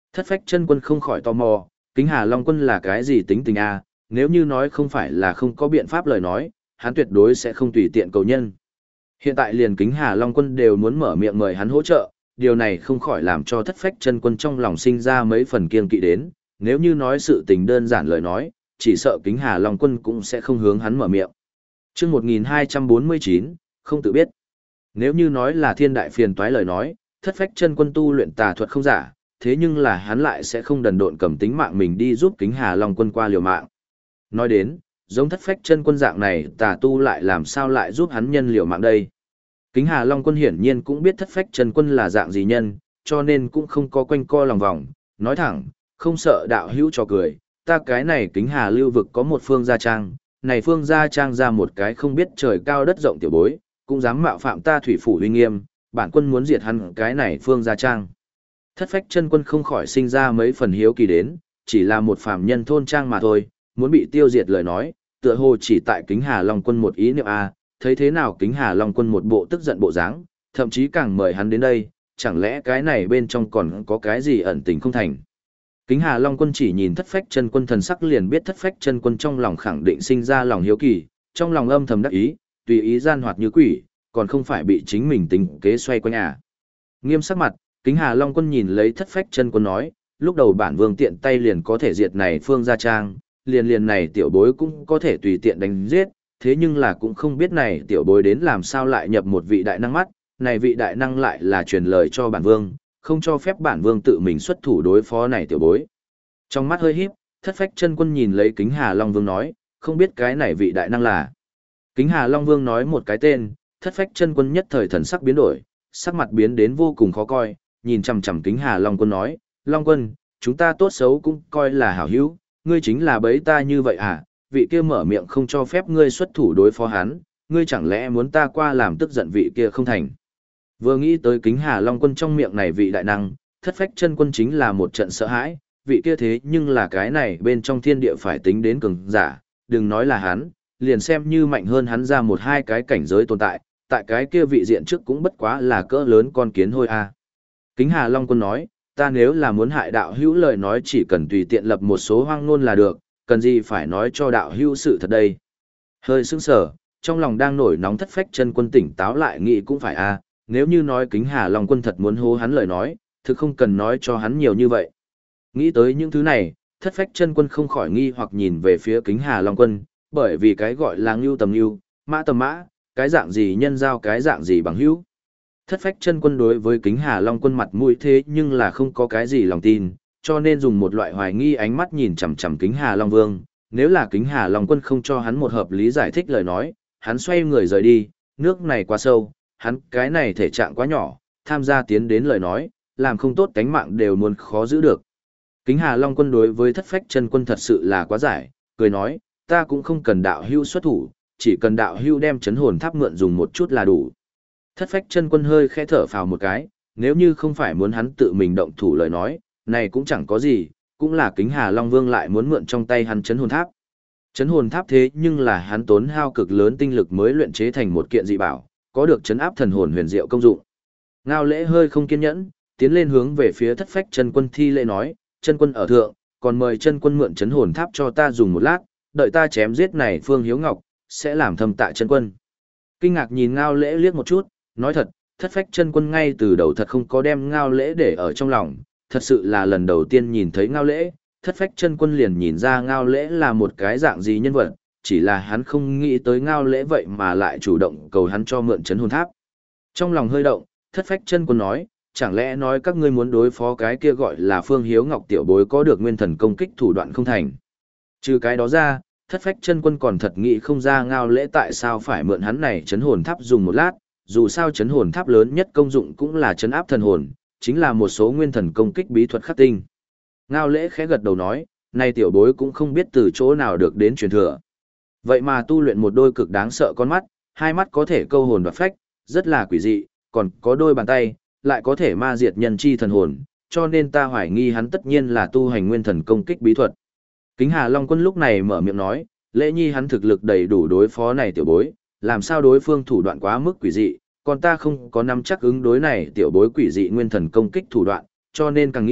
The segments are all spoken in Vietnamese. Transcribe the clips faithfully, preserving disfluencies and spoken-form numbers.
Thất phách chân quân không khỏi tò mò, Kính Hà Long quân là cái gì tính tình a? Nếu như nói không phải là không có biện pháp lời nói, hắn tuyệt đối sẽ không tùy tiện cầu nhân. Hiện tại liền Kính Hà Long quân đều muốn mở miệng mời hắn hỗ trợ, điều này không khỏi làm cho thất phách chân quân trong lòng sinh ra mấy phần kiêng kỵ đến, nếu như nói sự tình đơn giản lời nói, chỉ sợ Kính Hà Long quân cũng sẽ không hướng hắn mở miệng. Chương một nghìn hai trăm bốn mươi chín, không tự biết. Nếu như nói là thiên đại phiền toái lời nói, thất phách chân quân tu luyện tà thuật không giả, thế nhưng là hắn lại sẽ không đần độn cầm tính mạng mình đi giúp Kính Hà Long quân qua liều mạng. Nói đến, giống thất phách chân quân dạng này tà tu lại làm sao lại giúp hắn nhân liều mạng đây. Kính Hà Long quân hiển nhiên cũng biết thất phách chân quân là dạng gì nhân, cho nên cũng không có quanh co lòng vòng, nói thẳng, không sợ đạo hữu cho cười, ta cái này Kính Hà lưu vực có một phương gia trang, này phương gia trang ra một cái không biết trời cao đất rộng tiểu bối, cũng dám mạo phạm ta thủy phủ uy nghiêm, bản quân muốn diệt hắn cái này phương gia trang. Thất phách chân quân không khỏi sinh ra mấy phần hiếu kỳ đến, chỉ là một phàm nhân thôn trang mà thôi, muốn bị tiêu diệt lời nói, tựa hồ chỉ tại Kính Hà Long quân một ý niệm a, thấy thế nào Kính Hà Long quân một bộ tức giận bộ dáng, thậm chí càng mời hắn đến đây, chẳng lẽ cái này bên trong còn có cái gì ẩn tình không thành. Kính Hà Long quân chỉ nhìn thất phách chân quân thần sắc liền biết thất phách chân quân trong lòng khẳng định sinh ra lòng hiếu kỳ, trong lòng âm thầm đắc ý, tùy ý gian hoạt như quỷ, còn không phải bị chính mình tính kế xoay quanh à. Nghiêm sắc mặt, Kính Hà Long quân nhìn lấy thất phách chân quân nói, lúc đầu bản vương tiện tay liền có thể diệt này phương gia trang, liền liền này tiểu bối cũng có thể tùy tiện đánh giết, thế nhưng là cũng không biết này tiểu bối đến làm sao lại nhập một vị đại năng mắt, này vị đại năng lại là truyền lời cho bản vương, không cho phép bản vương tự mình xuất thủ đối phó này tiểu bối. Trong mắt hơi híp, thất phách chân quân nhìn lấy Kính Hà Long Vương nói, không biết cái này vị đại năng là. Kính Hà Long Vương nói một cái tên, thất phách chân quân nhất thời thần sắc biến đổi, sắc mặt biến đến vô cùng khó coi, nhìn chằm chằm Kính Hà Long Quân nói, Long Quân, chúng ta tốt xấu cũng coi là hảo hữu, ngươi chính là bấy ta như vậy à, vị kia mở miệng không cho phép ngươi xuất thủ đối phó hắn, ngươi chẳng lẽ muốn ta qua làm tức giận vị kia không thành. Vừa nghĩ tới Kính Hà Long Quân trong miệng này vị đại năng, thất phách chân quân chính là một trận sợ hãi, vị kia thế nhưng là cái này bên trong thiên địa phải tính đến cường giả, đừng nói là hắn, liền xem như mạnh hơn hắn ra một hai cái cảnh giới tồn tại, tại cái kia vị diện trước cũng bất quá là cỡ lớn con kiến hôi a. Kính Hà Long Quân nói, ta nếu là muốn hại đạo hữu lời nói chỉ cần tùy tiện lập một số hoang ngôn là được, cần gì phải nói cho đạo hữu sự thật đây. Hơi sững sờ, trong lòng đang nổi nóng thất phách chân quân tỉnh táo lại nghĩ cũng phải a, nếu như nói Kính Hà Long Quân thật muốn hô hắn lời nói, thực không cần nói cho hắn nhiều như vậy. Nghĩ tới những thứ này, thất phách chân quân không khỏi nghi hoặc nhìn về phía Kính Hà Long Quân, bởi vì cái gọi là ngưu tầm ngưu, mã tầm mã, cái dạng gì nhân giao cái dạng gì bằng hữu. Thất phách chân quân đối với Kính Hà Long Quân mặt mũi thế nhưng là không có cái gì lòng tin, cho nên dùng một loại hoài nghi ánh mắt nhìn chằm chằm Kính Hà Long Vương, nếu là Kính Hà Long Quân không cho hắn một hợp lý giải thích lời nói, hắn xoay người rời đi, nước này quá sâu, hắn cái này thể trạng quá nhỏ, tham gia tiến đến lời nói, làm không tốt cánh mạng đều muốn khó giữ được. Kính Hà Long Quân đối với thất phách chân quân thật sự là quá giải, cười nói, ta cũng không cần đạo hưu xuất thủ, chỉ cần đạo hưu đem chấn hồn tháp mượn dùng một chút là đủ. Thất phách chân quân hơi khẽ thở phào một cái, nếu như không phải muốn hắn tự mình động thủ lời nói, này cũng chẳng có gì, cũng là Kính Hà Long Vương lại muốn mượn trong tay hắn chấn hồn tháp. Chấn hồn tháp thế nhưng là hắn tốn hao cực lớn tinh lực mới luyện chế thành một kiện dị bảo, có được chấn áp thần hồn huyền diệu công dụng. Ngao Lễ hơi không kiên nhẫn, tiến lên hướng về phía thất phách chân quân thi lễ nói, chân quân ở thượng, còn mời chân quân mượn chấn hồn tháp cho ta dùng một lát, đợi ta chém giết này Phương Hiếu Ngọc, sẽ làm thâm tạ chân quân. Kinh ngạc nhìn Ngao Lễ liếc một chút, nói thật, thất phách chân quân ngay từ đầu thật không có đem Ngao Lễ để ở trong lòng, thật sự là lần đầu tiên nhìn thấy Ngao Lễ, thất phách chân quân liền nhìn ra Ngao Lễ là một cái dạng gì nhân vật, chỉ là hắn không nghĩ tới Ngao Lễ vậy mà lại chủ động cầu hắn cho mượn chấn hồn tháp. Trong lòng hơi động, thất phách chân quân nói, chẳng lẽ nói các ngươi muốn đối phó cái kia gọi là Phương Hiếu Ngọc tiểu bối có được nguyên thần công kích thủ đoạn không thành. Trừ cái đó ra, thất phách chân quân còn thật nghĩ không ra Ngao Lễ tại sao phải mượn hắn này chấn hồn tháp dùng một lát, dù sao chấn hồn tháp lớn nhất công dụng cũng là chấn áp thần hồn, chính là một số nguyên thần công kích bí thuật khắc tinh. Ngao Lễ khẽ gật đầu nói, này tiểu bối cũng không biết từ chỗ nào được đến truyền thừa. Vậy mà tu luyện một đôi cực đáng sợ con mắt, hai mắt có thể câu hồn đoạt phách, rất là quỷ dị, còn có đôi bàn tay, lại có thể ma diệt nhân chi thần hồn, cho nên ta hoài nghi hắn tất nhiên là tu hành nguyên thần công kích bí thuật. Kính Hà Long Quân lúc này mở miệng nói, Lễ Nhi hắn thực lực đầy đủ đối phó này tiểu bối, làm sao đối phương thủ đoạn quá mức quỷ dị, còn ta không có nắm chắc ứng đối này tiểu bối quỷ dị nguyên thần công kích thủ đoạn, cho nên càng nghĩ,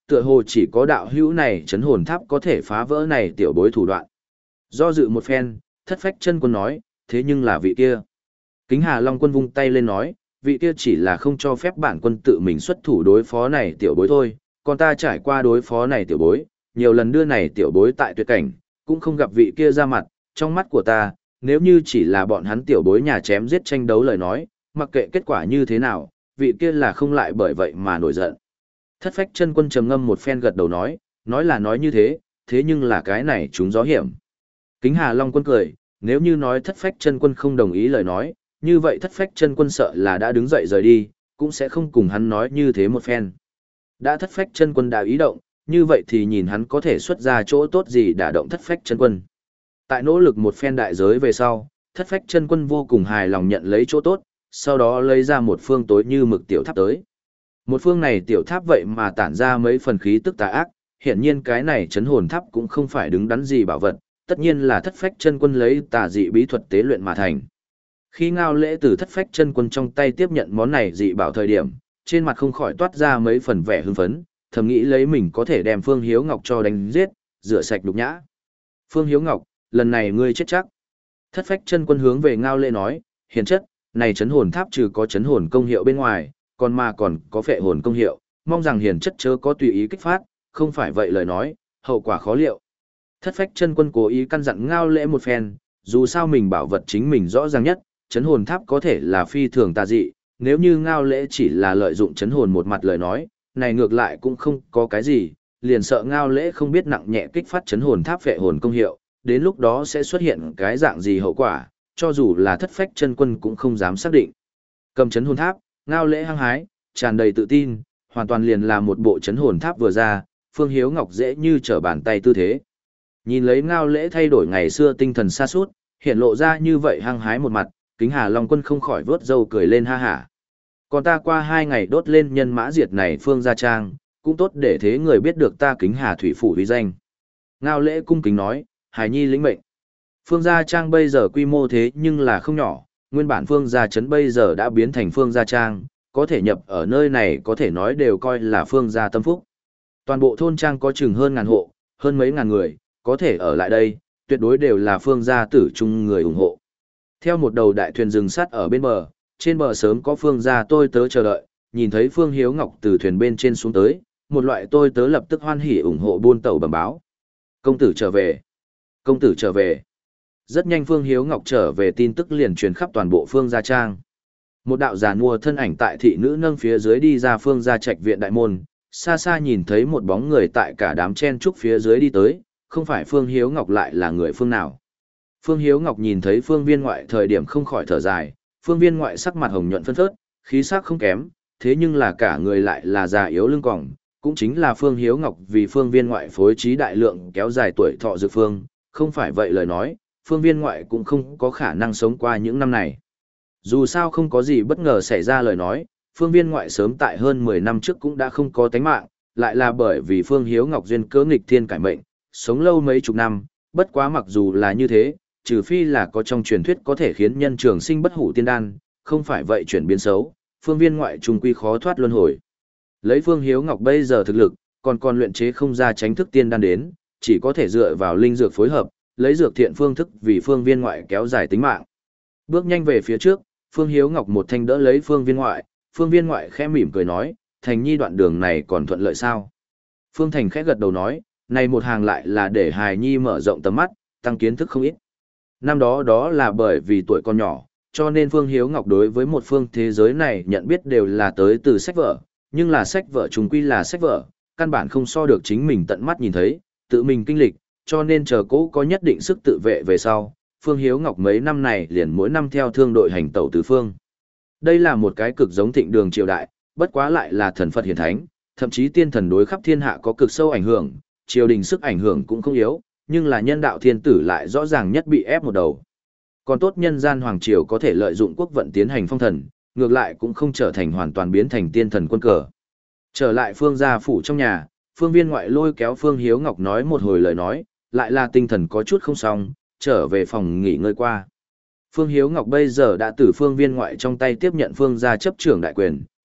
tựa hồ chỉ có đạo hữu này chấn hồn tháp có thể phá vỡ này tiểu bối thủ đoạn. Do dự một phen, Thất Phách Chân Quân nói, thế nhưng là vị kia. Kính Hà Long Quân vung tay lên nói, vị kia chỉ là không cho phép bản quân tự mình xuất thủ đối phó này tiểu bối thôi, còn ta trải qua đối phó này tiểu bối, nhiều lần đưa này tiểu bối tại tuyệt cảnh, cũng không gặp vị kia ra mặt, trong mắt của ta, nếu như chỉ là bọn hắn tiểu bối nhà chém giết tranh đấu lời nói, mặc kệ kết quả như thế nào, vị kia là không lại bởi vậy mà nổi giận. Thất Phách Chân Quân trầm ngâm một phen gật đầu nói, nói là nói như thế, thế nhưng là cái này chúng gió hiểm. Kính Hà Long Quân cười, nếu như nói Thất Phách Chân Quân không đồng ý lời nói, như vậy Thất Phách Chân Quân sợ là đã đứng dậy rời đi, cũng sẽ không cùng hắn nói như thế một phen. Đã Thất Phách Chân Quân đã ý động, như vậy thì nhìn hắn có thể xuất ra chỗ tốt gì đả động Thất Phách Chân Quân. Tại nỗ lực một phen đại giới về sau, Thất Phách Chân Quân vô cùng hài lòng nhận lấy chỗ tốt, sau đó lấy ra một phương tối như mực tiểu tháp tới. Một phương này tiểu tháp vậy mà tản ra mấy phần khí tức tà ác, hiển nhiên cái này chấn hồn tháp cũng không phải đứng đắn gì bảo vật, tất nhiên là Thất Phách Chân Quân lấy tà dị bí thuật tế luyện mà thành. Khi Ngao Lễ từ Thất Phách Chân Quân trong tay tiếp nhận món này dị bảo thời điểm, trên mặt không khỏi toát ra mấy phần vẻ hưng phấn, thầm nghĩ lấy mình có thể đem Phương Hiếu Ngọc cho đánh giết, rửa sạch nhục nhã. Phương Hiếu Ngọc, lần này ngươi chết chắc. Thất Phách Chân Quân hướng về Ngao Lễ nói, hiền chất, này chấn hồn tháp trừ có chấn hồn công hiệu bên ngoài, còn mà còn có phệ hồn công hiệu, mong rằng hiền chất chớ có tùy ý kích phát, không phải vậy lời nói, hậu quả khó liệu. Thất Phách Chân Quân cố ý căn dặn Ngao Lễ một phen, dù sao mình bảo vật chính mình rõ ràng nhất, chấn hồn tháp có thể là phi thường tà dị, nếu như Ngao Lễ chỉ là lợi dụng chấn hồn một mặt lời nói, này ngược lại cũng không có cái gì, liền sợ Ngao Lễ không biết nặng nhẹ kích phát chấn hồn tháp phệ hồn công hiệu, đến lúc đó sẽ xuất hiện cái dạng gì hậu quả, cho dù là Thất Phách Chân Quân cũng không dám xác định. Cầm chấn hồn tháp, Ngao Lễ hăng hái, tràn đầy tự tin, hoàn toàn liền là một bộ chấn hồn tháp vừa ra, Phương Hiếu Ngọc dễ như trở bàn tay tư thế. Nhìn lấy Ngao Lễ thay đổi ngày xưa tinh thần sa sút, hiện lộ ra như vậy hăng hái một mặt, Kính Hà Long Quân không khỏi vớt râu cười lên ha hả. Còn ta qua hai ngày đốt lên nhân mã diệt này Phương Gia Trang, cũng tốt để thế người biết được ta Kính Hà Thủy Phủ uy danh. Ngao Lễ cung kính nói, Hải Nhi lĩnh mệnh. Phương Gia Trang bây giờ quy mô thế nhưng là không nhỏ, nguyên bản Phương Gia Trấn bây giờ đã biến thành Phương Gia Trang, có thể nhập ở nơi này có thể nói đều coi là Phương Gia tâm phúc. Toàn bộ thôn trang có chừng hơn ngàn hộ, hơn mấy ngàn người, có thể ở lại đây, tuyệt đối đều là Phương Gia tử trung người ủng hộ. Theo một đầu đại thuyền rừng sắt ở bên bờ, trên bờ sớm có Phương Gia tôi tớ chờ đợi, nhìn thấy Phương Hiếu Ngọc từ thuyền bên trên xuống tới, một loại tôi tớ lập tức hoan hỉ ủng hộ buôn tàu bẩm báo. Công tử trở về. Công tử trở về. Rất nhanh Phương Hiếu Ngọc trở về tin tức liền truyền khắp toàn bộ Phương Gia Trang. Một đạo giàn mua thân ảnh tại thị nữ nâng phía dưới đi ra Phương Gia Trạch viện đại môn, xa xa nhìn thấy một bóng người tại cả đám chen trúc phía dưới đi tới, không phải Phương Hiếu Ngọc lại là người phương nào. Phương Hiếu Ngọc nhìn thấy Phương Viên Ngoại thời điểm không khỏi thở dài, Phương Viên Ngoại sắc mặt hồng nhuận phân phớt, khí sắc không kém, thế nhưng là cả người lại là già yếu lưng còng, cũng chính là Phương Hiếu Ngọc vì Phương Viên Ngoại phối trí đại lượng kéo dài tuổi thọ dược phương, không phải vậy lời nói, Phương Viên Ngoại cũng không có khả năng sống qua những năm này. Dù sao không có gì bất ngờ xảy ra lời nói, Phương Viên Ngoại sớm tại hơn mười năm trước cũng đã không có tánh mạng, lại là bởi vì Phương Hiếu Ngọc duyên cớ nghịch thiên cải mệnh, sống lâu mấy chục năm, bất quá mặc dù là như thế, trừ phi là có trong truyền thuyết có thể khiến nhân trường sinh bất hủ tiên đan, không phải vậy chuyển biến xấu, Phương Viên Ngoại trùng quy khó thoát luân hồi. Lấy Phương Hiếu Ngọc bây giờ thực lực, còn còn luyện chế không ra tránh thức tiên đan đến, chỉ có thể dựa vào linh dược phối hợp, lấy dược thiện phương thức vì Phương Viên Ngoại kéo dài tính mạng. Bước nhanh về phía trước, Phương Hiếu Ngọc một thanh đỡ lấy Phương Viên Ngoại, Phương Viên Ngoại khẽ mỉm cười nói, Thành Nhi đoạn đường này còn thuận lợi sao? Phương Thành khẽ gật đầu nói, này một hàng lại là để Hài Nhi mở rộng tầm mắt, tăng kiến thức không ít. Năm đó đó là bởi vì tuổi còn nhỏ, cho nên Phương Hiếu Ngọc đối với một phương thế giới này nhận biết đều là tới từ sách vở, nhưng là sách vở chúng quy là sách vở, căn bản không so được chính mình tận mắt nhìn thấy, tự mình kinh lịch, cho nên chờ cố có nhất định sức tự vệ về sau, Phương Hiếu Ngọc mấy năm này liền mỗi năm theo thương đội hành tẩu tứ phương. Đây là một cái cực giống thịnh đường triều đại, bất quá lại là thần Phật hiển thánh, thậm chí tiên thần đối khắp thiên hạ có cực sâu ảnh hưởng, triều đình sức ảnh hưởng cũng không yếu, nhưng là nhân đạo thiên tử lại rõ ràng nhất bị ép một đầu. Còn tốt nhân gian hoàng triều có thể lợi dụng quốc vận tiến hành phong thần, ngược lại cũng không trở thành hoàn toàn biến thành tiên thần quân cờ. Trở lại Phương gia phủ trong nhà, Phương Viên Ngoại lôi kéo Phương Hiếu Ngọc nói một hồi lời nói, lại là tinh thần có chút không xong, trở về phòng nghỉ ngơi qua. Phương Hiếu Ngọc bây giờ đã từ Phương Viên Ngoại trong tay tiếp nhận Phương gia chấp trưởng đại quyền,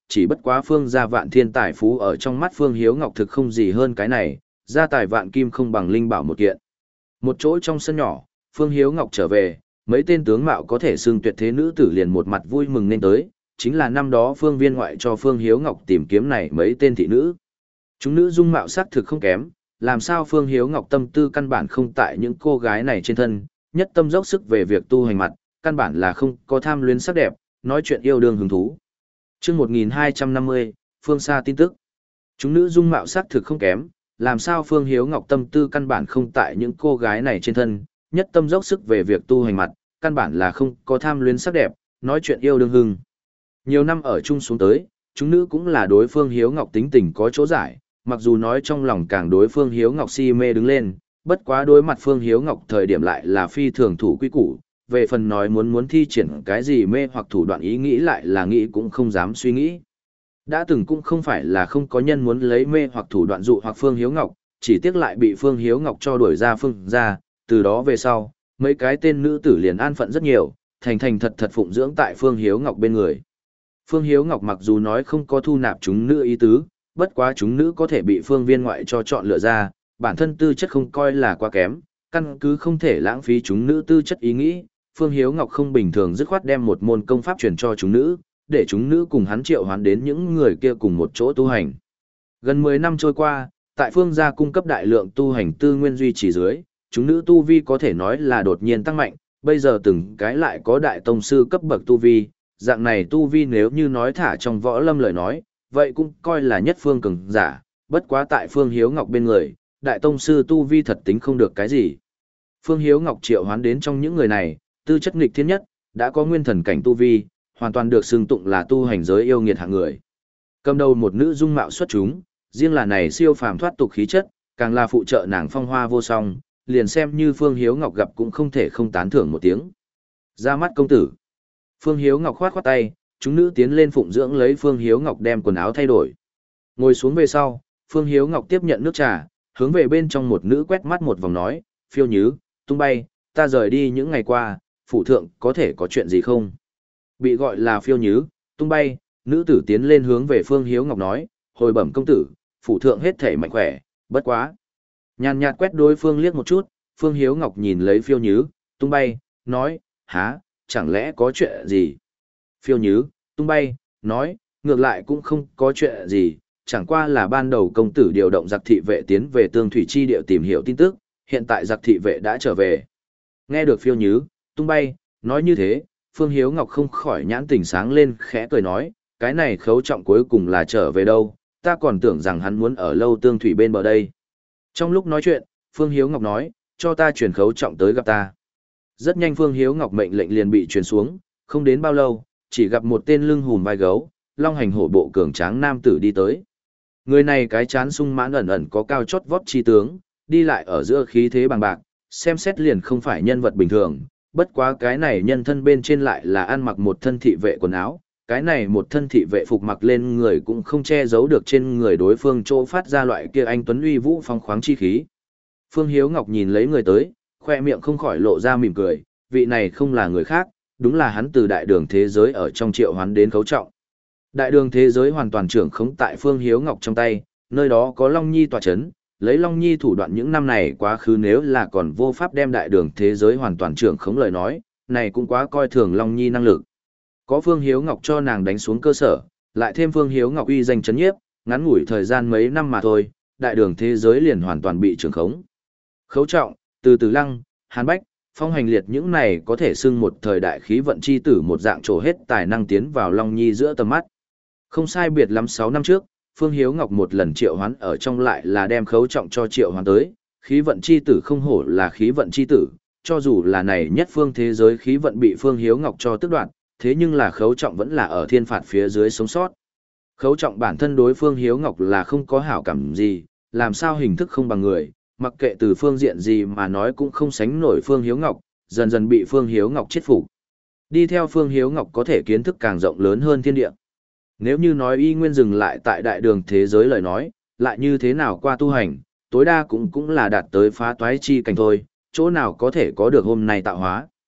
chỉ bất quá Phương gia vạn thiên tài phú ở trong mắt Phương Hiếu Ngọc thực không gì hơn cái này, gia tài vạn kim không bằng linh bảo một kiện. Một chỗ trong sân nhỏ, Phương Hiếu Ngọc trở về, mấy tên tướng mạo có thể xưng tuyệt thế nữ tử liền một mặt vui mừng nên tới, chính là năm đó Phương Viên ngoại cho Phương Hiếu Ngọc tìm kiếm này mấy tên thị nữ. Chúng nữ dung mạo sắc thực không kém, làm sao Phương Hiếu Ngọc tâm tư căn bản không tại những cô gái này trên thân, nhất tâm dốc sức về việc tu hành mặt, căn bản là không có tham luyến sắc đẹp, nói chuyện yêu đương hứng thú. Chương một nghìn hai trăm năm mươi, Phương Sa tin tức. Chúng nữ dung mạo sắc thực không kém, làm sao Phương Hiếu Ngọc tâm tư căn bản không tại những cô gái này trên thân, nhất tâm dốc sức về việc tu hành mặt, căn bản là không có tham luyến sắc đẹp, nói chuyện yêu đương hưng. Nhiều năm ở chung xuống tới, chúng nữ cũng là đối Phương Hiếu Ngọc tính tình có chỗ giải, mặc dù nói trong lòng càng đối Phương Hiếu Ngọc si mê đứng lên, bất quá đối mặt Phương Hiếu Ngọc thời điểm lại là phi thường thủ quy củ, về phần nói muốn muốn thi triển cái gì mê hoặc thủ đoạn ý nghĩ lại là nghĩ cũng không dám suy nghĩ. Đã từng cũng không phải là không có nhân muốn lấy mê hoặc thủ đoạn dụ hoặc Phương Hiếu Ngọc, chỉ tiếc lại bị Phương Hiếu Ngọc cho đuổi ra Phương ra, từ đó về sau, mấy cái tên nữ tử liền an phận rất nhiều, thành thành thật thật phụng dưỡng tại Phương Hiếu Ngọc bên người. Phương Hiếu Ngọc mặc dù nói không có thu nạp chúng nữ ý tứ, bất quá chúng nữ có thể bị Phương Viên ngoại cho chọn lựa ra, bản thân tư chất không coi là quá kém, căn cứ không thể lãng phí chúng nữ tư chất ý nghĩ, Phương Hiếu Ngọc không bình thường dứt khoát đem một môn công pháp truyền cho chúng nữ, để chúng nữ cùng hắn triệu hoán đến những người kia cùng một chỗ tu hành. Gần mười năm trôi qua, tại Phương gia cung cấp đại lượng tu hành tư nguyên duy trì dưới, chúng nữ tu vi có thể nói là đột nhiên tăng mạnh, bây giờ từng cái lại có đại tông sư cấp bậc tu vi, dạng này tu vi nếu như nói thả trong võ lâm lời nói, vậy cũng coi là nhất phương cường giả, bất quá tại Phương Hiếu Ngọc bên người, đại tông sư tu vi thật tính không được cái gì. Phương Hiếu Ngọc triệu hoán đến trong những người này, tư chất nghịch thiên nhất, đã có nguyên thần cảnh tu vi, hoàn toàn được xưng tụng là tu hành giới yêu nghiệt hạng người. Cầm đầu một nữ dung mạo xuất chúng, riêng là này siêu phàm thoát tục khí chất, càng là phụ trợ nàng phong hoa vô song, liền xem như Phương Hiếu Ngọc gặp cũng không thể không tán thưởng một tiếng. Ra mắt công tử. Phương Hiếu Ngọc khoát khoát tay, chúng nữ tiến lên phụng dưỡng lấy Phương Hiếu Ngọc đem quần áo thay đổi. Ngồi xuống về sau, Phương Hiếu Ngọc tiếp nhận nước trà, hướng về bên trong một nữ quét mắt một vòng nói, phiêu nhứ, tung bay, ta rời đi những ngày qua, phủ thượng có thể có chuyện gì không? Bị gọi là phiêu nhứ, tung bay, nữ tử tiến lên hướng về Phương Hiếu Ngọc nói, hồi bẩm công tử, phủ thượng hết thể mạnh khỏe, bất quá. Nhàn nhạt quét đối phương liếc một chút, Phương Hiếu Ngọc nhìn lấy phiêu nhứ, tung bay, nói, há, chẳng lẽ có chuyện gì? Phiêu nhứ, tung bay, nói, ngược lại cũng không có chuyện gì, chẳng qua là ban đầu công tử điều động giặc thị vệ tiến về tương thủy chi địa tìm hiểu tin tức, hiện tại giặc thị vệ đã trở về. Nghe được phiêu nhứ, tung bay, nói như thế, Phương Hiếu Ngọc không khỏi nhãn tỉnh sáng lên khẽ cười nói, cái này khấu trọng cuối cùng là trở về đâu, ta còn tưởng rằng hắn muốn ở lâu tương thủy bên bờ đây. Trong lúc nói chuyện, Phương Hiếu Ngọc nói, cho ta chuyển khấu trọng tới gặp ta. Rất nhanh Phương Hiếu Ngọc mệnh lệnh liền bị truyền xuống, không đến bao lâu, chỉ gặp một tên lưng hùm vai gấu, long hành hổ bộ cường tráng nam tử đi tới. Người này cái chán sung mãn ẩn ẩn có cao chót vót chi tướng, đi lại ở giữa khí thế bằng bạc, xem xét liền không phải nhân vật bình thường, bất quá cái này nhân thân bên trên lại là ăn mặc một thân thị vệ quần áo, cái này một thân thị vệ phục mặc lên người cũng không che giấu được trên người đối phương chỗ phát ra loại kia anh tuấn uy vũ phong khoáng chi khí. Phương Hiếu Ngọc nhìn lấy người tới, khoe miệng không khỏi lộ ra mỉm cười, vị này không là người khác, đúng là hắn từ đại đường thế giới ở trong triệu hoán đến khấu trọng. Đại đường thế giới hoàn toàn trưởng khống tại Phương Hiếu Ngọc trong tay, nơi đó có Long Nhi tọa chấn, lấy Long Nhi thủ đoạn những năm này quá khứ nếu là còn vô pháp đem đại đường thế giới hoàn toàn trưởng khống lời nói, này cũng quá coi thường Long Nhi năng lực. Có Phương Hiếu Ngọc cho nàng đánh xuống cơ sở, lại thêm Phương Hiếu Ngọc uy danh chấn nhiếp, ngắn ngủi thời gian mấy năm mà thôi, đại đường thế giới liền hoàn toàn bị trưởng khống. Khấu trọng, từ từ lăng, hàn bách, phong hành liệt những này có thể xưng một thời đại khí vận chi tử một dạng trổ hết tài năng tiến vào Long Nhi giữa tầm mắt. Không sai biệt lắm sáu năm trước, Phương Hiếu Ngọc một lần triệu hoán ở trong lại là đem khấu trọng cho triệu hoán tới, khí vận chi tử không hổ là khí vận chi tử, cho dù là này nhất phương thế giới khí vận bị Phương Hiếu Ngọc cho tước đoạt, thế nhưng là khấu trọng vẫn là ở thiên phạt phía dưới sống sót. Khấu trọng bản thân đối Phương Hiếu Ngọc là không có hảo cảm gì, làm sao hình thức không bằng người, mặc kệ từ phương diện gì mà nói cũng không sánh nổi Phương Hiếu Ngọc, dần dần bị Phương Hiếu Ngọc chết phục. Đi theo Phương Hiếu Ngọc có thể kiến thức càng rộng lớn hơn thiên địa. Nếu như nói y nguyên dừng lại tại đại đường thế giới lời nói, lại như thế nào qua tu hành, tối đa cũng cũng là đạt tới phá toái chi cảnh thôi, chỗ nào có thể có được hôm nay tạo hóa.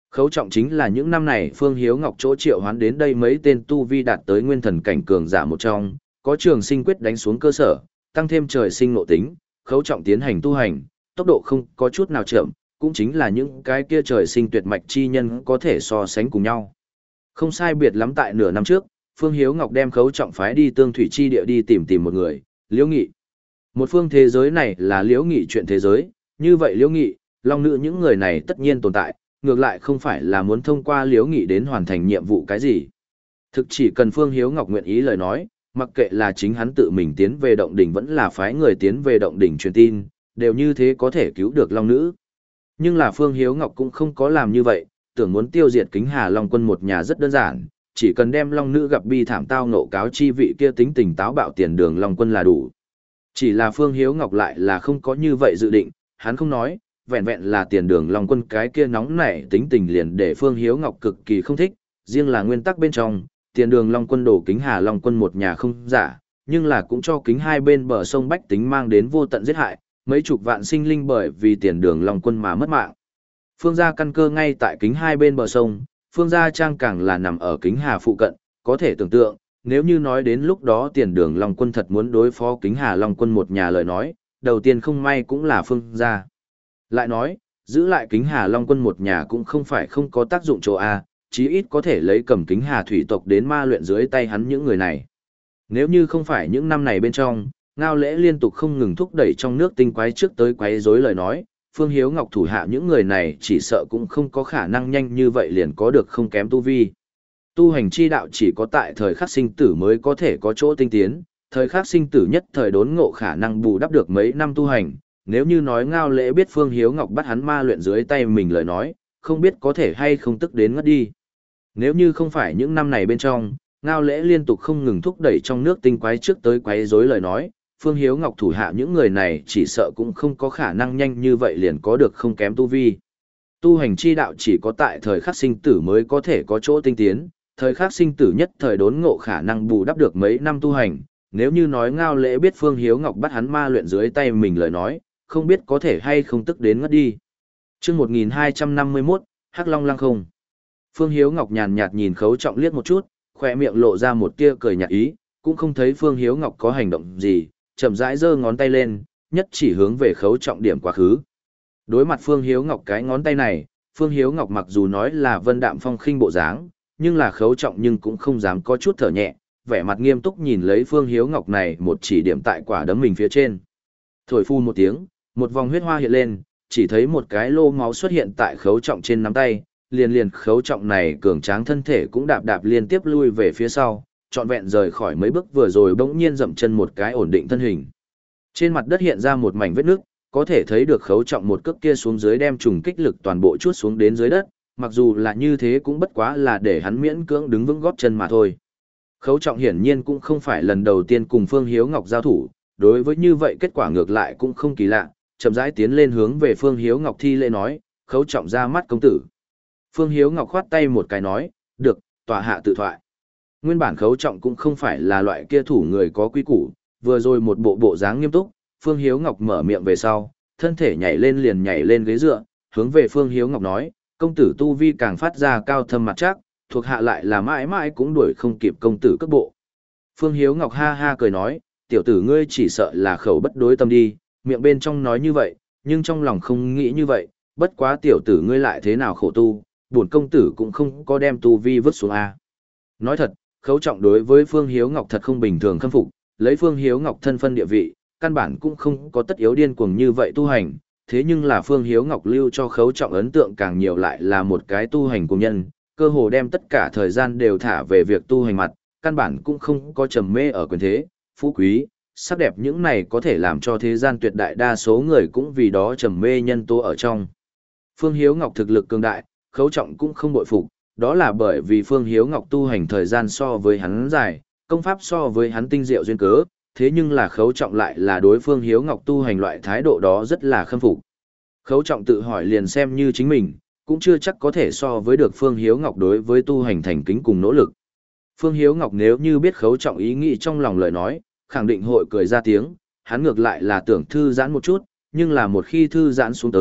Khấu trọng chính là những năm này Phương Hiếu Ngọc chỗ triệu hoán đến đây mấy tên tu vi đạt tới nguyên thần cảnh cường giả một trong, có trường sinh quyết đánh xuống cơ sở, tăng thêm trời sinh nội tính, khấu trọng tiến hành tu hành, tốc độ không có chút nào chậm, cũng chính là những cái kia trời sinh tuyệt mạch chi nhân có thể so sánh cùng nhau. Không sai biệt lắm tại nửa năm trước, Phương Hiếu Ngọc đem khấu trọng phái đi tương thủy chi địa đi tìm tìm một người, Liễu Nghị. Một phương thế giới này là Liễu Nghị chuyện thế giới, như vậy Liễu Nghị, Long Nữ những người này tất nhiên tồn tại, ngược lại không phải là muốn thông qua Liễu Nghị đến hoàn thành nhiệm vụ cái gì. Thực chỉ cần Phương Hiếu Ngọc nguyện ý lời nói, mặc kệ là chính hắn tự mình tiến về động đỉnh vẫn là phái người tiến về động đỉnh truyền tin, đều như thế có thể cứu được Long Nữ. Nhưng là Phương Hiếu Ngọc cũng không có làm như vậy, tưởng muốn tiêu diệt Kính Hà Long Quân một nhà rất đơn giản, chỉ cần đem Long Nữ gặp bi thảm tao nộ cáo chi vị kia tính tình táo bạo tiền đường Long Quân là đủ. Chỉ là Phương Hiếu Ngọc lại là không có như vậy dự định, hắn không nói, vẹn vẹn là tiền đường Long Quân cái kia nóng nảy tính tình liền để Phương Hiếu Ngọc cực kỳ không thích, riêng là nguyên tắc bên trong, tiền đường Long Quân đổ Kính Hà Long Quân một nhà không giả, nhưng là cũng cho kính hai bên bờ sông Bách Tính mang đến vô tận giết hại, mấy chục vạn sinh linh bởi vì tiền đường Long Quân mà mất mạng. Phương gia căn cơ ngay tại kính hai bên bờ sông, Phương gia trang càng là nằm ở Kính Hà phụ cận, có thể tưởng tượng, nếu như nói đến lúc đó tiền đường Long Quân thật muốn đối phó Kính Hà Long Quân một nhà lời nói, đầu tiên không may cũng là Phương gia. Lại nói, giữ lại Kính Hà Long Quân một nhà cũng không phải không có tác dụng chỗ A, chí ít có thể lấy cầm Kính Hà thủy tộc đến ma luyện dưới tay hắn những người này. Nếu như không phải những năm này bên trong, Ngao Lễ liên tục không ngừng thúc đẩy trong nước tinh quái trước tới quái rối lời nói, Phương Hiếu Ngọc thủ hạ những người này chỉ sợ cũng không có khả năng nhanh như vậy liền có được không kém tu vi. Tu hành chi đạo chỉ có tại thời khắc sinh tử mới có thể có chỗ tinh tiến, thời khắc sinh tử nhất thời đốn ngộ khả năng bù đắp được mấy năm tu hành, nếu như nói Ngao Lễ biết Phương Hiếu Ngọc bắt hắn ma luyện dưới tay mình lời nói, không biết có thể hay không tức đến ngất đi. Nếu như không phải những năm này bên trong, Ngao Lễ liên tục không ngừng thúc đẩy trong nước tinh quái trước tới quái rối lời nói, Phương Hiếu Ngọc thủ hạ những người này chỉ sợ cũng không có khả năng nhanh như vậy liền có được không kém tu vi. Tu hành chi đạo chỉ có tại thời khắc sinh tử mới có thể có chỗ tinh tiến, thời khắc sinh tử nhất thời đốn ngộ khả năng bù đắp được mấy năm tu hành, nếu như nói Ngao Lễ biết Phương Hiếu Ngọc bắt hắn ma luyện dưới tay mình lời nói, không biết có thể hay không tức đến ngất đi. Chương một nghìn hai trăm năm mươi mốt, Hắc Long Lăng không. Phương Hiếu Ngọc nhàn nhạt nhìn Khấu Trọng liếc một chút, khỏe miệng lộ ra một tia cười nhạt ý, cũng không thấy Phương Hiếu Ngọc có hành động gì, chậm rãi giơ ngón tay lên, nhất chỉ hướng về Khấu Trọng điểm quá khứ. Đối mặt Phương Hiếu Ngọc cái ngón tay này, Phương Hiếu Ngọc mặc dù nói là vân đạm phong khinh bộ dáng, nhưng là Khấu Trọng nhưng cũng không dám có chút thở nhẹ, vẻ mặt nghiêm túc nhìn lấy Phương Hiếu Ngọc này một chỉ điểm tại quả đấm mình phía trên. Thổi phu một tiếng, một vòng huyết hoa hiện lên, chỉ thấy một cái lô máu xuất hiện tại Khấu Trọng trên nắm tay, liền liền Khấu Trọng này cường tráng thân thể cũng đạp đạp liên tiếp lui về phía sau, trọn vẹn rời khỏi mấy bước vừa rồi bỗng nhiên dậm chân một cái ổn định thân hình. Trên mặt đất hiện ra một mảnh vết nước, có thể thấy được Khấu Trọng một cước kia xuống dưới đem trùng kích lực toàn bộ chuốt xuống đến dưới đất, mặc dù là như thế cũng bất quá là để hắn miễn cưỡng đứng vững gót chân mà thôi. Khấu Trọng hiển nhiên cũng không phải lần đầu tiên cùng Phương Hiếu Ngọc giao thủ, đối với như vậy kết quả ngược lại cũng không kỳ lạ, chậm rãi tiến lên hướng về Phương Hiếu Ngọc thi lễ nói, Khấu Trọng ra mắt công tử. Phương Hiếu Ngọc khoát tay một cái nói, được, tòa hạ tự thoại. Nguyên bản Khấu Trọng cũng không phải là loại kia thủ người có quý củ, vừa rồi một bộ bộ dáng nghiêm túc, Phương Hiếu Ngọc mở miệng về sau, thân thể nhảy lên liền nhảy lên ghế dựa, hướng về Phương Hiếu Ngọc nói, công tử tu vi càng phát ra cao thâm mặt chắc, thuộc hạ lại là mãi mãi cũng đuổi không kịp công tử cước bộ. Phương Hiếu Ngọc ha ha cười nói, tiểu tử ngươi chỉ sợ là khẩu bất đối tâm đi, miệng bên trong nói như vậy, nhưng trong lòng không nghĩ như vậy, bất quá tiểu tử ngươi lại thế nào khổ tu, bổn công tử cũng không có đem tu vi vứt xuống a. Nói thật, Khấu Trọng đối với Phương Hiếu Ngọc thật không bình thường khâm phục, lấy Phương Hiếu Ngọc thân phân địa vị, căn bản cũng không có tất yếu điên cuồng như vậy tu hành, thế nhưng là Phương Hiếu Ngọc lưu cho Khấu Trọng ấn tượng càng nhiều lại là một cái tu hành cùng nhân, cơ hồ đem tất cả thời gian đều thả về việc tu hành mặt, căn bản cũng không có trầm mê ở quyền thế, phú quý, sắc đẹp những này có thể làm cho thế gian tuyệt đại đa số người cũng vì đó trầm mê nhân tố ở trong. Phương Hiếu Ngọc thực lực cường đại, Khấu Trọng cũng không bội phục, đó là bởi vì Phương Hiếu Ngọc tu hành thời gian so với hắn dài, công pháp so với hắn tinh diệu duyên cớ, thế nhưng là Khấu Trọng lại là đối Phương Hiếu Ngọc tu hành loại thái độ đó rất là khâm phục. Khấu Trọng tự hỏi liền xem như chính mình, cũng chưa chắc có thể so với được Phương Hiếu Ngọc đối với tu hành thành kính cùng nỗ lực. Phương Hiếu Ngọc nếu như biết Khấu Trọng ý nghĩ trong lòng lời nói, khẳng định hội cười ra tiếng, hắn ngược lại là tưởng thư giãn một chút, nhưng là một khi thư giãn xuống tới,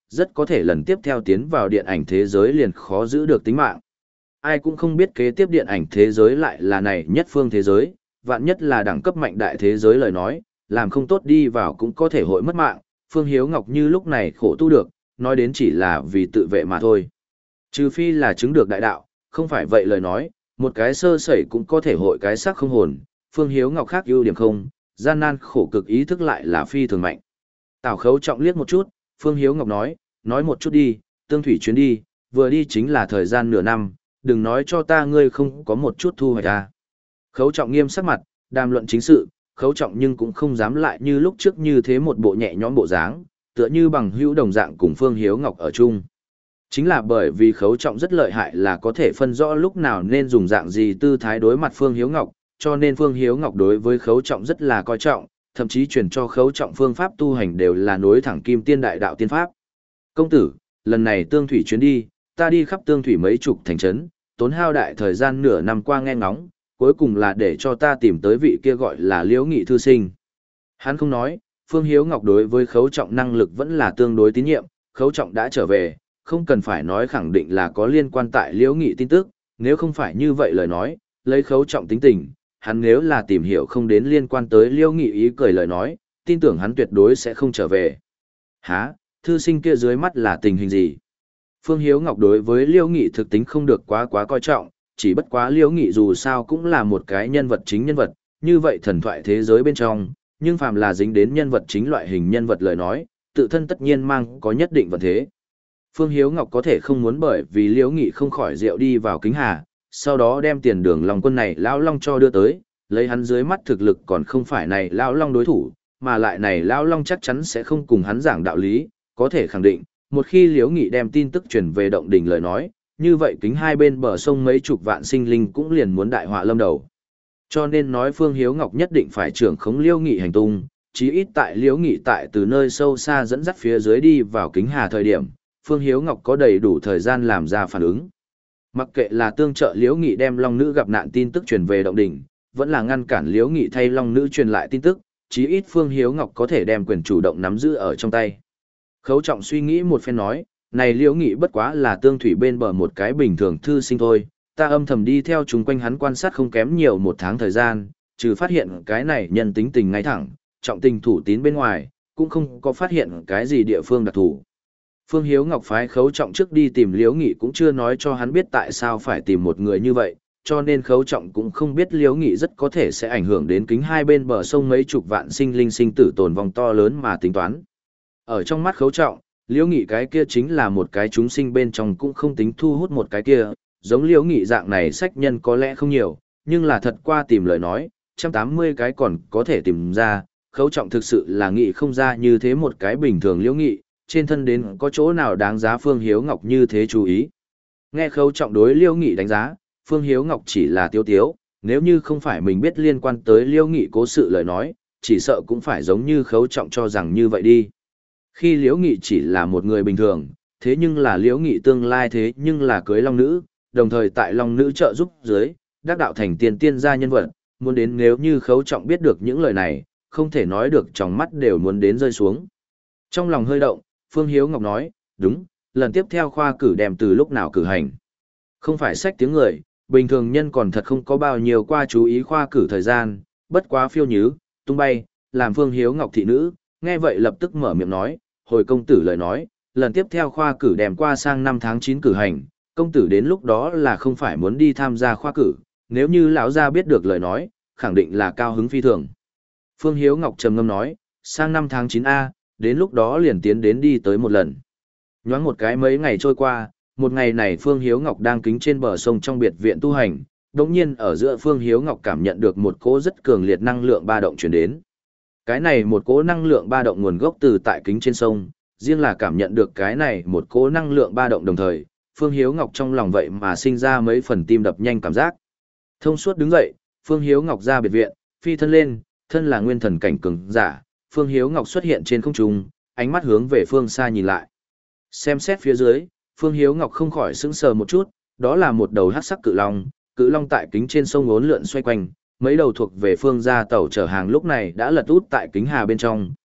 rất có thể lần tiếp theo tiến vào điện ảnh thế giới liền khó giữ được tính mạng. Ai cũng không biết kế tiếp điện ảnh thế giới lại là này nhất phương thế giới, vạn nhất là đẳng cấp mạnh đại thế giới lời nói, làm không tốt đi vào cũng có thể hội mất mạng, Phương Hiếu Ngọc như lúc này khổ tu được, nói đến chỉ là vì tự vệ mà thôi. Trừ phi là chứng được đại đạo, không phải vậy lời nói, một cái sơ sẩy cũng có thể hội cái sắc không hồn, Phương Hiếu Ngọc khác ưu điểm không, gian nan khổ cực ý thức lại là phi thường mạnh. Tào Khấu Trọng liếc một chút, Phương Hiếu Ngọc nói, nói một chút đi, tương thủy chuyến đi, vừa đi chính là thời gian nửa năm, đừng nói cho ta ngươi không có một chút thu hoạch ta. Khấu Trọng nghiêm sắc mặt, đàm luận chính sự, Khấu Trọng nhưng cũng không dám lại như lúc trước như thế một bộ nhẹ nhõm bộ dáng, tựa như bằng hữu đồng dạng cùng Phương Hiếu Ngọc ở chung. Chính là bởi vì Khấu Trọng rất lợi hại là có thể phân rõ lúc nào nên dùng dạng gì tư thái đối mặt Phương Hiếu Ngọc, cho nên Phương Hiếu Ngọc đối với Khấu Trọng rất là coi trọng, thậm chí truyền cho Khấu Trọng phương pháp tu hành đều là nối thẳng kim tiên đại đạo tiên pháp. Công tử, lần này tương thủy chuyến đi, ta đi khắp tương thủy mấy chục thành trấn, tốn hao đại thời gian nửa năm qua nghe ngóng, cuối cùng là để cho ta tìm tới vị kia gọi là Liễu Nghị thư sinh. Hắn không nói, Phương Hiếu Ngọc đối với Khấu Trọng năng lực vẫn là tương đối tín nhiệm, Khấu Trọng đã trở về, không cần phải nói khẳng định là có liên quan tại Liễu Nghị tin tức, nếu không phải như vậy lời nói, lấy Khấu Trọng tính tình, hắn nếu là tìm hiểu không đến liên quan tới Liễu Nghị ý cười lời nói, tin tưởng hắn tuyệt đối sẽ không trở về. Hả, thư sinh kia dưới mắt là tình hình gì? Phương Hiếu Ngọc đối với Liễu Nghị thực tính không được quá quá coi trọng, chỉ bất quá Liễu Nghị dù sao cũng là một cái nhân vật chính nhân vật, như vậy thần thoại thế giới bên trong, nhưng phàm là dính đến nhân vật chính loại hình nhân vật lời nói, tự thân tất nhiên mang có nhất định vận thế. Phương Hiếu Ngọc có thể không muốn bởi vì Liễu Nghị không khỏi rượu đi vào kính hà, sau đó đem tiền đường lòng quân này lão long cho đưa tới, lấy hắn dưới mắt thực lực còn không phải này lão long đối thủ, mà lại này lão long chắc chắn sẽ không cùng hắn giảng đạo lý, có thể khẳng định, một khi Liễu Nghị đem tin tức truyền về động đỉnh lời nói, như vậy kính hai bên bờ sông mấy chục vạn sinh linh cũng liền muốn đại họa lâm đầu. Cho nên nói Phương Hiếu Ngọc nhất định phải trưởng khống Liễu Nghị hành tung, chí ít tại Liễu Nghị tại từ nơi sâu xa dẫn dắt phía dưới đi vào kính hà thời điểm, Phương Hiếu Ngọc có đầy đủ thời gian làm ra phản ứng. Mặc kệ là tương trợ Liễu Nghị đem Long Nữ gặp nạn tin tức truyền về động đỉnh, vẫn là ngăn cản Liễu Nghị thay Long Nữ truyền lại tin tức, chí ít Phương Hiếu Ngọc có thể đem quyền chủ động nắm giữ ở trong tay. Khấu Trọng suy nghĩ một phen nói, này Liễu Nghị bất quá là tương thủy bên bờ một cái bình thường thư sinh thôi, ta âm thầm đi theo chúng quanh hắn quan sát không kém nhiều một tháng thời gian, trừ phát hiện cái này nhân tính tình ngay thẳng, trọng tình thủ tín bên ngoài, cũng không có phát hiện cái gì địa phương đặc thù. Phương Hiếu Ngọc phái Khấu Trọng trước đi tìm Liễu Nghị cũng chưa nói cho hắn biết tại sao phải tìm một người như vậy, cho nên Khấu Trọng cũng không biết Liễu Nghị rất có thể sẽ ảnh hưởng đến kính hai bên bờ sông mấy chục vạn sinh linh sinh tử tồn vong to lớn mà tính toán. Ở trong mắt Khấu Trọng, Liễu Nghị cái kia chính là một cái chúng sinh bên trong cũng không tính thu hút một cái kia, giống Liễu Nghị dạng này sách nhân có lẽ không nhiều, nhưng là thật qua tìm lời nói, một trăm tám mươi cái còn có thể tìm ra, Khấu Trọng thực sự là nghị không ra như thế một cái bình thường Liễu Nghị, trên thân đến có chỗ nào đáng giá Phương Hiếu Ngọc như thế chú ý. Nghe Khấu Trọng đối Liễu Nghị đánh giá, Phương Hiếu Ngọc chỉ là tiếu tiếu, nếu như không phải mình biết liên quan tới Liễu Nghị cố sự lời nói, chỉ sợ cũng phải giống như Khấu Trọng cho rằng như vậy đi. Khi Liễu Nghị chỉ là một người bình thường, thế nhưng là Liễu Nghị tương lai thế nhưng là cưới Long Nữ, đồng thời tại Long Nữ trợ giúp dưới, đắc đạo thành tiên tiên gia nhân vật, muốn đến nếu như Khấu Trọng biết được những lời này, không thể nói được trong mắt đều muốn đến rơi xuống. Trong lòng hơi động, Phương Hiếu Ngọc nói, đúng, lần tiếp theo khoa cử đem từ lúc nào cử hành. Không phải sách tiếng người, bình thường nhân còn thật không có bao nhiêu qua chú ý khoa cử thời gian, bất quá phiêu nhứ, tung bay, làm Phương Hiếu Ngọc thị nữ, nghe vậy lập tức mở miệng nói, hồi công tử lời nói, lần tiếp theo khoa cử đem qua sang năm tháng chín cử hành, công tử đến lúc đó là không phải muốn đi tham gia khoa cử, nếu như lão gia biết được lời nói, khẳng định là cao hứng phi thường. Phương Hiếu Ngọc trầm ngâm nói, sang năm tháng chín A, đến lúc đó liền tiến đến đi tới một lần. Nhoáng một cái mấy ngày trôi qua, một ngày này Phương Hiếu Ngọc đang kính trên bờ sông trong biệt viện tu hành, đống nhiên ở giữa Phương Hiếu Ngọc cảm nhận được một cỗ rất cường liệt năng lượng ba động chuyển đến. Cái này một cỗ năng lượng ba động nguồn gốc từ tại kính trên sông, riêng là cảm nhận được cái này một cỗ năng lượng ba động đồng thời, Phương Hiếu Ngọc trong lòng vậy mà sinh ra mấy phần tim đập nhanh cảm giác. Thông suốt đứng dậy, Phương Hiếu Ngọc ra biệt viện, phi thân lên, thân là nguyên thần cảnh cường giả, Phương Hiếu Ngọc xuất hiện trên không trung, ánh mắt hướng về phương xa nhìn lại. Xem xét phía dưới, Phương Hiếu Ngọc không khỏi sững sờ một chút, đó là một đầu hắc sắc cự long, cự long tại kính trên sông uốn lượn xoay quanh, mấy đầu thuộc về phương gia tàu chở hàng lúc này đã lật út tại kính hà bên trong,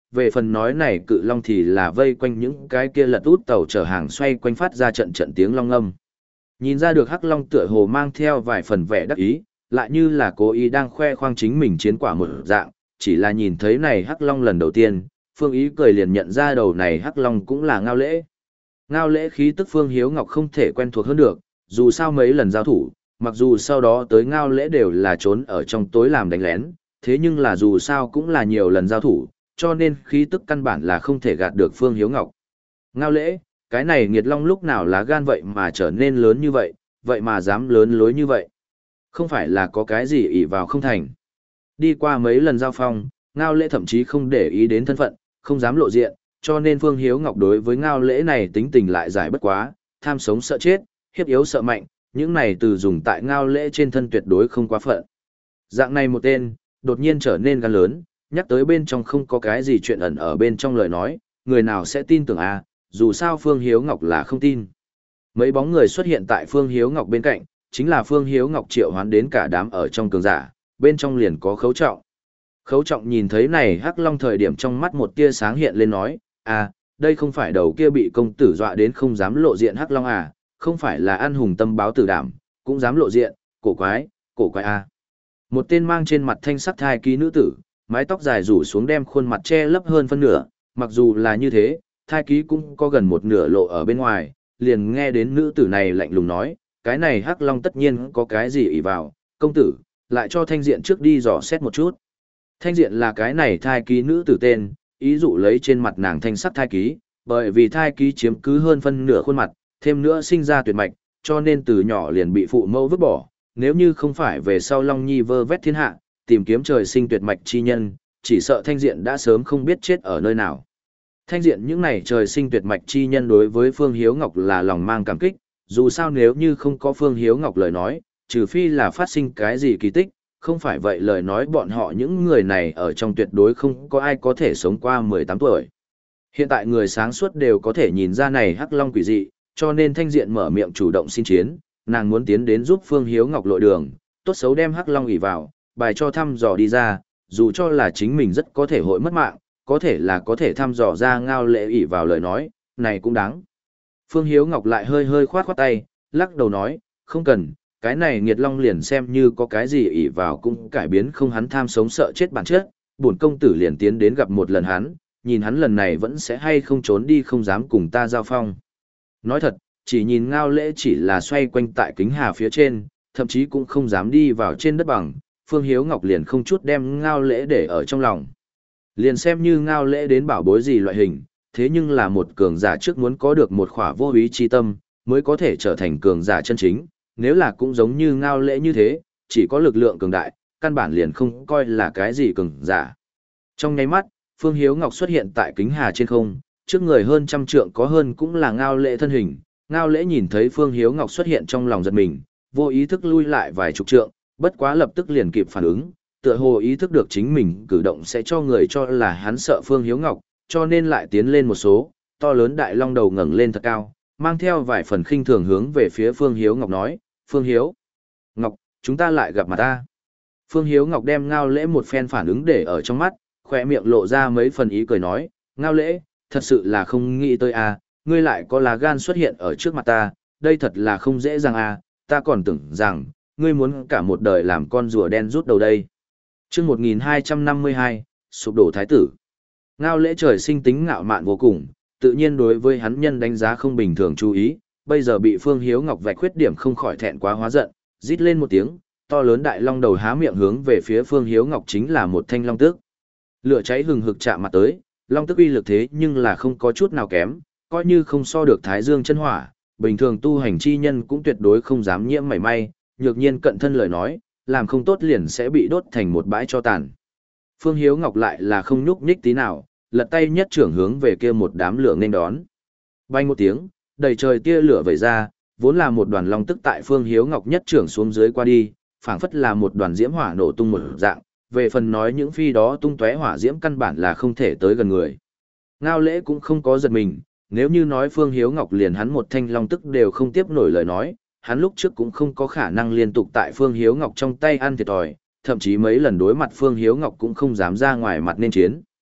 về phần nói này cự long thì là vây quanh những cái kia lật út tàu chở hàng xoay quanh phát ra trận trận tiếng long âm. Nhìn ra được hắc long tựa hồ mang theo vài phần vẻ đắc ý, lại như là cố ý đang khoe khoang chính mình chiến quả một dạng, chỉ là nhìn thấy này hắc long lần đầu tiên, Phương Ý cười liền nhận ra đầu này hắc long cũng là Ngao Lễ. Ngao Lễ khí tức Phương Hiếu Ngọc không thể quen thuộc hơn được, dù sao mấy lần giao thủ, mặc dù sau đó tới Ngao Lễ đều là trốn ở trong tối làm đánh lén, thế nhưng là dù sao cũng là nhiều lần giao thủ, cho nên khí tức căn bản là không thể gạt được Phương Hiếu Ngọc. Ngao Lễ, cái này nghiệt long lúc nào lá gan vậy mà trở nên lớn như vậy, vậy mà dám lớn lối như vậy. Không phải là có cái gì ỷ vào không thành. Đi qua mấy lần giao phong, Ngao Lễ thậm chí không để ý đến thân phận, không dám lộ diện, cho nên Phương Hiếu Ngọc đối với Ngao Lễ này tính tình lại giải bất quá, tham sống sợ chết, hiếp yếu sợ mạnh, những này từ dùng tại Ngao Lễ trên thân tuyệt đối không quá phận. Dạng này một tên, đột nhiên trở nên gan lớn, nhắc tới bên trong không có cái gì chuyện ẩn ở bên trong lời nói, người nào sẽ tin tưởng à, dù sao Phương Hiếu Ngọc là không tin. Mấy bóng người xuất hiện tại Phương Hiếu Ngọc bên cạnh, chính là Phương Hiếu Ngọc triệu hoán đến cả đám ở trong cường giả, bên trong liền có Khấu Trọng. Khấu Trọng nhìn thấy này hắc long thời điểm trong mắt một tia sáng hiện lên nói, à, đây không phải đầu kia bị công tử dọa đến không dám lộ diện hắc long à, không phải là ăn hùng tâm báo tử đảm, cũng dám lộ diện, cổ quái, cổ quái à. Một tên mang trên mặt thanh sắc thai ký nữ tử, mái tóc dài rủ xuống đem khuôn mặt che lấp hơn phân nửa, mặc dù là như thế, thai ký cũng có gần một nửa lộ ở bên ngoài, liền nghe đến nữ tử này lạnh lùng nói, cái này hắc long tất nhiên có cái gì ỷ vào, công tử, lại cho thanh diện trước đi dò xét một chút. Thanh diện là cái này thai ký nữ tử tên, ý dụ lấy trên mặt nàng thanh sắc thai ký, bởi vì thai ký chiếm cứ hơn phân nửa khuôn mặt, thêm nữa sinh ra tuyệt mạch, cho nên từ nhỏ liền bị phụ mẫu vứt bỏ, nếu như không phải về sau Long Nhi vơ vét thiên hạ, tìm kiếm trời sinh tuyệt mạch chi nhân, chỉ sợ thanh diện đã sớm không biết chết ở nơi nào. Thanh diện những này trời sinh tuyệt mạch chi nhân đối với Phương Hiếu Ngọc là lòng mang cảm kích, dù sao nếu như không có Phương Hiếu Ngọc lời nói, trừ phi là phát sinh cái gì kỳ tích, không phải vậy lời nói bọn họ những người này ở trong tuyệt đối không có ai có thể sống qua mười tám tuổi. Hiện tại người sáng suốt đều có thể nhìn ra này hắc long quỷ dị, cho nên thanh diện mở miệng chủ động xin chiến, nàng muốn tiến đến giúp Phương Hiếu Ngọc lội đường, tốt xấu đem hắc long ỉ vào, bài cho thăm dò đi ra, dù cho là chính mình rất có thể hội mất mạng, có thể là có thể thăm dò ra Ngao Lễ ỉ vào lời nói, này cũng đáng. Phương Hiếu Ngọc lại hơi hơi khoát khoát tay, lắc đầu nói, không cần, cái này nghiệt long liền xem như có cái gì ỉ vào cũng cải biến không hắn tham sống sợ chết bản chất, bổn công tử liền tiến đến gặp một lần hắn, nhìn hắn lần này vẫn sẽ hay không trốn đi không dám cùng ta giao phong. Nói thật, chỉ nhìn Ngao Lễ chỉ là xoay quanh tại kính hà phía trên, thậm chí cũng không dám đi vào trên đất bằng, Phương Hiếu Ngọc liền không chút đem Ngao Lễ để ở trong lòng. Liền xem như Ngao Lễ đến bảo bối gì loại hình, thế nhưng là một cường giả trước muốn có được một khỏa vô ý chi tâm, mới có thể trở thành cường giả chân chính, nếu là cũng giống như Ngao Lễ như thế, chỉ có lực lượng cường đại, căn bản liền không coi là cái gì cường giả. Trong nháy mắt, Phương Hiếu Ngọc xuất hiện tại kính hà trên không, trước người hơn trăm trượng có hơn cũng là Ngao Lễ thân hình, Ngao Lễ nhìn thấy Phương Hiếu Ngọc xuất hiện trong lòng giật mình, vô ý thức lui lại vài chục trượng, bất quá lập tức liền kịp phản ứng, tựa hồ ý thức được chính mình cử động sẽ cho người cho là hắn sợ Phương Hiếu Ngọc, cho nên lại tiến lên một số, to lớn đại long đầu ngẩng lên thật cao, mang theo vài phần khinh thường hướng về phía Phương Hiếu Ngọc nói, Phương Hiếu Ngọc, chúng ta lại gặp mặt ta. Phương Hiếu Ngọc đem Ngao Lễ một phen phản ứng để ở trong mắt, khỏe miệng lộ ra mấy phần ý cười nói, Ngao Lễ, thật sự là không nghĩ tới à, ngươi lại có lá gan xuất hiện ở trước mặt ta, đây thật là không dễ dàng à, ta còn tưởng rằng, ngươi muốn cả một đời làm con rùa đen rút đầu đây. Chương một nghìn hai trăm năm mươi hai, sụp đổ thái tử. Ngao Lễ trời sinh tính ngạo mạn vô cùng, tự nhiên đối với hắn nhân đánh giá không bình thường chú ý, bây giờ bị Phương Hiếu Ngọc vạch khuyết điểm không khỏi thẹn quá hóa giận, rít lên một tiếng, to lớn đại long đầu há miệng hướng về phía Phương Hiếu Ngọc chính là một thanh long tước. Lửa cháy hừng hực chạm mặt tới, long tước uy lực thế nhưng là không có chút nào kém, coi như không so được Thái Dương chân hỏa, bình thường tu hành chi nhân cũng tuyệt đối không dám nhiễm mảy may, nhược nhiên cận thân lời nói, làm không tốt liền sẽ bị đốt thành một bãi tro tàn. Phương Hiếu Ngọc lại là không nhúc nhích tí nào, lật tay nhất trưởng hướng về kia một đám lửa nên đón. Bay một tiếng, đầy trời tia lửa vẩy ra, vốn là một đoàn long tức tại Phương Hiếu Ngọc nhất trưởng xuống dưới qua đi, phảng phất là một đoàn diễm hỏa nổ tung một dạng, về phần nói những phi đó tung tóe hỏa diễm căn bản là không thể tới gần người. Ngao Lễ cũng không có giật mình, nếu như nói Phương Hiếu Ngọc liền hắn một thanh long tức đều không tiếp nổi lời nói, hắn lúc trước cũng không có khả năng liên tục tại Phương Hiếu Ngọc trong tay ăn thiệt thòi, thậm chí mấy lần đối mặt Phương Hiếu Ngọc cũng không dám ra ngoài mặt nên chiến.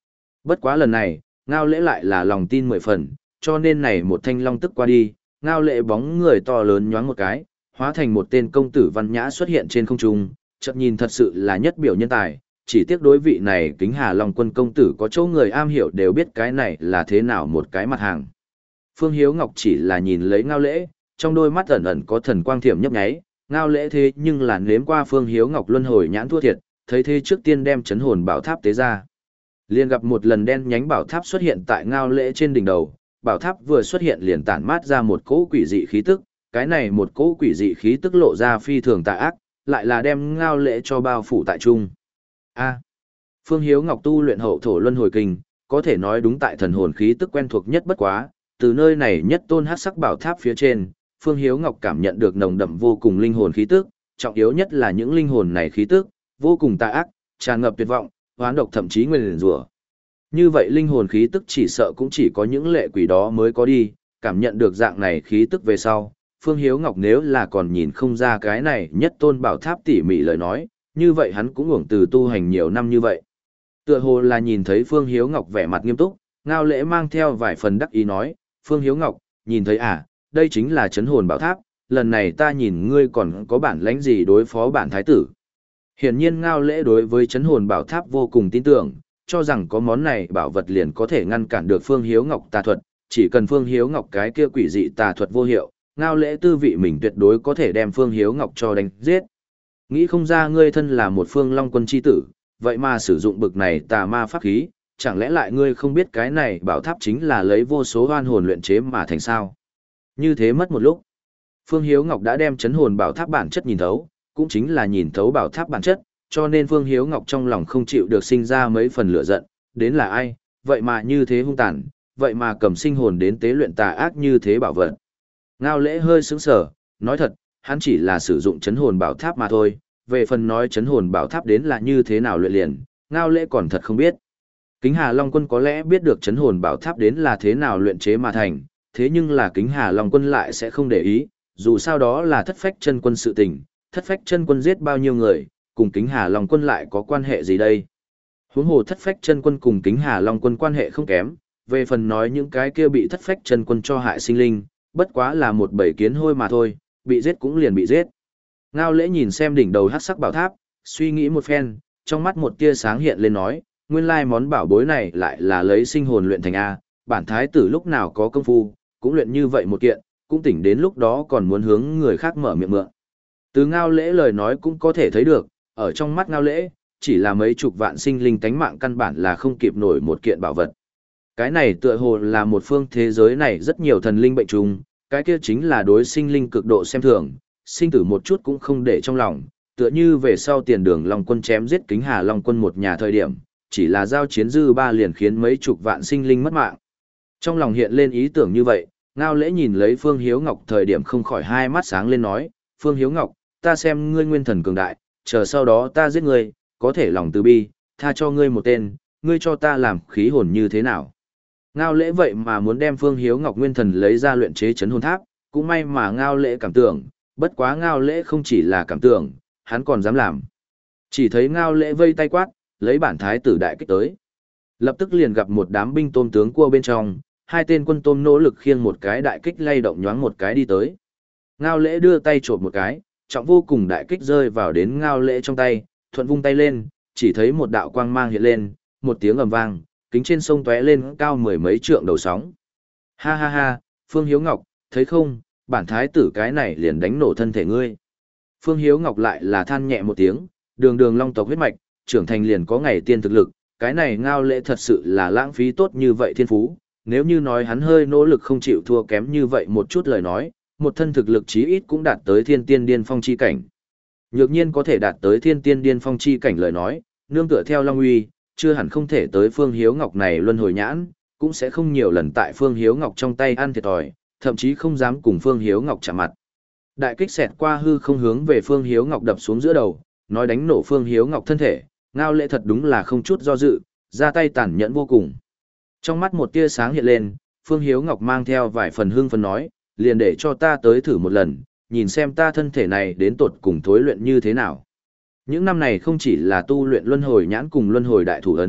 Bất quá lần này, Ngao Lễ lại là lòng tin mười phần, cho nên này một thanh long tức qua đi, Ngao Lễ bóng người to lớn nhoáng một cái, hóa thành một tên công tử văn nhã xuất hiện trên không trung, chợt nhìn thật sự là nhất biểu nhân tài, chỉ tiếc đối vị này Kính Hà Long Quân công tử có chỗ người am hiểu đều biết cái này là thế nào một cái mặt hàng. Phương Hiếu Ngọc chỉ là nhìn lấy Ngao Lễ, trong đôi mắt ẩn ẩn có thần quang thiểm nhấp nháy, Ngao Lễ thế nhưng là nếm qua Phương Hiếu Ngọc luân hồi nhãn thua thiệt, thấy thế trước tiên đem chấn hồn bảo tháp tế ra. Liền gặp một lần đen nhánh bảo tháp xuất hiện tại Ngao Lễ trên đỉnh đầu, bảo tháp vừa xuất hiện liền tản mát ra một cỗ quỷ dị khí tức, cái này một cỗ quỷ dị khí tức lộ ra phi thường tà ác, lại là đem Ngao Lễ cho bao phủ tại trung. A. Phương Hiếu Ngọc tu luyện hậu thổ luân hồi kinh, có thể nói đúng tại thần hồn khí tức quen thuộc nhất bất quá, từ nơi này nhất tôn hắc sắc bảo tháp phía trên, Phương Hiếu Ngọc cảm nhận được nồng đậm vô cùng linh hồn khí tức, trọng yếu nhất là những linh hồn này khí tức vô cùng tà ác, tràn ngập tuyệt vọng, oán độc thậm chí nguyền rủa. Như vậy linh hồn khí tức chỉ sợ cũng chỉ có những lệ quỷ đó mới có đi, cảm nhận được dạng này khí tức về sau, Phương Hiếu Ngọc nếu là còn nhìn không ra cái này nhất tôn bảo tháp tỉ mỉ lời nói, như vậy hắn cũng uổng từ tu hành nhiều năm như vậy. Tựa hồ là nhìn thấy Phương Hiếu Ngọc vẻ mặt nghiêm túc, Ngao Lễ mang theo vài phần đắc ý nói, Phương Hiếu Ngọc, nhìn thấy à, đây chính là chấn hồn bảo tháp, lần này ta nhìn ngươi còn có bản lãnh gì đối phó bản thái tử. Hiển nhiên Ngao Lễ đối với chấn hồn bảo tháp vô cùng tin tưởng, cho rằng có món này bảo vật liền có thể ngăn cản được Phương Hiếu Ngọc tà thuật, chỉ cần Phương Hiếu Ngọc cái kia quỷ dị tà thuật vô hiệu, Ngao Lễ tư vị mình tuyệt đối có thể đem Phương Hiếu Ngọc cho đánh giết. Nghĩ không ra ngươi thân là một Phương Long Quân chi tử, vậy mà sử dụng bực này tà ma pháp khí, chẳng lẽ lại ngươi không biết cái này bảo tháp chính là lấy vô số hoan hồn luyện chế mà thành sao? Như thế mất một lúc, Phương Hiếu Ngọc đã đem chấn hồn bảo tháp bản chất nhìn thấu, cũng chính là nhìn thấu bảo tháp bản chất, cho nên Phương Hiếu Ngọc trong lòng không chịu được sinh ra mấy phần lửa giận, đến là ai, vậy mà như thế hung tàn, vậy mà cầm sinh hồn đến tế luyện tà ác như thế bảo vật. Ngao Lễ hơi sững sờ, nói thật, hắn chỉ là sử dụng chấn hồn bảo tháp mà thôi, về phần nói chấn hồn bảo tháp đến là như thế nào luyện liền, Ngao Lễ còn thật không biết. Kính Hà Long Quân có lẽ biết được chấn hồn bảo tháp đến là thế nào luyện chế mà thành, thế nhưng là Kính Hà Long Quân lại sẽ không để ý, dù sao đó là thất phách chân quân sự tình, thất phách chân quân giết bao nhiêu người, cùng Kính Hà Long Quân lại có quan hệ gì đây? Huống hồ thất phách chân quân cùng Kính Hà Long Quân quan hệ không kém, về phần nói những cái kia bị thất phách chân quân cho hại sinh linh, bất quá là một bầy kiến hôi mà thôi, bị giết cũng liền bị giết. Ngao Lễ nhìn xem đỉnh đầu hắc sắc bảo tháp, suy nghĩ một phen, trong mắt một tia sáng hiện lên nói, nguyên lai món bảo bối này lại là lấy sinh hồn luyện thành A, bản thái tử lúc nào có công phu, cũng luyện như vậy một kiện, cũng tỉnh đến lúc đó còn muốn hướng người khác mở miệng mượn. Từ Ngao Lễ lời nói cũng có thể thấy được, ở trong mắt Ngao Lễ, chỉ là mấy chục vạn sinh linh tánh mạng căn bản là không kịp nổi một kiện bảo vật. Cái này tựa hồ là một phương thế giới này rất nhiều thần linh bệnh trùng, cái kia chính là đối sinh linh cực độ xem thường, sinh tử một chút cũng không để trong lòng, tựa như về sau tiền đường Long Quân chém giết Kính Hà Long Quân một nhà thời điểm, chỉ là giao chiến dư ba liền khiến mấy chục vạn sinh linh mất mạng. Trong lòng hiện lên ý tưởng như vậy, Ngao Lễ nhìn lấy Phương Hiếu Ngọc thời điểm không khỏi hai mắt sáng lên nói, Phương Hiếu Ngọc, ta xem ngươi nguyên thần cường đại, chờ sau đó ta giết ngươi, có thể lòng từ bi, tha cho ngươi một tên, ngươi cho ta làm khí hồn như thế nào. Ngao Lễ vậy mà muốn đem Phương Hiếu Ngọc nguyên thần lấy ra luyện chế chấn hồn tháp, cũng may mà Ngao Lễ cảm tưởng, bất quá Ngao Lễ không chỉ là cảm tưởng, hắn còn dám làm. Chỉ thấy Ngao Lễ vây tay quát, lấy bản thái tử đại kích tới. Lập tức liền gặp một đám binh tôm tướng cua bên trong, hai tên quân tôm nỗ lực khiêng một cái đại kích lay động nhoáng một cái đi tới. Ngao Lễ đưa tay chộp một cái, trọng vô cùng đại kích rơi vào đến Ngao Lễ trong tay, thuận vung tay lên, chỉ thấy một đạo quang mang hiện lên, một tiếng ầm vang, kính trên sông tóe lên cao mười mấy trượng đầu sóng. Ha ha ha, Phương Hiếu Ngọc, thấy không, bản thái tử cái này liền đánh nổ thân thể ngươi. Phương Hiếu Ngọc lại là than nhẹ một tiếng, đường đường long tộc huyết mạch, trưởng thành liền có ngày tiên thực lực, cái này Ngao Lễ thật sự là lãng phí tốt như vậy thiên phú, nếu như nói hắn hơi nỗ lực không chịu thua kém như vậy một chút lời nói, một thân thực lực chí ít cũng đạt tới thiên tiên điên phong chi cảnh. Nhược nhiên có thể đạt tới thiên tiên điên phong chi cảnh lời nói, nương tựa theo Long Uy, chưa hẳn không thể tới Phương Hiếu Ngọc này luân hồi nhãn, cũng sẽ không nhiều lần tại Phương Hiếu Ngọc trong tay ăn thiệt thòi, thậm chí không dám cùng Phương Hiếu Ngọc chạm mặt. Đại kích xẹt qua hư không hướng về Phương Hiếu Ngọc đập xuống giữa đầu, nói đánh nổ Phương Hiếu Ngọc thân thể, Ngao Lễ thật đúng là không chút do dự, ra tay tàn nhẫn vô cùng. Trong mắt một tia sáng hiện lên, Phương Hiếu Ngọc mang theo vài phần hưng phấn nói, liền để cho ta tới thử một lần, nhìn xem ta thân thể này đến tột cùng thối luyện như thế nào. Những năm này không chỉ là tu luyện luân hồi nhãn cùng luân hồi đại thủ ấn,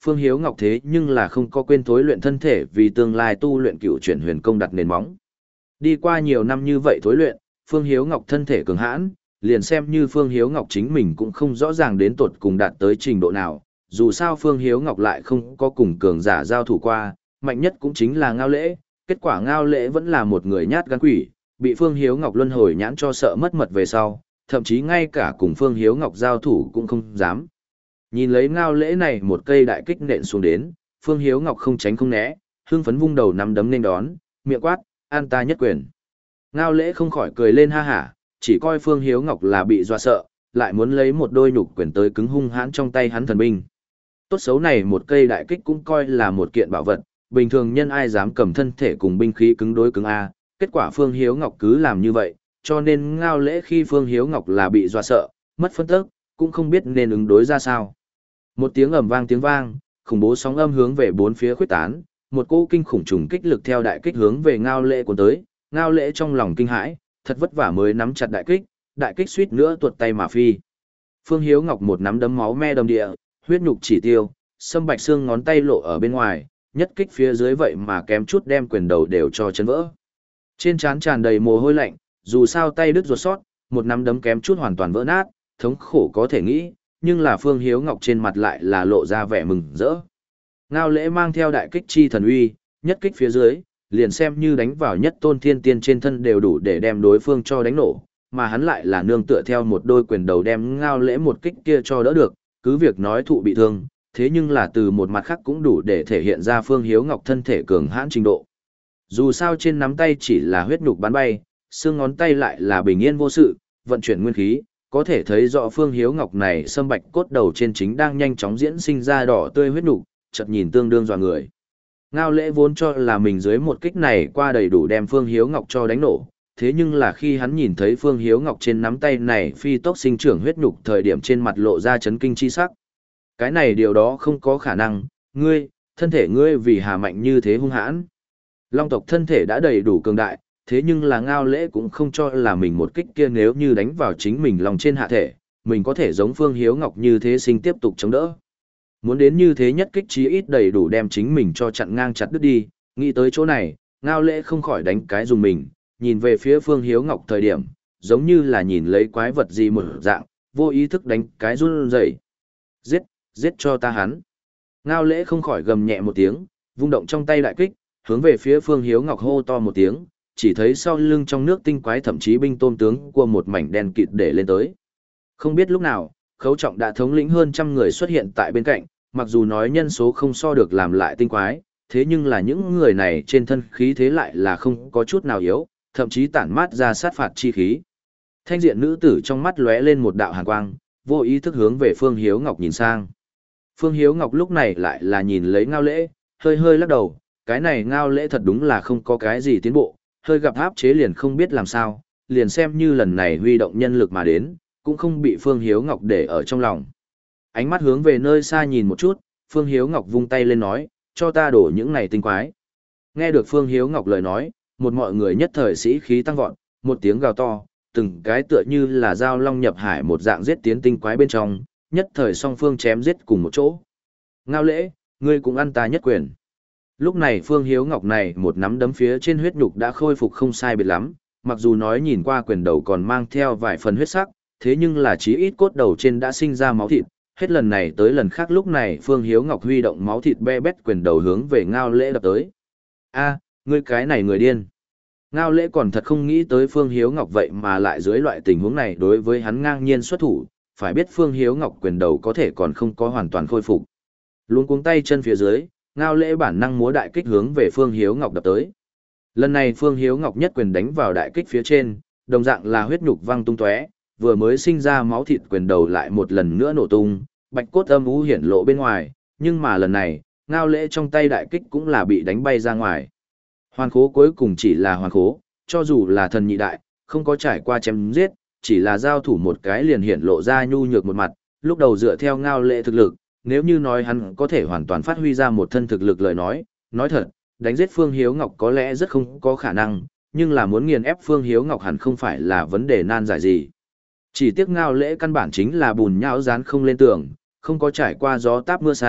Phương Hiếu Ngọc thế nhưng là không có quên thối luyện thân thể vì tương lai tu luyện cựu chuyển huyền công đặt nền móng. Đi qua nhiều năm như vậy thối luyện, Phương Hiếu Ngọc thân thể cường hãn, liền xem như Phương Hiếu Ngọc chính mình cũng không rõ ràng đến tột cùng đạt tới trình độ nào, dù sao Phương Hiếu Ngọc lại không có cùng cường giả giao thủ qua, mạnh nhất cũng chính là Ngao Lễ, kết quả Ngao Lễ vẫn là một người nhát gan quỷ, bị Phương Hiếu Ngọc luân hồi nhãn cho sợ mất mật về sau, thậm chí ngay cả cùng Phương Hiếu Ngọc giao thủ cũng không dám. Nhìn lấy Ngao Lễ này một cây đại kích nện xuống đến, Phương Hiếu Ngọc không tránh không né, hưng phấn vung đầu nắm đấm nên đón, miệng quát, an ta nhất quyền. Ngao Lễ không khỏi cười lên ha hả, chỉ coi Phương Hiếu Ngọc là bị dọa sợ, lại muốn lấy một đôi nhục quyền tới cứng hung hãn trong tay hắn thần binh. Tốt xấu này một cây đại kích cũng coi là một kiện bảo vật, bình thường nhân ai dám cầm thân thể cùng binh khí cứng đối cứng a, kết quả Phương Hiếu Ngọc cứ làm như vậy, cho nên Ngao Lễ khi Phương Hiếu Ngọc là bị dọa sợ, mất phân tức, cũng không biết nên ứng đối ra sao. Một tiếng ầm vang tiếng vang, khủng bố sóng âm hướng về bốn phía khuếch tán, một cỗ kinh khủng trùng kích lực theo đại kích hướng về Ngao Lễ cuốn tới, Ngao Lễ trong lòng kinh hãi, thật vất vả mới nắm chặt đại kích, đại kích suýt nữa tuột tay mà phi. Phương Hiếu Ngọc một nắm đấm máu me đầm địa, huyết nhục chỉ tiêu, sâm bạch xương ngón tay lộ ở bên ngoài, nhất kích phía dưới vậy mà kém chút đem quyền đầu đều cho chấn vỡ. Trên trán tràn đầy mồ hôi lạnh, dù sao tay đứt ruột sót, một nắm đấm kém chút hoàn toàn vỡ nát, thống khổ có thể nghĩ, nhưng là Phương Hiếu Ngọc trên mặt lại là lộ ra vẻ mừng rỡ. Ngao Lễ mang theo đại kích chi thần uy, nhất kích phía dưới, liền xem như đánh vào nhất tôn thiên tiên trên thân đều đủ để đem đối phương cho đánh nổ, mà hắn lại là nương tựa theo một đôi quyền đầu đem Ngao Lễ một kích kia cho đỡ được, cứ việc nói thụ bị thương, thế nhưng là từ một mặt khác cũng đủ để thể hiện ra Phương Hiếu Ngọc thân thể cường hãn trình độ. Dù sao trên nắm tay chỉ là huyết nhục bắn bay, xương ngón tay lại là bình yên vô sự, vận chuyển nguyên khí, có thể thấy rõ Phương Hiếu Ngọc này sâm bạch cốt đầu trên chính đang nhanh chóng diễn sinh ra đỏ tươi huyết nhục, chợt nhìn tương đương dọa người. Ngao Lễ vốn cho là mình dưới một kích này qua đầy đủ đem Phương Hiếu Ngọc cho đánh nổ, thế nhưng là khi hắn nhìn thấy Phương Hiếu Ngọc trên nắm tay này phi tốc sinh trưởng huyết nhục thời điểm trên mặt lộ ra chấn kinh chi sắc. Cái này điều đó không có khả năng, ngươi, thân thể ngươi vì hà mạnh như thế hung hãn. Long tộc thân thể đã đầy đủ cường đại, thế nhưng là Ngao Lễ cũng không cho là mình một kích kia nếu như đánh vào chính mình lòng trên hạ thể, mình có thể giống Phương Hiếu Ngọc như thế sinh tiếp tục chống đỡ. Muốn đến như thế nhất kích chí ít đầy đủ đem chính mình cho chặn ngang chặt đứt đi, nghĩ tới chỗ này, Ngao Lễ không khỏi đánh cái dùng mình, nhìn về phía Phương Hiếu Ngọc thời điểm, giống như là nhìn lấy quái vật gì một dạng, vô ý thức đánh cái run rẩy. Giết, giết cho ta hắn. Ngao Lễ không khỏi gầm nhẹ một tiếng, vung động trong tay đại kích, hướng về phía Phương Hiếu Ngọc hô to một tiếng, chỉ thấy sau lưng trong nước tinh quái thậm chí binh tôm tướng của một mảnh đen kịt để lên tới. Không biết lúc nào, Khấu Trọng đã thống lĩnh hơn trăm người xuất hiện tại bên cạnh, mặc dù nói nhân số không so được làm lại tinh quái, thế nhưng là những người này trên thân khí thế lại là không có chút nào yếu, thậm chí tản mát ra sát phạt chi khí. Thanh diện nữ tử trong mắt lóe lên một đạo hàn quang, vô ý thức hướng về Phương Hiếu Ngọc nhìn sang. Phương Hiếu Ngọc lúc này lại là nhìn lấy Ngao Lễ, hơi hơi lắc đầu, cái này Ngao Lễ thật đúng là không có cái gì tiến bộ, hơi gặp áp chế liền không biết làm sao, liền xem như lần này huy động nhân lực mà đến, cũng không bị Phương Hiếu Ngọc để ở trong lòng. Ánh mắt hướng về nơi xa nhìn một chút, Phương Hiếu Ngọc vung tay lên nói, cho ta đổ những này tinh quái. Nghe được Phương Hiếu Ngọc lời nói, một mọi người nhất thời sĩ khí tăng vọt, một tiếng gào to, từng cái tựa như là dao long nhập hải một dạng giết tiến tinh quái bên trong, nhất thời song phương chém giết cùng một chỗ. Ngao Lễ, ngươi cũng ăn ta nhất quyền. Lúc này Phương Hiếu Ngọc này một nắm đấm phía trên huyết nhục đã khôi phục không sai biệt lắm, mặc dù nói nhìn qua quyền đầu còn mang theo vài phần huyết sắc, thế nhưng là chí ít cốt đầu trên đã sinh ra máu thịt, hết lần này tới lần khác lúc này Phương Hiếu Ngọc huy động máu thịt be bét quyền đầu hướng về Ngao Lễ đập tới. A, ngươi cái này người điên. Ngao Lễ còn thật không nghĩ tới Phương Hiếu Ngọc vậy mà lại dưới loại tình huống này đối với hắn ngang nhiên xuất thủ, phải biết Phương Hiếu Ngọc quyền đầu có thể còn không có hoàn toàn khôi phục. Luống cuống tay chân phía dưới, Ngao Lễ bản năng múa đại kích hướng về Phương Hiếu Ngọc đập tới. Lần này Phương Hiếu Ngọc nhất quyền đánh vào đại kích phía trên, đồng dạng là huyết nhục văng tung tóe, vừa mới sinh ra máu thịt quyền đầu lại một lần nữa nổ tung, bạch cốt âm u hiển lộ bên ngoài, nhưng mà lần này, Ngao Lễ trong tay đại kích cũng là bị đánh bay ra ngoài. Hoàn khố cuối cùng chỉ là hoàn khố, cho dù là thần nhị đại, không có trải qua chém giết, chỉ là giao thủ một cái liền hiển lộ ra nhu nhược một mặt, lúc đầu dựa theo Ngao Lễ thực lực, nếu như nói hắn có thể hoàn toàn phát huy ra một thân thực lực lời nói, nói thật, đánh giết Phương Hiếu Ngọc có lẽ rất không có khả năng, nhưng là muốn nghiền ép Phương Hiếu Ngọc hẳn không phải là vấn đề nan giải gì. Chỉ tiếc Ngao Lễ căn bản chính là bùn nhão dán không lên tường, không có trải qua gió táp mưa xa,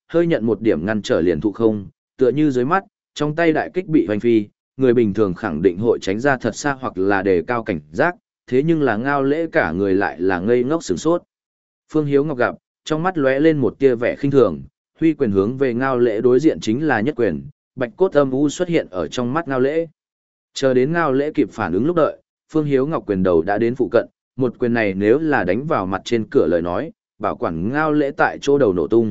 hơi nhận một điểm ngăn trở liền thụ không, tựa như dưới mắt, trong tay đại kích bị hoành phi, người bình thường khẳng định hội tránh ra thật xa hoặc là đề cao cảnh giác, thế nhưng là Ngao Lễ cả người lại là ngây ngốc sửng sốt. Phương Hiếu Ngọc gặp, trong mắt lóe lên một tia vẻ khinh thường, huy quyền hướng về Ngao Lễ đối diện chính là nhất quyền, bạch cốt âm u xuất hiện ở trong mắt Ngao Lễ. Chờ đến Ngao Lễ kịp phản ứng lúc đợi, Phương Hiếu Ngọc quyền đầu đã đến phụ cận, một quyền này nếu là đánh vào mặt trên cửa lời nói, bảo quản Ngao Lễ tại chỗ đầu nổ tung.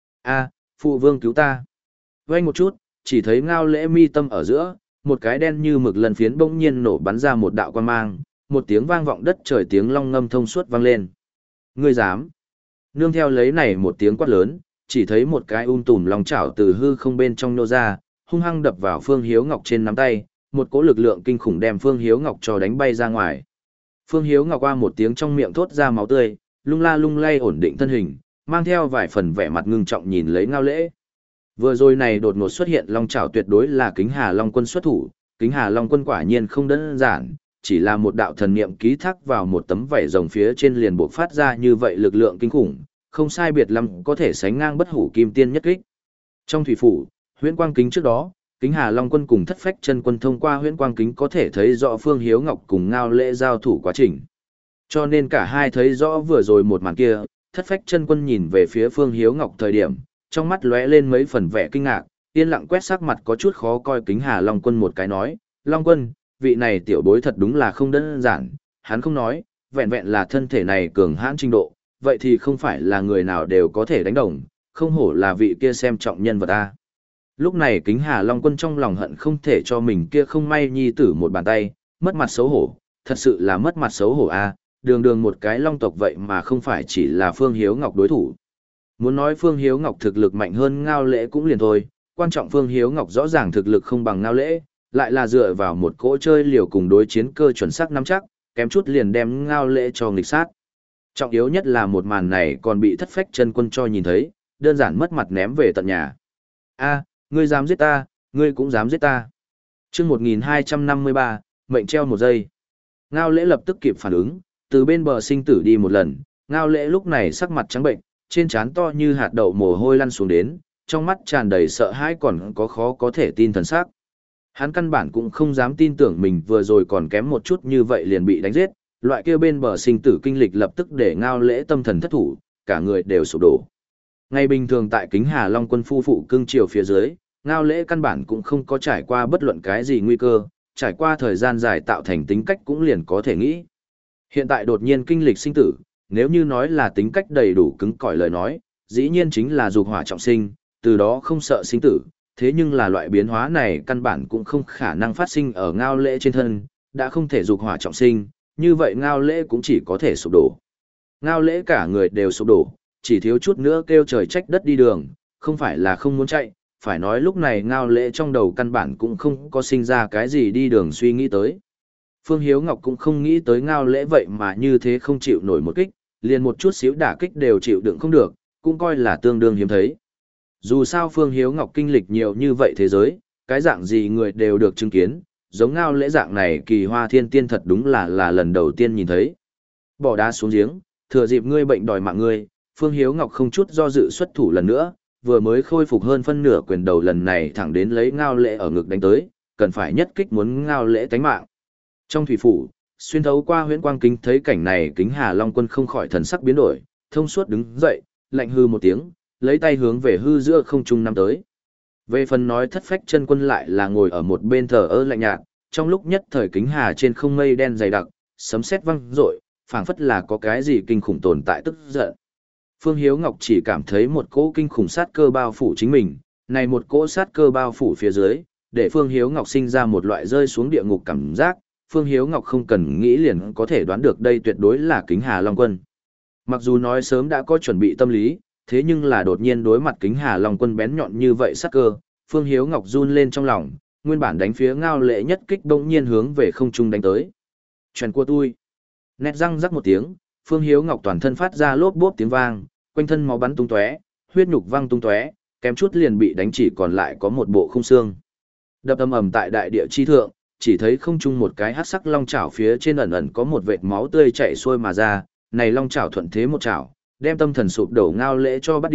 A, phụ vương cứu ta. Vây một chút, chỉ thấy Ngao Lễ mi tâm ở giữa, một cái đen như mực lần phiến bỗng nhiên nổ bắn ra một đạo quang mang, một tiếng vang vọng đất trời, tiếng long ngâm thông suốt vang lên. Ngươi dám? Nương theo lấy này một tiếng quát lớn, chỉ thấy một cái um tùm long chảo từ hư không bên trong nô ra, hung hăng đập vào Phương Hiếu Ngọc trên nắm tay, một cỗ lực lượng kinh khủng đem Phương Hiếu Ngọc cho đánh bay ra ngoài. Phương Hiếu Ngọc qua một tiếng trong miệng thốt ra máu tươi, lung la lung lay ổn định thân hình, mang theo vài phần vẻ mặt ngưng trọng nhìn lấy Ngao Lễ. Vừa rồi này đột ngột xuất hiện long chảo tuyệt đối là Kính Hà Long Quân xuất thủ, Kính Hà Long Quân quả nhiên không đơn giản, chỉ là một đạo thần niệm ký thác vào một tấm vảy rồng phía trên liền bộc phát ra như vậy lực lượng kinh khủng, không sai biệt lắm có thể sánh ngang bất hủ kim tiên nhất kích. Trong thủy phủ, huyễn quang kính trước đó, Kính Hà Long Quân cùng Thất Phách Chân Quân thông qua huyễn quang kính có thể thấy rõ Phương Hiếu Ngọc cùng Ngao Lễ giao thủ quá trình. Cho nên cả hai thấy rõ vừa rồi một màn kia, Thất Phách Chân Quân nhìn về phía Phương Hiếu Ngọc thời điểm, trong mắt lóe lên mấy phần vẻ kinh ngạc, yên lặng quét sắc mặt có chút khó coi Kính Hà Long Quân một cái nói, Long Quân, vị này tiểu bối thật đúng là không đơn giản, hắn không nói, vẹn vẹn là thân thể này cường hãn trình độ, vậy thì không phải là người nào đều có thể đánh đồng, không hổ là vị kia xem trọng nhân vật ta. Lúc này Kính Hà Long Quân trong lòng hận không thể cho mình kia không may nhi tử một bàn tay, mất mặt xấu hổ, thật sự là mất mặt xấu hổ a, đường đường một cái long tộc vậy mà không phải chỉ là Phương Hiếu Ngọc đối thủ. Muốn nói Phương Hiếu Ngọc thực lực mạnh hơn Ngao Lễ cũng liền thôi, quan trọng Phương Hiếu Ngọc rõ ràng thực lực không bằng Ngao Lễ, lại là dựa vào một cỗ chơi liều cùng đối chiến cơ chuẩn xác nắm chắc, kém chút liền đem Ngao Lễ cho nghịch sát. Trọng yếu nhất là một màn này còn bị Thất Phách Chân Quân cho nhìn thấy, đơn giản mất mặt ném về tận nhà. A, ngươi dám giết ta, ngươi cũng dám giết ta. Chương một nghìn hai trăm năm mươi ba, mệnh treo một giây. Ngao Lễ lập tức kịp phản ứng, từ bên bờ sinh tử đi một lần, Ngao Lễ lúc này sắc mặt trắng bệnh, trên trán to như hạt đậu mồ hôi lăn xuống đến, trong mắt tràn đầy sợ hãi còn có khó có thể tin thần sắc. Hắn căn bản cũng không dám tin tưởng mình vừa rồi còn kém một chút như vậy liền bị đánh giết, loại kia bên bờ sinh tử kinh lịch lập tức để Ngao Lễ tâm thần thất thủ, cả người đều sụp đổ. Ngày bình thường tại Kính Hà Long Quân phu phụ cưng chiều phía dưới, Ngao Lễ căn bản cũng không có trải qua bất luận cái gì nguy cơ, trải qua thời gian dài tạo thành tính cách cũng liền có thể nghĩ. Hiện tại đột nhiên kinh lịch sinh tử, nếu như nói là tính cách đầy đủ cứng cỏi lời nói, dĩ nhiên chính là dục hỏa trọng sinh, từ đó không sợ sinh tử, thế nhưng là loại biến hóa này căn bản cũng không khả năng phát sinh ở Ngao Lễ trên thân, đã không thể dục hỏa trọng sinh, như vậy Ngao Lễ cũng chỉ có thể sụp đổ. Ngao Lễ cả người đều sụp đổ, chỉ thiếu chút nữa kêu trời trách đất đi đường, không phải là không muốn chạy, phải nói lúc này Ngao Lễ trong đầu căn bản cũng không có sinh ra cái gì đi đường suy nghĩ tới. Phương Hiếu Ngọc cũng không nghĩ tới Ngao Lễ vậy mà như thế không chịu nổi một kích, liền một chút xíu đả kích đều chịu đựng không được, cũng coi là tương đương hiếm thấy. Dù sao Phương Hiếu Ngọc kinh lịch nhiều như vậy thế giới, cái dạng gì người đều được chứng kiến, giống Ngao Lễ dạng này kỳ hoa thiên tiên thật đúng là là lần đầu tiên nhìn thấy. Bỏ đá xuống giếng, thừa dịp ngươi bệnh đòi mạng ngươi, Phương Hiếu Ngọc không chút do dự xuất thủ lần nữa, vừa mới khôi phục hơn phân nửa quyền đầu lần này thẳng đến lấy Ngao Lễ ở ngực đánh tới, cần phải nhất kích muốn Ngao Lễ tánh mạng. Trong thủy phủ, xuyên thấu qua huyễn quang kính thấy cảnh này, Kính Hà Long Quân không khỏi thần sắc biến đổi, thông suốt đứng dậy, lạnh hư một tiếng, lấy tay hướng về hư giữa không trung năm tới. Về phần nói Thất Phách Chân Quân lại là ngồi ở một bên thờ ơ lạnh nhạt, trong lúc nhất thời Kính Hà trên không mây đen dày đặc, sấm sét vang rội, phảng phất là có cái gì kinh khủng tồn tại tức giận. Phương Hiếu Ngọc chỉ cảm thấy một cỗ kinh khủng sát cơ bao phủ chính mình, này một cỗ sát cơ bao phủ phía dưới, để Phương Hiếu Ngọc sinh ra một loại rơi xuống địa ngục cảm giác, Phương Hiếu Ngọc không cần nghĩ liền có thể đoán được đây tuyệt đối là Kính Hà Long Quân. Mặc dù nói sớm đã có chuẩn bị tâm lý, thế nhưng là đột nhiên đối mặt Kính Hà Long Quân bén nhọn như vậy sát cơ, Phương Hiếu Ngọc run lên trong lòng, nguyên bản đánh phía Ngao Lễ nhất kích bỗng nhiên hướng về không trung đánh tới. Truyền của tôi. Nét răng rắc một tiếng, Phương Hiếu Ngọc toàn thân phát ra lốp bốp tiếng vang, quanh thân máu bắn tung tóe, huyết nhục văng tung tóe, kém chút liền bị đánh chỉ còn lại có một bộ khung xương. Đập âm ầm tại đại địa chi thượng, chỉ thấy không trung một cái hắc sắc long chảo phía trên ẩn ẩn có một vệt máu tươi chảy xuôi mà ra, này long chảo thuận thế một chảo, đem tâm thần sụp đổ Ngao Lễ cho bắt đi,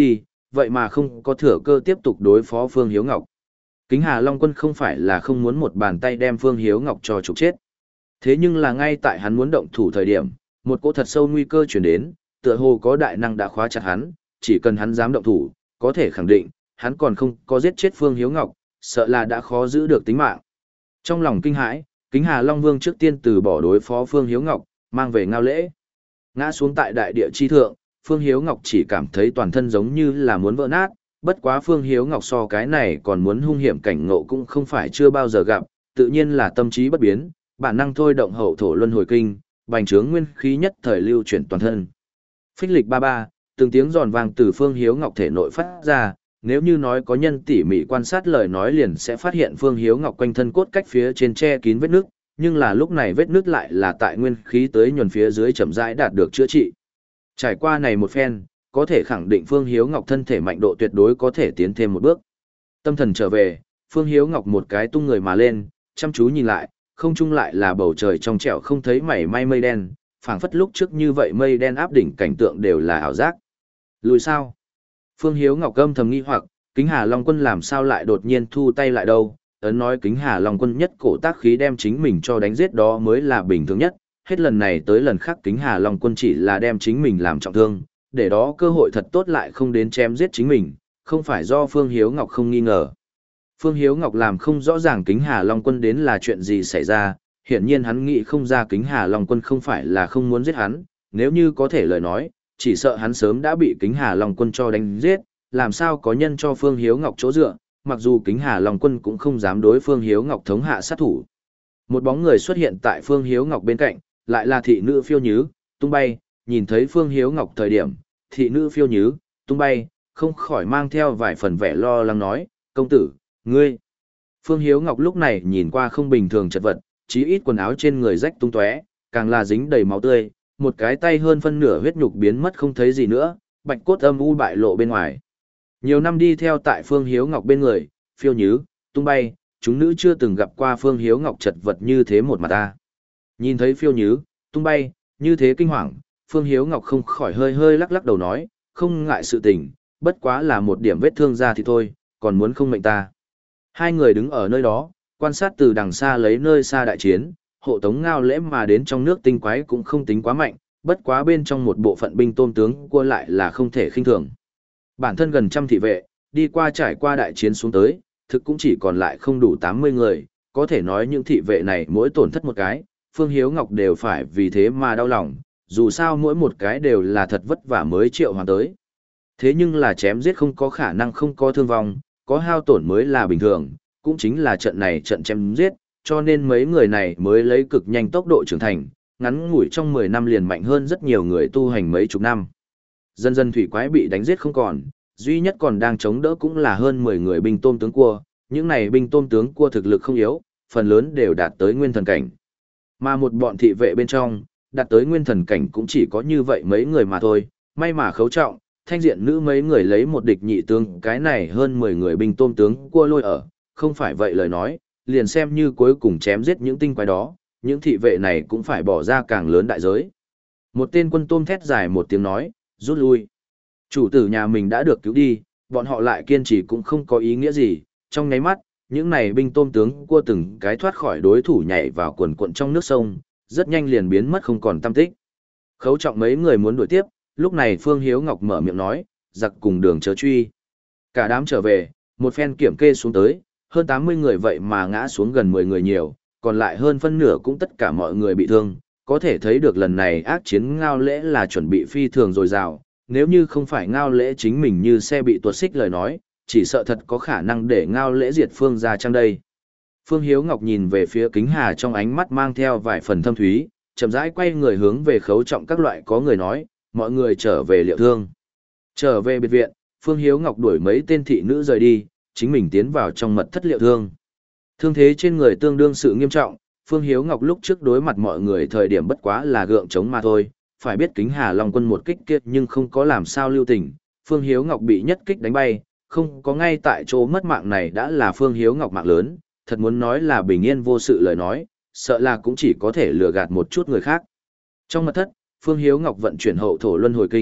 vậy mà không có thừa cơ tiếp tục đối phó Phương Hiếu Ngọc. Kính Hà Long Quân không phải là không muốn một bàn tay đem Phương Hiếu Ngọc cho trục chết. Thế nhưng là ngay tại hắn muốn động thủ thời điểm, một cỗ thật sâu nguy cơ chuyển đến, tựa hồ có đại năng đã khóa chặt hắn, chỉ cần hắn dám động thủ, có thể khẳng định, hắn còn không có giết chết Phương Hiếu Ngọc, sợ là đã khó giữ được tính mạng. Trong lòng kinh hãi, Kính Hà Long Vương trước tiên từ bỏ đối phó Phương Hiếu Ngọc, mang về ngao lễ. Ngã xuống tại đại địa chi thượng, Phương Hiếu Ngọc chỉ cảm thấy toàn thân giống như là muốn vỡ nát, bất quá Phương Hiếu Ngọc so cái này còn muốn hung hiểm cảnh ngộ cũng không phải chưa bao giờ gặp, tự nhiên là tâm trí bất biến, bản năng thôi động hậu thổ luân hồi kinh, bành trướng nguyên khí nhất thời lưu chuyển toàn thân. Phích lịch ba ba, từng tiếng giòn vang từ Phương Hiếu Ngọc thể nội phát ra, nếu như nói có nhân tỉ mỉ quan sát lời nói liền sẽ phát hiện Phương Hiếu Ngọc quanh thân cốt cách phía trên che kín vết nước, nhưng là lúc này vết nước lại là tại nguyên khí tới nhuần phía dưới chậm rãi đạt được chữa trị. Trải qua này một phen, có thể khẳng định Phương Hiếu Ngọc thân thể mạnh độ tuyệt đối có thể tiến thêm một bước. Tâm thần trở về, Phương Hiếu Ngọc một cái tung người mà lên, chăm chú nhìn lại, không trung lại là bầu trời trong trẻo không thấy mảy may mây đen, phảng phất lúc trước như vậy mây đen áp đỉnh cảnh tượng đều là ảo giác. Lùi sao? Phương Hiếu Ngọc âm thầm nghi hoặc, Kính Hà Long Quân làm sao lại đột nhiên thu tay lại đâu, ấn nói Kính Hà Long Quân nhất cổ tác khí đem chính mình cho đánh giết đó mới là bình thường nhất, hết lần này tới lần khác Kính Hà Long Quân chỉ là đem chính mình làm trọng thương, để đó cơ hội thật tốt lại không đến chém giết chính mình, không phải do Phương Hiếu Ngọc không nghi ngờ. Phương Hiếu Ngọc làm không rõ ràng Kính Hà Long Quân đến là chuyện gì xảy ra, hiển nhiên hắn nghĩ không ra Kính Hà Long Quân không phải là không muốn giết hắn, nếu như có thể lời nói, chỉ sợ hắn sớm đã bị Kính Hà Long Quân cho đánh giết, làm sao có nhân cho Phương Hiếu Ngọc chỗ dựa, mặc dù Kính Hà Long Quân cũng không dám đối Phương Hiếu Ngọc thống hạ sát thủ. Một bóng người xuất hiện tại Phương Hiếu Ngọc bên cạnh, lại là thị nữ Phiêu Nhứ, tung bay, nhìn thấy Phương Hiếu Ngọc thời điểm, thị nữ Phiêu Nhứ, tung bay, không khỏi mang theo vài phần vẻ lo lắng nói, công tử, ngươi. Phương Hiếu Ngọc lúc này nhìn qua không bình thường chật vật, chí ít quần áo trên người rách tung tóe, càng là dính đầy máu tươi, một cái tay hơn phân nửa huyết nhục biến mất không thấy gì nữa, bạch cốt âm u bại lộ bên ngoài. Nhiều năm đi theo tại Phương Hiếu Ngọc bên người, Phiêu Nhứ, tung bay, chúng nữ chưa từng gặp qua Phương Hiếu Ngọc chật vật như thế một mặt ta. Nhìn thấy Phiêu Nhứ, tung bay, như thế kinh hoàng, Phương Hiếu Ngọc không khỏi hơi hơi lắc lắc đầu nói, không ngại sự tình, bất quá là một điểm vết thương ra thì thôi, còn muốn không mệnh ta. Hai người đứng ở nơi đó, quan sát từ đằng xa lấy nơi xa đại chiến, hộ tống ngao lễ mà đến trong nước tinh quái cũng không tính quá mạnh, bất quá bên trong một bộ phận binh tôm tướng cua lại là không thể khinh thường. Bản thân gần trăm thị vệ, đi qua trải qua đại chiến xuống tới, thực cũng chỉ còn lại không đủ tám mươi người, có thể nói những thị vệ này mỗi tổn thất một cái, Phương Hiếu Ngọc đều phải vì thế mà đau lòng, dù sao mỗi một cái đều là thật vất vả mới triệu hoàn tới. Thế nhưng là chém giết không có khả năng không có thương vong, có hao tổn mới là bình thường, cũng chính là trận này trận chém giết, cho nên mấy người này mới lấy cực nhanh tốc độ trưởng thành, ngắn ngủi trong mười năm liền mạnh hơn rất nhiều người tu hành mấy chục năm. Dần dần thủy quái bị đánh giết không còn, duy nhất còn đang chống đỡ cũng là hơn mười người binh tôm tướng cua, những này binh tôm tướng cua thực lực không yếu, phần lớn đều đạt tới nguyên thần cảnh. Mà một bọn thị vệ bên trong, đạt tới nguyên thần cảnh cũng chỉ có như vậy mấy người mà thôi, may mà khấu trọng, thanh diện nữ mấy người lấy một địch nhị tướng, cái này hơn mười người binh tôm tướng cua lôi ở, không phải vậy lời nói, liền xem như cuối cùng chém giết những tinh quái đó, những thị vệ này cũng phải bỏ ra càng lớn đại giới. Một tên quân tôm thét dài một tiếng nói, rút lui. Chủ tử nhà mình đã được cứu đi, bọn họ lại kiên trì cũng không có ý nghĩa gì, trong nháy mắt, những này binh tôm tướng cua từng cái thoát khỏi đối thủ nhảy vào quần cuộn trong nước sông, rất nhanh liền biến mất không còn tăm tích. Khấu trọng mấy người muốn đuổi tiếp, lúc này Phương Hiếu Ngọc mở miệng nói, giặc cùng đường chớ truy. Cả đám trở về, một phen kiểm kê xuống tới, hơn tám mươi người vậy mà ngã xuống gần mười người nhiều, còn lại hơn phân nửa cũng tất cả mọi người bị thương, có thể thấy được lần này ác chiến ngao lễ là chuẩn bị phi thường dồi dào, nếu như không phải ngao lễ chính mình như xe bị tuột xích lời nói, chỉ sợ thật có khả năng để ngao lễ diệt Phương ra chăng đây. Phương Hiếu Ngọc nhìn về phía Kính Hà trong ánh mắt mang theo vài phần thâm thúy, chậm rãi quay người hướng về khấu trọng các loại có người nói, mọi người trở về liệu thương. Trở về biệt viện, Phương Hiếu Ngọc đuổi mấy tên thị nữ rời đi, chính mình tiến vào trong mật thất liệu thương. Thương thế trên người tương đương sự nghiêm trọng, Phương Hiếu Ngọc lúc trước đối mặt mọi người thời điểm bất quá là gượng chống mà thôi, phải biết Kính Hà Long Quân một kích kiệt nhưng không có làm sao lưu tình, Phương Hiếu Ngọc bị nhất kích đánh bay, không có ngay tại chỗ mất mạng này đã là Phương Hiếu Ngọc mạng lớn, thật muốn nói là bình yên vô sự lời nói, sợ là cũng chỉ có thể lừa gạt một chút người khác. Trong mật thất, Phương Hiếu Ngọc vận chuyển hậu thổ luân hồi kinh,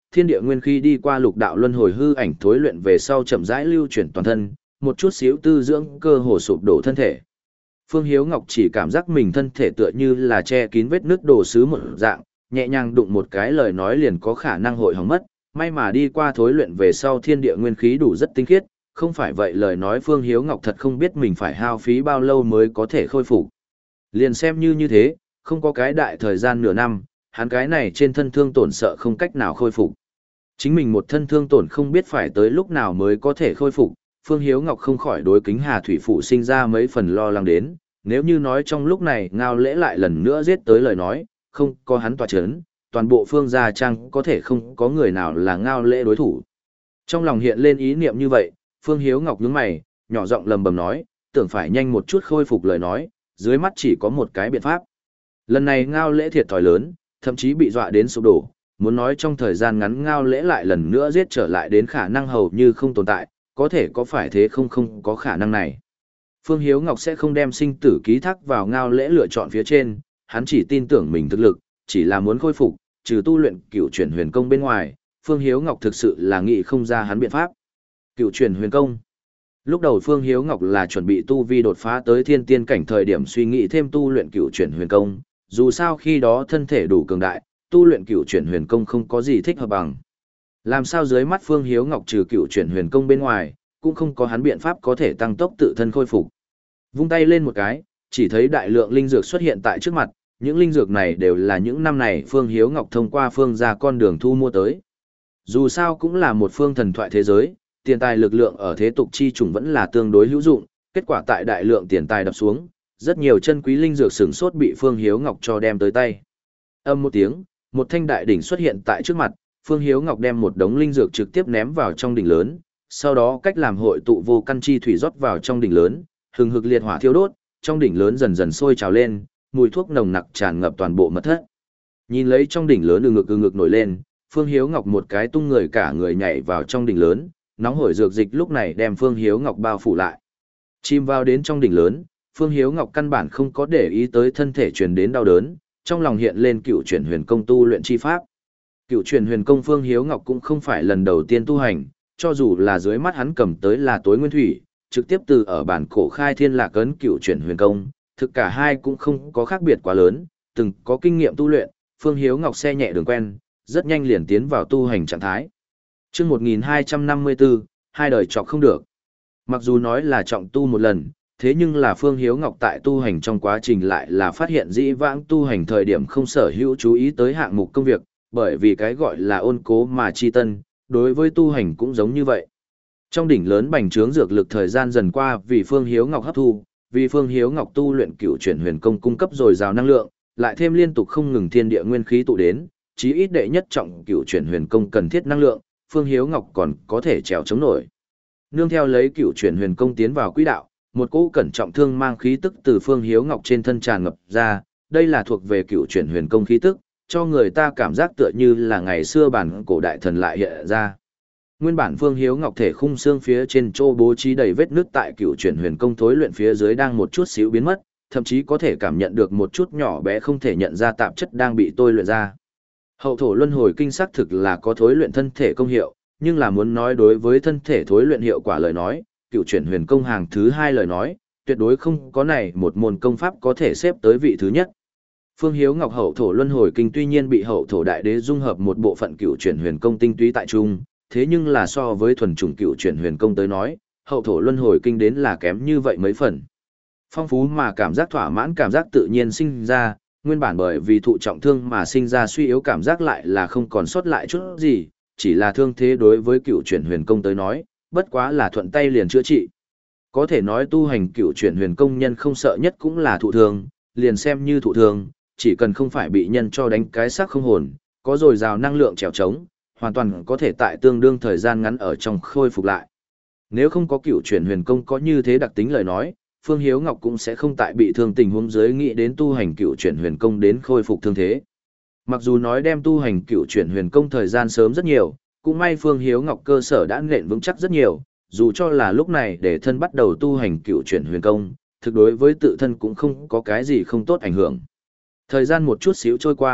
thiên địa nguyên khí đi qua lục đạo luân hồi hư ảnh thối luyện về sau chậm rãi lưu chuyển toàn thân, một chút xíu tư dưỡng cơ hồ sụp đổ thân thể. Phương Hiếu Ngọc chỉ cảm giác mình thân thể tựa như là che kín vết nước đồ sứ một dạng, nhẹ nhàng đụng một cái lời nói liền có khả năng hội hỏng mất, may mà đi qua thối luyện về sau thiên địa nguyên khí đủ rất tinh khiết, không phải vậy lời nói Phương Hiếu Ngọc thật không biết mình phải hao phí bao lâu mới có thể khôi phục. Liền xem như như thế, không có cái đại thời gian nửa năm, hắn cái này trên thân thương tổn sợ không cách nào khôi phục. Chính mình một thân thương tổn không biết phải tới lúc nào mới có thể khôi phục, Phương Hiếu Ngọc không khỏi đối Kính Hà Thủy Phụ sinh ra mấy phần lo lắng đến, nếu như nói trong lúc này Ngao Lễ lại lần nữa giết tới lời nói, không có hắn tọa chấn, toàn bộ Phương Gia Trang có thể không có người nào là Ngao Lễ đối thủ. Trong lòng hiện lên ý niệm như vậy, Phương Hiếu Ngọc nhướng mày, nhỏ giọng lầm bầm nói, tưởng phải nhanh một chút khôi phục lời nói, dưới mắt chỉ có một cái biện pháp. Lần này Ngao Lễ thiệt thòi lớn, thậm chí bị dọa đến sụp đổ, muốn nói trong thời gian ngắn Ngao Lễ lại lần nữa giết trở lại đến khả năng hầu như không tồn tại, có thể có phải thế không không có khả năng này. Phương Hiếu Ngọc sẽ không đem sinh tử ký thác vào Ngao Lễ lựa chọn phía trên, hắn chỉ tin tưởng mình thực lực, chỉ là muốn khôi phục, trừ tu luyện cựu chuyển huyền công bên ngoài, Phương Hiếu Ngọc thực sự là nghĩ không ra hắn biện pháp. Cựu chuyển huyền công. Lúc đầu Phương Hiếu Ngọc là chuẩn bị tu vi đột phá tới thiên tiên cảnh thời điểm suy nghĩ thêm tu luyện cựu chuyển huyền công, dù sao khi đó thân thể đủ cường đại, tu luyện cựu chuyển huyền công không có gì thích hợp bằng. Làm sao dưới mắt Phương Hiếu Ngọc trừ cựu chuyển huyền công bên ngoài, cũng không có hắn biện pháp có thể tăng tốc tự thân khôi phục. Vung tay lên một cái, chỉ thấy đại lượng linh dược xuất hiện tại trước mặt, những linh dược này đều là những năm này Phương Hiếu Ngọc thông qua phương ra con đường thu mua tới. Dù sao cũng là một phương thần thoại thế giới, tiền tài lực lượng ở thế tục chi chủng vẫn là tương đối hữu dụng, kết quả tại đại lượng tiền tài đập xuống, rất nhiều chân quý linh dược sửng sốt bị Phương Hiếu Ngọc cho đem tới tay. Âm một tiếng, một thanh đại đỉnh xuất hiện tại trước mặt, Phương Hiếu Ngọc đem một đống linh dược trực tiếp ném vào trong đỉnh lớn, sau đó cách làm hội tụ vô căn chi thủy rót vào trong đỉnh lớn, hừng hực liệt hỏa thiêu đốt, trong đỉnh lớn dần dần sôi trào lên, mùi thuốc nồng nặc tràn ngập toàn bộ mật thất. Nhìn lấy trong đỉnh lớn ừ ngực ừ ngực nổi lên, Phương Hiếu Ngọc một cái tung người cả người nhảy vào trong đỉnh lớn, nóng hổi dược dịch lúc này đem Phương Hiếu Ngọc bao phủ lại. Chìm vào đến trong đỉnh lớn, Phương Hiếu Ngọc căn bản không có để ý tới thân thể truyền đến đau đớn, trong lòng hiện lên cựu chuyển huyền công tu luyện chi pháp. Cựu chuyển huyền công Phương Hiếu Ngọc cũng không phải lần đầu tiên tu hành, cho dù là dưới mắt hắn cầm tới là tối nguyên thủy, trực tiếp từ ở bản cổ khai thiên lạc ấn cựu chuyển huyền công, thực cả hai cũng không có khác biệt quá lớn, từng có kinh nghiệm tu luyện, Phương Hiếu Ngọc xe nhẹ đường quen, rất nhanh liền tiến vào tu hành trạng thái. Chương một nghìn hai trăm năm mươi bốn, hai đời chọc không được. Mặc dù nói là trọng tu một lần, thế nhưng là Phương Hiếu Ngọc tại tu hành trong quá trình lại là phát hiện dĩ vãng tu hành thời điểm không sở hữu chú ý tới hạng mục công việc, bởi vì cái gọi là ôn cố mà chi tân, đối với tu hành cũng giống như vậy. Trong đỉnh lớn bành trướng dược lực thời gian dần qua vì Phương Hiếu Ngọc hấp thu, vì Phương Hiếu Ngọc tu luyện cựu chuyển huyền công cung cấp dồi dào năng lượng, lại thêm liên tục không ngừng thiên địa nguyên khí tụ đến, chí ít đệ nhất trọng cựu chuyển huyền công cần thiết năng lượng, Phương Hiếu Ngọc còn có thể trèo chống nổi. Nương theo lấy cựu chuyển huyền công tiến vào quỹ đạo, một cỗ cẩn trọng thương mang khí tức từ Phương Hiếu Ngọc trên thân tràn ngập ra, đây là thuộc về cựu chuyển huyền công khí tức, cho người ta cảm giác tựa như là ngày xưa bản cổ đại thần lại hiện ra. Nguyên bản Phương Hiếu Ngọc thể khung xương phía trên chỗ bố trí đầy vết nứt tại cựu chuyển huyền công thối luyện phía dưới đang một chút xíu biến mất, thậm chí có thể cảm nhận được một chút nhỏ bé không thể nhận ra tạp chất đang bị tôi luyện ra. Hậu thổ luân hồi kinh xác thực là có thối luyện thân thể công hiệu, nhưng là muốn nói đối với thân thể thối luyện hiệu quả lời nói, cựu chuyển huyền công hàng thứ hai lời nói, tuyệt đối không có này một môn công pháp có thể xếp tới vị thứ nhất. Phương Hiếu Ngọc hậu thổ luân hồi kinh tuy nhiên bị hậu thổ đại đế dung hợp một bộ phận cựu chuyển huyền công tinh túy tại trung, thế nhưng là so với thuần chủng cựu chuyển huyền công tới nói, hậu thổ luân hồi kinh đến là kém như vậy mấy phần. Phong phú mà cảm giác thỏa mãn cảm giác tự nhiên sinh ra, nguyên bản bởi vì thụ trọng thương mà sinh ra suy yếu cảm giác lại là không còn sót lại chút gì, chỉ là thương thế đối với cựu chuyển huyền công tới nói, bất quá là thuận tay liền chữa trị. Có thể nói tu hành cựu chuyển huyền công nhân không sợ nhất cũng là thụ thương, liền xem như thụ thương, chỉ cần không phải bị nhân cho đánh cái xác không hồn, có dồi dào năng lượng trèo trống, hoàn toàn có thể tại tương đương thời gian ngắn ở trong khôi phục lại. Nếu không có cựu chuyển huyền công có như thế đặc tính lời nói, Phương Hiếu Ngọc cũng sẽ không tại bị thương tình huống dưới nghĩ đến tu hành cựu chuyển huyền công đến khôi phục thương thế. Mặc dù nói đem tu hành cựu chuyển huyền công thời gian sớm rất nhiều, cũng may Phương Hiếu Ngọc cơ sở đã nền vững chắc rất nhiều, dù cho là lúc này để thân bắt đầu tu hành cựu chuyển huyền công, thực đối với tự thân cũng không có cái gì không tốt ảnh hưởng. Thời gian một chút xíu trôi qua,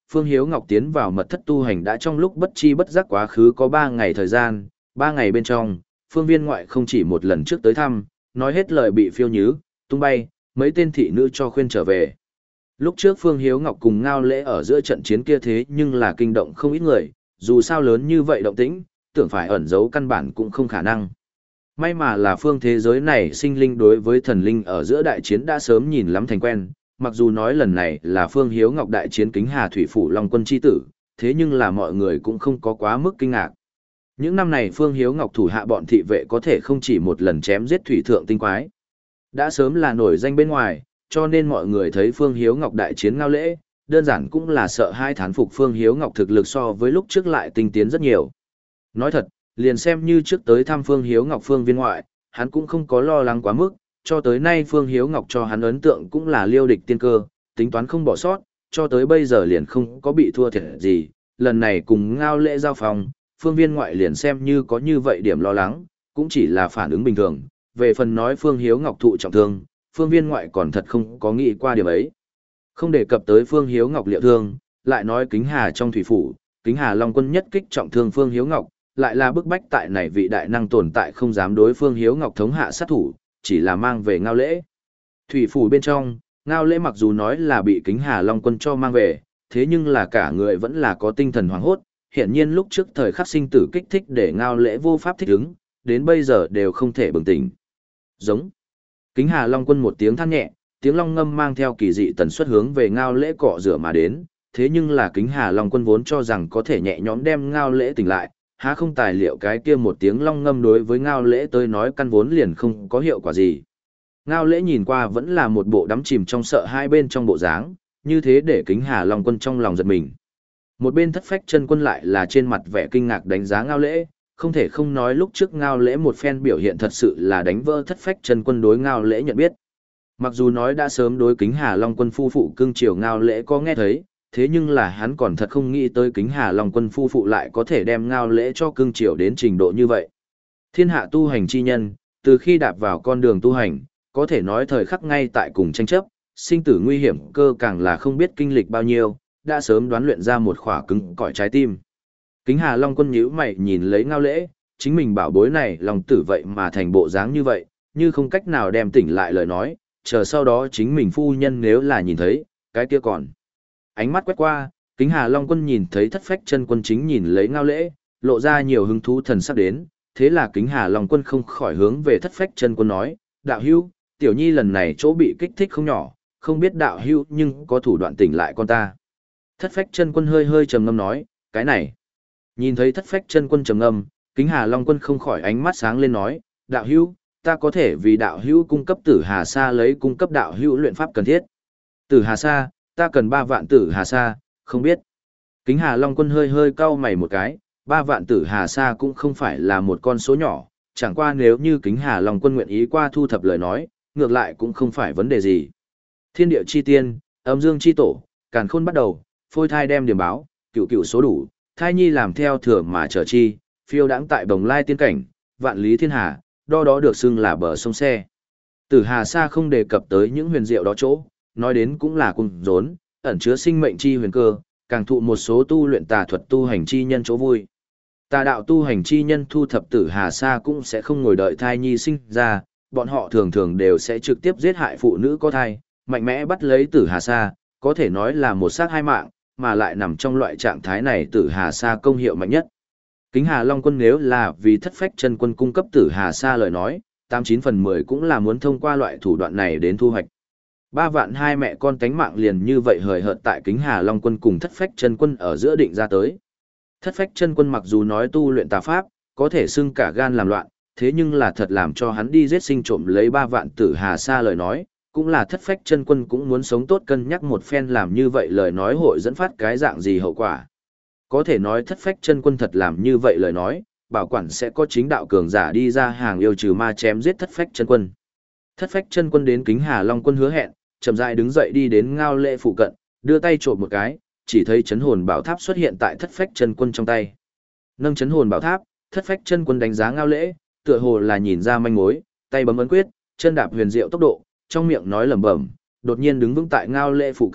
Phương Hiếu Ngọc tiến vào mật thất tu hành đã trong lúc bất chi bất giác quá khứ có ba ngày thời gian, ba ngày bên trong, Phương Viên Ngoại không chỉ một lần trước tới thăm, nói hết lời bị phiêu nhứ, tung bay, mấy tên thị nữ cho khuyên trở về. Lúc trước Phương Hiếu Ngọc cùng Ngao Lễ ở giữa trận chiến kia thế nhưng là kinh động không ít người, dù sao lớn như vậy động tĩnh, tưởng phải ẩn giấu căn bản cũng không khả năng. May mà là phương thế giới này sinh linh đối với thần linh ở giữa đại chiến đã sớm nhìn lắm thành quen, mặc dù nói lần này là Phương Hiếu Ngọc đại chiến Kính Hà Thủy Phủ Long Quân chi tử, thế nhưng là mọi người cũng không có quá mức kinh ngạc. Những năm này Phương Hiếu Ngọc thủ hạ bọn thị vệ có thể không chỉ một lần chém giết thủy thượng tinh quái. Đã sớm là nổi danh bên ngoài, cho nên mọi người thấy Phương Hiếu Ngọc đại chiến Ngao Lễ, đơn giản cũng là sợ hai thán phục Phương Hiếu Ngọc thực lực so với lúc trước lại tinh tiến rất nhiều. Nói thật, liền xem như trước tới thăm Phương Hiếu Ngọc Phương Viên Ngoại, hắn cũng không có lo lắng quá mức, cho tới nay Phương Hiếu Ngọc cho hắn ấn tượng cũng là liêu địch tiên cơ, tính toán không bỏ sót, cho tới bây giờ liền không có bị thua thiệt gì, lần này cùng Ngao Lễ giao phòng, Phương Viên Ngoại liền xem như có như vậy điểm lo lắng, cũng chỉ là phản ứng bình thường, về phần nói Phương Hiếu Ngọc thụ trọng thương, Phương Viên Ngoại còn thật không có nghĩ qua điểm ấy. Không đề cập tới Phương Hiếu Ngọc liệu thương, lại nói Kính Hà trong thủy phủ, Kính Hà Long Quân nhất kích trọng thương Phương Hiếu Ngọc, lại là bức bách tại này vị đại năng tồn tại không dám đối Phương Hiếu Ngọc thống hạ sát thủ, chỉ là mang về Ngao Lễ. Thủy phủ bên trong, Ngao Lễ mặc dù nói là bị Kính Hà Long Quân cho mang về, thế nhưng là cả người vẫn là có tinh thần hoảng hốt, hiển nhiên lúc trước thời khắc sinh tử kích thích để Ngao Lễ vô pháp thích ứng, đến bây giờ đều không thể bừng tỉnh. Giống. Kính Hà Long Quân một tiếng than nhẹ, tiếng long ngâm mang theo kỳ dị tần suất hướng về Ngao Lễ cọ rửa mà đến, thế nhưng là Kính Hà Long Quân vốn cho rằng có thể nhẹ nhõm đem Ngao Lễ tỉnh lại, há không tài liệu cái kia một tiếng long ngâm đối với Ngao Lễ tới nói căn vốn liền không có hiệu quả gì. Ngao Lễ nhìn qua vẫn là một bộ đắm chìm trong sợ hai bên trong bộ dáng, như thế để Kính Hà Long Quân trong lòng giật mình. Một bên Thất Phách Chân Quân lại là trên mặt vẻ kinh ngạc đánh giá Ngao Lễ, không thể không nói lúc trước Ngao Lễ một phen biểu hiện thật sự là đánh vỡ Thất Phách Chân Quân đối Ngao Lễ nhận biết. Mặc dù nói đã sớm đối Kính Hà Long Quân phu phụ cưng chiều Ngao Lễ có nghe thấy, thế nhưng là hắn còn thật không nghĩ tới Kính Hà Long Quân phu phụ lại có thể đem Ngao Lễ cho cưng chiều đến trình độ như vậy. Thiên hạ tu hành chi nhân, từ khi đạp vào con đường tu hành, có thể nói thời khắc ngay tại cùng tranh chấp, sinh tử nguy hiểm cơ càng là không biết kinh lịch bao nhiêu, đã sớm đoán luyện ra một khỏa cứng cỏi trái tim. Kính Hà Long Quân nhíu mày nhìn lấy Ngao Lễ, chính mình bảo bối này lòng tử vậy mà thành bộ dáng như vậy, như không cách nào đem tỉnh lại lời nói, chờ sau đó chính mình phu nhân nếu là nhìn thấy, cái kia còn. Ánh mắt quét qua, Kính Hà Long Quân nhìn thấy Thất Phách Chân Quân chính nhìn lấy Ngao Lễ, lộ ra nhiều hứng thú thần sắc đến, thế là Kính Hà Long Quân không khỏi hướng về Thất Phách Chân Quân nói, đạo hữu, tiểu nhi lần này chỗ bị kích thích không nhỏ, không biết đạo hữu nhưng có thủ đoạn tỉnh lại con ta. Thất Phách Chân Quân hơi hơi trầm ngâm nói, cái này. Nhìn thấy Thất Phách Chân Quân trầm ngâm, Kính Hà Long Quân không khỏi ánh mắt sáng lên nói, đạo hữu, ta có thể vì đạo hữu cung cấp Tử Hà Sa lấy cung cấp đạo hữu luyện pháp cần thiết. Tử Hà Sa, ta cần ba vạn Tử Hà Sa, không biết. Kính Hà Long Quân hơi hơi cau mày một cái, ba vạn Tử Hà Sa cũng không phải là một con số nhỏ, chẳng qua nếu như Kính Hà Long Quân nguyện ý qua thu thập lời nói, ngược lại cũng không phải vấn đề gì. Thiên địa chi tiên, âm dương chi tổ, càn khôn bắt đầu, phôi thai đem điểm báo, cựu cựu số đủ, thai nhi làm theo thừa mà trở chi, phiêu đãng tại bồng lai tiên cảnh, vạn lý thiên hà, đo đó được xưng là bờ sông xe. Tử Hà Sa không đề cập tới những huyền diệu đó chỗ, nói đến cũng là cung rốn, ẩn chứa sinh mệnh chi huyền cơ, càng thụ một số tu luyện tà thuật tu hành chi nhân chỗ vui. Tà đạo tu hành chi nhân thu thập Tử Hà Sa cũng sẽ không ngồi đợi thai nhi sinh ra, bọn họ thường thường đều sẽ trực tiếp giết hại phụ nữ có thai, mạnh mẽ bắt lấy Tử Hà Sa, có thể nói là một sát hai mạng, mà lại nằm trong loại trạng thái này Tử Hà Sa công hiệu mạnh nhất. Kính Hà Long Quân nếu là vì Thất Phách Chân Quân cung cấp Tử Hà Sa lời nói, tám chín phần mười cũng là muốn thông qua loại thủ đoạn này đến thu hoạch. Ba vạn hai mẹ con tánh mạng liền như vậy hời hợt tại Kính Hà Long Quân cùng Thất Phách Chân Quân ở giữa định ra tới. Thất Phách Chân Quân mặc dù nói tu luyện tà pháp, có thể xưng cả gan làm loạn, thế nhưng là thật làm cho hắn đi giết sinh trộm lấy ba vạn Tử Hà Sa lời nói, cũng là Thất Phách Chân Quân cũng muốn sống tốt cân nhắc một phen làm như vậy lời nói hội dẫn phát cái dạng gì hậu quả. Có thể nói Thất Phách Chân Quân thật làm như vậy lời nói, bảo quản sẽ có chính đạo cường giả đi ra hàng yêu trừ ma chém giết Thất Phách Chân Quân. Thất Phách Chân Quân đến Kính Hà Long Quân hứa hẹn, chậm rãi đứng dậy đi đến Ngao Lễ phụ cận, đưa tay trộm một cái, chỉ thấy chấn hồn bảo tháp xuất hiện tại Thất Phách Chân Quân trong tay. Nâng chấn hồn bảo tháp, Thất Phách Chân Quân đánh giá Ngao Lễ, tựa hồ là nhìn ra manh mối, tay bấm ấn quyết, chân đạp huyền diệu tốc độ, trong miệng nói lẩm bẩm, đột nhiên đứng vững tại Ngao Lễ phụ cận,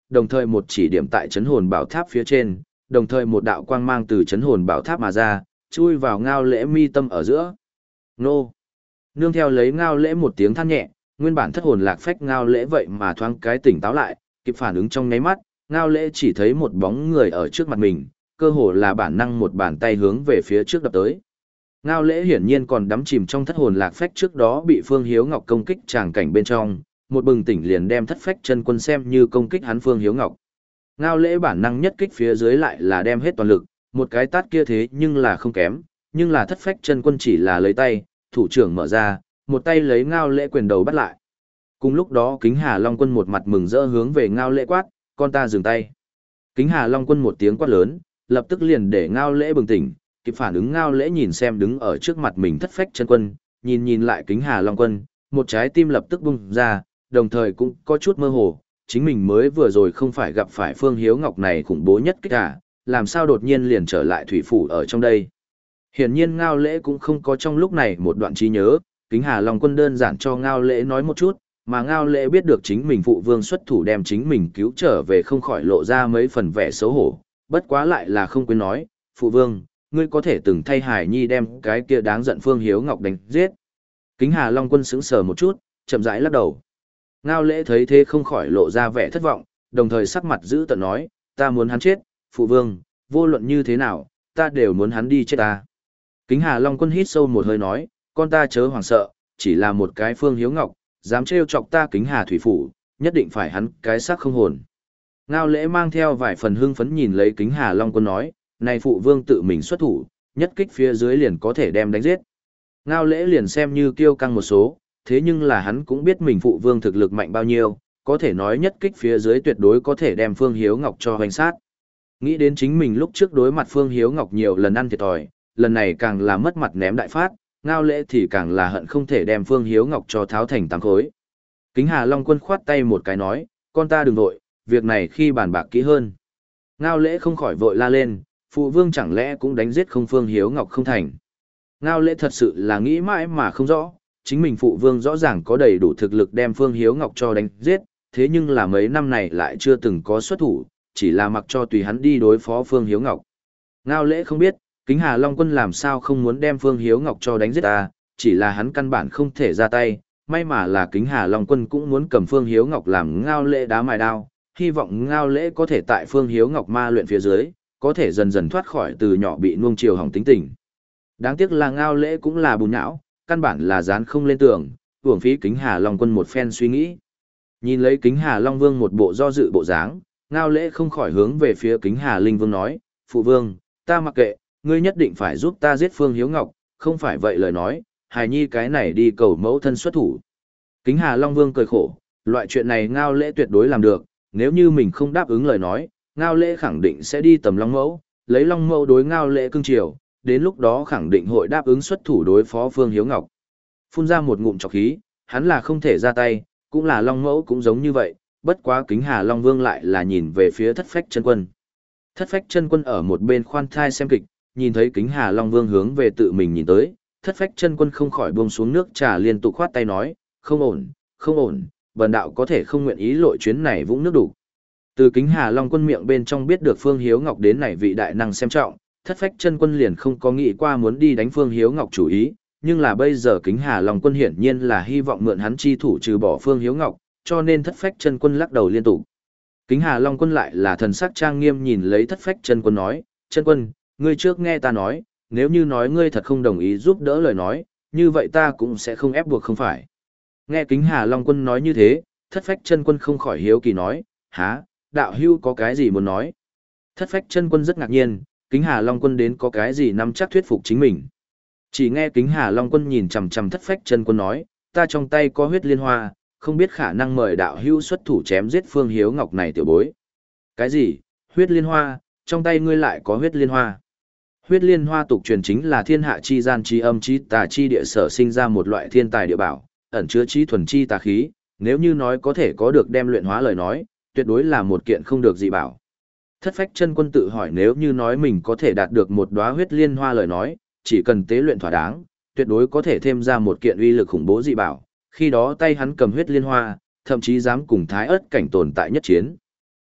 đồng thời một chỉ điểm tại chấn hồn bảo tháp phía trên, đồng thời một đạo quang mang từ chấn hồn bảo tháp mà ra, chui vào Ngao Lễ mi tâm ở giữa. Nô! Nương theo lấy Ngao Lễ một tiếng than nhẹ, nguyên bản thất hồn lạc phách Ngao Lễ vậy mà thoáng cái tỉnh táo lại, kịp phản ứng trong nháy mắt, Ngao Lễ chỉ thấy một bóng người ở trước mặt mình, cơ hồ là bản năng một bàn tay hướng về phía trước đập tới. Ngao Lễ hiển nhiên còn đắm chìm trong thất hồn lạc phách trước đó bị Phương Hiếu Ngọc công kích tràng cảnh bên trong, một bừng tỉnh liền đem thất phách chân quân xem như công kích hắn Phương Hiếu Ngọc. Ngao Lễ bản năng nhất kích phía dưới lại là đem hết toàn lực, một cái tát kia thế nhưng là không kém, nhưng là thất phách chân quân chỉ là lấy tay, thủ trưởng mở ra, một tay lấy Ngao Lễ quyền đầu bắt lại. Cùng lúc đó Kính Hà Long Quân một mặt mừng rỡ hướng về Ngao Lễ quát, con ta dừng tay. Kính Hà Long Quân một tiếng quát lớn, lập tức liền để Ngao Lễ bừng tỉnh, kịp phản ứng Ngao Lễ nhìn xem đứng ở trước mặt mình thất phách chân quân, nhìn nhìn lại Kính Hà Long Quân, một trái tim lập tức bung ra, đồng thời cũng có chút mơ hồ, chính mình mới vừa rồi không phải gặp phải Phương Hiếu Ngọc này khủng bố nhất kích cả, làm sao đột nhiên liền trở lại thủy phủ ở trong đây. Hiển nhiên Ngao Lễ cũng không có trong lúc này một đoạn trí nhớ, Kính Hà Long Quân đơn giản cho Ngao Lễ nói một chút, mà Ngao Lễ biết được chính mình phụ vương xuất thủ đem chính mình cứu trở về không khỏi lộ ra mấy phần vẻ xấu hổ, bất quá lại là không quên nói, phụ vương, ngươi có thể từng thay Hải Nhi đem cái kia đáng giận Phương Hiếu Ngọc đánh giết. Kính Hà Long Quân sững sờ một chút, chậm rãi lắc đầu. Ngao Lễ thấy thế không khỏi lộ ra vẻ thất vọng, đồng thời sắc mặt giữ tợn nói, ta muốn hắn chết, phụ vương, vô luận như thế nào, ta đều muốn hắn đi chết ta. Kính Hà Long Quân hít sâu một hơi nói, con ta chớ hoảng sợ, chỉ là một cái Phương Hiếu Ngọc, dám trêu chọc ta Kính Hà thủy phủ, nhất định phải hắn cái xác không hồn. Ngao Lễ mang theo vài phần hưng phấn nhìn lấy Kính Hà Long Quân nói, này phụ vương tự mình xuất thủ, nhất kích phía dưới liền có thể đem đánh giết. Ngao Lễ liền xem như kiêu căng một số, thế nhưng là hắn cũng biết mình phụ vương thực lực mạnh bao nhiêu, có thể nói nhất kích phía dưới tuyệt đối có thể đem Phương Hiếu Ngọc cho hoành sát. Nghĩ đến chính mình lúc trước đối mặt Phương Hiếu Ngọc nhiều lần ăn thiệt thòi, lần này càng là mất mặt ném đại phát, Ngao Lễ thì càng là hận không thể đem Phương Hiếu Ngọc cho tháo thành tám khối. Kính Hà Long Quân khoát tay một cái nói, con ta đừng vội, việc này khi bàn bạc kỹ hơn. Ngao Lễ không khỏi vội la lên, phụ vương chẳng lẽ cũng đánh giết không Phương Hiếu Ngọc không thành. Ngao Lễ thật sự là nghĩ mãi mà không rõ, chính mình phụ vương rõ ràng có đầy đủ thực lực đem Phương Hiếu Ngọc cho đánh giết, thế nhưng là mấy năm này lại chưa từng có xuất thủ, chỉ là mặc cho tùy hắn đi đối phó Phương Hiếu Ngọc. Ngao Lễ không biết, Kính Hà Long Quân làm sao không muốn đem Phương Hiếu Ngọc cho đánh giết ta, chỉ là hắn căn bản không thể ra tay, may mà là Kính Hà Long Quân cũng muốn cầm Phương Hiếu Ngọc làm Ngao Lễ đá mài đao, hy vọng Ngao Lễ có thể tại Phương Hiếu Ngọc ma luyện phía dưới, có thể dần dần thoát khỏi từ nhỏ bị nuông chiều hỏng tính tình. Đáng tiếc là Ngao Lễ cũng là bùn não, căn bản là dán không lên tường, uổng phí Kính Hà Long Quân một phen suy nghĩ. Nhìn lấy Kính Hà Long Vương một bộ do dự bộ dáng, Ngao Lễ không khỏi hướng về phía Kính Hà Linh Vương nói, phụ vương, ta mặc kệ, ngươi nhất định phải giúp ta giết Phương Hiếu Ngọc, không phải vậy lời nói, hài nhi cái này đi cầu mẫu thân xuất thủ. Kính Hà Long Vương cười khổ, loại chuyện này Ngao Lễ tuyệt đối làm được, nếu như mình không đáp ứng lời nói, Ngao Lễ khẳng định sẽ đi tầm Long Mẫu, lấy Long Mẫu đối Ngao Lễ cưng chiều, đến lúc đó khẳng định hội đáp ứng xuất thủ đối phó Phương Hiếu Ngọc. Phun ra một ngụm trọc khí, hắn là không thể ra tay, cũng là Long Mẫu cũng giống như vậy, bất quá Kính Hà Long Vương lại là nhìn về phía Thất Phách Chân Quân. Thất Phách Chân Quân ở một bên khoan thai xem kịch, nhìn thấy Kính Hà Long Vương hướng về tự mình nhìn tới, Thất Phách Chân Quân không khỏi buông xuống nước trà liên tục khoát tay nói, không ổn, không ổn, bần đạo có thể không nguyện ý lội chuyến này vũng nước đủ. Từ Kính Hà Long Quân miệng bên trong biết được Phương Hiếu Ngọc đến này vị đại năng xem trọng, Thất Phách Chân Quân liền không có nghĩ qua muốn đi đánh Phương Hiếu Ngọc chủ ý, nhưng là bây giờ Kính Hà Long Quân hiển nhiên là hy vọng mượn hắn chi thủ trừ bỏ Phương Hiếu Ngọc, cho nên Thất Phách Chân Quân lắc đầu liên tục. Kính Hà Long Quân lại là thần sắc trang nghiêm nhìn lấy Thất Phách Chân Quân nói, Chân Quân, ngươi trước nghe ta nói, nếu như nói ngươi thật không đồng ý giúp đỡ lời nói, như vậy ta cũng sẽ không ép buộc không phải. Nghe Kính Hà Long Quân nói như thế, Thất Phách Chân Quân không khỏi hiếu kỳ nói, há, đạo hưu có cái gì muốn nói? Thất Phách Chân Quân rất ngạc nhiên, Kính Hà Long Quân đến có cái gì nắm chắc thuyết phục chính mình. Chỉ nghe Kính Hà Long Quân nhìn chằm chằm Thất Phách Chân Quân nói, ta trong tay có huyết liên hoa, không biết khả năng mời đạo hưu xuất thủ chém giết Phương Hiếu Ngọc này tiểu bối. Cái gì? Huyết liên hoa, trong tay ngươi lại có huyết liên hoa? Huyết liên hoa tục truyền chính là thiên hạ chi gian chi âm chi tà chi địa sở sinh ra một loại thiên tài địa bảo, ẩn chứa chi thuần chi tà khí, nếu như nói có thể có được đem luyện hóa lời nói, tuyệt đối là một kiện không được dị bảo. Thất Phách Chân Quân tự hỏi nếu như nói mình có thể đạt được một đóa huyết liên hoa lời nói, chỉ cần tế luyện thỏa đáng, tuyệt đối có thể thêm ra một kiện uy lực khủng bố dị bảo, khi đó tay hắn cầm huyết liên hoa, thậm chí dám cùng thái ớt cảnh tồn tại nhất chiến.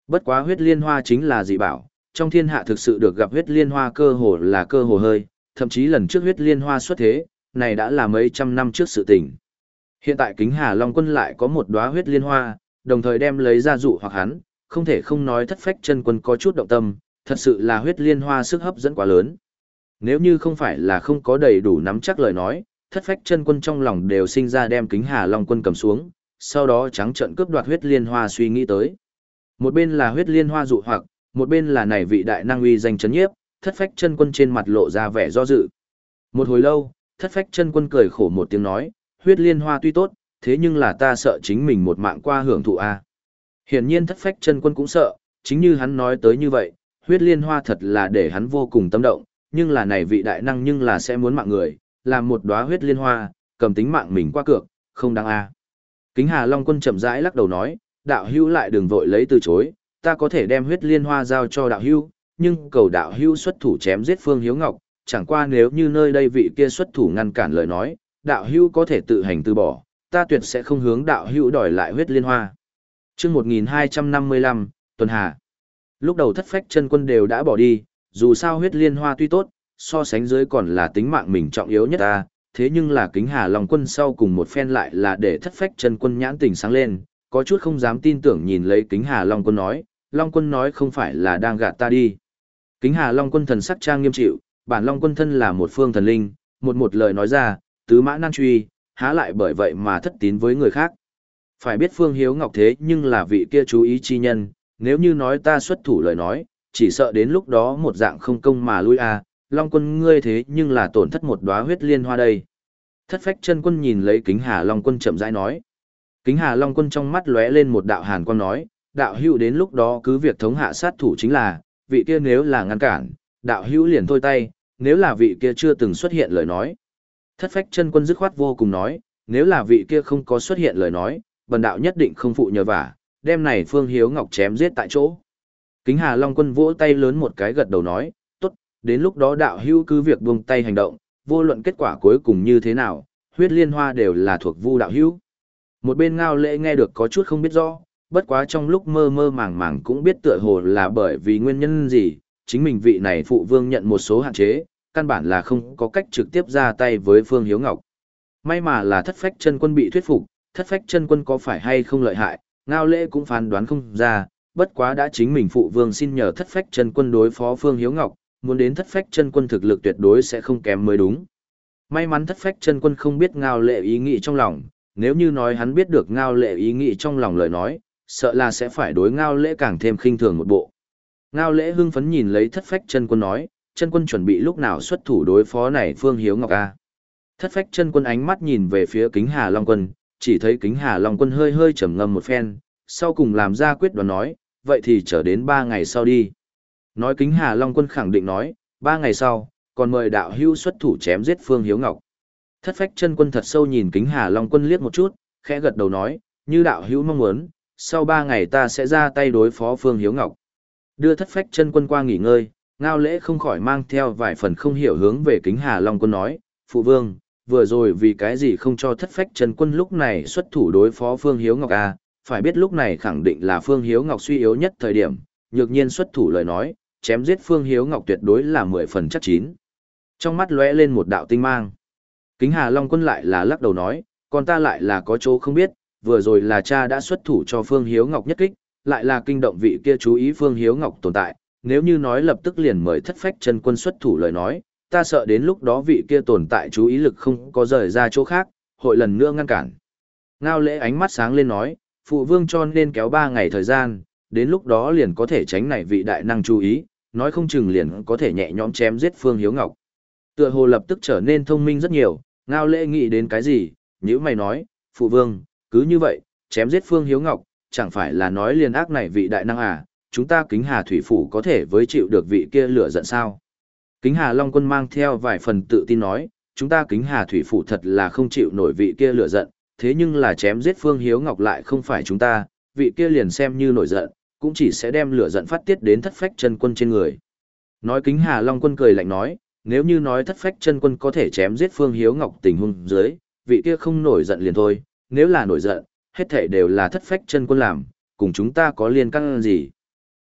Bất quá huyết liên hoa chính là dị bảo, trong thiên hạ thực sự được gặp huyết liên hoa cơ hồ là cơ hồ hơi, thậm chí lần trước huyết liên hoa xuất thế, này đã là mấy trăm năm trước sự tình. Hiện tại Kính Hà Long Quân lại có một đóa huyết liên hoa, đồng thời đem lấy ra dụ hoặc hắn, không thể không nói Thất Phách Chân Quân có chút động tâm, thật sự là huyết liên hoa sức hấp dẫn quá lớn. Nếu như không phải là không có đầy đủ nắm chắc lời nói, Thất Phách Chân Quân trong lòng đều sinh ra đem Kính Hà Long Quân cầm xuống, sau đó trắng trợn cướp đoạt huyết liên hoa suy nghĩ tới. Một bên là huyết liên hoa dụ hoặc, một bên là này vị đại năng uy danh chấn nhiếp, Thất Phách Chân Quân trên mặt lộ ra vẻ do dự. Một hồi lâu, Thất Phách Chân Quân cười khổ một tiếng nói, huyết liên hoa tuy tốt, thế nhưng là ta sợ chính mình một mạng qua hưởng thụ a. Hiển nhiên Thất Phách Chân Quân cũng sợ, chính như hắn nói tới như vậy, huyết liên hoa thật là để hắn vô cùng tâm động, nhưng là này vị đại năng nhưng là sẽ muốn mạng người, làm một đóa huyết liên hoa, cầm tính mạng mình qua cược, không đáng a. Kính Hà Long Quân chậm rãi lắc đầu nói, đạo hữu lại đừng vội lấy từ chối, ta có thể đem huyết liên hoa giao cho đạo hữu, nhưng cầu đạo hữu xuất thủ chém giết Phương Hiếu Ngọc, chẳng qua nếu như nơi đây vị kia xuất thủ ngăn cản lời nói, đạo hữu có thể tự hành từ bỏ, ta tuyệt sẽ không hướng đạo hữu đòi lại huyết liên hoa. Chương một nghìn hai trăm năm mươi lăm, Tuần Hà. Lúc đầu Thất Phách Chân Quân đều đã bỏ đi, dù sao huyết liên hoa tuy tốt, so sánh dưới còn là tính mạng mình trọng yếu nhất ta, thế nhưng là Kính Hà Long Quân sau cùng một phen lại là để Thất Phách Chân Quân nhãn tình sáng lên, có chút không dám tin tưởng nhìn lấy Kính Hà Long Quân nói, Long Quân nói không phải là đang gạt ta đi. Kính Hà Long Quân thần sắc trang nghiêm chịu, bản Long Quân thân là một phương thần linh, một một lời nói ra, tứ mã nan truy, há lại bởi vậy mà thất tín với người khác. Phải biết Phương Hiếu Ngọc thế nhưng là vị kia chú ý chi nhân, nếu như nói ta xuất thủ lời nói, chỉ sợ đến lúc đó một dạng không công mà lui à, Long Quân ngươi thế nhưng là tổn thất một đóa huyết liên hoa đây. Thất Phách Chân Quân nhìn lấy Kính Hà Long Quân chậm rãi nói. Kính Hà Long Quân trong mắt lóe lên một đạo hàn quang nói, đạo hữu đến lúc đó cứ việc thống hạ sát thủ chính là, vị kia nếu là ngăn cản, đạo hữu liền thôi tay, nếu là vị kia chưa từng xuất hiện lời nói. Thất Phách Chân Quân dứt khoát vô cùng nói, nếu là vị kia không có xuất hiện lời nói, bần đạo nhất định không phụ nhờ vả, đem này Phương Hiếu Ngọc chém giết tại chỗ. Kính Hà Long Quân vỗ tay lớn một cái gật đầu nói, tốt, đến lúc đó đạo hữu cứ việc buông tay hành động, vô luận kết quả cuối cùng như thế nào, huyết liên hoa đều là thuộc Vu đạo hữu. Một bên Ngao Lễ nghe được có chút không biết rõ, bất quá trong lúc mơ mơ màng màng cũng biết tựa hồ là bởi vì nguyên nhân gì, chính mình vị này phụ vương nhận một số hạn chế, căn bản là không có cách trực tiếp ra tay với Phương Hiếu Ngọc. May mà là Thất Phách Chân Quân bị thuyết phục, Thất Phách Chân Quân có phải hay không lợi hại, Ngao Lễ cũng phán đoán không ra, bất quá đã chính mình phụ vương xin nhờ Thất Phách Chân Quân đối phó Phương Hiếu Ngọc, muốn đến Thất Phách Chân Quân thực lực tuyệt đối sẽ không kém mới đúng. May mắn Thất Phách Chân Quân không biết Ngao Lễ ý nghĩ trong lòng, nếu như nói hắn biết được Ngao Lễ ý nghĩ trong lòng lời nói, sợ là sẽ phải đối Ngao Lễ càng thêm khinh thường một bộ. Ngao Lễ hưng phấn nhìn lấy Thất Phách Chân Quân nói, Chân Quân chuẩn bị lúc nào xuất thủ đối phó này Phương Hiếu Ngọc a? Thất Phách Chân Quân ánh mắt nhìn về phía Kính Hà Long Quân, chỉ thấy Kính Hà Long Quân hơi hơi trầm ngâm một phen, sau cùng làm ra quyết đoán nói, vậy thì chờ đến ba ngày sau đi. Nói Kính Hà Long Quân khẳng định nói, ba ngày sau, còn mời đạo hữu xuất thủ chém giết Phương Hiếu Ngọc. Thất Phách Chân Quân thật sâu nhìn Kính Hà Long Quân liếc một chút, khẽ gật đầu nói, như đạo hữu mong muốn, sau ba ngày ta sẽ ra tay đối phó Phương Hiếu Ngọc. Đưa Thất Phách Chân Quân qua nghỉ ngơi, Ngao Lễ không khỏi mang theo vài phần không hiểu hướng về Kính Hà Long Quân nói, phụ vương, vừa rồi vì cái gì không cho Thất Phách Chân Quân lúc này xuất thủ đối phó Phương Hiếu Ngọc à, phải biết lúc này khẳng định là Phương Hiếu Ngọc suy yếu nhất thời điểm, nhược nhiên xuất thủ lời nói, chém giết Phương Hiếu Ngọc tuyệt đối là mười phần chắc chín. Trong mắt lóe lên một đạo tinh mang. Kính Hà Long Quân lại là lắc đầu nói, còn ta lại là có chỗ không biết, vừa rồi là cha đã xuất thủ cho Phương Hiếu Ngọc nhất kích, lại là kinh động vị kia chú ý Phương Hiếu Ngọc tồn tại, nếu như nói lập tức liền mời Thất Phách Chân Quân xuất thủ lời nói, ta sợ đến lúc đó vị kia tồn tại chú ý lực không có rời ra chỗ khác, hội lần nữa ngăn cản. Ngao Lễ ánh mắt sáng lên nói, phụ vương cho nên kéo ba ngày thời gian, đến lúc đó liền có thể tránh này vị đại năng chú ý, nói không chừng liền có thể nhẹ nhõm chém giết Phương Hiếu Ngọc. Tựa hồ lập tức trở nên thông minh rất nhiều, Ngao Lễ nghĩ đến cái gì, nhữ mày nói, phụ vương, cứ như vậy, chém giết Phương Hiếu Ngọc, chẳng phải là nói liền ác này vị đại năng à, chúng ta Kính Hà Thủy Phủ có thể với chịu được vị kia lửa giận sao. Kính Hà Long Quân mang theo vài phần tự tin nói, chúng ta Kính Hà Thủy Phủ thật là không chịu nổi vị kia lửa giận, thế nhưng là chém giết Phương Hiếu Ngọc lại không phải chúng ta, vị kia liền xem như nổi giận, cũng chỉ sẽ đem lửa giận phát tiết đến Thất Phách Chân Quân trên người. Nói Kính Hà Long Quân cười lạnh nói, nếu như nói Thất Phách Chân Quân có thể chém giết Phương Hiếu Ngọc tình huống dưới, vị kia không nổi giận liền thôi, nếu là nổi giận, hết thảy đều là Thất Phách Chân Quân làm, cùng chúng ta có liên can gì.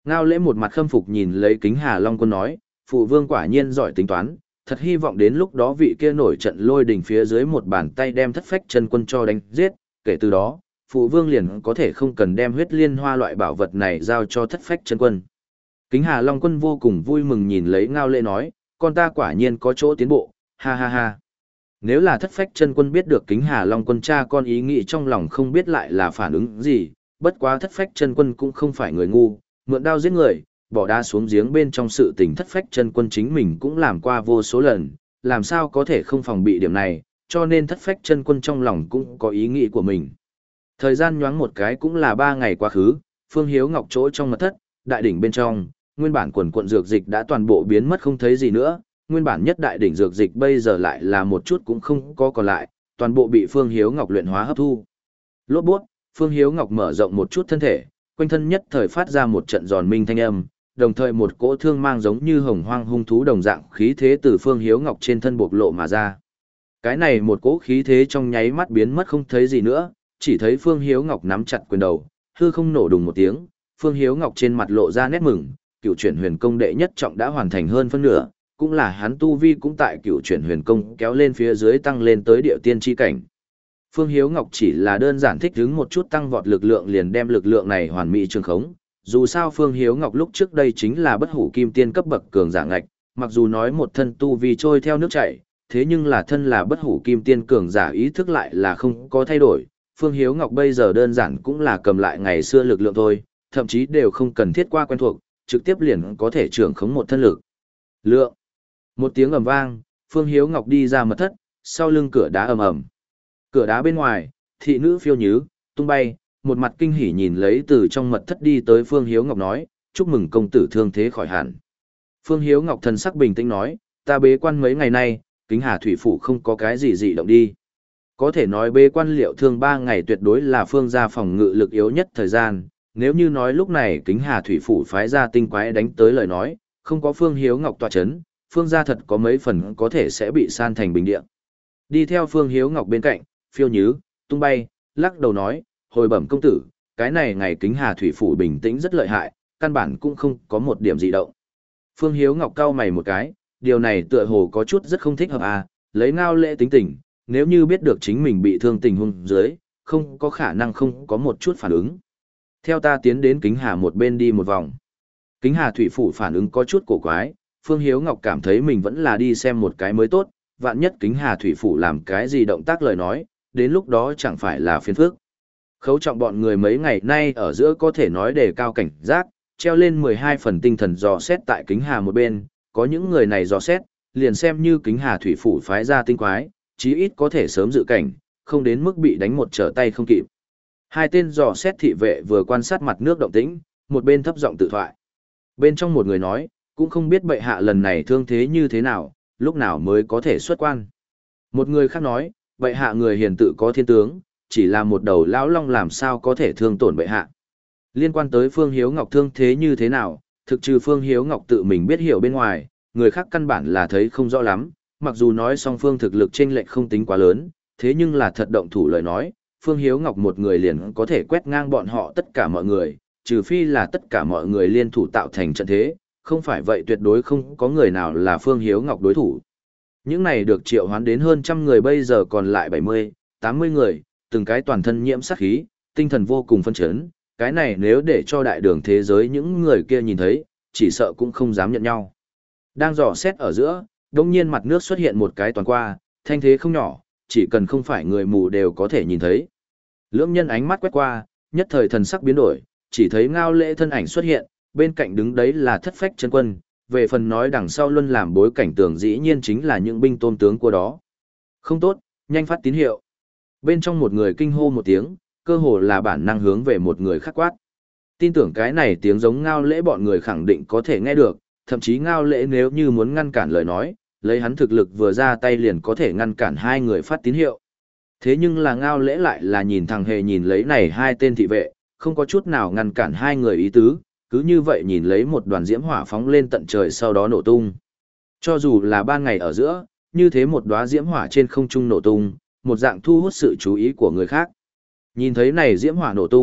Ngao Lễ một mặt khâm phục nhìn lấy Kính Hà Long Quân nói, phụ vương quả nhiên giỏi tính toán, thật hy vọng đến lúc đó vị kia nổi trận lôi đình phía dưới một bàn tay đem thất phách chân quân cho đánh giết, kể từ đó, phụ vương liền có thể không cần đem huyết liên hoa loại bảo vật này giao cho thất phách chân quân. Kính Hà Long Quân vô cùng vui mừng nhìn lấy Ngao Lễ nói, con ta quả nhiên có chỗ tiến bộ, ha ha ha. Nếu là thất phách chân quân biết được Kính Hà Long Quân cha con ý nghĩ trong lòng không biết lại là phản ứng gì, bất quá thất phách chân quân cũng không phải người ngu, mượn đao giết người, bỏ đá xuống giếng bên trong sự tình thất phách chân quân chính mình cũng làm qua vô số lần, làm sao có thể không phòng bị điểm này, cho nên thất phách chân quân trong lòng cũng có ý nghĩ của mình. Thời gian nhoáng một cái cũng là ba ngày quá khứ, Phương Hiếu Ngọc chỗ trong mật thất, đại đỉnh bên trong, nguyên bản quần quận dược dịch đã toàn bộ biến mất không thấy gì nữa, nguyên bản nhất đại đỉnh dược dịch bây giờ lại là một chút cũng không có còn lại, toàn bộ bị Phương Hiếu Ngọc luyện hóa hấp thu. Lốt buốt, Phương Hiếu Ngọc mở rộng một chút thân thể, quanh thân nhất thời phát ra một trận giòn minh thanh âm, đồng thời một cỗ thương mang giống như hồng hoang hung thú đồng dạng khí thế từ Phương Hiếu Ngọc trên thân bộc lộ mà ra. Cái này một cỗ khí thế trong nháy mắt biến mất không thấy gì nữa, chỉ thấy Phương Hiếu Ngọc nắm chặt quyền đầu, hư không nổ đùng một tiếng, Phương Hiếu Ngọc trên mặt lộ ra nét mừng, cựu chuyển huyền công đệ nhất trọng đã hoàn thành hơn phân nửa, cũng là hắn tu vi cũng tại cựu chuyển huyền công kéo lên phía dưới tăng lên tới địa tiên chi cảnh. Phương Hiếu Ngọc chỉ là đơn giản thích hứng một chút tăng vọt lực lượng liền đem lực lượng này hoàn mỹ trường khống. Dù sao Phương Hiếu Ngọc lúc trước đây chính là bất hủ kim tiên cấp bậc cường giả ngạch, mặc dù nói một thân tu vi trôi theo nước chảy, thế nhưng là thân là bất hủ kim tiên cường giả ý thức lại là không có thay đổi. Phương Hiếu Ngọc bây giờ đơn giản cũng là cầm lại ngày xưa lực lượng thôi, thậm chí đều không cần thiết qua quen thuộc, trực tiếp liền có thể trưởng khống một thân lực. Lượng. Một tiếng ầm vang, Phương Hiếu Ngọc đi ra mật thất, sau lưng cửa đá ầm ầm. Cửa đá bên ngoài, thị nữ phiêu nhứ, tung bay, một mặt kinh hỉ nhìn lấy từ trong mật thất đi tới Phương Hiếu Ngọc nói, chúc mừng công tử thương thế khỏi hẳn. Phương Hiếu Ngọc thần sắc bình tĩnh nói, ta bế quan mấy ngày nay, Kính Hà Thủy Phủ không có cái gì dị động đi. Có thể nói bế quan liệu thương ba ngày tuyệt đối là Phương gia phòng ngự lực yếu nhất thời gian, nếu như nói lúc này Kính Hà Thủy Phủ phái ra tinh quái đánh tới lời nói, không có Phương Hiếu Ngọc tọa chấn, Phương gia thật có mấy phần có thể sẽ bị san thành bình địa. Đi theo Phương Hiếu Ngọc bên cạnh, phiêu nhứ, tung bay, lắc đầu nói, hồi bẩm công tử, cái này ngày Kính Hà Thủy Phủ bình tĩnh rất lợi hại, căn bản cũng không có một điểm dị động. Phương Hiếu Ngọc cau mày một cái, điều này tựa hồ có chút rất không thích hợp à, lấy Ngao Lễ tính tình, nếu như biết được chính mình bị thương tình huống dưới, không có khả năng không có một chút phản ứng. Theo ta tiến đến Kính Hà một bên đi một vòng. Kính Hà Thủy Phủ phản ứng có chút cổ quái, Phương Hiếu Ngọc cảm thấy mình vẫn là đi xem một cái mới tốt, vạn nhất Kính Hà Thủy Phủ làm cái gì động tác lời nói, đến lúc đó chẳng phải là phiền phức. Khấu trọng bọn người mấy ngày nay ở giữa có thể nói đề cao cảnh giác, treo lên mười hai phần tinh thần dò xét tại Kính Hà một bên, có những người này dò xét, liền xem như Kính Hà Thủy Phủ phái ra tinh quái, chí ít có thể sớm dự cảnh, không đến mức bị đánh một trở tay không kịp. Hai tên dò xét thị vệ vừa quan sát mặt nước động tĩnh, một bên thấp giọng tự thoại. Bên trong một người nói, cũng không biết bệ hạ lần này thương thế như thế nào, lúc nào mới có thể xuất quan. Một người khác nói, bệ hạ người hiền tự có thiên tướng, chỉ là một đầu lão long làm sao có thể thương tổn bệ hạ. Liên quan tới Phương Hiếu Ngọc thương thế như thế nào, thực trừ Phương Hiếu Ngọc tự mình biết hiểu bên ngoài, người khác căn bản là thấy không rõ lắm, mặc dù nói song phương thực lực chênh lệch không tính quá lớn, thế nhưng là thật động thủ lời nói, Phương Hiếu Ngọc một người liền có thể quét ngang bọn họ tất cả mọi người, trừ phi là tất cả mọi người liên thủ tạo thành trận thế, không phải vậy tuyệt đối không có người nào là Phương Hiếu Ngọc đối thủ. Những này được triệu hoán đến hơn trăm người bây giờ còn lại bảy mươi, tám mươi người, từng cái toàn thân nhiễm sát khí, tinh thần vô cùng phân chấn, cái này nếu để cho đại đường thế giới những người kia nhìn thấy, chỉ sợ cũng không dám nhận nhau. Đang dò xét ở giữa, đột nhiên mặt nước xuất hiện một cái toàn qua, thanh thế không nhỏ, chỉ cần không phải người mù đều có thể nhìn thấy. Lưỡng nhân ánh mắt quét qua, nhất thời thần sắc biến đổi, chỉ thấy Ngao Lễ thân ảnh xuất hiện, bên cạnh đứng đấy là thất phách chân quân, về phần nói đằng sau luân làm bối cảnh tường dĩ nhiên chính là những binh tôn tướng của đó. Không tốt, nhanh phát tín hiệu. Bên trong một người kinh hô một tiếng, cơ hồ là bản năng hướng về một người khác quát. Tin tưởng cái này tiếng giống Ngao Lễ bọn người khẳng định có thể nghe được, thậm chí Ngao Lễ nếu như muốn ngăn cản lời nói, lấy hắn thực lực vừa ra tay liền có thể ngăn cản hai người phát tín hiệu. Thế nhưng là Ngao Lễ lại là nhìn thằng hề nhìn lấy này hai tên thị vệ, không có chút nào ngăn cản hai người ý tứ, cứ như vậy nhìn lấy một đoàn diễm hỏa phóng lên tận trời sau đó nổ tung. Cho dù là ban ngày ở giữa, như thế một đóa diễm hỏa trên không trung nổ tung, một dạng thu hút sự chú ý của người khác. Nhìn thấy này diễm hỏa nổ tung,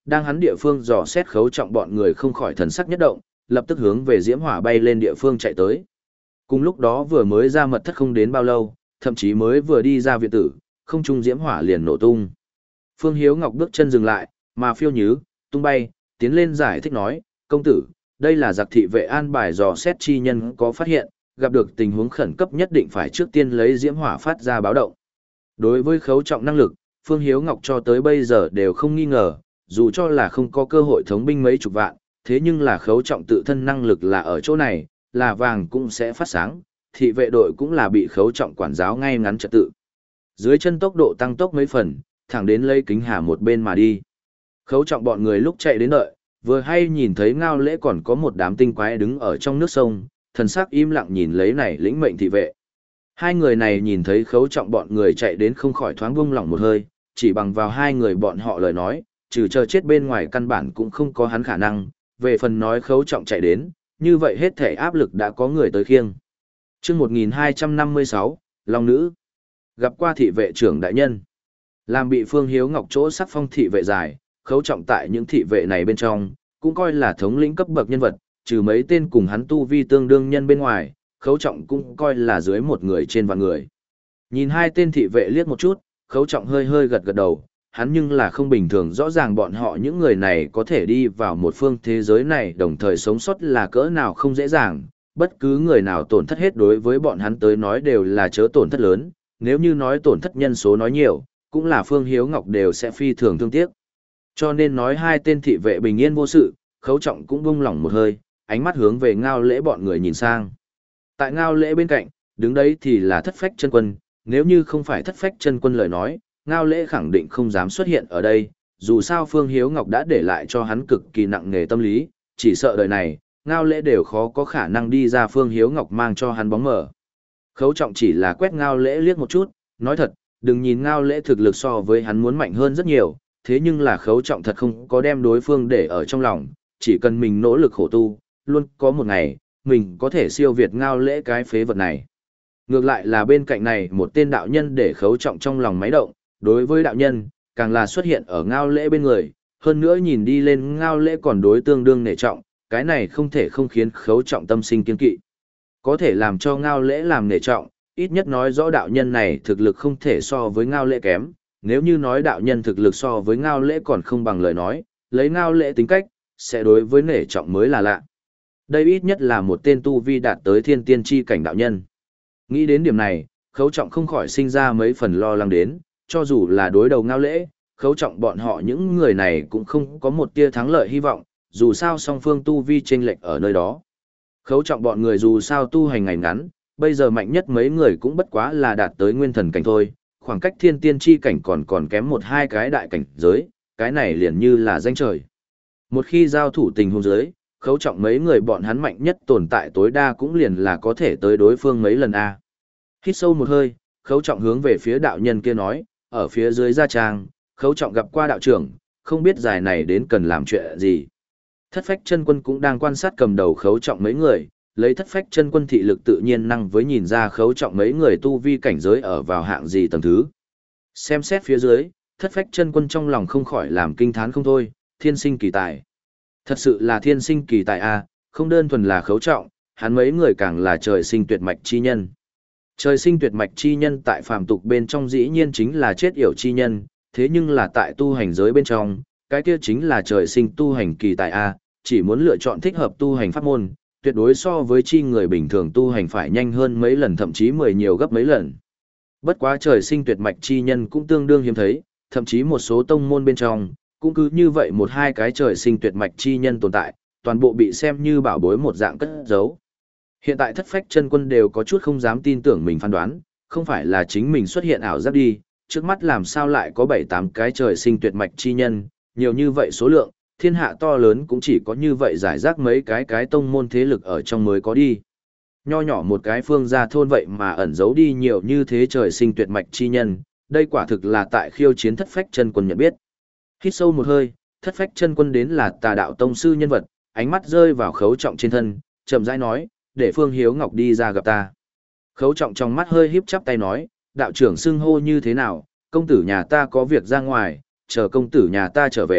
đang hắn địa phương dò xét Khấu Trọng bọn người không khỏi thần sắc nhất động, lập tức hướng về diễm hỏa bay lên địa phương chạy tới. Cùng lúc đó vừa mới ra mật thất không đến bao lâu, thậm chí mới vừa đi ra viện tử, không trung diễm hỏa liền nổ tung. Phương Hiếu Ngọc bước chân dừng lại, mà phiêu nhứ, tung bay, tiến lên giải thích nói, công tử, đây là giặc thị vệ an bài dò xét chi nhân có phát hiện, gặp được tình huống khẩn cấp nhất định phải trước tiên lấy diễm hỏa phát ra báo động. Đối với Khấu Trọng năng lực, Phương Hiếu Ngọc cho tới bây giờ đều không nghi ngờ, dù cho là không có cơ hội thống binh mấy chục vạn, thế nhưng là Khấu Trọng tự thân năng lực là ở chỗ này, là vàng cũng sẽ phát sáng, thị vệ đội cũng là bị Khấu Trọng quản giáo ngay ngắn trật tự. Dưới chân tốc độ tăng tốc mấy phần, thẳng đến lấy kính hà một bên mà đi. Khấu Trọng bọn người lúc chạy đến đợi, vừa hay nhìn thấy Ngao Lễ còn có một đám tinh quái đứng ở trong nước sông, thần sắc im lặng nhìn lấy này lĩnh mệnh thị vệ. Hai người này nhìn thấy Khấu Trọng bọn người chạy đến không khỏi thoáng buông lỏng một hơi, chỉ bằng vào hai người bọn họ lời nói, trừ chờ chết bên ngoài căn bản cũng không có hắn khả năng, về phần nói Khấu Trọng chạy đến, như vậy hết thể áp lực đã có người tới khiêng. Chương một nghìn hai trăm năm mươi sáu, Long Nữ. Gặp qua thị vệ trưởng đại nhân. Làm bị Phương Hiếu Ngọc chỗ sắc phong thị vệ dài, Khấu Trọng tại những thị vệ này bên trong, cũng coi là thống lĩnh cấp bậc nhân vật, trừ mấy tên cùng hắn tu vi tương đương nhân bên ngoài, Khấu Trọng cũng coi là dưới một người trên vạn người. Nhìn hai tên thị vệ liếc một chút, Khấu Trọng hơi hơi gật gật đầu, hắn nhưng là không bình thường rõ ràng bọn họ những người này có thể đi vào một phương thế giới này đồng thời sống sót là cỡ nào không dễ dàng, bất cứ người nào tổn thất hết đối với bọn hắn tới nói đều là chớ tổn thất lớn, nếu như nói tổn thất nhân số nói nhiều, cũng là Phương Hiếu Ngọc đều sẽ phi thường thương tiếc. Cho nên nói hai tên thị vệ bình yên vô sự, Khấu Trọng cũng buông lỏng một hơi, ánh mắt hướng về Ngao Lễ bọn người nhìn sang. Tại Ngao Lễ bên cạnh, đứng đấy thì là Thất Phách Chân Quân, nếu như không phải Thất Phách Chân Quân lời nói, Ngao Lễ khẳng định không dám xuất hiện ở đây, dù sao Phương Hiếu Ngọc đã để lại cho hắn cực kỳ nặng nề tâm lý, chỉ sợ đời này, Ngao Lễ đều khó có khả năng đi ra Phương Hiếu Ngọc mang cho hắn bóng mờ. Khấu Trọng chỉ là quét Ngao Lễ liếc một chút, nói thật, đừng nhìn Ngao Lễ thực lực so với hắn muốn mạnh hơn rất nhiều, thế nhưng là Khấu Trọng thật không có đem đối phương để ở trong lòng, chỉ cần mình nỗ lực khổ tu, luôn có một ngày, mình có thể siêu việt Ngao Lễ cái phế vật này. Ngược lại là bên cạnh này một tên đạo nhân để Khấu Trọng trong lòng máy động, đối với đạo nhân, càng là xuất hiện ở Ngao Lễ bên người, hơn nữa nhìn đi lên Ngao Lễ còn đối tương đương nể trọng, cái này không thể không khiến Khấu Trọng tâm sinh kiên kỵ. Có thể làm cho Ngao Lễ làm nể trọng, ít nhất nói rõ đạo nhân này thực lực không thể so với Ngao Lễ kém, nếu như nói đạo nhân thực lực so với Ngao Lễ còn không bằng lời nói, lấy Ngao Lễ tính cách, sẽ đối với nể trọng mới là lạ. Đây ít nhất là một tên tu vi đạt tới thiên tiên chi cảnh đạo nhân. Nghĩ đến điểm này, Khấu Trọng không khỏi sinh ra mấy phần lo lắng đến, cho dù là đối đầu Ngao Lễ, Khấu Trọng bọn họ những người này cũng không có một tia thắng lợi hy vọng, dù sao song phương tu vi chênh lệch ở nơi đó. Khấu Trọng bọn người dù sao tu hành ngày ngắn, bây giờ mạnh nhất mấy người cũng bất quá là đạt tới nguyên thần cảnh thôi, khoảng cách thiên tiên chi cảnh còn còn kém một hai cái đại cảnh giới, cái này liền như là danh trời. Một khi giao thủ tình huống giới, Khấu Trọng mấy người bọn hắn mạnh nhất tồn tại tối đa cũng liền là có thể tới đối phương mấy lần a. Hít sâu một hơi, Khấu Trọng hướng về phía đạo nhân kia nói, ở phía dưới gia trang, Khấu Trọng gặp qua đạo trưởng, không biết dài này đến cần làm chuyện gì. Thất Phách Chân Quân cũng đang quan sát cầm đầu Khấu Trọng mấy người, lấy Thất Phách Chân Quân thị lực tự nhiên năng với nhìn ra Khấu Trọng mấy người tu vi cảnh giới ở vào hạng gì tầng thứ. Xem xét phía dưới, Thất Phách Chân Quân trong lòng không khỏi làm kinh thán không thôi, thiên sinh kỳ tài. Thật sự là thiên sinh kỳ tài a, không đơn thuần là Khấu Trọng, hắn mấy người càng là trời sinh tuyệt mạch chi nhân. Trời sinh tuyệt mạch chi nhân tại phàm tục bên trong dĩ nhiên chính là chết yểu chi nhân, thế nhưng là tại tu hành giới bên trong, cái kia chính là trời sinh tu hành kỳ tài a, chỉ muốn lựa chọn thích hợp tu hành pháp môn, tuyệt đối so với chi người bình thường tu hành phải nhanh hơn mấy lần thậm chí mười nhiều gấp mấy lần. Bất quá trời sinh tuyệt mạch chi nhân cũng tương đương hiếm thấy, thậm chí một số tông môn bên trong, cũng cứ như vậy một hai cái trời sinh tuyệt mạch chi nhân tồn tại, toàn bộ bị xem như bảo bối một dạng cất giấu. Hiện tại Thất Phách Chân Quân đều có chút không dám tin tưởng mình phán đoán, không phải là chính mình xuất hiện ảo giác đi, trước mắt làm sao lại có bảy tám cái trời sinh tuyệt mạch chi nhân, nhiều như vậy số lượng, thiên hạ to lớn cũng chỉ có như vậy giải rác mấy cái cái tông môn thế lực ở trong mới có đi. Nho nhỏ một cái phương gia thôn vậy mà ẩn giấu đi nhiều như thế trời sinh tuyệt mạch chi nhân, đây quả thực là tại khiêu chiến Thất Phách Chân Quân nhận biết. Hít sâu một hơi, Thất Phách Chân Quân đến là Tà đạo tông sư nhân vật, ánh mắt rơi vào Khấu Trọng trên thân, chậm rãi nói, để Phương Hiếu Ngọc đi ra gặp ta. Khấu Trọng trong mắt hơi híp chắp tay nói, đạo trưởng xưng hô như thế nào, công tử nhà ta có việc ra ngoài, chờ công tử nhà ta trở về,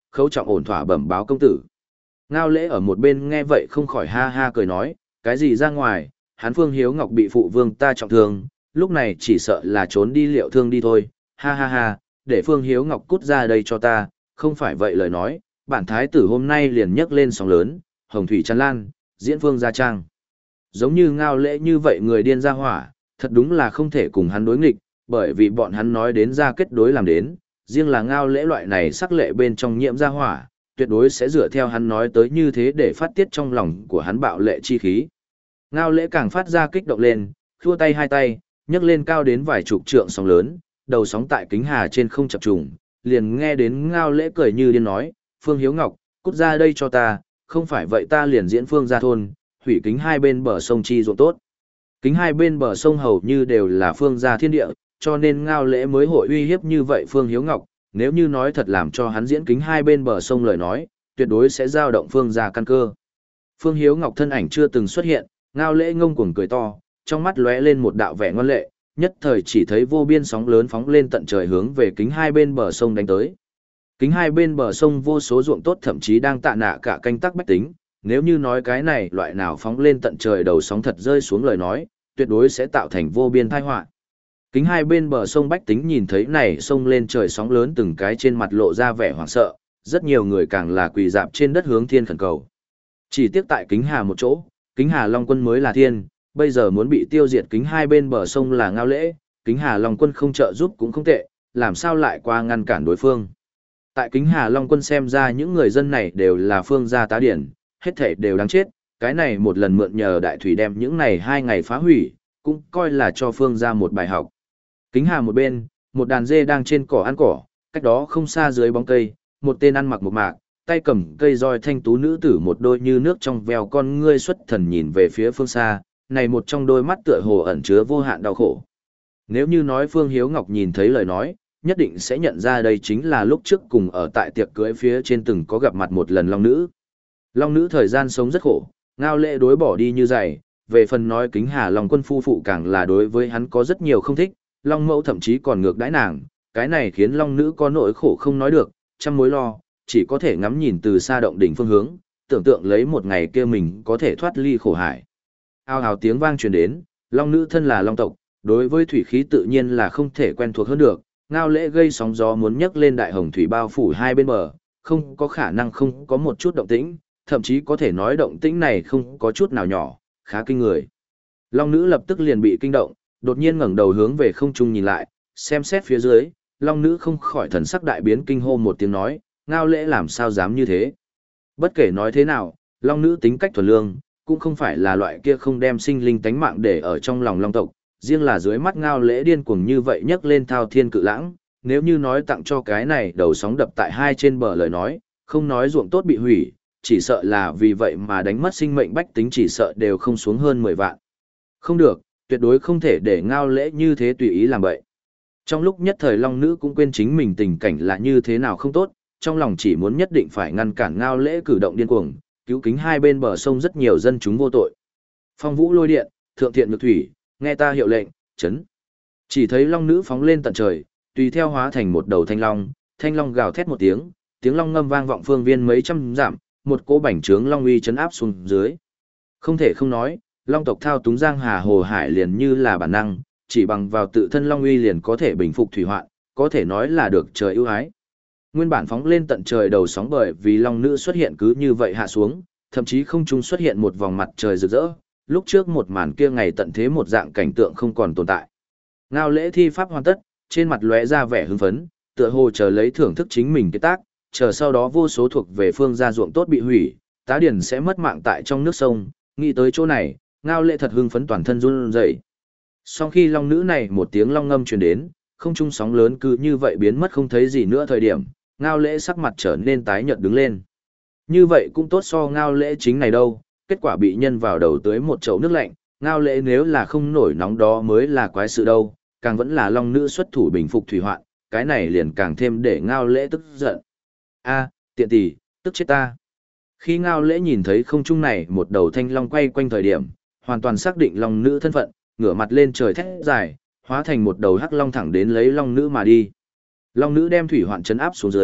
khấu trọng ổn thỏa bẩm báo công tử. Ngao Lễ ở một bên nghe vậy không khỏi ha ha cười nói, cái gì ra ngoài, hắn Phương Hiếu Ngọc bị phụ vương ta trọng thương, lúc này chỉ sợ là trốn đi liệu thương đi thôi, ha ha ha, để Phương Hiếu Ngọc cút ra đây cho ta, không phải vậy lời nói, bản thái tử hôm nay liền nhấc lên sóng lớn, hồng thủy tràn lan, diễn Phương gia trang. Giống như Ngao Lễ như vậy người điên ra hỏa, thật đúng là không thể cùng hắn đối nghịch, bởi vì bọn hắn nói đến ra kết đối làm đến, riêng là Ngao Lễ loại này sắc lệ bên trong nhiễm ra hỏa, tuyệt đối sẽ dựa theo hắn nói tới như thế để phát tiết trong lòng của hắn bạo lệ chi khí. Ngao Lễ càng phát ra kích động lên, khua tay hai tay, nhấc lên cao đến vài chục trượng sóng lớn, đầu sóng tại kính hà trên không chập trùng, liền nghe đến Ngao Lễ cười như điên nói, Phương Hiếu Ngọc, cút ra đây cho ta, không phải vậy ta liền diễn Phương gia thôn, hủy kính hai bên bờ sông chi ruộng tốt. Kính hai bên bờ sông hầu như đều là Phương gia thiên địa, cho nên Ngao Lễ mới hội uy hiếp như vậy Phương Hiếu Ngọc, nếu như nói thật làm cho hắn diễn kính hai bên bờ sông lời nói, tuyệt đối sẽ giao động Phương gia căn cơ. Phương Hiếu Ngọc thân ảnh chưa từng xuất hiện, Ngao Lễ ngông cuồng cười to, trong mắt lóe lên một đạo vẻ ngoan lệ, nhất thời chỉ thấy vô biên sóng lớn phóng lên tận trời hướng về kính hai bên bờ sông đánh tới. Kính hai bên bờ sông vô số ruộng tốt thậm chí đang tạ nạ cả canh tác bách tính, nếu như nói cái này loại nào phóng lên tận trời đầu sóng thật rơi xuống lời nói, tuyệt đối sẽ tạo thành vô biên tai họa. Kính hai bên bờ sông bách tính nhìn thấy này sông lên trời sóng lớn từng cái trên mặt lộ ra vẻ hoảng sợ, rất nhiều người càng là quỳ dạp trên đất hướng thiên khẩn cầu. Chỉ tiếc tại kính hà một chỗ, kính hà Long Quân mới là thiên, bây giờ muốn bị tiêu diệt kính hai bên bờ sông là Ngao Lễ, kính hà Long Quân không trợ giúp cũng không tệ, làm sao lại qua ngăn cản đối phương. Tại kính hà Long Quân xem ra những người dân này đều là Phương gia tá điển, hết thảy đều đáng chết, cái này một lần mượn nhờ đại thủy đem những này hai ngày phá hủy, cũng coi là cho Phương gia một bài học. Kính hà một bên, một đàn dê đang trên cỏ ăn cỏ, cách đó không xa dưới bóng cây, một tên ăn mặc một mạc, tay cầm cây roi thanh tú nữ tử một đôi như nước trong veo con ngươi xuất thần nhìn về phía phương xa, này một trong đôi mắt tựa hồ ẩn chứa vô hạn đau khổ. Nếu như nói Phương Hiếu Ngọc nhìn thấy lời nói, nhất định sẽ nhận ra đây chính là lúc trước cùng ở tại tiệc cưới phía trên từng có gặp mặt một lần Long Nữ. Long Nữ thời gian sống rất khổ, Ngao Lễ đối bỏ đi như giày, về phần nói kính hà Long Quân phu phụ càng là đối với hắn có rất nhiều không thích, Long Mẫu thậm chí còn ngược đãi nàng, cái này khiến Long Nữ có nỗi khổ không nói được, trăm mối lo, chỉ có thể ngắm nhìn từ xa động đỉnh phương hướng, tưởng tượng lấy một ngày kia mình có thể thoát ly khổ hải. Ao ào tiếng vang truyền đến, Long Nữ thân là Long tộc, đối với thủy khí tự nhiên là không thể quen thuộc hơn được, Ngao Lễ gây sóng gió muốn nhấc lên đại hồng thủy bao phủ hai bên bờ, không có khả năng không có một chút động tĩnh, thậm chí có thể nói động tĩnh này không có chút nào nhỏ, khá kinh người. Long Nữ lập tức liền bị kinh động, đột nhiên ngẩng đầu hướng về không trung nhìn lại, xem xét phía dưới, Long Nữ không khỏi thần sắc đại biến kinh hô một tiếng nói, Ngao Lễ làm sao dám như thế. Bất kể nói thế nào, Long Nữ tính cách thuần lương, cũng không phải là loại kia không đem sinh linh tánh mạng để ở trong lòng Long tộc, riêng là dưới mắt Ngao Lễ điên cuồng như vậy nhấc lên thao thiên cự lãng, nếu như nói tặng cho cái này đầu sóng đập tại hai trên bờ lời nói, không nói ruộng tốt bị hủy, chỉ sợ là vì vậy mà đánh mất sinh mệnh bách tính chỉ sợ đều không xuống hơn mười vạn. Không được, tuyệt đối không thể để Ngao Lễ như thế tùy ý làm vậy. Trong lúc nhất thời Long Nữ cũng quên chính mình tình cảnh là như thế nào không tốt, trong lòng chỉ muốn nhất định phải ngăn cản Ngao Lễ cử động điên cuồng, cứu kính hai bên bờ sông rất nhiều dân chúng vô tội. Phong Vũ lôi điện, thượng thiện nhược thủy, nghe ta hiệu lệnh, chấn. Chỉ thấy Long Nữ phóng lên tận trời, tùy theo hóa thành một đầu thanh long, thanh long gào thét một tiếng, tiếng long ngâm vang vọng phương viên mấy trăm dặm, một cỗ bảnh trướng long uy chấn áp xuống dưới. Không thể không nói, Long tộc thao túng giang hà hồ hải liền như là bản năng, chỉ bằng vào tự thân long uy liền có thể bình phục thủy hoạn, có thể nói là được trời ưu ái. Nguyên bản phóng lên tận trời đầu sóng bởi vì Long Nữ xuất hiện cứ như vậy hạ xuống, thậm chí không trung xuất hiện một vòng mặt trời rực rỡ, lúc trước một màn kia ngày tận thế một dạng cảnh tượng không còn tồn tại. Ngao Lễ thi pháp hoàn tất, trên mặt lóe ra vẻ hưng phấn, tựa hồ chờ lấy thưởng thức chính mình cái tác, chờ sau đó vô số thuộc về Phương gia ruộng tốt bị hủy, tá điển sẽ mất mạng tại trong nước sông, nghĩ tới chỗ này, Ngao Lễ thật hưng phấn toàn thân run rẩy. Sau khi Long Nữ này một tiếng long ngâm truyền đến, không trung sóng lớn cứ như vậy biến mất không thấy gì nữa thời điểm, Ngao Lễ sắc mặt trở nên tái nhợt đứng lên. Như vậy cũng tốt so Ngao Lễ chính này đâu, kết quả bị nhân vào đầu tới một chậu nước lạnh, Ngao Lễ nếu là không nổi nóng đó mới là quái sự đâu, càng vẫn là Long Nữ xuất thủ bình phục thủy hoạn, cái này liền càng thêm để Ngao Lễ tức giận. A, tiện tỷ, tức chết ta. Khi Ngao Lễ nhìn thấy không trung này một đầu thanh long quay quanh thời điểm, hoàn toàn xác định Long Nữ thân phận, ngửa mặt lên trời thét dài, hóa thành một đầu hắc long thẳng đến lấy Long Nữ mà đi. Long Nữ đem thủy hoạn trấn áp xuống dưới,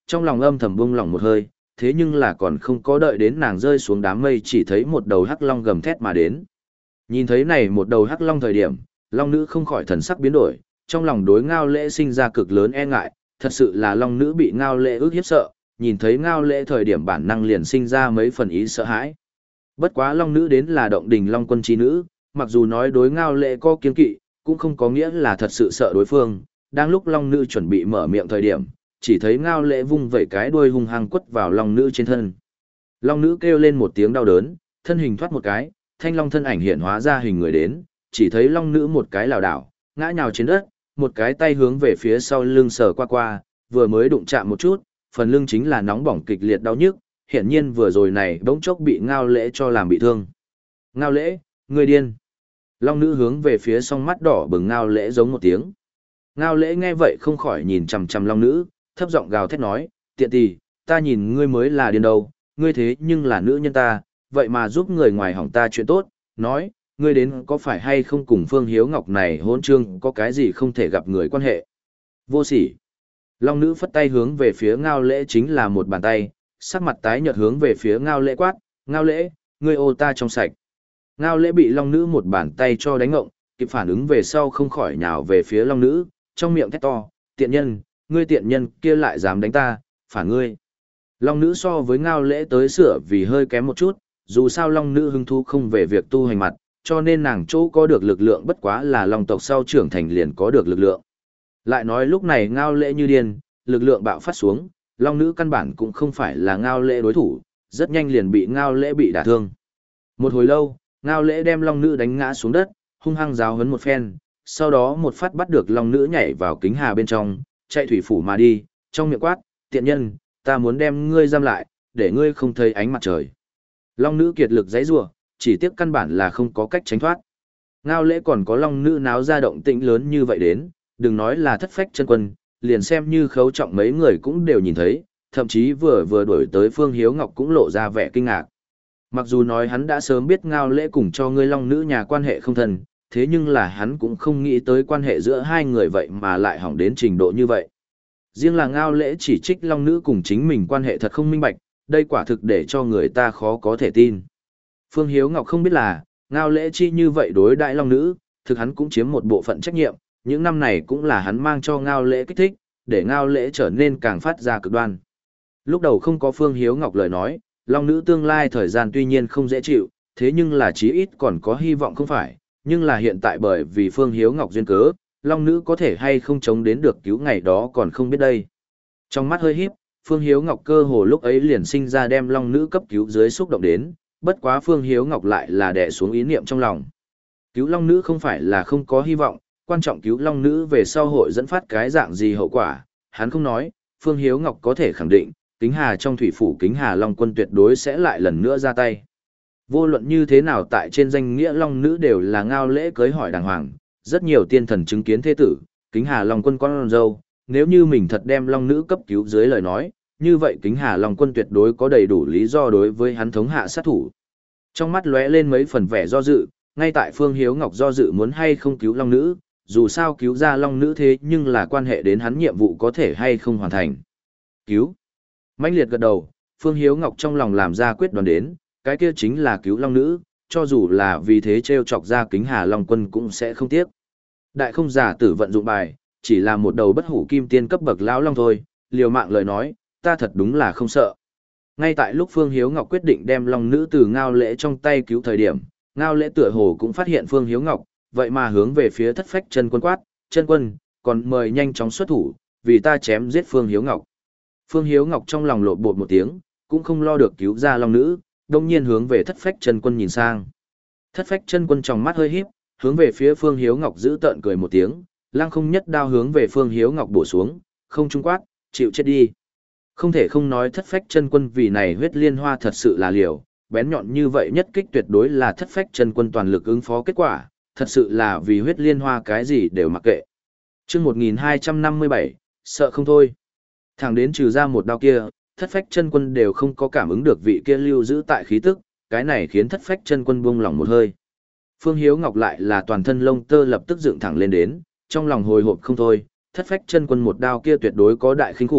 trong lòng âm thầm buông lỏng một hơi, thế nhưng là còn không có đợi đến nàng rơi xuống đám mây chỉ thấy một đầu hắc long gầm thét mà đến. Nhìn thấy này một đầu hắc long thời điểm, long nữ không khỏi thần sắc biến đổi, trong lòng đối Ngao Lễ sinh ra cực lớn e ngại, thật sự là long nữ bị Ngao Lễ ức hiếp sợ, nhìn thấy Ngao Lễ thời điểm bản năng liền sinh ra mấy phần ý sợ hãi. Bất quá long nữ đến là động đình long quân chi nữ, mặc dù nói đối Ngao Lễ có kiên kỵ, cũng không có nghĩa là thật sự sợ đối phương. Đang lúc long nữ chuẩn bị mở miệng thời điểm, chỉ thấy Ngao Lễ vung vẩy cái đuôi hung hăng quất vào long nữ trên thân. Long nữ kêu lên một tiếng đau đớn, thân hình thoát một cái, thanh long thân ảnh hiện hóa ra hình người đến, chỉ thấy long nữ một cái lảo đảo, ngã nhào trên đất, một cái tay hướng về phía sau lưng sờ qua qua, vừa mới đụng chạm một chút, phần lưng chính là nóng bỏng kịch liệt đau nhức, hiển nhiên vừa rồi này bỗng chốc bị Ngao Lễ cho làm bị thương. Ngao Lễ, ngươi điên. Long nữ hướng về phía song mắt đỏ bừng Ngao Lễ giống một tiếng. Ngao Lễ nghe vậy không khỏi nhìn chằm chằm long nữ, thấp giọng gào thét nói, tiện tỳ, ta nhìn ngươi mới là điên đâu, ngươi thế nhưng là nữ nhân ta, vậy mà giúp người ngoài hỏng ta chuyện tốt, nói, ngươi đến có phải hay không cùng Phương Hiếu Ngọc này hôn trương có cái gì không thể gặp người quan hệ. Vô sỉ. Long nữ phất tay hướng về phía Ngao Lễ chính là một bàn tay, sắc mặt tái nhợt hướng về phía Ngao Lễ quát, Ngao Lễ, ngươi ô ta trong sạch. Ngao Lễ bị long nữ một bàn tay cho đánh ngộng, kịp phản ứng về sau không khỏi nhào về phía long nữ, trong miệng thét to, tiện nhân, ngươi tiện nhân kia lại dám đánh ta, phản ngươi. Long nữ so với Ngao Lễ tới sửa vì hơi kém một chút, dù sao long nữ hứng thú không về việc tu hành mặt, cho nên nàng chỗ có được lực lượng bất quá là long tộc sau trưởng thành liền có được lực lượng. Lại nói lúc này Ngao Lễ như điên, lực lượng bạo phát xuống, long nữ căn bản cũng không phải là Ngao Lễ đối thủ, rất nhanh liền bị Ngao Lễ bị đả thương. Một hồi lâu, Ngao Lễ đem long nữ đánh ngã xuống đất, hung hăng giáo huấn một phen, sau đó một phát bắt được long nữ nhảy vào kính hà bên trong, chạy thủy phủ mà đi, trong miệng quát, tiện nhân, ta muốn đem ngươi giam lại, để ngươi không thấy ánh mặt trời. Long nữ kiệt lực giãy giụa, chỉ tiếc căn bản là không có cách tránh thoát. Ngao Lễ còn có long nữ náo ra động tĩnh lớn như vậy đến, đừng nói là thất phách chân quân, liền xem như Khấu Trọng mấy người cũng đều nhìn thấy, thậm chí vừa vừa đuổi tới Phương Hiếu Ngọc cũng lộ ra vẻ kinh ngạc. Mặc dù nói hắn đã sớm biết Ngao Lễ cùng cho ngươi long nữ nhà quan hệ không thân, thế nhưng là hắn cũng không nghĩ tới quan hệ giữa hai người vậy mà lại hỏng đến trình độ như vậy. Riêng là Ngao Lễ chỉ trích long nữ cùng chính mình quan hệ thật không minh bạch, đây quả thực để cho người ta khó có thể tin. Phương Hiếu Ngọc không biết là, Ngao Lễ chi như vậy đối đại long nữ, thực hắn cũng chiếm một bộ phận trách nhiệm, những năm này cũng là hắn mang cho Ngao Lễ kích thích, để Ngao Lễ trở nên càng phát ra cực đoan. Lúc đầu không có Phương Hiếu Ngọc lời nói, long nữ tương lai thời gian tuy nhiên không dễ chịu, thế nhưng là chí ít còn có hy vọng không phải, nhưng là hiện tại bởi vì Phương Hiếu Ngọc duyên cớ, long nữ có thể hay không chống đến được cứu ngày đó còn không biết đây. Trong mắt hơi híp, Phương Hiếu Ngọc cơ hồ lúc ấy liền sinh ra đem long nữ cấp cứu dưới xúc động đến, bất quá Phương Hiếu Ngọc lại là đè xuống ý niệm trong lòng. Cứu long nữ không phải là không có hy vọng, quan trọng cứu long nữ về sau hội dẫn phát cái dạng gì hậu quả, hắn không nói, Phương Hiếu Ngọc có thể khẳng định, Kính Hà trong thủy phủ Kính Hà Long Quân tuyệt đối sẽ lại lần nữa ra tay. Vô luận như thế nào tại trên danh nghĩa long nữ đều là Ngao Lễ cưới hỏi đàng hoàng, rất nhiều tiên thần chứng kiến thế tử, Kính Hà Long Quân con dâu, nếu như mình thật đem long nữ cấp cứu dưới lời nói, như vậy Kính Hà Long Quân tuyệt đối có đầy đủ lý do đối với hắn thống hạ sát thủ. Trong mắt lóe lên mấy phần vẻ do dự, ngay tại Phương Hiếu Ngọc do dự muốn hay không cứu long nữ, dù sao cứu ra long nữ thế nhưng là quan hệ đến hắn nhiệm vụ có thể hay không hoàn thành. Cứu. Mãnh liệt gật đầu, Phương Hiếu Ngọc trong lòng làm ra quyết đoán đến, cái kia chính là cứu long nữ, cho dù là vì thế treo chọc ra Kính Hà Long Quân cũng sẽ không tiếc. Đại không giả tử vận dụng bài, chỉ là một đầu bất hủ kim tiên cấp bậc lão long thôi, liều mạng lời nói, ta thật đúng là không sợ. Ngay tại lúc Phương Hiếu Ngọc quyết định đem long nữ từ Ngao Lễ trong tay cứu thời điểm, Ngao Lễ tựa hồ cũng phát hiện Phương Hiếu Ngọc, vậy mà hướng về phía thất phách chân quân quát, chân quân, còn mời nhanh chóng xuất thủ, vì ta chém giết Phương Hiếu Ngọc. Phương Hiếu Ngọc trong lòng lộn bột một tiếng, cũng không lo được cứu ra long nữ, đông nhiên hướng về thất phách chân quân nhìn sang. Thất phách chân quân trong mắt hơi híp, hướng về phía Phương Hiếu Ngọc giữ tợn cười một tiếng, lăng không nhất đao hướng về Phương Hiếu Ngọc bổ xuống, không trung quát, chịu chết đi. Không thể không nói thất phách chân quân vì này huyết liên hoa thật sự là liều, bén nhọn như vậy nhất kích tuyệt đối là thất phách chân quân toàn lực ứng phó kết quả, thật sự là vì huyết liên hoa cái gì đều mặc kệ. Chương một nghìn hai trăm năm mươi bảy, sợ không thôi. Thẳng đến trừ ra một đao kia, thất phách chân quân đều không có cảm ứng được vị kia lưu giữ tại khí tức, cái này khiến thất phách chân quân buông lỏng một hơi. Phương Hiếu Ngọc lại là toàn thân lông tơ lập tức dựng thẳng lên đến, trong lòng hồi hộp không thôi, thất phách chân quân một đao kia tuyệt đối có đại khinh khủng,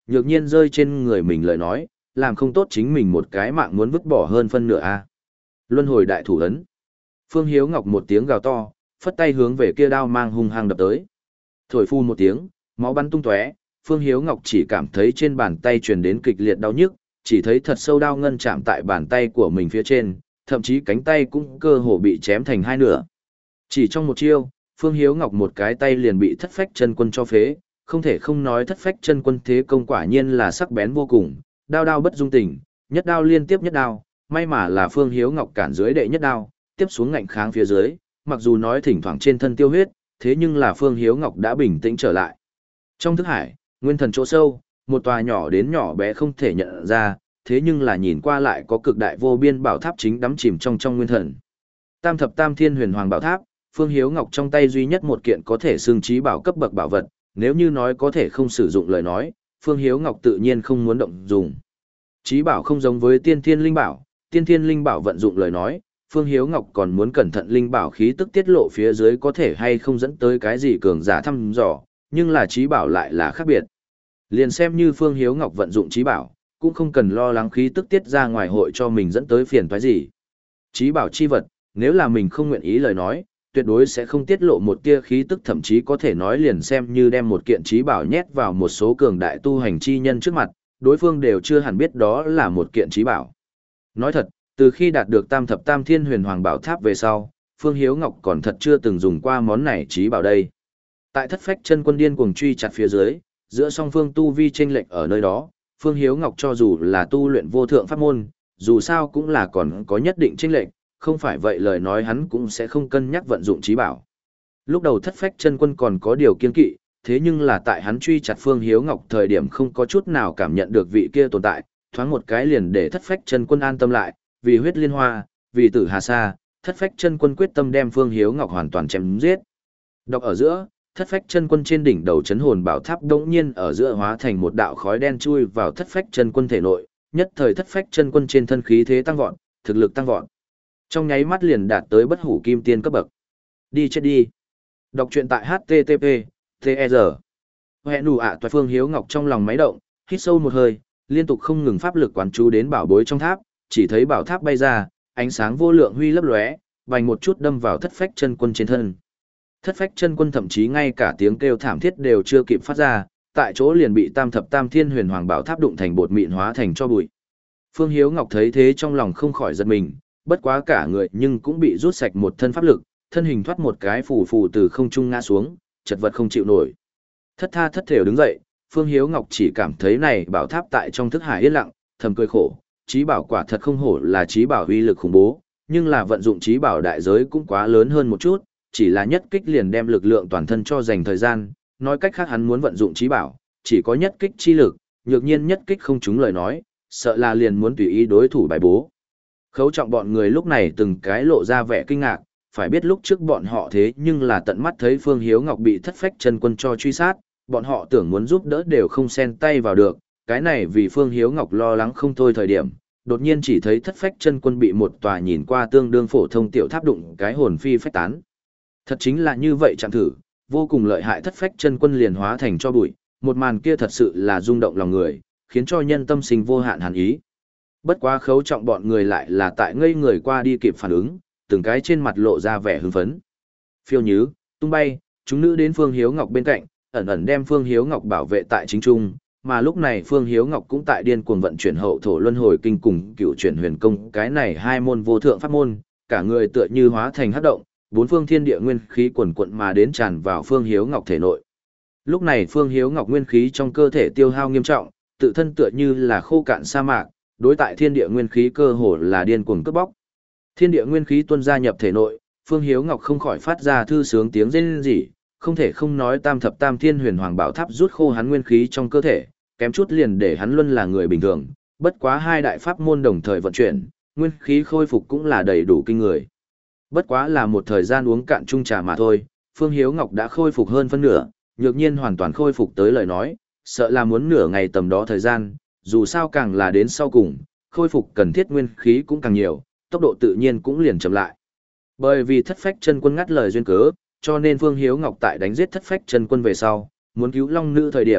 nhược nhiên rơi trên người mình lời nói, làm không tốt chính mình một cái mạng muốn vứt bỏ hơn phân nửa a. Luân hồi đại thủ ấn. Phương Hiếu Ngọc một tiếng gào to, phất tay hướng về kia đao mang hung hăng đập tới. Thổi phu một tiếng, máu bắn tung tóe, Phương Hiếu Ngọc chỉ cảm thấy trên bàn tay truyền đến kịch liệt đau nhức, chỉ thấy thật sâu đao ngân chạm tại bàn tay của mình phía trên, thậm chí cánh tay cũng cơ hồ bị chém thành hai nửa. Chỉ trong một chiêu, Phương Hiếu Ngọc một cái tay liền bị thất phách chân quân cho phế, không thể không nói thất phách chân quân thế công quả nhiên là sắc bén vô cùng, đao đao bất dung tình, nhất đao liên tiếp nhất đao, may mà là Phương Hiếu Ngọc cản dưới đệ nhất đao, tiếp xuống ngạnh kháng phía dưới, mặc dù nói thỉnh thoảng trên thân tiêu huyết, thế nhưng là Phương Hiếu Ngọc đã bình tĩnh trở lại. Trong thức hải, nguyên thần chỗ sâu, một tòa nhỏ đến nhỏ bé không thể nhận ra, thế nhưng là nhìn qua lại có cực đại vô biên bảo tháp chính đắm chìm trong trong nguyên thần. Tam thập tam thiên huyền hoàng bảo tháp, Phương Hiếu Ngọc trong tay duy nhất một kiện có thể xưng trí bảo cấp bậc bảo vật, nếu như nói có thể không sử dụng lời nói, Phương Hiếu Ngọc tự nhiên không muốn động dùng. Trí bảo không giống với tiên thiên linh bảo, tiên thiên linh bảo vận dụng lời nói, Phương Hiếu Ngọc còn muốn cẩn thận linh bảo khí tức tiết lộ phía dưới có thể hay không dẫn tới cái gì cường giả thăm dò, nhưng là trí bảo lại là khác biệt. Liền xem như Phương Hiếu Ngọc vận dụng trí bảo, cũng không cần lo lắng khí tức tiết ra ngoài hội cho mình dẫn tới phiền toái gì. Trí bảo chi vật, nếu là mình không nguyện ý lời nói, tuyệt đối sẽ không tiết lộ một tia khí tức, thậm chí có thể nói liền xem như đem một kiện trí bảo nhét vào một số cường đại tu hành chi nhân trước mặt, đối phương đều chưa hẳn biết đó là một kiện trí bảo. Nói thật, từ khi đạt được tam thập tam thiên huyền hoàng bảo tháp về sau, Phương Hiếu Ngọc còn thật chưa từng dùng qua món này trí bảo đây. Tại thất phách chân quân điên cuồng truy chặt phía dưới, giữa song phương tu vi chênh lệch ở nơi đó, Phương Hiếu Ngọc cho dù là tu luyện vô thượng pháp môn, dù sao cũng là còn có nhất định chênh lệch, không phải vậy lời nói hắn cũng sẽ không cân nhắc vận dụng trí bảo. Lúc đầu thất phách chân quân còn có điều kiên kỵ, thế nhưng là tại hắn truy chặt Phương Hiếu Ngọc thời điểm không có chút nào cảm nhận được vị kia tồn tại, thoáng một cái liền để thất phách chân quân an tâm lại, vì huyết liên hoa, vì tử hà sa, thất phách chân quân quyết tâm đem Phương Hiếu Ngọc hoàn toàn chém giết. Đọc ở giữa, thất phách chân quân trên đỉnh đầu chấn hồn bảo tháp đống nhiên ở giữa hóa thành một đạo khói đen chui vào thất phách chân quân thể nội, nhất thời thất phách chân quân trên thân khí thế tăng vọt, thực lực tăng vọt. Trong nháy mắt liền đạt tới bất hủ kim tiên cấp bậc. Đi chết đi. Đọc truyện tại hát tê tê pê, tê e rờ. Hẹn đủ ạ toại Phương Hiếu Ngọc trong lòng máy động, hít sâu một hơi, liên tục không ngừng pháp lực quán chú đến bảo bối trong tháp, chỉ thấy bảo tháp bay ra, ánh sáng vô lượng huy lấp lóe, vành một chút đâm vào thất phách chân quân trên thân. Thất phách chân quân thậm chí ngay cả tiếng kêu thảm thiết đều chưa kịp phát ra, tại chỗ liền bị tam thập tam thiên huyền hoàng bảo tháp đụng thành bột mịn hóa thành cho bụi. Phương Hiếu Ngọc thấy thế trong lòng không khỏi giật mình, bất quá cả người nhưng cũng bị rút sạch một thân pháp lực, thân hình thoát một cái phù phù từ không trung ngã xuống, chật vật không chịu nổi. Thất tha thất thểu đứng dậy, Phương Hiếu Ngọc chỉ cảm thấy này bảo tháp tại trong thức hải yên lặng, thầm cười khổ, trí bảo quả thật không hổ là trí bảo uy lực khủng bố, nhưng là vận dụng trí bảo đại giới cũng quá lớn hơn một chút, chỉ là nhất kích liền đem lực lượng toàn thân cho dành thời gian, nói cách khác hắn muốn vận dụng trí bảo, chỉ có nhất kích chi lực, nhược nhiên nhất kích không trúng lời nói, sợ là liền muốn tùy ý đối thủ bài bố. Khấu trọng bọn người lúc này từng cái lộ ra vẻ kinh ngạc, phải biết lúc trước bọn họ thế nhưng là tận mắt thấy Phương Hiếu Ngọc bị thất phách chân quân cho truy sát, bọn họ tưởng muốn giúp đỡ đều không xen tay vào được, cái này vì Phương Hiếu Ngọc lo lắng không thôi thời điểm, đột nhiên chỉ thấy thất phách chân quân bị một tòa nhìn qua tương đương phổ thông tiểu tháp đụng cái hồn phi phách tán. Thật chính là như vậy chẳng thử, vô cùng lợi hại thất phách chân quân liền hóa thành cho bụi, một màn kia thật sự là rung động lòng người, khiến cho nhân tâm sinh vô hạn hàn ý. Bất quá khấu trọng bọn người lại là tại ngây người qua đi kịp phản ứng, từng cái trên mặt lộ ra vẻ hưng phấn. Phiêu nhứ, tung bay, chúng nữ đến Phương Hiếu Ngọc bên cạnh, ẩn ẩn đem Phương Hiếu Ngọc bảo vệ tại chính trung, mà lúc này Phương Hiếu Ngọc cũng tại điên cuồng vận chuyển hậu thổ luân hồi kinh cùng cựu chuyển huyền công, cái này hai môn vô thượng pháp môn, cả người tựa như hóa thành hắc động, bốn phương thiên địa nguyên khí quần quận mà đến tràn vào Phương Hiếu Ngọc thể nội. Lúc này Phương Hiếu Ngọc nguyên khí trong cơ thể tiêu hao nghiêm trọng, tự thân tựa như là khô cạn sa mạc, đối tại thiên địa nguyên khí cơ hồ là điên cuồng cướp bóc. Thiên địa nguyên khí tuôn ra nhập thể nội, Phương Hiếu Ngọc không khỏi phát ra thư sướng tiếng rên rỉ, không thể không nói tam thập tam thiên huyền hoàng bảo tháp rút khô hắn nguyên khí trong cơ thể, kém chút liền để hắn luôn là người bình thường, bất quá hai đại pháp môn đồng thời vận chuyển, nguyên khí khôi phục cũng là đầy đủ kinh người. Bất quá là một thời gian uống cạn chung trà mà thôi, Phương Hiếu Ngọc đã khôi phục hơn phân nửa, nhược nhiên hoàn toàn khôi phục tới lời nói, sợ là muốn nửa ngày tầm đó thời gian, dù sao càng là đến sau cùng, khôi phục cần thiết nguyên khí cũng càng nhiều, tốc độ tự nhiên cũng liền chậm lại. Bởi vì thất phách chân quân ngắt lời duyên cớ, cho nên Phương Hiếu Ngọc tại đánh giết thất phách chân quân về sau, muốn cứu Long Nữ thời điểm,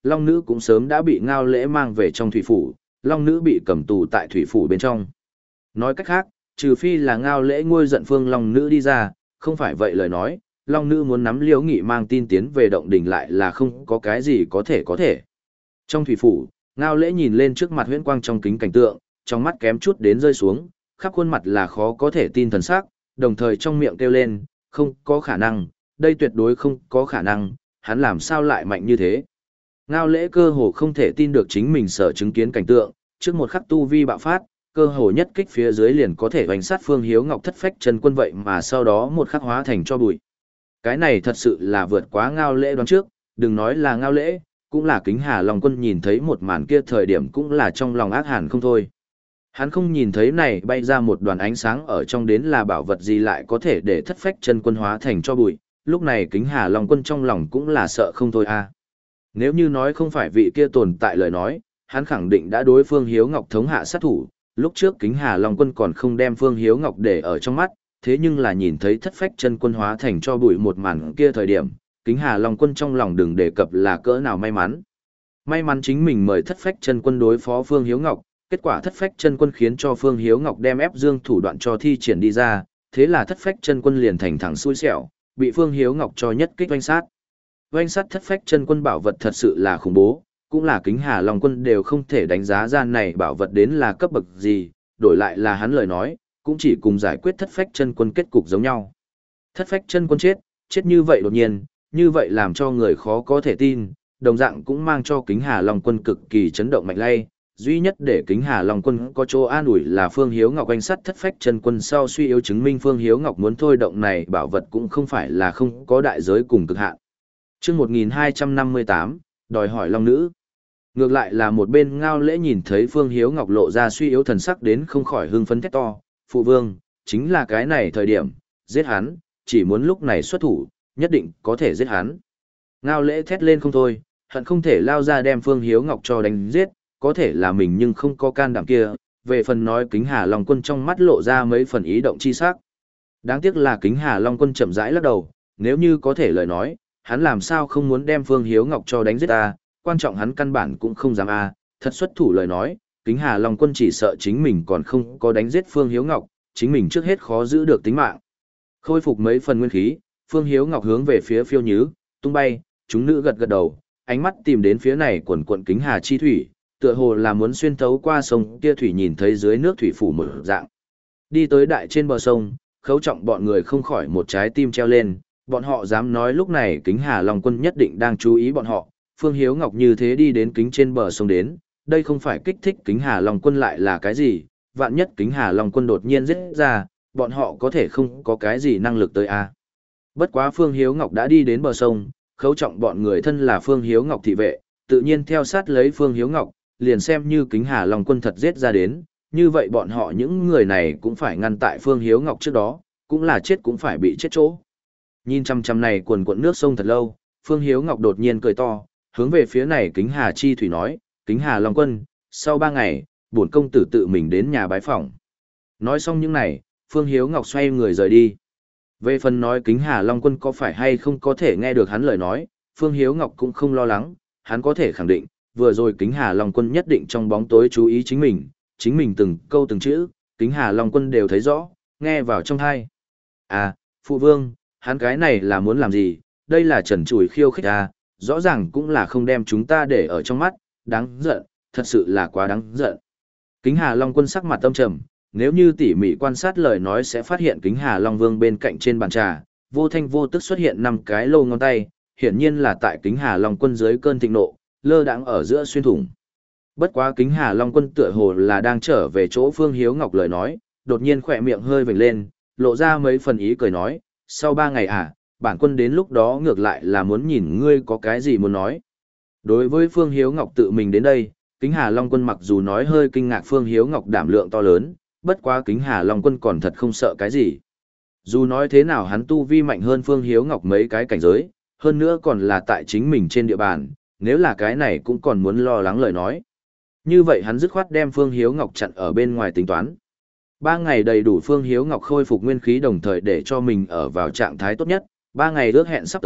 Long Nữ cũng sớm đã bị Ngao Lễ mang về trong thủy phủ, Long Nữ bị cầm tù tại thủy phủ bên trong. Nói cách khác, trừ phi là Ngao Lễ nguôi giận Phương Long Nữ đi ra, không phải vậy lời nói, Long Nữ muốn nắm Liễu Nghị mang tin tiến về động đỉnh lại là không có cái gì có thể có thể. Trong thủy phủ, Ngao Lễ nhìn lên trước mặt huyễn quang trong kính cảnh tượng, trong mắt kém chút đến rơi xuống, khắp khuôn mặt là khó có thể tin thần sắc, đồng thời trong miệng kêu lên, không có khả năng, đây tuyệt đối không có khả năng, hắn làm sao lại mạnh như thế. Ngao Lễ cơ hồ không thể tin được chính mình sở chứng kiến cảnh tượng, trước một khắc tu vi bạo phát, cơ hồ nhất kích phía dưới liền có thể hoành sát Phương Hiếu Ngọc thất phách chân quân vậy mà sau đó một khắc hóa thành cho bụi. Cái này thật sự là vượt quá Ngao Lễ đoán trước, đừng nói là Ngao Lễ, cũng là Kính Hà Long Quân nhìn thấy một màn kia thời điểm cũng là trong lòng ác hàn không thôi. Hắn không nhìn thấy này bay ra một đoàn ánh sáng ở trong đến là bảo vật gì lại có thể để thất phách chân quân hóa thành cho bụi, lúc này Kính Hà Long Quân trong lòng cũng là sợ không thôi a. Nếu như nói không phải vị kia tồn tại lời nói, hắn khẳng định đã đối Phương Hiếu Ngọc thống hạ sát thủ, lúc trước Kính Hà Long Quân còn không đem Phương Hiếu Ngọc để ở trong mắt, thế nhưng là nhìn thấy thất phách chân quân hóa thành cho bụi một màn kia thời điểm, Kính Hà Long Quân trong lòng đừng đề cập là cỡ nào may mắn. May mắn chính mình mời thất phách chân quân đối phó Phương Hiếu Ngọc, kết quả thất phách chân quân khiến cho Phương Hiếu Ngọc đem ép dương thủ đoạn cho thi triển đi ra, thế là thất phách chân quân liền thành thẳng xui xẻo, bị Phương Hiếu Ngọc cho nhất kích oanh sát. Oanh sát thất phách chân quân bảo vật thật sự là khủng bố, cũng là Kính Hà Long Quân đều không thể đánh giá ra này bảo vật đến là cấp bậc gì, đổi lại là hắn lời nói, cũng chỉ cùng giải quyết thất phách chân quân kết cục giống nhau. Thất phách chân quân chết, chết như vậy đột nhiên, như vậy làm cho người khó có thể tin, đồng dạng cũng mang cho Kính Hà Long Quân cực kỳ chấn động mạnh lay. Duy nhất để Kính Hà Long Quân có chỗ an ủi là Phương Hiếu Ngọc oanh sát thất phách chân quân sau suy yếu chứng minh Phương Hiếu Ngọc muốn thôi động này bảo vật cũng không phải là không có đại giới cùng cực hạn. Chương một nghìn hai trăm năm mươi tám, đòi hỏi Long Nữ. Ngược lại là một bên Ngao Lễ nhìn thấy Phương Hiếu Ngọc lộ ra suy yếu thần sắc đến không khỏi hưng phấn thét to, phụ vương, chính là cái này thời điểm, giết hắn, chỉ muốn lúc này xuất thủ, nhất định có thể giết hắn. Ngao Lễ thét lên không thôi, hận không thể lao ra đem Phương Hiếu Ngọc cho đánh giết, có thể là mình nhưng không có can đảm kia, về phần nói Kính Hà Long Quân trong mắt lộ ra mấy phần ý động chi sắc. Đáng tiếc là Kính Hà Long Quân chậm rãi lắc đầu, nếu như có thể lời nói, hắn làm sao không muốn đem Phương Hiếu Ngọc cho đánh giết ta, quan trọng hắn căn bản cũng không dám a, thật xuất thủ lời nói, Kính Hà Long Quân chỉ sợ chính mình còn không có đánh giết Phương Hiếu Ngọc, chính mình trước hết khó giữ được tính mạng. Khôi phục mấy phần nguyên khí, Phương Hiếu Ngọc hướng về phía Phiêu Nhứ, tung bay, chúng nữ gật gật đầu, ánh mắt tìm đến phía này quần quận Kính Hà chi thủy, tựa hồ là muốn xuyên thấu qua sông kia thủy nhìn thấy dưới nước thủy phủ mở dạng. Đi tới đại trên bờ sông, Khấu Trọng bọn người không khỏi một trái tim treo lên, bọn họ dám nói lúc này Kính Hà Long Quân nhất định đang chú ý bọn họ, Phương Hiếu Ngọc như thế đi đến kính trên bờ sông đến, đây không phải kích thích Kính Hà Long Quân lại là cái gì, vạn nhất Kính Hà Long Quân đột nhiên giết ra, bọn họ có thể không có cái gì năng lực tới a. Bất quá Phương Hiếu Ngọc đã đi đến bờ sông, Khấu Trọng bọn người thân là Phương Hiếu Ngọc thị vệ, tự nhiên theo sát lấy Phương Hiếu Ngọc, liền xem như Kính Hà Long Quân thật giết ra đến, như vậy bọn họ những người này cũng phải ngăn tại Phương Hiếu Ngọc trước đó, cũng là chết cũng phải bị chết chỗ. Nhìn chăm chăm này quần quận nước sông thật lâu, Phương Hiếu Ngọc đột nhiên cười to, hướng về phía này Kính Hà chi thủy nói, Kính Hà Long Quân, sau ba ngày, bổn công tử tự mình đến nhà bái phỏng. Nói xong những này, Phương Hiếu Ngọc xoay người rời đi. Về phần nói Kính Hà Long Quân có phải hay không có thể nghe được hắn lời nói, Phương Hiếu Ngọc cũng không lo lắng, hắn có thể khẳng định, vừa rồi Kính Hà Long Quân nhất định trong bóng tối chú ý chính mình, chính mình từng câu từng chữ, Kính Hà Long Quân đều thấy rõ, nghe vào trong tai. À, phụ vương, hắn cái này là muốn làm gì, đây là trần trụi khiêu khích à, rõ ràng cũng là không đem chúng ta để ở trong mắt, đáng giận, thật sự là quá đáng giận. Kính Hà Long Quân sắc mặt âm trầm, nếu như tỉ mỉ quan sát lời nói sẽ phát hiện Kính Hà Long Vương bên cạnh trên bàn trà, vô thanh vô tức xuất hiện năm cái lô ngón tay, hiển nhiên là tại Kính Hà Long Quân dưới cơn thịnh nộ, lơ đãng ở giữa xuyên thủng. Bất quá Kính Hà Long Quân tựa hồ là đang trở về chỗ Phương Hiếu Ngọc lời nói, đột nhiên khỏe miệng hơi vểnh lên, lộ ra mấy phần ý cười nói, sau ba ngày à, bản quân đến lúc đó ngược lại là muốn nhìn ngươi có cái gì muốn nói. Đối với Phương Hiếu Ngọc tự mình đến đây, Kính Hà Long Quân mặc dù nói hơi kinh ngạc Phương Hiếu Ngọc đảm lượng to lớn, bất quá Kính Hà Long Quân còn thật không sợ cái gì. Dù nói thế nào hắn tu vi mạnh hơn Phương Hiếu Ngọc mấy cái cảnh giới, hơn nữa còn là tại chính mình trên địa bàn, nếu là cái này cũng còn muốn lo lắng lời nói. Như vậy hắn dứt khoát đem Phương Hiếu Ngọc chặn ở bên ngoài tính toán. Ba ngày đầy đủ Phương Hiếu Ngọc khôi phục nguyên khí đồng thời để cho mình ở vào trạng thái tốt nhất, ba ngày ước hẹn sắp tới,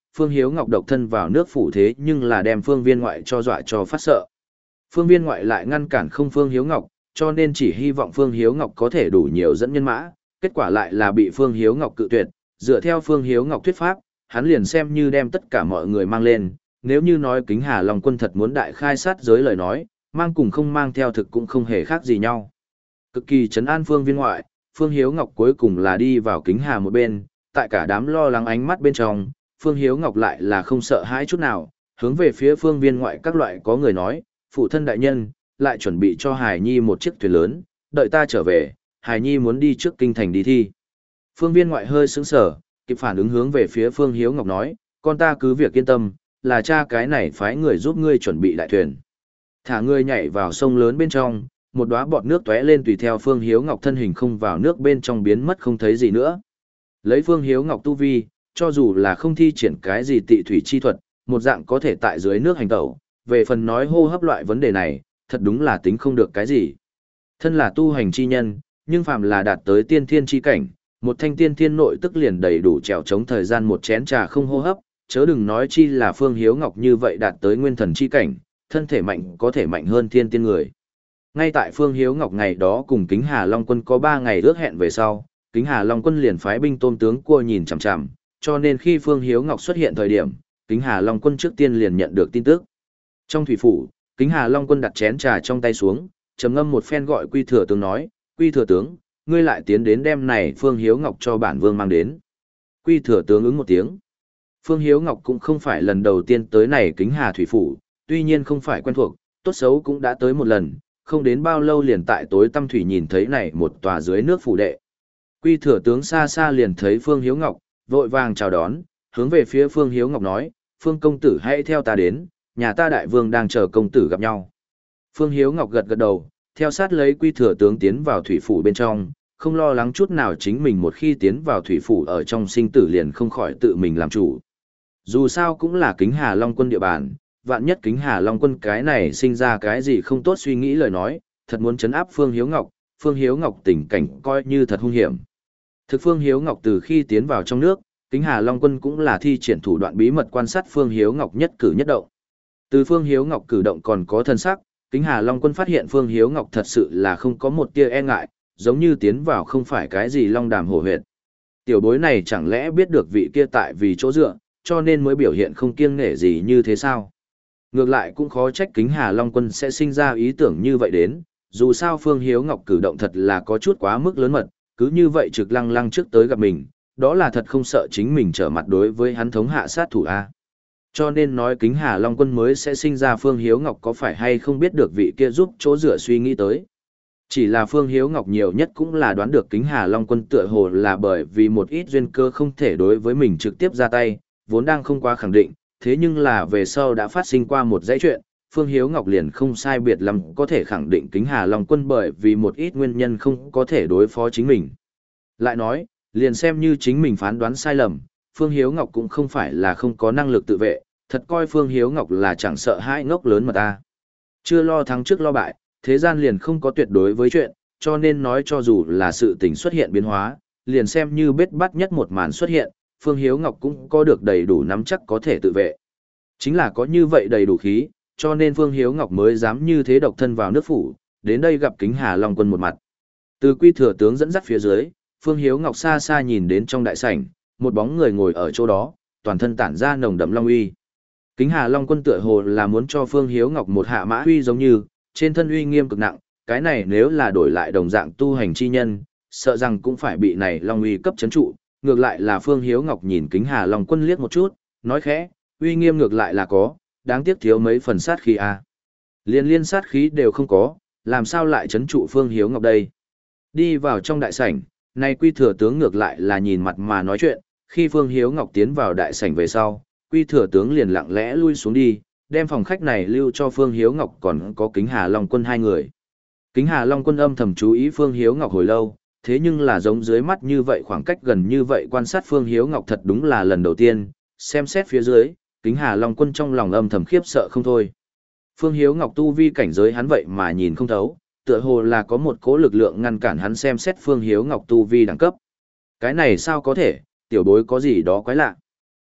Phương Hiếu Ngọc độc thân vào nước phủ thế nhưng là đem Phương Viên Ngoại cho dọa cho phát sợ. Phương Viên Ngoại lại ngăn cản không Phương Hiếu Ngọc, cho nên chỉ hy vọng Phương Hiếu Ngọc có thể đủ nhiều dẫn nhân mã, kết quả lại là bị Phương Hiếu Ngọc cự tuyệt, dựa theo Phương Hiếu Ngọc thuyết pháp, hắn liền xem như đem tất cả mọi người mang lên, nếu như nói Kính Hà Long quân thật muốn đại khai sát giới lời nói, mang cùng không mang theo thực cũng không hề khác gì nhau. Cực kỳ trấn an Phương Viên Ngoại, Phương Hiếu Ngọc cuối cùng là đi vào Kính Hà một bên, tại cả đám lo lắng ánh mắt bên trong, Phương Hiếu Ngọc lại là không sợ hãi chút nào, hướng về phía Phương Viên Ngoại các loại có người nói, phụ thân đại nhân, lại chuẩn bị cho Hải Nhi một chiếc thuyền lớn, đợi ta trở về, Hải Nhi muốn đi trước kinh thành đi thi. Phương Viên Ngoại hơi sững sờ, kịp phản ứng hướng về phía Phương Hiếu Ngọc nói, con ta cứ việc yên tâm, là cha cái này phái người giúp ngươi chuẩn bị đại thuyền. Thả ngươi nhảy vào sông lớn bên trong, một đóa bọt nước tóe lên tùy theo Phương Hiếu Ngọc thân hình không vào nước bên trong biến mất không thấy gì nữa. Lấy Phương Hiếu Ngọc tu vi, cho dù là không thi triển cái gì tị thủy chi thuật, một dạng có thể tại dưới nước hành tẩu, về phần nói hô hấp loại vấn đề này, thật đúng là tính không được cái gì. Thân là tu hành chi nhân, nhưng phàm là đạt tới tiên thiên chi cảnh, một thanh tiên thiên nội tức liền đầy đủ trèo chống thời gian một chén trà không hô hấp, chớ đừng nói chi là Phương Hiếu Ngọc như vậy đạt tới nguyên thần chi cảnh, thân thể mạnh có thể mạnh hơn thiên tiên người. Ngay tại Phương Hiếu Ngọc ngày đó cùng Kính Hà Long quân có ba ngày ước hẹn về sau, Kính Hà Long quân liền phái binh tôm tướng cua nhìn chằm chằm, cho nên khi Phương Hiếu Ngọc xuất hiện thời điểm, Kính Hà Long quân trước tiên liền nhận được tin tức. Trong thủy phủ, Kính Hà Long quân đặt chén trà trong tay xuống, trầm ngâm một phen gọi Quy Thừa tướng nói, Quy Thừa tướng, ngươi lại tiến đến đem này Phương Hiếu Ngọc cho bản vương mang đến. Quy Thừa tướng ứng một tiếng. Phương Hiếu Ngọc cũng không phải lần đầu tiên tới này Kính Hà thủy phủ, tuy nhiên không phải quen thuộc, tốt xấu cũng đã tới một lần, không đến bao lâu liền tại tối tăm thủy nhìn thấy này một tòa dưới nước phủ đệ. Quy Thừa tướng xa xa liền thấy Phương Hiếu Ngọc, vội vàng chào đón, hướng về phía Phương Hiếu Ngọc nói, Phương công tử hãy theo ta đến, nhà ta đại vương đang chờ công tử gặp nhau. Phương Hiếu Ngọc gật gật đầu, theo sát lấy Quy Thừa tướng tiến vào thủy phủ bên trong, không lo lắng chút nào chính mình một khi tiến vào thủy phủ ở trong sinh tử liền không khỏi tự mình làm chủ. Dù sao cũng là Kính Hà Long quân địa bàn, vạn nhất Kính Hà Long quân cái này sinh ra cái gì không tốt suy nghĩ lời nói, thật muốn chấn áp Phương Hiếu Ngọc, Phương Hiếu Ngọc tình cảnh coi như thật hung hiểm. Thực Phương Hiếu Ngọc từ khi tiến vào trong nước, Kính Hà Long quân cũng là thi triển thủ đoạn bí mật quan sát Phương Hiếu Ngọc nhất cử nhất động. Từ Phương Hiếu Ngọc cử động còn có thân sắc, Kính Hà Long quân phát hiện Phương Hiếu Ngọc thật sự là không có một tia e ngại, giống như tiến vào không phải cái gì long đàm hổ huyệt. Tiểu bối này chẳng lẽ biết được vị kia tại vì chỗ dựa, cho nên mới biểu hiện không kiêng nể gì như thế sao? Ngược lại cũng khó trách Kính Hà Long quân sẽ sinh ra ý tưởng như vậy đến, dù sao Phương Hiếu Ngọc cử động thật là có chút quá mức lớn mật, cứ như vậy trực lăng lăng trước tới gặp mình, đó là thật không sợ chính mình trở mặt đối với hắn thống hạ sát thủ A. Cho nên nói Kính Hà Long quân mới sẽ sinh ra Phương Hiếu Ngọc có phải hay không biết được vị kia giúp chỗ dựa suy nghĩ tới. Chỉ là Phương Hiếu Ngọc nhiều nhất cũng là đoán được Kính Hà Long quân tựa hồ là bởi vì một ít duyên cơ không thể đối với mình trực tiếp ra tay, vốn đang không quá khẳng định, thế nhưng là về sau đã phát sinh qua một dãy chuyện, Phương Hiếu Ngọc liền không sai biệt lắm có thể khẳng định Kính Hà Long quân bởi vì một ít nguyên nhân không có thể đối phó chính mình. Lại nói, liền xem như chính mình phán đoán sai lầm, Phương Hiếu Ngọc cũng không phải là không có năng lực tự vệ, thật coi Phương Hiếu Ngọc là chẳng sợ hãi ngốc lớn mà ta. Chưa lo thắng trước lo bại, thế gian liền không có tuyệt đối với chuyện, cho nên nói cho dù là sự tình xuất hiện biến hóa, liền xem như biết bắt nhất một màn xuất hiện, Phương Hiếu Ngọc cũng có được đầy đủ nắm chắc có thể tự vệ. Chính là có như vậy đầy đủ khí, cho nên Phương Hiếu Ngọc mới dám như thế độc thân vào nước phủ, đến đây gặp Kính Hà Long quân một mặt. Từ Quy Thừa tướng dẫn dắt phía dưới, Phương Hiếu Ngọc xa xa nhìn đến trong đại sảnh, một bóng người ngồi ở chỗ đó, toàn thân tản ra nồng đậm long uy. Kính Hà Long quân tựa hồ là muốn cho Phương Hiếu Ngọc một hạ mã uy giống như, trên thân uy nghiêm cực nặng, cái này nếu là đổi lại đồng dạng tu hành chi nhân, sợ rằng cũng phải bị này long uy cấp chấn trụ. Ngược lại là Phương Hiếu Ngọc nhìn Kính Hà Long quân liếc một chút, nói khẽ, uy nghiêm ngược lại là có, đáng tiếc thiếu mấy phần sát khí a. Liên liên sát khí đều không có, làm sao lại chấn trụ Phương Hiếu Ngọc đây? Đi vào trong đại sảnh, nay Quy Thừa tướng ngược lại là nhìn mặt mà nói chuyện, khi Phương Hiếu Ngọc tiến vào đại sảnh về sau, Quy Thừa tướng liền lặng lẽ lui xuống đi, đem phòng khách này lưu cho Phương Hiếu Ngọc còn có Kính Hà Long quân hai người. Kính Hà Long quân âm thầm chú ý Phương Hiếu Ngọc hồi lâu, thế nhưng là giống dưới mắt như vậy khoảng cách gần như vậy quan sát Phương Hiếu Ngọc thật đúng là lần đầu tiên, xem xét phía dưới, Kính Hà Long quân trong lòng âm thầm khiếp sợ không thôi. Phương Hiếu Ngọc tu vi cảnh giới hắn vậy mà nhìn không thấu, tựa hồ là có một cố lực lượng ngăn cản hắn xem xét Phương Hiếu Ngọc tu vi đẳng cấp. Cái này sao có thể, tiểu bối có gì đó quái lạ.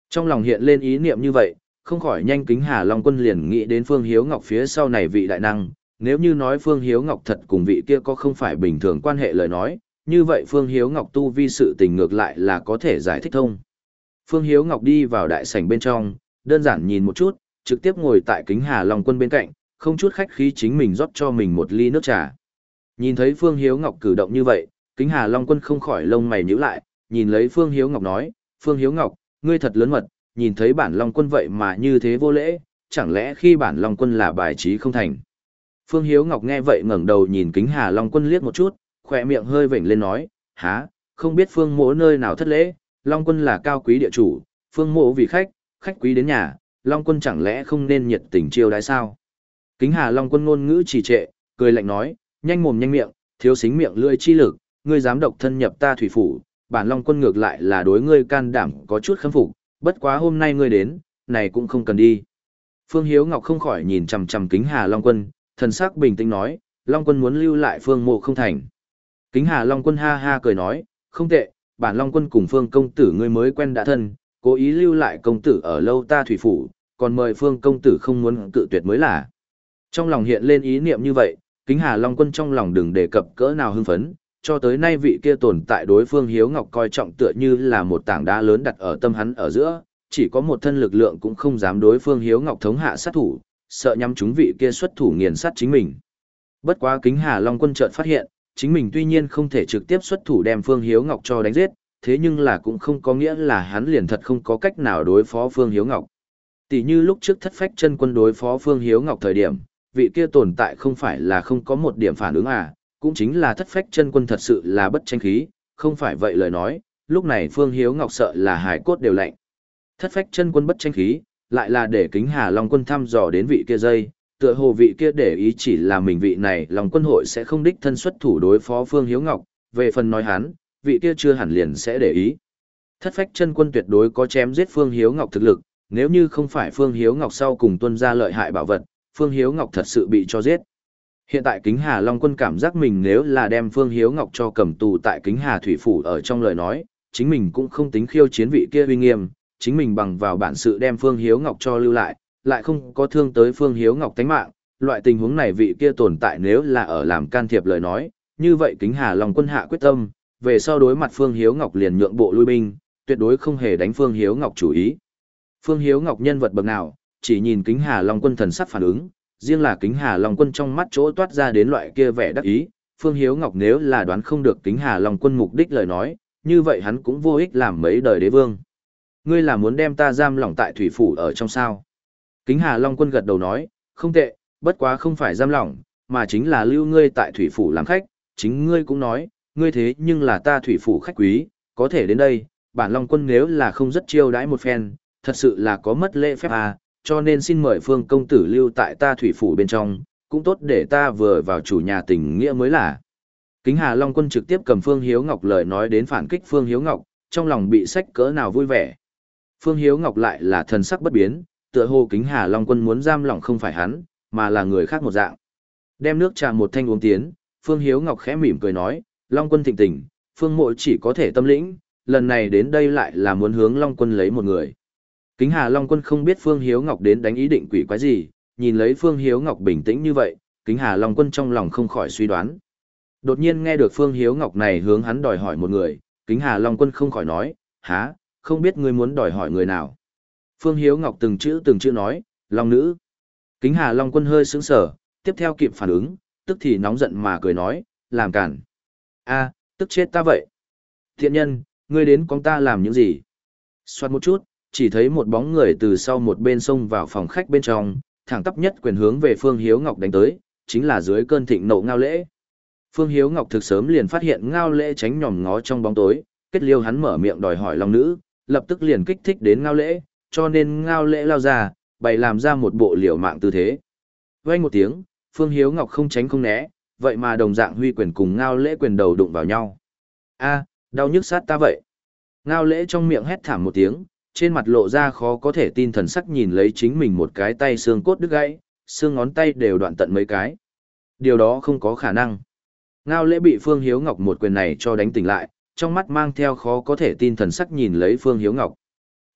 Trong lòng hiện lên ý niệm như vậy, không khỏi nhanh kính Hà Long Quân liền nghĩ đến Phương Hiếu Ngọc phía sau này vị đại năng, nếu như nói Phương Hiếu Ngọc thật cùng vị kia có không phải bình thường quan hệ lời nói, như vậy Phương Hiếu Ngọc tu vi sự tình ngược lại là có thể giải thích thông. Phương Hiếu Ngọc đi vào đại sảnh bên trong, đơn giản nhìn một chút, trực tiếp ngồi tại kính Hà Long Quân bên cạnh, không chút khách khí chính mình rót cho mình một ly nước trà. Nhìn thấy Phương Hiếu Ngọc cử động như vậy, kính Hà Long Quân không khỏi lông mày nhíu lại, nhìn lấy Phương Hiếu Ngọc nói, Phương Hiếu Ngọc, ngươi thật lớn mật, nhìn thấy bản Long Quân vậy mà như thế vô lễ, chẳng lẽ khi bản Long Quân là bài trí không thành. Phương Hiếu Ngọc nghe vậy ngẩng đầu nhìn kính Hà Long Quân liếc một chút, khỏe miệng hơi vểnh lên nói, há, không biết Phương mỗ nơi nào thất lễ, Long Quân là cao quý địa chủ, Phương mỗ vì khách, khách quý đến nhà, Long Quân chẳng lẽ không nên nhiệt tình chiêu đãi sao? Kính Hà Long Quân ngôn ngữ trì trệ, cười lạnh nói, nhanh mồm nhanh miệng, thiếu xính miệng lưỡi chi lực, ngươi dám độc thân nhập ta thủy phủ, bản Long Quân ngược lại là đối ngươi can đảm có chút khâm phục, bất quá hôm nay ngươi đến, này cũng không cần đi. Phương Hiếu Ngọc không khỏi nhìn chằm chằm Kính Hà Long Quân, thần sắc bình tĩnh nói, Long Quân muốn lưu lại Phương mộ không thành. Kính Hà Long Quân ha ha cười nói, không tệ, bản Long Quân cùng Phương công tử ngươi mới quen đã thân, cố ý lưu lại công tử ở lâu ta thủy phủ, còn mời Phương công tử không muốn cự tuyệt mới là. Trong lòng hiện lên ý niệm như vậy, Kính Hà Long Quân trong lòng đừng đề cập cỡ nào hưng phấn, cho tới nay vị kia tồn tại đối Phương Hiếu Ngọc coi trọng tựa như là một tảng đá lớn đặt ở tâm hắn ở giữa, chỉ có một thân lực lượng cũng không dám đối Phương Hiếu Ngọc thống hạ sát thủ, sợ nhắm chúng vị kia xuất thủ nghiền sát chính mình. Bất quá Kính Hà Long Quân chợt phát hiện, chính mình tuy nhiên không thể trực tiếp xuất thủ đem Phương Hiếu Ngọc cho đánh giết, thế nhưng là cũng không có nghĩa là hắn liền thật không có cách nào đối phó Phương Hiếu Ngọc. Tỷ như lúc trước Thất Phách Chân Quân đối phó Phương Hiếu Ngọc thời điểm, vị kia tồn tại không phải là không có một điểm phản ứng à, cũng chính là Thất Phách Chân Quân thật sự là bất tranh khí, không phải vậy lời nói, lúc này Phương Hiếu Ngọc sợ là hải cốt đều lạnh. Thất Phách Chân Quân bất tranh khí, lại là để Kính Hà Long Quân thăm dò đến vị kia dây, tựa hồ vị kia để ý chỉ là mình vị này Long Quân hội sẽ không đích thân xuất thủ đối phó Phương Hiếu Ngọc, về phần nói hắn, vị kia chưa hẳn liền sẽ để ý. Thất Phách Chân Quân tuyệt đối có chém giết Phương Hiếu Ngọc thực lực, nếu như không phải Phương Hiếu Ngọc sau cùng tuân ra lợi hại bảo vật, Phương Hiếu Ngọc thật sự bị cho giết. Hiện tại Kính Hà Long Quân cảm giác mình nếu là đem Phương Hiếu Ngọc cho cầm tù tại Kính Hà Thủy Phủ ở trong lời nói, chính mình cũng không tính khiêu chiến vị kia uy nghiêm, chính mình bằng vào bản sự đem Phương Hiếu Ngọc cho lưu lại, lại không có thương tới Phương Hiếu Ngọc tánh mạng, loại tình huống này vị kia tồn tại nếu là ở làm can thiệp lời nói, như vậy Kính Hà Long Quân hạ quyết tâm, về sau đối mặt Phương Hiếu Ngọc liền nhượng bộ lui binh, tuyệt đối không hề đánh Phương Hiếu Ngọc chủ ý. Phương Hiếu Ngọc nhân vật bậc nào, chỉ nhìn Kính Hà Long Quân thần sắc phản ứng, riêng là Kính Hà Long Quân trong mắt chỗ toát ra đến loại kia vẻ đắc ý, Phương Hiếu Ngọc nếu là đoán không được Kính Hà Long Quân mục đích lời nói, như vậy hắn cũng vô ích làm mấy đời đế vương. Ngươi là muốn đem ta giam lỏng tại thủy phủ ở trong sao? Kính Hà Long Quân gật đầu nói, không tệ, bất quá không phải giam lỏng, mà chính là lưu ngươi tại thủy phủ làm khách, chính ngươi cũng nói, ngươi thế nhưng là ta thủy phủ khách quý, có thể đến đây, bản Long Quân nếu là không rất chiêu đãi một phen, thật sự là có mất lễ phép à, cho nên xin mời Phương công tử lưu tại ta thủy phủ bên trong, cũng tốt để ta vừa vào chủ nhà tình nghĩa mới là. Kính Hà Long Quân trực tiếp cầm Phương Hiếu Ngọc lời nói đến phản kích Phương Hiếu Ngọc, trong lòng bị sách cỡ nào vui vẻ. Phương Hiếu Ngọc lại là thần sắc bất biến, tựa hồ Kính Hà Long Quân muốn giam lỏng không phải hắn, mà là người khác một dạng. Đem nước trà một thanh uống tiến, Phương Hiếu Ngọc khẽ mỉm cười nói, Long Quân thịnh tình, Phương mộ chỉ có thể tâm lĩnh, lần này đến đây lại là muốn hướng Long Quân lấy một người. Kính Hà Long Quân không biết Phương Hiếu Ngọc đến đánh ý định quỷ quái gì, nhìn lấy Phương Hiếu Ngọc bình tĩnh như vậy, Kính Hà Long Quân trong lòng không khỏi suy đoán. Đột nhiên nghe được Phương Hiếu Ngọc này hướng hắn đòi hỏi một người, Kính Hà Long Quân không khỏi nói, há, không biết ngươi muốn đòi hỏi người nào. Phương Hiếu Ngọc từng chữ từng chữ nói, Long nữ. Kính Hà Long Quân hơi sững sờ, tiếp theo kịp phản ứng, tức thì nóng giận mà cười nói, làm cản. A, tức chết ta vậy. Thiện nhân, ngươi đến con ta làm những gì? Xoát một chút, chỉ thấy một bóng người từ sau một bên xông vào phòng khách bên trong, thẳng tắp nhất quyền hướng về Phương Hiếu Ngọc đánh tới, chính là dưới cơn thịnh nộ Ngao Lễ. Phương Hiếu Ngọc thực sớm liền phát hiện Ngao Lễ tránh nhòm ngó trong bóng tối, kết liêu hắn mở miệng đòi hỏi Long nữ, lập tức liền kích thích đến Ngao Lễ, cho nên Ngao Lễ lao ra, bày làm ra một bộ liều mạng tư thế. Vang một tiếng, Phương Hiếu Ngọc không tránh không né, vậy mà đồng dạng huy quyền cùng Ngao Lễ quyền đầu đụng vào nhau. A, đau nhức sát ta vậy. Ngao Lễ trong miệng hét thảm một tiếng, trên mặt lộ ra khó có thể tin thần sắc nhìn lấy chính mình một cái tay xương cốt đứt gãy, xương ngón tay đều đoạn tận mấy cái. Điều đó không có khả năng. Ngao Lễ bị Phương Hiếu Ngọc một quyền này cho đánh tỉnh lại, trong mắt mang theo khó có thể tin thần sắc nhìn lấy Phương Hiếu Ngọc.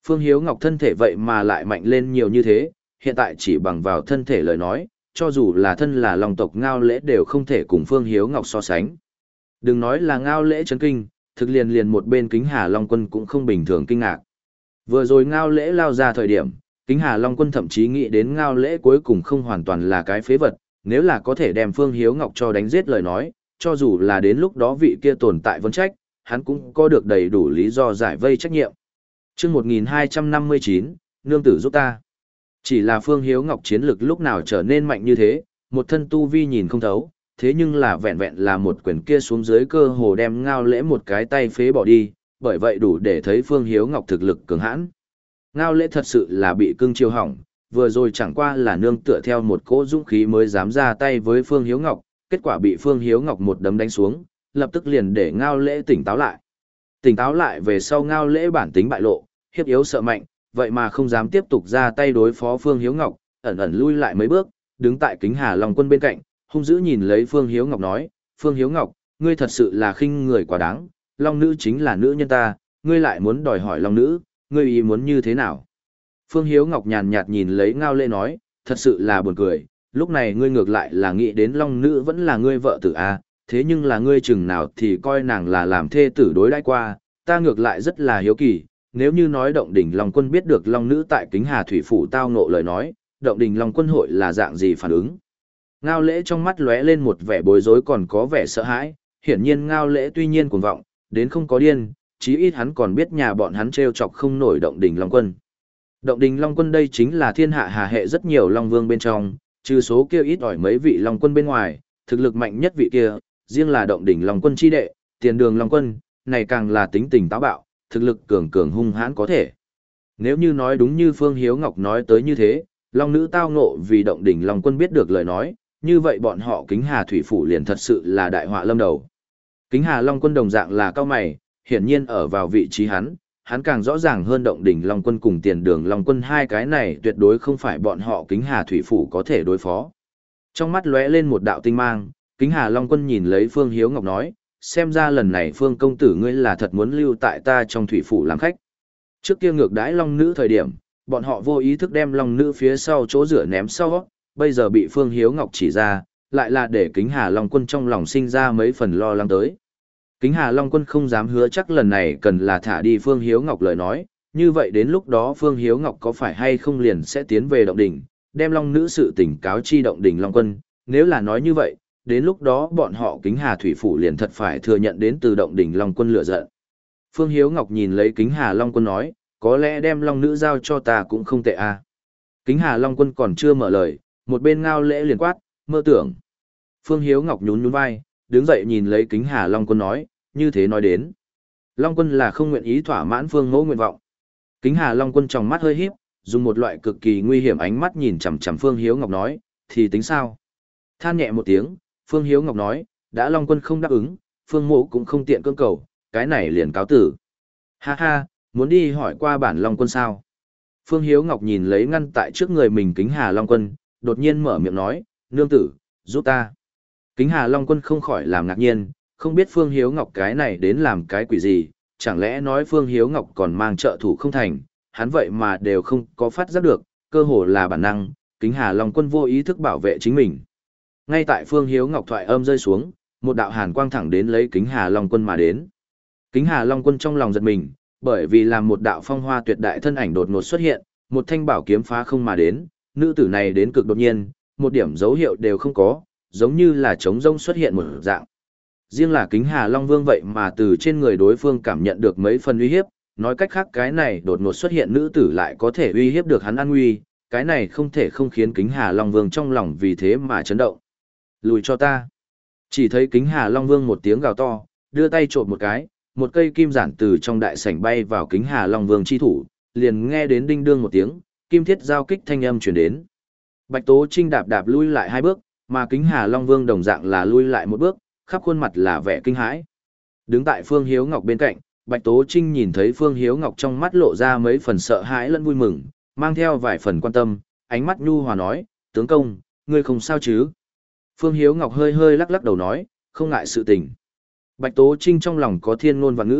Phương Hiếu Ngọc thân thể vậy mà lại mạnh lên nhiều như thế, hiện tại chỉ bằng vào thân thể lời nói, cho dù là thân là Long tộc Ngao Lễ đều không thể cùng Phương Hiếu Ngọc so sánh. Đừng nói là Ngao Lễ chấn kinh, thực liền liền một bên Kính Hà Long Quân cũng không bình thường kinh ngạc. Vừa rồi Ngao Lễ lao ra thời điểm, Kính Hà Long Quân thậm chí nghĩ đến Ngao Lễ cuối cùng không hoàn toàn là cái phế vật, nếu là có thể đem Phương Hiếu Ngọc cho đánh giết lời nói, cho dù là đến lúc đó vị kia tồn tại vấn trách, hắn cũng có được đầy đủ lý do giải vây trách nhiệm. Chương một nghìn hai trăm năm mươi chín, nương tử giúp ta. Chỉ là Phương Hiếu Ngọc chiến lực lúc nào trở nên mạnh như thế, một thân tu vi nhìn không thấu, thế nhưng là vẹn vẹn là một quyền kia xuống dưới cơ hồ đem Ngao Lễ một cái tay phế bỏ đi, bởi vậy đủ để thấy Phương Hiếu Ngọc thực lực cường hãn. Ngao Lễ thật sự là bị cưng chiêu hỏng, vừa rồi chẳng qua là nương tựa theo một cỗ dũng khí mới dám ra tay với Phương Hiếu Ngọc, kết quả bị Phương Hiếu Ngọc một đấm đánh xuống, lập tức liền để Ngao Lễ tỉnh táo lại. Tỉnh táo lại về sau Ngao Lễ bản tính bại lộ, hiếp yếu sợ mạnh, vậy mà không dám tiếp tục ra tay đối phó Phương Hiếu Ngọc, ẩn ẩn lui lại mấy bước, đứng tại Kính Hà Long Quân bên cạnh, hung dữ nhìn lấy Phương Hiếu Ngọc nói, Phương Hiếu Ngọc, ngươi thật sự là khinh người quá đáng, Long nữ chính là nữ nhân ta, ngươi lại muốn đòi hỏi Long nữ, ngươi ý muốn như thế nào? Phương Hiếu Ngọc nhàn nhạt nhìn lấy Ngao Lễ nói, thật sự là buồn cười, lúc này ngươi ngược lại là nghĩ đến Long nữ vẫn là ngươi vợ tử a, thế nhưng là ngươi chừng nào thì coi nàng là làm thê tử đối đãi qua, ta ngược lại rất là hiếu kỳ, nếu như nói Động Đình Long Quân biết được Long nữ tại Kính Hà Thủy Phủ tao ngộ lời nói, Động Đình Long Quân hội là dạng gì phản ứng? Ngao Lễ trong mắt lóe lên một vẻ bối rối còn có vẻ sợ hãi, hiển nhiên Ngao Lễ tuy nhiên cuồng vọng, đến không có điên, chí ít hắn còn biết nhà bọn hắn trêu chọc không nổi Động Đình Long Quân. Động Đình Long Quân đây chính là thiên hạ hà hệ rất nhiều Long Vương bên trong, trừ số kia ít ỏi mấy vị Long Quân bên ngoài, thực lực mạnh nhất vị kia, riêng là Động Đình Long Quân chi đệ, Tiền Đường Long Quân, này càng là tính tình táo bạo, thực lực cường cường hung hãn có thể. Nếu như nói đúng như Phương Hiếu Ngọc nói tới như thế, Long nữ tao ngộ vì Động Đình Long Quân biết được lời nói, như vậy bọn họ Kính Hà Thủy Phủ liền thật sự là đại họa lâm đầu. Kính Hà Long Quân đồng dạng là cao mày, hiển nhiên ở vào vị trí hắn, hắn càng rõ ràng hơn Động Đình Long Quân cùng Tiền Đường Long Quân hai cái này tuyệt đối không phải bọn họ Kính Hà Thủy Phủ có thể đối phó. Trong mắt lóe lên một đạo tinh mang, Kính Hà Long Quân nhìn lấy Phương Hiếu Ngọc nói, xem ra lần này Phương công tử ngươi là thật muốn lưu tại ta trong Thủy Phủ làm khách. Trước kia ngược đãi Long nữ thời điểm, bọn họ vô ý thức đem Long nữ phía sau chỗ rửa ném sau, bây giờ bị Phương Hiếu Ngọc chỉ ra, lại là để Kính Hà Long Quân trong lòng sinh ra mấy phần lo lắng tới. Kính Hà Long Quân không dám hứa chắc lần này cần là thả đi Phương Hiếu Ngọc lời nói, như vậy đến lúc đó Phương Hiếu Ngọc có phải hay không liền sẽ tiến về Động Đình, đem Long nữ sự tình cáo chi Động Đình Long Quân, nếu là nói như vậy, đến lúc đó bọn họ Kính Hà Thủy Phủ liền thật phải thừa nhận đến từ Động Đình Long Quân lựa giận. Phương Hiếu Ngọc nhìn lấy Kính Hà Long Quân nói, có lẽ đem Long nữ giao cho ta cũng không tệ à. Kính Hà Long Quân còn chưa mở lời, một bên Ngao Lễ liền quát, mơ tưởng. Phương Hiếu Ngọc nhún nhún vai, đứng dậy nhìn lấy Kính Hà Long Quân nói, như thế nói đến. Long Quân là không nguyện ý thỏa mãn Phương Mẫu nguyện vọng. Kính Hà Long Quân trong mắt hơi híp, dùng một loại cực kỳ nguy hiểm ánh mắt nhìn chằm chằm Phương Hiếu Ngọc nói, thì tính sao? Than nhẹ một tiếng, Phương Hiếu Ngọc nói, đã Long Quân không đáp ứng, Phương Mẫu cũng không tiện cưỡng cầu, cái này liền cáo tử. Ha ha, muốn đi hỏi qua bản Long Quân sao? Phương Hiếu Ngọc nhìn lấy ngăn tại trước người mình Kính Hà Long Quân, đột nhiên mở miệng nói, nương tử, giúp ta. Kính Hà Long Quân không khỏi làm ngạc nhiên, không biết Phương Hiếu Ngọc cái này đến làm cái quỷ gì, chẳng lẽ nói Phương Hiếu Ngọc còn mang trợ thủ không thành, hắn vậy mà đều không có phát giác được, cơ hồ là bản năng, Kính Hà Long Quân vô ý thức bảo vệ chính mình. Ngay tại Phương Hiếu Ngọc thoại âm rơi xuống, một đạo hàn quang thẳng đến lấy Kính Hà Long Quân mà đến. Kính Hà Long Quân trong lòng giật mình, bởi vì làm một đạo phong hoa tuyệt đại thân ảnh đột ngột xuất hiện, một thanh bảo kiếm phá không mà đến, nữ tử này đến cực đột nhiên, một điểm dấu hiệu đều không có, giống như là trống rông xuất hiện một dạng. Riêng là Kính Hà Long Vương vậy mà từ trên người đối phương cảm nhận được mấy phần uy hiếp, nói cách khác cái này đột ngột xuất hiện nữ tử lại có thể uy hiếp được hắn an nguy, cái này không thể không khiến Kính Hà Long Vương trong lòng vì thế mà chấn động. Lùi cho ta. Chỉ thấy Kính Hà Long Vương một tiếng gào to, đưa tay trộm một cái, một cây kim giản từ trong đại sảnh bay vào Kính Hà Long Vương chi thủ, liền nghe đến đinh đương một tiếng, kim thiết giao kích thanh âm truyền đến. Bạch Tố Trinh đạp đạp lui lại hai bước, mà Kính Hà Long Vương đồng dạng là lui lại một bước, khắp khuôn mặt là vẻ kinh hãi. Đứng tại Phương Hiếu Ngọc bên cạnh, Bạch Tố Trinh nhìn thấy Phương Hiếu Ngọc trong mắt lộ ra mấy phần sợ hãi lẫn vui mừng, mang theo vài phần quan tâm, ánh mắt nhu hòa nói, tướng công, ngươi không sao chứ? Phương Hiếu Ngọc hơi hơi lắc lắc đầu nói, không ngại sự tình. Bạch Tố Trinh trong lòng có thiên ngôn và ngữ,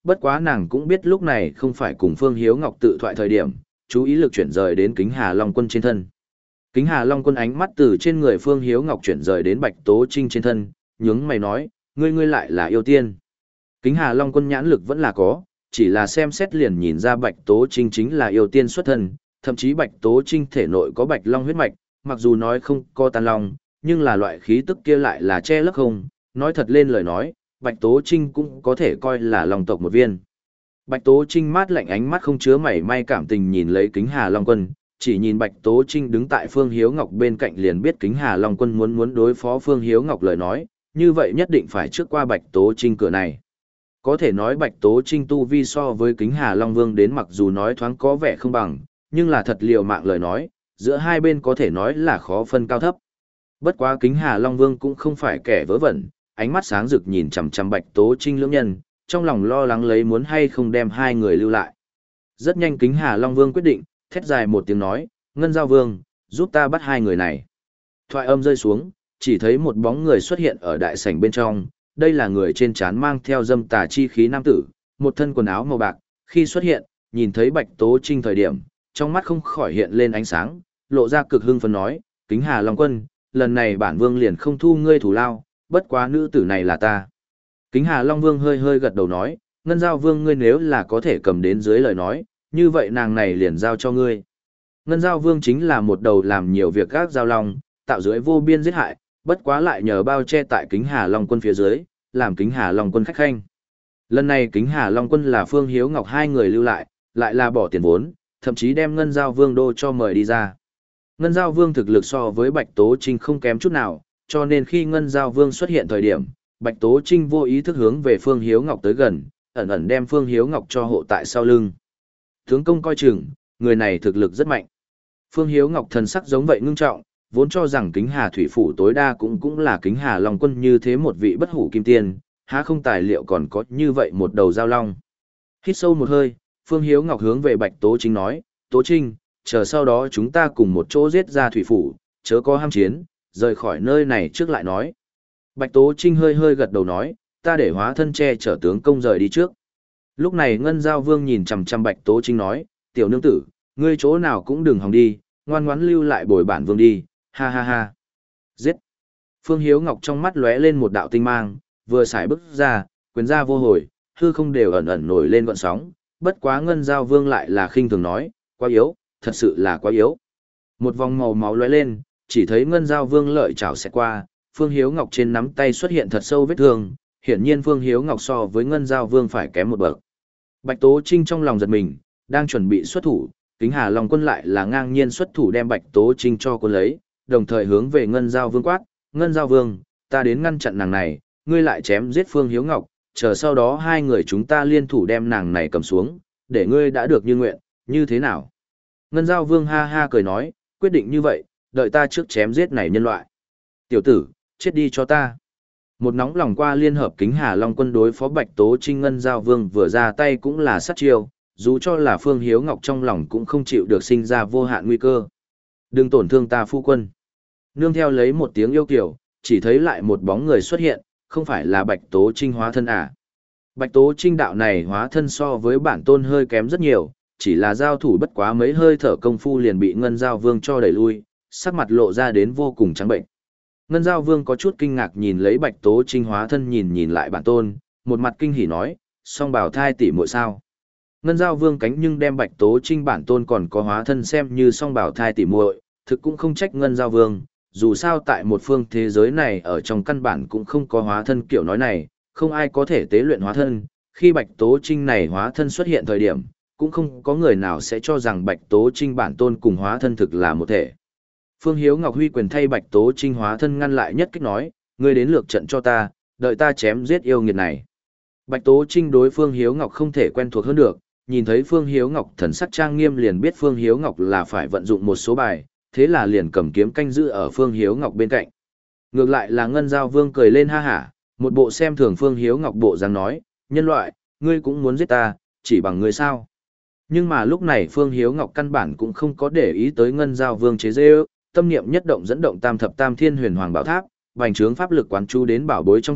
bất quá nàng cũng biết lúc này không phải cùng Phương Hiếu Ngọc tự thoại thời điểm, chú ý lực chuyển rời đến Kính Hà Long Quân trên thân. Kính Hà Long Quân ánh mắt từ trên người Phương Hiếu Ngọc chuyển rời đến Bạch Tố Trinh trên thân, nhướng mày nói, ngươi ngươi lại là yêu tiên. Kính Hà Long Quân nhãn lực vẫn là có, chỉ là xem xét liền nhìn ra Bạch Tố Trinh chính là yêu tiên xuất thân, thậm chí Bạch Tố Trinh thể nội có Bạch Long huyết mạch, mặc dù nói không có tàn long, nhưng là loại khí tức kia lại là che lấp không, nói thật lên lời nói, Bạch Tố Trinh cũng có thể coi là Long tộc một viên. Bạch Tố Trinh mát lạnh ánh mắt không chứa mảy may cảm tình nhìn lấy Kính Hà Long Quân, chỉ nhìn Bạch Tố Trinh đứng tại Phương Hiếu Ngọc bên cạnh liền biết Kính Hà Long Quân muốn muốn đối phó Phương Hiếu Ngọc lời nói, như vậy nhất định phải trước qua Bạch Tố Trinh cửa này. Có thể nói Bạch Tố Trinh tu vi so với Kính Hà Long Vương đến mặc dù nói thoáng có vẻ không bằng, nhưng là thật liều mạng lời nói, giữa hai bên có thể nói là khó phân cao thấp. Bất quá Kính Hà Long Vương cũng không phải kẻ vớ vẩn, ánh mắt sáng rực nhìn chằm chằm Bạch Tố Trinh lưỡng nhân, trong lòng lo lắng lấy muốn hay không đem hai người lưu lại. Rất nhanh Kính Hà Long Vương quyết định, thét dài một tiếng nói, Ngân Giao Vương, giúp ta bắt hai người này. Thoại âm rơi xuống, chỉ thấy một bóng người xuất hiện ở đại sảnh bên trong, đây là người trên trán mang theo dâm tà chi khí nam tử, một thân quần áo màu bạc, khi xuất hiện, nhìn thấy Bạch Tố Trinh thời điểm, trong mắt không khỏi hiện lên ánh sáng, lộ ra cực hưng phấn nói, Kính Hà Long Quân, lần này bản vương liền không thu ngươi thủ lao, bất quá nữ tử này là ta. Kính Hà Long Vương hơi hơi gật đầu nói, Ngân Giao Vương ngươi nếu là có thể cầm đến dưới lời nói, như vậy nàng này liền giao cho ngươi. Ngân Giao Vương chính là một đầu làm nhiều việc gác giao long, tạo dưới vô biên giết hại, bất quá lại nhờ bao che tại Kính Hà Long Quân phía dưới, làm Kính Hà Long Quân khách khanh. Lần này Kính Hà Long Quân là Phương Hiếu Ngọc hai người lưu lại, lại là bỏ tiền vốn, thậm chí đem Ngân Giao Vương đô cho mời đi ra. Ngân Giao Vương thực lực so với Bạch Tố Trinh không kém chút nào, cho nên khi Ngân Giao Vương xuất hiện thời điểm, Bạch Tố Trinh vô ý thức hướng về Phương Hiếu Ngọc tới gần, ẩn ẩn đem Phương Hiếu Ngọc cho hộ tại sau lưng. Tướng công coi chừng, người này thực lực rất mạnh. Phương Hiếu Ngọc thần sắc giống vậy ngưng trọng, vốn cho rằng Kính Hà Thủy Phủ tối đa cũng cũng là Kính Hà Long Quân như thế một vị bất hủ kim tiên, há không tài liệu còn có như vậy một đầu giao long. Hít sâu một hơi, Phương Hiếu Ngọc hướng về Bạch Tố Trinh nói, Tố Trinh, chờ sau đó chúng ta cùng một chỗ giết ra Thủy Phủ, chớ có ham chiến, rời khỏi nơi này trước lại nói. Bạch Tố Trinh hơi hơi gật đầu nói, ta để hóa thân che chở tướng công rời đi trước. Lúc này Ngân Giao Vương nhìn chằm chằm Bạch Tố Trinh nói, tiểu nương tử, ngươi chỗ nào cũng đừng hòng đi, ngoan ngoãn lưu lại bồi bản vương đi, ha ha ha. Giết. Phương Hiếu Ngọc trong mắt lóe lên một đạo tinh mang, vừa xài bước ra, quyền ra vô hồi, hư không đều ẩn ẩn nổi lên gọn sóng, bất quá Ngân Giao Vương lại là khinh thường nói, quá yếu, thật sự là quá yếu. Một vòng màu máu lóe lên, chỉ thấy Ngân Giao Vương lợi chảo xẹt qua, Phương Hiếu Ngọc trên nắm tay xuất hiện thật sâu vết thương, hiển nhiên Phương Hiếu Ngọc so với Ngân Giao Vương phải kém một bậc. Bạch Tố Trinh trong lòng giật mình, đang chuẩn bị xuất thủ, Kính Hà Long Quân lại là ngang nhiên xuất thủ đem Bạch Tố Trinh cho quân lấy, đồng thời hướng về Ngân Giao Vương quát, Ngân Giao Vương, ta đến ngăn chặn nàng này, ngươi lại chém giết Phương Hiếu Ngọc, chờ sau đó hai người chúng ta liên thủ đem nàng này cầm xuống, để ngươi đã được như nguyện, như thế nào? Ngân Giao Vương ha ha cười nói, quyết định như vậy, đợi ta trước chém giết này nhân loại. Tiểu tử, chết đi cho ta. Một nóng lòng qua liên hợp Kính Hà Long Quân đối phó Bạch Tố Trinh, Ngân Giao Vương vừa ra tay cũng là sát chiêu, dù cho là Phương Hiếu Ngọc trong lòng cũng không chịu được sinh ra vô hạn nguy cơ. Đừng tổn thương ta phu quân. Nương theo lấy một tiếng yêu kiều, chỉ thấy lại một bóng người xuất hiện, không phải là Bạch Tố Trinh hóa thân à. Bạch Tố Trinh đạo này hóa thân so với bản tôn hơi kém rất nhiều, chỉ là giao thủ bất quá mấy hơi thở công phu liền bị Ngân Giao Vương cho đẩy lui, sắc mặt lộ ra đến vô cùng trắng bệnh. Ngân Giao Vương có chút kinh ngạc nhìn lấy Bạch Tố Trinh hóa thân nhìn nhìn lại bản tôn, một mặt kinh hỉ nói, song bảo thai tỷ muội sao. Ngân Giao Vương cánh nhưng đem Bạch Tố Trinh bản tôn còn có hóa thân xem như song bảo thai tỷ muội, thực cũng không trách Ngân Giao Vương, dù sao tại một phương thế giới này ở trong căn bản cũng không có hóa thân kiểu nói này, không ai có thể tế luyện hóa thân, khi Bạch Tố Trinh này hóa thân xuất hiện thời điểm, cũng không có người nào sẽ cho rằng Bạch Tố Trinh bản tôn cùng hóa thân thực là một thể. Phương Hiếu Ngọc huy quyền thay Bạch Tố Trinh hóa thân ngăn lại nhất kích nói, ngươi đến lược trận cho ta, đợi ta chém giết yêu nghiệt này. Bạch Tố Trinh đối Phương Hiếu Ngọc không thể quen thuộc hơn được, nhìn thấy Phương Hiếu Ngọc thần sắc trang nghiêm liền biết Phương Hiếu Ngọc là phải vận dụng một số bài, thế là liền cầm kiếm canh giữ ở Phương Hiếu Ngọc bên cạnh. Ngược lại là Ngân Giao Vương cười lên ha hả, một bộ xem thường Phương Hiếu Ngọc bộ dáng nói, nhân loại, ngươi cũng muốn giết ta, chỉ bằng ngươi sao. Nhưng mà lúc này Phương Hiếu Ngọc căn bản cũng không có để ý tới Ngân Giao Vương chế giễu, tâm niệm nhất động dẫn động Tam Thập Tam Thiên Huyền Hoàng Bảo Tháp, bành trướng pháp lực quán chú đến bảo bối trong tháp,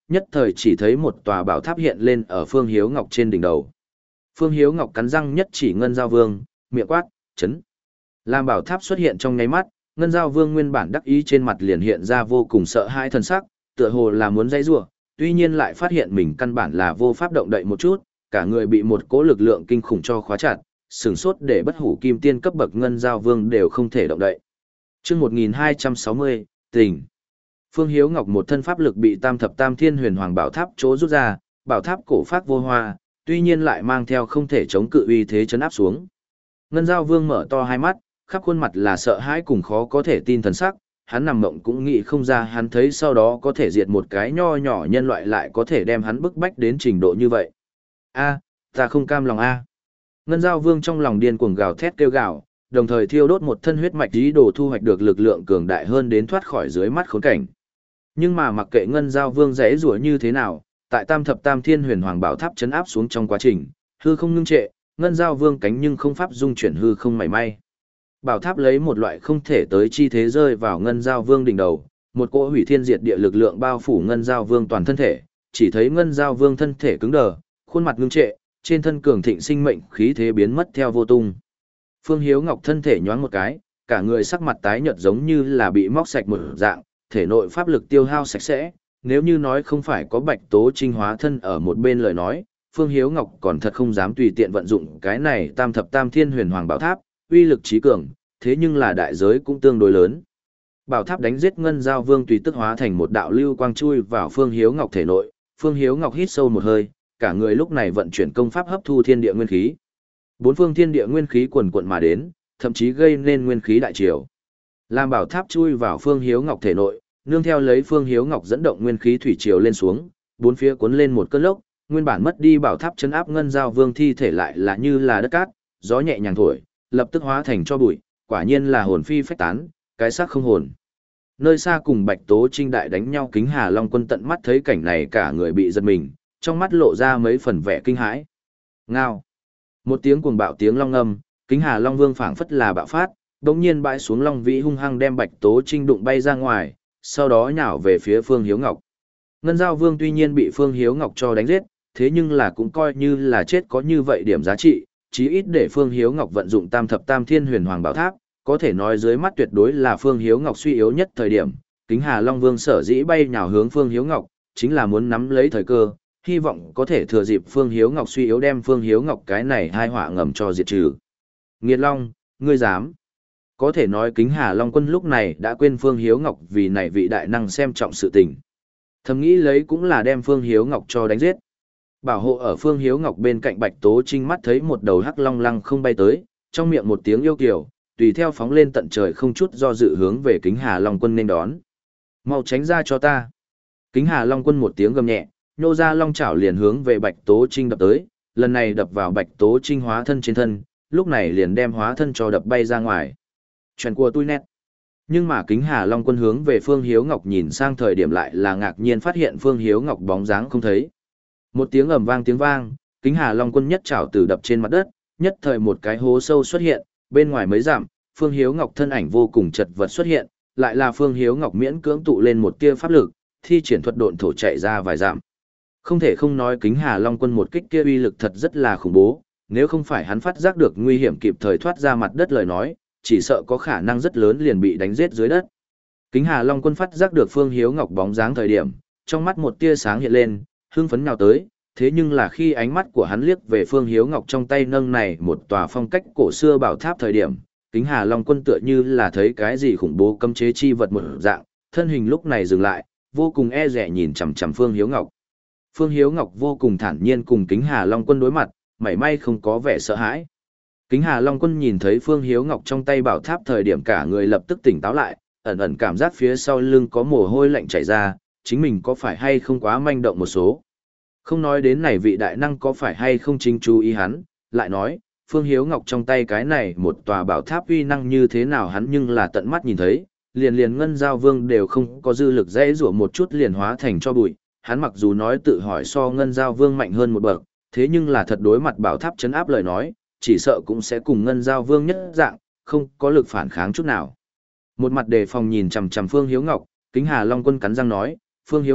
nhất thời chỉ thấy một tòa bảo tháp hiện lên ở Phương Hiếu Ngọc trên đỉnh đầu. Phương Hiếu Ngọc cắn răng nhất chỉ Ngân Giao Vương, miệng quát, chấn. Làm bảo tháp xuất hiện trong nháy mắt, Ngân Giao Vương nguyên bản đắc ý trên mặt liền hiện ra vô cùng sợ hãi thần sắc, tựa hồ là muốn dãy rủa, tuy nhiên lại phát hiện mình căn bản là vô pháp động đậy một chút, cả người bị một cỗ lực lượng kinh khủng cho khóa chặt, sừng sốt để bất hủ kim tiên cấp bậc Ngân Giao Vương đều không thể động đậy. Chương một nghìn hai trăm sáu mươi, Tình. Phương Hiếu Ngọc một thân pháp lực bị Tam Thập Tam Thiên Huyền Hoàng Bảo Tháp chỗ rút ra, bảo tháp cổ phác vô hoa, tuy nhiên lại mang theo không thể chống cự uy thế chấn áp xuống. Ngân Giao Vương mở to hai mắt, khắp khuôn mặt là sợ hãi cùng khó có thể tin thần sắc, hắn nằm mộng cũng nghĩ không ra hắn thấy sau đó có thể diệt một cái nho nhỏ nhân loại lại có thể đem hắn bức bách đến trình độ như vậy. A, ta không cam lòng a. Ngân Giao Vương trong lòng điên cuồng gào thét kêu gào, đồng thời thiêu đốt một thân huyết mạch ý đồ thu hoạch được lực lượng cường đại hơn đến thoát khỏi dưới mắt khốn cảnh. Nhưng mà mặc kệ Ngân Giao Vương rẽ rủa như thế nào, tại Tam Thập Tam Thiên Huyền Hoàng Bảo Tháp chấn áp xuống trong quá trình, hư không ngưng trệ, Ngân Giao Vương cánh nhưng không pháp dung chuyển hư không mảy may. Bảo tháp lấy một loại không thể tới chi thế rơi vào Ngân Giao Vương đỉnh đầu, một cỗ hủy thiên diệt địa lực lượng bao phủ Ngân Giao Vương toàn thân thể, chỉ thấy Ngân Giao Vương thân thể cứng đờ, khuôn mặt ngưng trệ, trên thân cường thịnh sinh mệnh khí thế biến mất theo vô tung. Phương Hiếu Ngọc thân thể nhoáng một cái, cả người sắc mặt tái nhợt giống như là bị móc sạch một dạng, thể nội pháp lực tiêu hao sạch sẽ, nếu như nói không phải có Bạch Tố Trinh hóa thân ở một bên lời nói, Phương Hiếu Ngọc còn thật không dám tùy tiện vận dụng cái này Tam Thập Tam Thiên Huyền Hoàng Bảo Tháp, uy lực trí cường, thế nhưng là đại giới cũng tương đối lớn. Bảo tháp đánh giết Ngân Giao Vương tùy tức hóa thành một đạo lưu quang chui vào Phương Hiếu Ngọc thể nội, Phương Hiếu Ngọc hít sâu một hơi, cả người lúc này vận chuyển công pháp hấp thu thiên địa nguyên khí. Bốn phương thiên địa nguyên khí quần quận mà đến, thậm chí gây nên nguyên khí đại triều. Làm bảo tháp chui vào Phương Hiếu Ngọc thể nội, nương theo lấy Phương Hiếu Ngọc dẫn động nguyên khí thủy triều lên xuống, bốn phía cuốn lên một cơn lốc, nguyên bản mất đi bảo tháp chấn áp Ngân Giao Vương thi thể lại là như là đất cát, gió nhẹ nhàng thổi, lập tức hóa thành cho bụi, quả nhiên là hồn phi phách tán, cái xác không hồn. Nơi xa cùng Bạch Tố Trinh đại đánh nhau Kính Hà Long Quân tận mắt thấy cảnh này cả người bị giật mình, trong mắt lộ ra mấy phần vẻ kinh hãi. Ngao. Một tiếng cuồng bạo tiếng long ngâm, Kính Hà Long Vương phảng phất là bạo phát, đột nhiên bãi xuống long vĩ hung hăng đem Bạch Tố Trinh đụng bay ra ngoài, sau đó nhào về phía Phương Hiếu Ngọc. Ngân Giao Vương tuy nhiên bị Phương Hiếu Ngọc cho đánh giết, thế nhưng là cũng coi như là chết có như vậy điểm giá trị, chí ít để Phương Hiếu Ngọc vận dụng Tam Thập Tam Thiên Huyền Hoàng Bảo Tháp, có thể nói dưới mắt tuyệt đối là Phương Hiếu Ngọc suy yếu nhất thời điểm. Kính Hà Long Vương sở dĩ bay nhào hướng Phương Hiếu Ngọc, chính là muốn nắm lấy thời cơ, hy vọng có thể thừa dịp Phương Hiếu Ngọc suy yếu đem Phương Hiếu Ngọc cái này hai họa ngầm cho diệt trừ. Nghiệt Long, ngươi dám? Có thể nói Kính Hà Long Quân lúc này đã quên Phương Hiếu Ngọc vì này vị đại năng xem trọng sự tình. Thầm nghĩ lấy cũng là đem Phương Hiếu Ngọc cho đánh giết. Bảo hộ ở Phương Hiếu Ngọc bên cạnh Bạch Tố Trinh mắt thấy một đầu hắc long lăng không bay tới, trong miệng một tiếng yêu kiều, tùy theo phóng lên tận trời không chút do dự hướng về Kính Hà Long Quân nên đón. Mau tránh ra cho ta. Kính Hà Long Quân một tiếng gầm nhẹ, nhô ra long chảo liền hướng về Bạch Tố Trinh đập tới, lần này đập vào Bạch Tố Trinh hóa thân trên thân, lúc này liền đem hóa thân cho đập bay ra ngoài. Chuyện của tôi nét. Nhưng mà Kính Hà Long Quân hướng về Phương Hiếu Ngọc nhìn sang thời điểm lại là ngạc nhiên phát hiện Phương Hiếu Ngọc bóng dáng không thấy. Một tiếng ầm vang tiếng vang, Kính Hà Long Quân nhất chảo từ đập trên mặt đất, nhất thời một cái hố sâu xuất hiện, bên ngoài mấy dặm, Phương Hiếu Ngọc thân ảnh vô cùng chật vật xuất hiện, lại là Phương Hiếu Ngọc miễn cưỡng tụ lên một tia pháp lực, thi triển thuật độn thổ chạy ra vài dặm. Không thể không nói Kính Hà Long Quân một kích kia uy lực thật rất là khủng bố, nếu không phải hắn phát giác được nguy hiểm kịp thời thoát ra mặt đất lời nói, chỉ sợ có khả năng rất lớn liền bị đánh giết dưới đất. Kính Hà Long Quân phát giác được Phương Hiếu Ngọc bóng dáng thời điểm, trong mắt một tia sáng hiện lên, hưng phấn nhào tới, thế nhưng là khi ánh mắt của hắn liếc về Phương Hiếu Ngọc trong tay nâng này một tòa phong cách cổ xưa bảo tháp thời điểm, Kính Hà Long Quân tựa như là thấy cái gì khủng bố cấm chế chi vật một dạng, thân hình lúc này dừng lại, vô cùng e dè nhìn chằm chằm Phương Hiếu Ngọc. Phương Hiếu Ngọc vô cùng thản nhiên cùng Kính Hà Long Quân đối mặt, mảy may không có vẻ sợ hãi. Kính Hà Long Quân nhìn thấy Phương Hiếu Ngọc trong tay bảo tháp thời điểm cả người lập tức tỉnh táo lại, ẩn ẩn cảm giác phía sau lưng có mồ hôi lạnh chảy ra, chính mình có phải hay không quá manh động một số. Không nói đến này vị đại năng có phải hay không chính chú ý hắn, lại nói, Phương Hiếu Ngọc trong tay cái này một tòa bảo tháp uy năng như thế nào hắn nhưng là tận mắt nhìn thấy, liền liền Ngân Giao Vương đều không có dư lực dễ rủa một chút liền hóa thành cho bụi, hắn mặc dù nói tự hỏi so Ngân Giao Vương mạnh hơn một bậc, thế nhưng là thật đối mặt bảo tháp chấn áp lời nói, chỉ sợ cũng sẽ cùng Ngân Giao Vương nhất dạng, không có lực phản kháng chút nào. Một mặt đề phòng nhìn chằm chằm Phương Hiếu Ngọc, Kính Hà Long Quân cắn răng nói, Phương Hiếu Ngọc,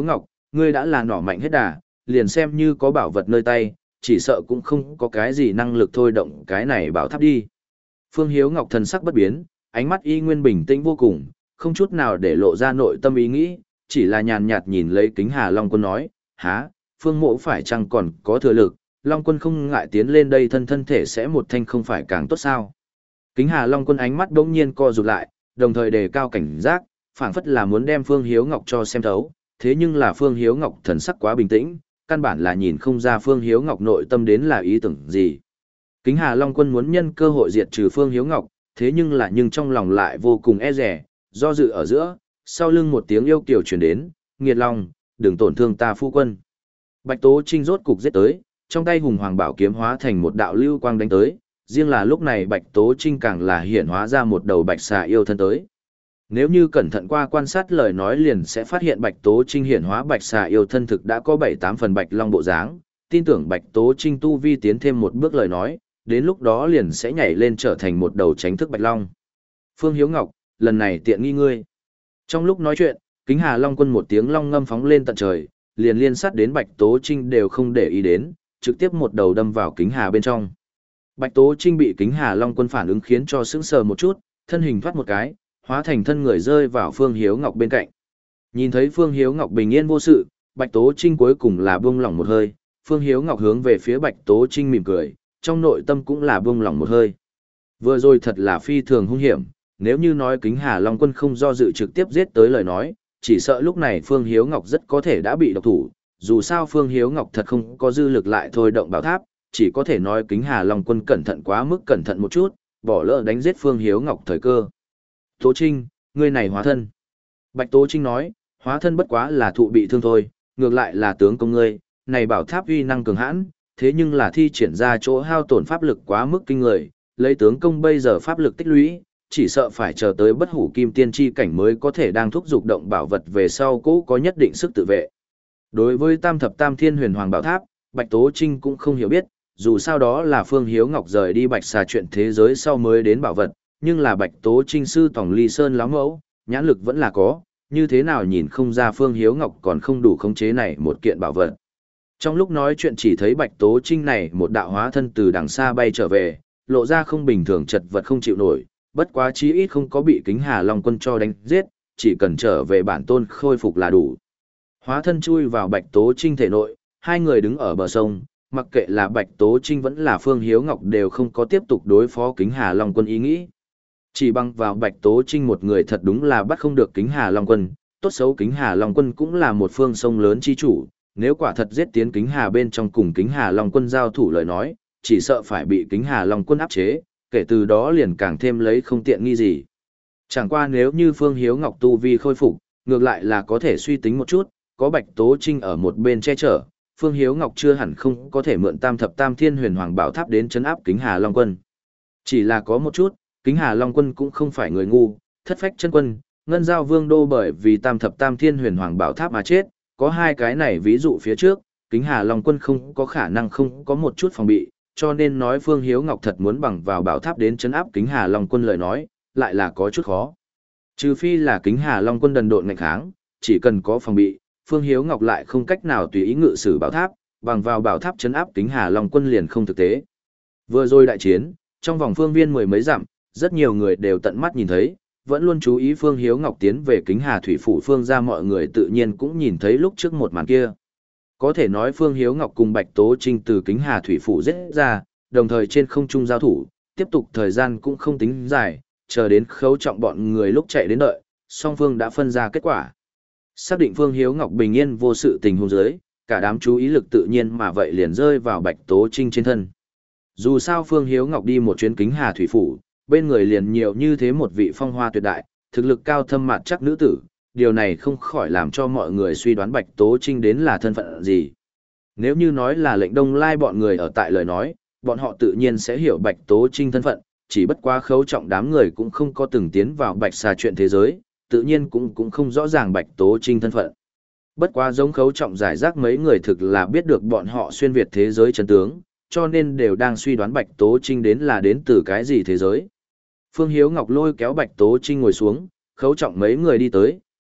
ngươi đã là nỏ mạnh hết đà, liền xem như có bảo vật nơi tay, chỉ sợ cũng không có cái gì năng lực thôi động cái này bảo tháp đi. Phương Hiếu Ngọc thần sắc bất biến, ánh mắt y nguyên bình tĩnh vô cùng, không chút nào để lộ ra nội tâm ý nghĩ, chỉ là nhàn nhạt nhìn lấy Kính Hà Long Quân nói, há, Phương mộ phải chăng còn có thừa lực, Long Quân không ngại tiến lên đây thân thân thể sẽ một thanh không phải càng tốt sao. Kính Hà Long Quân ánh mắt bỗng nhiên co rụt lại, đồng thời đề cao cảnh giác, phảng phất là muốn đem Phương Hiếu Ngọc cho xem thấu, thế nhưng là Phương Hiếu Ngọc thần sắc quá bình tĩnh, căn bản là nhìn không ra Phương Hiếu Ngọc nội tâm đến là ý tưởng gì. Kính Hà Long Quân muốn nhân cơ hội diệt trừ Phương Hiếu Ngọc, thế nhưng là nhưng trong lòng lại vô cùng e dè, do dự ở giữa, sau lưng một tiếng yêu kiều truyền đến, nghiệt lòng, đừng tổn thương ta phu quân. Bạch Tố Trinh rốt cục giết tới, trong tay hùng hoàng bảo kiếm hóa thành một đạo lưu quang đánh tới, riêng là lúc này Bạch Tố Trinh càng là hiện hóa ra một đầu bạch xà yêu thân tới. Nếu như cẩn thận qua quan sát lời nói liền sẽ phát hiện Bạch Tố Trinh hiện hóa bạch xà yêu thân thực đã có bảy tám phần bạch long bộ dáng, tin tưởng Bạch Tố Trinh tu vi tiến thêm một bước lời nói, đến lúc đó liền sẽ nhảy lên trở thành một đầu tránh thức bạch long. Phương Hiếu Ngọc, lần này tiện nghi ngươi. Trong lúc nói chuyện, Kính Hà Long Quân một tiếng long ngâm phóng lên tận trời, liền liên sát đến Bạch Tố Trinh đều không để ý đến, trực tiếp một đầu đâm vào Kính Hà bên trong. Bạch Tố Trinh bị Kính Hà Long Quân phản ứng khiến cho sững sờ một chút, thân hình thoát một cái, hóa thành thân người rơi vào Phương Hiếu Ngọc bên cạnh. Nhìn thấy Phương Hiếu Ngọc bình yên vô sự, Bạch Tố Trinh cuối cùng là buông lỏng một hơi, Phương Hiếu Ngọc hướng về phía Bạch Tố Trinh mỉm cười, trong nội tâm cũng là buông lỏng một hơi. Vừa rồi thật là phi thường hung hiểm, nếu như nói Kính Hà Long Quân không do dự trực tiếp giết tới lời nói, chỉ sợ lúc này Phương Hiếu Ngọc rất có thể đã bị độc thủ, dù sao Phương Hiếu Ngọc thật không có dư lực lại thôi động bảo tháp, chỉ có thể nói Kính Hà Long Quân cẩn thận quá mức cẩn thận một chút, bỏ lỡ đánh giết Phương Hiếu Ngọc thời cơ. Tố Trinh, ngươi này hóa thân. Bạch Tố Trinh nói, hóa thân bất quá là thụ bị thương thôi, ngược lại là tướng công ngươi, này bảo tháp uy năng cường hãn, thế nhưng là thi triển ra chỗ hao tổn pháp lực quá mức kinh người, lấy tướng công bây giờ pháp lực tích lũy, chỉ sợ phải chờ tới bất hủ kim tiên chi cảnh mới có thể đang thúc dục động bảo vật về sau cố có nhất định sức tự vệ. Đối với Tam Thập Tam Thiên Huyền Hoàng Bảo Tháp, Bạch Tố Trinh cũng không hiểu biết, dù sao đó là Phương Hiếu Ngọc rời đi Bạch Xà chuyện thế giới sau mới đến bảo vật, nhưng là Bạch Tố Trinh sư Tòng Ly Sơn láo mẫu, nhãn lực vẫn là có, như thế nào nhìn không ra Phương Hiếu Ngọc còn không đủ khống chế này một kiện bảo vật. Trong lúc nói chuyện chỉ thấy Bạch Tố Trinh này một đạo hóa thân từ đằng xa bay trở về, lộ ra không bình thường chật vật không chịu nổi, bất quá chí ít không có bị Kính Hà Long Quân cho đánh giết, chỉ cần trở về bản tôn khôi phục là đủ. Hóa thân chui vào Bạch Tố Trinh thể nội, hai người đứng ở bờ sông, mặc kệ là Bạch Tố Trinh vẫn là Phương Hiếu Ngọc đều không có tiếp tục đối phó Kính Hà Long Quân ý nghĩ. Chỉ bằng vào Bạch Tố Trinh một người thật đúng là bắt không được Kính Hà Long Quân, tốt xấu Kính Hà Long Quân cũng là một phương sông lớn chi chủ, nếu quả thật giết tiến Kính Hà bên trong cùng Kính Hà Long Quân giao thủ lời nói, chỉ sợ phải bị Kính Hà Long Quân áp chế, kể từ đó liền càng thêm lấy không tiện nghi gì. Chẳng qua nếu như Phương Hiếu Ngọc tu vi khôi phục, ngược lại là có thể suy tính một chút, có Bạch Tố Trinh ở một bên che chở, Phương Hiếu Ngọc chưa hẳn không có thể mượn Tam Thập Tam Thiên Huyền Hoàng Bảo Tháp đến trấn áp Kính Hà Long Quân. Chỉ là có một chút, Kính Hà Long Quân cũng không phải người ngu, thất phách chân quân, ngân giao vương đô bởi vì Tam Thập Tam Thiên Huyền Hoàng Bảo Tháp mà chết, có hai cái này ví dụ phía trước, Kính Hà Long Quân không có khả năng không có một chút phòng bị, cho nên nói Phương Hiếu Ngọc thật muốn bằng vào bảo tháp đến trấn áp Kính Hà Long Quân lời nói, lại là có chút khó. Trừ phi là Kính Hà Long Quân đần độn ngạnh kháng, chỉ cần có phòng bị, Phương Hiếu Ngọc lại không cách nào tùy ý ngự sử bảo tháp, bằng vào bảo tháp trấn áp Kính Hà Long Quân liền không thực tế. Vừa rồi đại chiến, trong vòng phương viên mười mấy dặm, rất nhiều người đều tận mắt nhìn thấy, vẫn luôn chú ý Phương Hiếu Ngọc tiến về Kính Hà Thủy Phủ Phương ra mọi người tự nhiên cũng nhìn thấy lúc trước một màn kia. Có thể nói Phương Hiếu Ngọc cùng Bạch Tố Trinh từ Kính Hà Thủy Phủ giết ra, đồng thời trên không trung giao thủ, tiếp tục thời gian cũng không tính dài, chờ đến Khấu Trọng bọn người lúc chạy đến đợi, song phương đã phân ra kết quả. Xác định Phương Hiếu Ngọc bình yên vô sự tình huống dưới, cả đám chú ý lực tự nhiên mà vậy liền rơi vào Bạch Tố Trinh trên thân. Dù sao Phương Hiếu Ngọc đi một chuyến Kính Hà Thủy Phủ, bên người liền nhiều như thế một vị phong hoa tuyệt đại, thực lực cao thâm mạt chắc nữ tử, điều này không khỏi làm cho mọi người suy đoán Bạch Tố Trinh đến là thân phận gì. Nếu như nói là lệnh Đông Lai bọn người ở tại lời nói, bọn họ tự nhiên sẽ hiểu Bạch Tố Trinh thân phận, chỉ bất quá Khấu Trọng đám người cũng không có từng tiến vào Bạch Xà chuyện thế giới, tự nhiên cũng cũng không rõ ràng Bạch Tố Trinh thân phận. Bất quá giống Khấu Trọng giải rác mấy người thực là biết được bọn họ xuyên việt thế giới chân tướng, cho nên đều đang suy đoán Bạch Tố Trinh đến là đến từ cái gì thế giới. Phương Hiếu Ngọc lôi kéo Bạch Tố Trinh ngồi xuống, Khấu Trọng mấy người đi tới,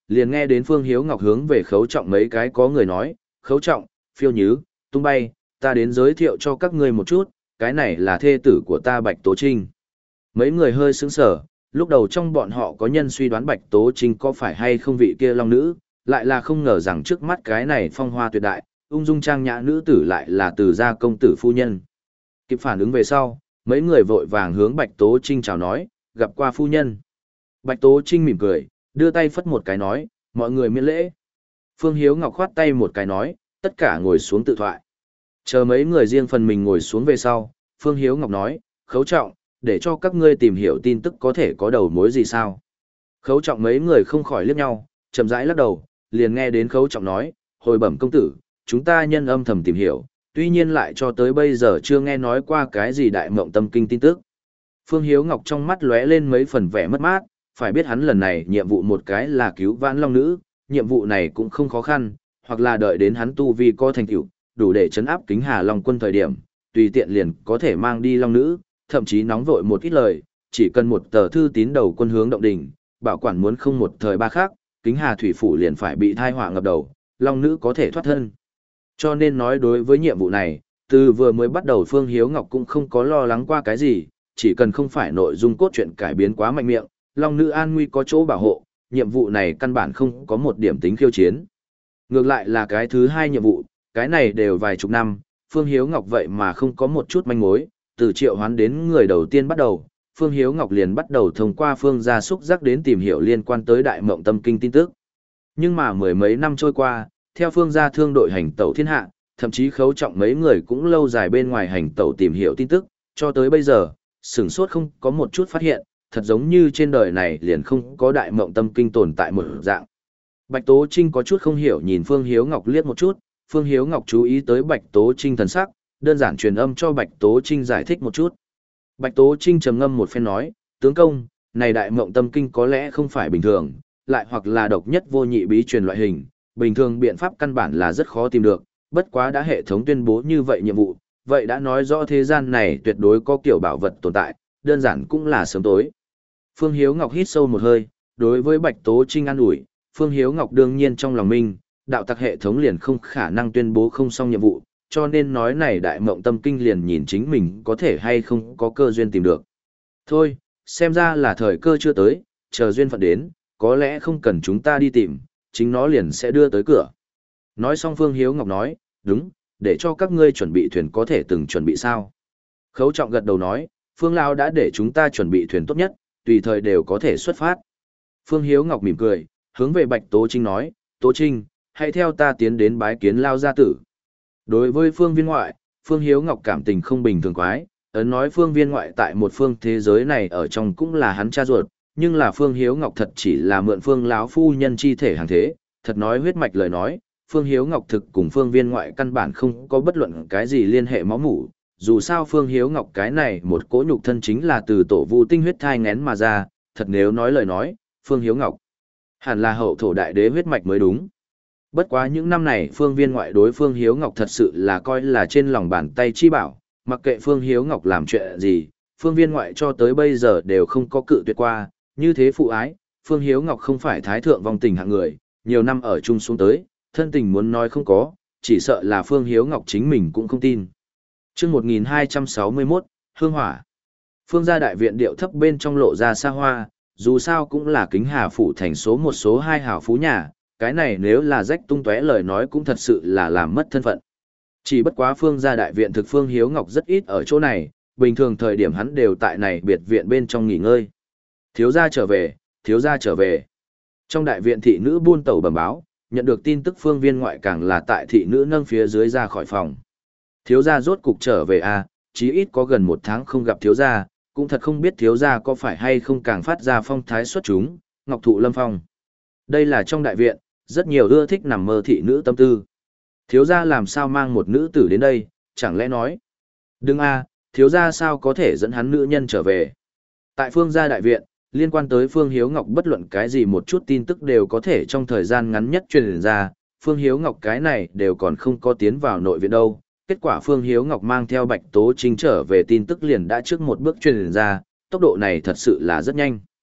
liền nghe đến Phương Hiếu Ngọc hướng về Khấu Trọng mấy cái có người nói, Khấu Trọng, Phiêu Nhứ, Tung Bay, ta đến giới thiệu cho các ngươi một chút, cái này là thê tử của ta Bạch Tố Trinh. Mấy người hơi sững sờ, lúc đầu trong bọn họ có nhân suy đoán Bạch Tố Trinh có phải hay không vị kia long nữ, lại là không ngờ rằng trước mắt cái này phong hoa tuyệt đại, ung dung trang nhã nữ tử lại là từ gia công tử phu nhân. Kịp phản ứng về sau, mấy người vội vàng hướng Bạch Tố Trinh chào nói, gặp qua phu nhân. Bạch Tố Trinh mỉm cười, đưa tay phất một cái nói, mọi người miễn lễ. Phương Hiếu Ngọc khoát tay một cái nói, tất cả ngồi xuống tự thoại. Chờ mấy người riêng phần mình ngồi xuống về sau, Phương Hiếu Ngọc nói, Khấu Trọng, để cho các ngươi tìm hiểu tin tức có thể có đầu mối gì sao. Khấu Trọng mấy người không khỏi liếc nhau, chậm rãi lắc đầu, liền nghe đến Khấu Trọng nói, hồi bẩm công tử, chúng ta nhân âm thầm tìm hiểu, tuy nhiên lại cho tới bây giờ chưa nghe nói qua cái gì đại mộng tâm kinh tin tức. Phương Hiếu Ngọc trong mắt lóe lên mấy phần vẻ mất mát, phải biết hắn lần này nhiệm vụ một cái là cứu vãn long nữ, nhiệm vụ này cũng không khó khăn, hoặc là đợi đến hắn tu vi có thành tựu, đủ để chấn áp Kính Hà Long quân thời điểm, tùy tiện liền có thể mang đi long nữ, thậm chí nóng vội một ít lời, chỉ cần một tờ thư tín đầu quân hướng động đỉnh, bảo quản muốn không một thời ba khác, Kính Hà thủy phủ liền phải bị thai họa ngập đầu, long nữ có thể thoát thân. Cho nên nói đối với nhiệm vụ này, từ vừa mới bắt đầu Phương Hiếu Ngọc cũng không có lo lắng qua cái gì, chỉ cần không phải nội dung cốt truyện cải biến quá mạnh miệng, long nữ an nguy có chỗ bảo hộ, nhiệm vụ này căn bản không có một điểm tính khiêu chiến. Ngược lại là cái thứ hai nhiệm vụ, cái này đều vài chục năm, Phương Hiếu Ngọc vậy mà không có một chút manh mối, từ triệu hoán đến người đầu tiên bắt đầu, Phương Hiếu Ngọc liền bắt đầu thông qua Phương gia xúc giác đến tìm hiểu liên quan tới đại mộng tâm kinh tin tức. Nhưng mà mười mấy năm trôi qua, theo Phương gia thương đội hành tẩu thiên hạ, thậm chí Khấu Trọng mấy người cũng lâu dài bên ngoài hành tẩu tìm hiểu tin tức, cho tới bây giờ, sửng sốt không có một chút phát hiện, thật giống như trên đời này liền không có đại mộng tâm kinh tồn tại một dạng. Bạch Tố Trinh có chút không hiểu nhìn Phương Hiếu Ngọc liếc một chút, Phương Hiếu Ngọc chú ý tới Bạch Tố Trinh thần sắc, đơn giản truyền âm cho Bạch Tố Trinh giải thích một chút. Bạch Tố Trinh trầm ngâm một phen nói, tướng công, này đại mộng tâm kinh có lẽ không phải bình thường, lại hoặc là độc nhất vô nhị bí truyền loại hình, bình thường biện pháp căn bản là rất khó tìm được, bất quá đã hệ thống tuyên bố như vậy nhiệm vụ, vậy đã nói rõ thế gian này tuyệt đối có kiểu bảo vật tồn tại, đơn giản cũng là sớm tối. Phương Hiếu Ngọc hít sâu một hơi, đối với Bạch Tố Trinh an ủi, Phương Hiếu Ngọc đương nhiên trong lòng mình, đạo tặc hệ thống liền không khả năng tuyên bố không xong nhiệm vụ, cho nên nói này đại mộng tâm kinh liền nhìn chính mình có thể hay không có cơ duyên tìm được. Thôi, xem ra là thời cơ chưa tới, chờ duyên phận đến, có lẽ không cần chúng ta đi tìm, chính nó liền sẽ đưa tới cửa. Nói xong Phương Hiếu Ngọc nói, đúng, để cho các ngươi chuẩn bị thuyền có thể từng chuẩn bị sao. Khấu Trọng gật đầu nói, Phương Lão đã để chúng ta chuẩn bị thuyền tốt nhất, tùy thời đều có thể xuất phát. Phương Hiếu Ngọc mỉm cười, hướng về Bạch Tố Trinh nói, Tố Trinh, hãy theo ta tiến đến bái kiến Lao gia tử. Đối với phương viên ngoại, Phương Hiếu Ngọc cảm tình không bình thường quái, ấn nói phương viên ngoại tại một phương thế giới này ở trong cũng là hắn cha ruột, nhưng là Phương Hiếu Ngọc thật chỉ là mượn phương lão phu nhân chi thể hàng thế, thật nói huyết mạch lời nói, Phương Hiếu Ngọc thực cùng phương viên ngoại căn bản không có bất luận cái gì liên hệ máu mủ, dù sao Phương Hiếu Ngọc cái này một cỗ nhục thân chính là từ tổ vu tinh huyết thai ngén mà ra, thật nếu nói lời nói, Phương Hiếu Ngọc hẳn là hậu thổ đại đế huyết mạch mới đúng. Bất quá những năm này Phương Viên ngoại đối Phương Hiếu Ngọc thật sự là coi là trên lòng bàn tay chi bảo, mặc kệ Phương Hiếu Ngọc làm chuyện gì, Phương Viên ngoại cho tới bây giờ đều không có cự tuyệt qua, như thế phụ ái, Phương Hiếu Ngọc không phải thái thượng vong tình hạng người, nhiều năm ở chung xuống tới, thân tình muốn nói không có, chỉ sợ là Phương Hiếu Ngọc chính mình cũng không tin. Chương một nghìn hai trăm sáu mươi mốt, Hương Hỏa. Phương gia đại viện điệu thấp bên trong lộ ra xa hoa, dù sao cũng là Kính Hà phủ thành số một số hai hảo phú nhà, cái này nếu là rách tung tóe lời nói cũng thật sự là làm mất thân phận. Chỉ bất quá Phương gia đại viện thực Phương Hiếu Ngọc rất ít ở chỗ này, bình thường thời điểm hắn đều tại này biệt viện bên trong nghỉ ngơi. Thiếu gia trở về, thiếu gia trở về. Trong đại viện thị nữ buôn tẩu bẩm báo, nhận được tin tức Phương Viên ngoại càng là tại thị nữ nâng phía dưới ra khỏi phòng. Thiếu gia rốt cục trở về à, chí ít có gần một tháng không gặp thiếu gia, cũng thật không biết thiếu gia có phải hay không càng phát ra phong thái xuất chúng, ngọc thụ lâm phong. Đây là trong đại viện, rất nhiều ưa thích nằm mơ thị nữ tâm tư. Thiếu gia làm sao mang một nữ tử đến đây, chẳng lẽ nói. Đừng a, thiếu gia sao có thể dẫn hắn nữ nhân trở về. Tại Phương gia đại viện, liên quan tới Phương Hiếu Ngọc bất luận cái gì một chút tin tức đều có thể trong thời gian ngắn nhất truyền ra, Phương Hiếu Ngọc cái này đều còn không có tiến vào nội viện đâu. Kết quả Phương Hiếu Ngọc mang theo Bạch Tố Trinh trở về tin tức liền đã trước một bước truyền ra, tốc độ này thật sự là rất nhanh.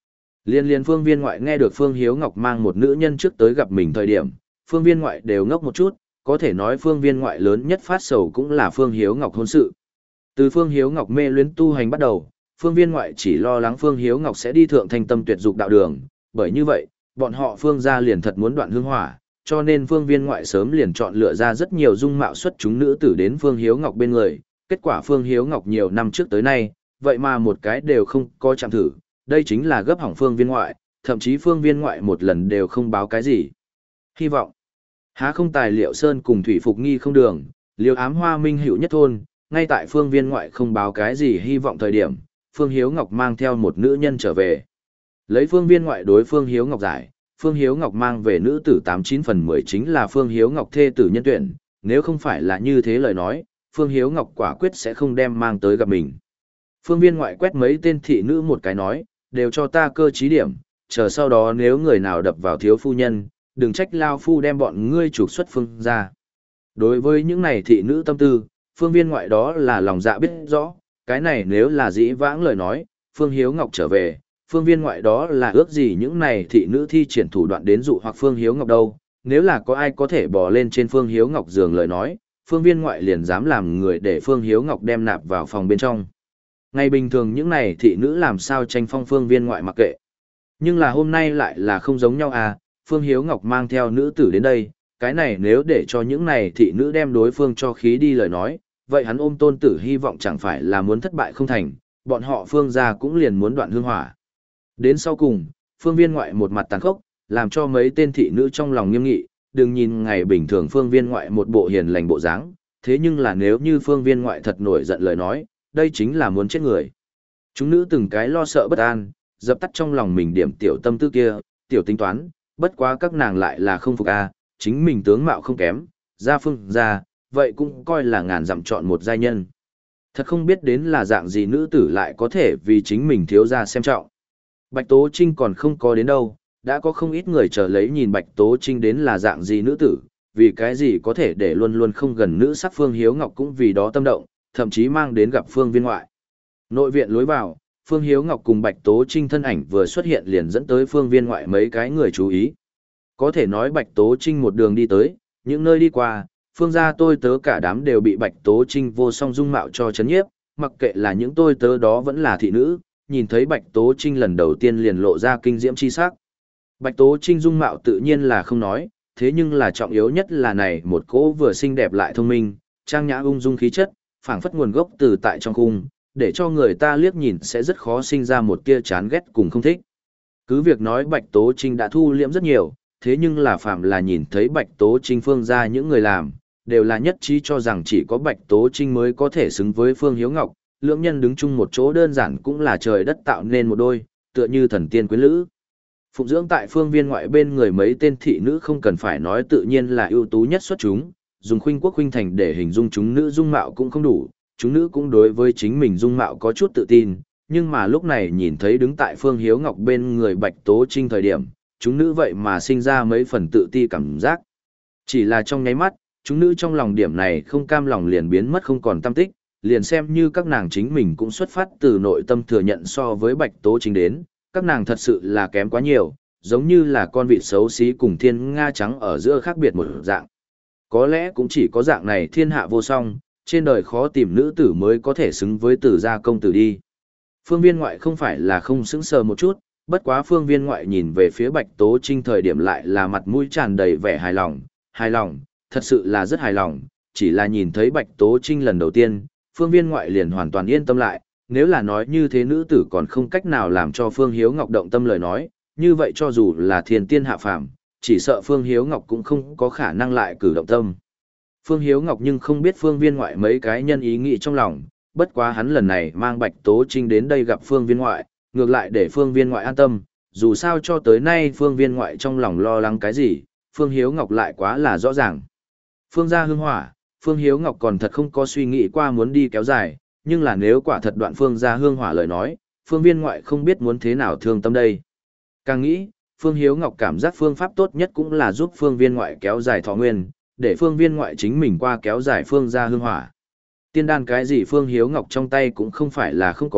Liên liên phương viên ngoại nghe được Phương Hiếu Ngọc mang một nữ nhân trước tới gặp mình thời điểm, phương viên ngoại đều ngốc một chút, có thể nói phương viên ngoại lớn nhất phát sầu cũng là Phương Hiếu Ngọc hôn sự. Từ Phương Hiếu Ngọc mê luyến tu hành bắt đầu, phương viên ngoại chỉ lo lắng Phương Hiếu Ngọc sẽ đi thượng thanh tâm tuyệt dục đạo đường, bởi như vậy, bọn họ phương gia liền thật muốn đoạn hương hỏa, cho nên phương viên ngoại sớm liền chọn lựa ra rất nhiều dung mạo xuất chúng nữ tử đến Phương Hiếu Ngọc bên người, kết quả Phương Hiếu Ngọc nhiều năm trước tới nay, vậy mà một cái đều không có chạm thử, đây chính là gấp hỏng phương viên ngoại, thậm chí phương viên ngoại một lần đều không báo cái gì. Hy vọng, há không tài liệu sơn cùng thủy phục nghi không đường, liều ám hoa minh hữu nhất thôn, ngay tại phương viên ngoại không báo cái gì hy vọng thời điểm, Phương Hiếu Ngọc mang theo một nữ nhân trở về. Lấy phương viên ngoại đối Phương Hiếu Ngọc giải, Phương Hiếu Ngọc mang về nữ tử tám chín phần mười chính là Phương Hiếu Ngọc thê tử nhân tuyển, nếu không phải là như thế lời nói, Phương Hiếu Ngọc quả quyết sẽ không đem mang tới gặp mình. Phương viên ngoại quét mấy tên thị nữ một cái nói, đều cho ta cơ trí điểm, chờ sau đó nếu người nào đập vào thiếu phu nhân, đừng trách lao phu đem bọn ngươi trục xuất phương ra. Đối với những này thị nữ tâm tư, phương viên ngoại đó là lòng dạ biết rõ, cái này nếu là dĩ vãng lời nói, Phương Hiếu Ngọc trở về, phương viên ngoại đó là ước gì những này thị nữ thi triển thủ đoạn đến dụ hoặc Phương Hiếu Ngọc đâu, nếu là có ai có thể bò lên trên Phương Hiếu Ngọc giường lời nói, phương viên ngoại liền dám làm người để Phương Hiếu Ngọc đem nạp vào phòng bên trong. Ngày bình thường những này thị nữ làm sao tranh phong phương viên ngoại mặc kệ. Nhưng là hôm nay lại là không giống nhau à, Phương Hiếu Ngọc mang theo nữ tử đến đây, cái này nếu để cho những này thị nữ đem đối phương cho khí đi lời nói, vậy hắn ôm tôn tử hy vọng chẳng phải là muốn thất bại không thành, bọn họ Phương gia cũng liền muốn đoạn hương hỏa. Đến sau cùng, phương viên ngoại một mặt tàn khốc, làm cho mấy tên thị nữ trong lòng nghiêm nghị, đừng nhìn ngày bình thường phương viên ngoại một bộ hiền lành bộ dáng, thế nhưng là nếu như phương viên ngoại thật nổi giận lời nói, đây chính là muốn chết người. Chúng nữ từng cái lo sợ bất an, dập tắt trong lòng mình điểm tiểu tâm tư kia, tiểu tính toán, bất quá các nàng lại là không phục a, chính mình tướng mạo không kém, ra phương ra, vậy cũng coi là ngàn dặm chọn một giai nhân. Thật không biết đến là dạng gì nữ tử lại có thể vì chính mình thiếu ra xem trọng. Bạch Tố Trinh còn không có đến đâu, đã có không ít người chờ lấy nhìn Bạch Tố Trinh đến là dạng gì nữ tử, vì cái gì có thể để luôn luôn không gần nữ sắc Phương Hiếu Ngọc cũng vì đó tâm động, thậm chí mang đến gặp Phương viên ngoại. Nội viện lối vào, Phương Hiếu Ngọc cùng Bạch Tố Trinh thân ảnh vừa xuất hiện liền dẫn tới Phương viên ngoại mấy cái người chú ý. Có thể nói Bạch Tố Trinh một đường đi tới, những nơi đi qua, Phương gia tôi tớ cả đám đều bị Bạch Tố Trinh vô song dung mạo cho chấn nhiếp, mặc kệ là những tôi tớ đó vẫn là thị nữ, nhìn thấy Bạch Tố Trinh lần đầu tiên liền lộ ra kinh diễm chi sắc. Bạch Tố Trinh dung mạo tự nhiên là không nói, thế nhưng là trọng yếu nhất là này một cô vừa xinh đẹp lại thông minh, trang nhã ung dung khí chất, phảng phất nguồn gốc từ tại trong cung, để cho người ta liếc nhìn sẽ rất khó sinh ra một tia chán ghét cùng không thích. Cứ việc nói Bạch Tố Trinh đã thu liễm rất nhiều, thế nhưng là phạm là nhìn thấy Bạch Tố Trinh Phương ra những người làm, đều là nhất trí cho rằng chỉ có Bạch Tố Trinh mới có thể xứng với Phương Hiếu Ngọc, lưỡng nhân đứng chung một chỗ đơn giản cũng là trời đất tạo nên một đôi, tựa như thần tiên quyến lữ. Phụng dưỡng tại phương viên ngoại bên người mấy tên thị nữ không cần phải nói tự nhiên là ưu tú nhất xuất chúng, dùng khuynh quốc khuynh thành để hình dung chúng nữ dung mạo cũng không đủ, chúng nữ cũng đối với chính mình dung mạo có chút tự tin, nhưng mà lúc này nhìn thấy đứng tại Phương Hiếu Ngọc bên người Bạch Tố Trinh thời điểm, chúng nữ vậy mà sinh ra mấy phần tự ti cảm giác. Chỉ là trong nháy mắt, chúng nữ trong lòng điểm này không cam lòng liền biến mất không còn tâm tích, liền xem như các nàng chính mình cũng xuất phát từ nội tâm thừa nhận so với Bạch Tố Trinh đến, các nàng thật sự là kém quá nhiều, giống như là con vịt xấu xí cùng thiên nga trắng ở giữa khác biệt một dạng. Có lẽ cũng chỉ có dạng này thiên hạ vô song, trên đời khó tìm nữ tử mới có thể xứng với tử gia công tử đi. Phương viên ngoại không phải là không xứng sờ một chút, bất quá phương viên ngoại nhìn về phía Bạch Tố Trinh thời điểm lại là mặt mũi tràn đầy vẻ hài lòng, hài lòng, thật sự là rất hài lòng, chỉ là nhìn thấy Bạch Tố Trinh lần đầu tiên, phương viên ngoại liền hoàn toàn yên tâm lại, nếu là nói như thế nữ tử còn không cách nào làm cho Phương Hiếu Ngọc động tâm lời nói, như vậy cho dù là thiên tiên hạ phàm, chỉ sợ Phương Hiếu Ngọc cũng không có khả năng lại cử động tâm. Phương Hiếu Ngọc nhưng không biết phương viên ngoại mấy cái nhân ý nghĩ trong lòng, bất quá hắn lần này mang Bạch Tố Trinh đến đây gặp phương viên ngoại, ngược lại để phương viên ngoại an tâm, dù sao cho tới nay phương viên ngoại trong lòng lo lắng cái gì, Phương Hiếu Ngọc lại quá là rõ ràng. Phương gia hương hỏa, Phương Hiếu Ngọc còn thật không có suy nghĩ qua muốn đi kéo dài, nhưng là nếu quả thật đoạn Phương gia hương hỏa lời nói, phương viên ngoại không biết muốn thế nào thương tâm đây. Càng nghĩ, Phương Hiếu Ngọc cảm giác phương pháp tốt nhất cũng là giúp phương viên ngoại kéo dài thọ nguyên, để phương viên ngoại chính mình qua kéo dài phương gia hương hỏa. Tiên đan cái gì Phương Hiếu Ngọc trong tay cũng không phải là không có,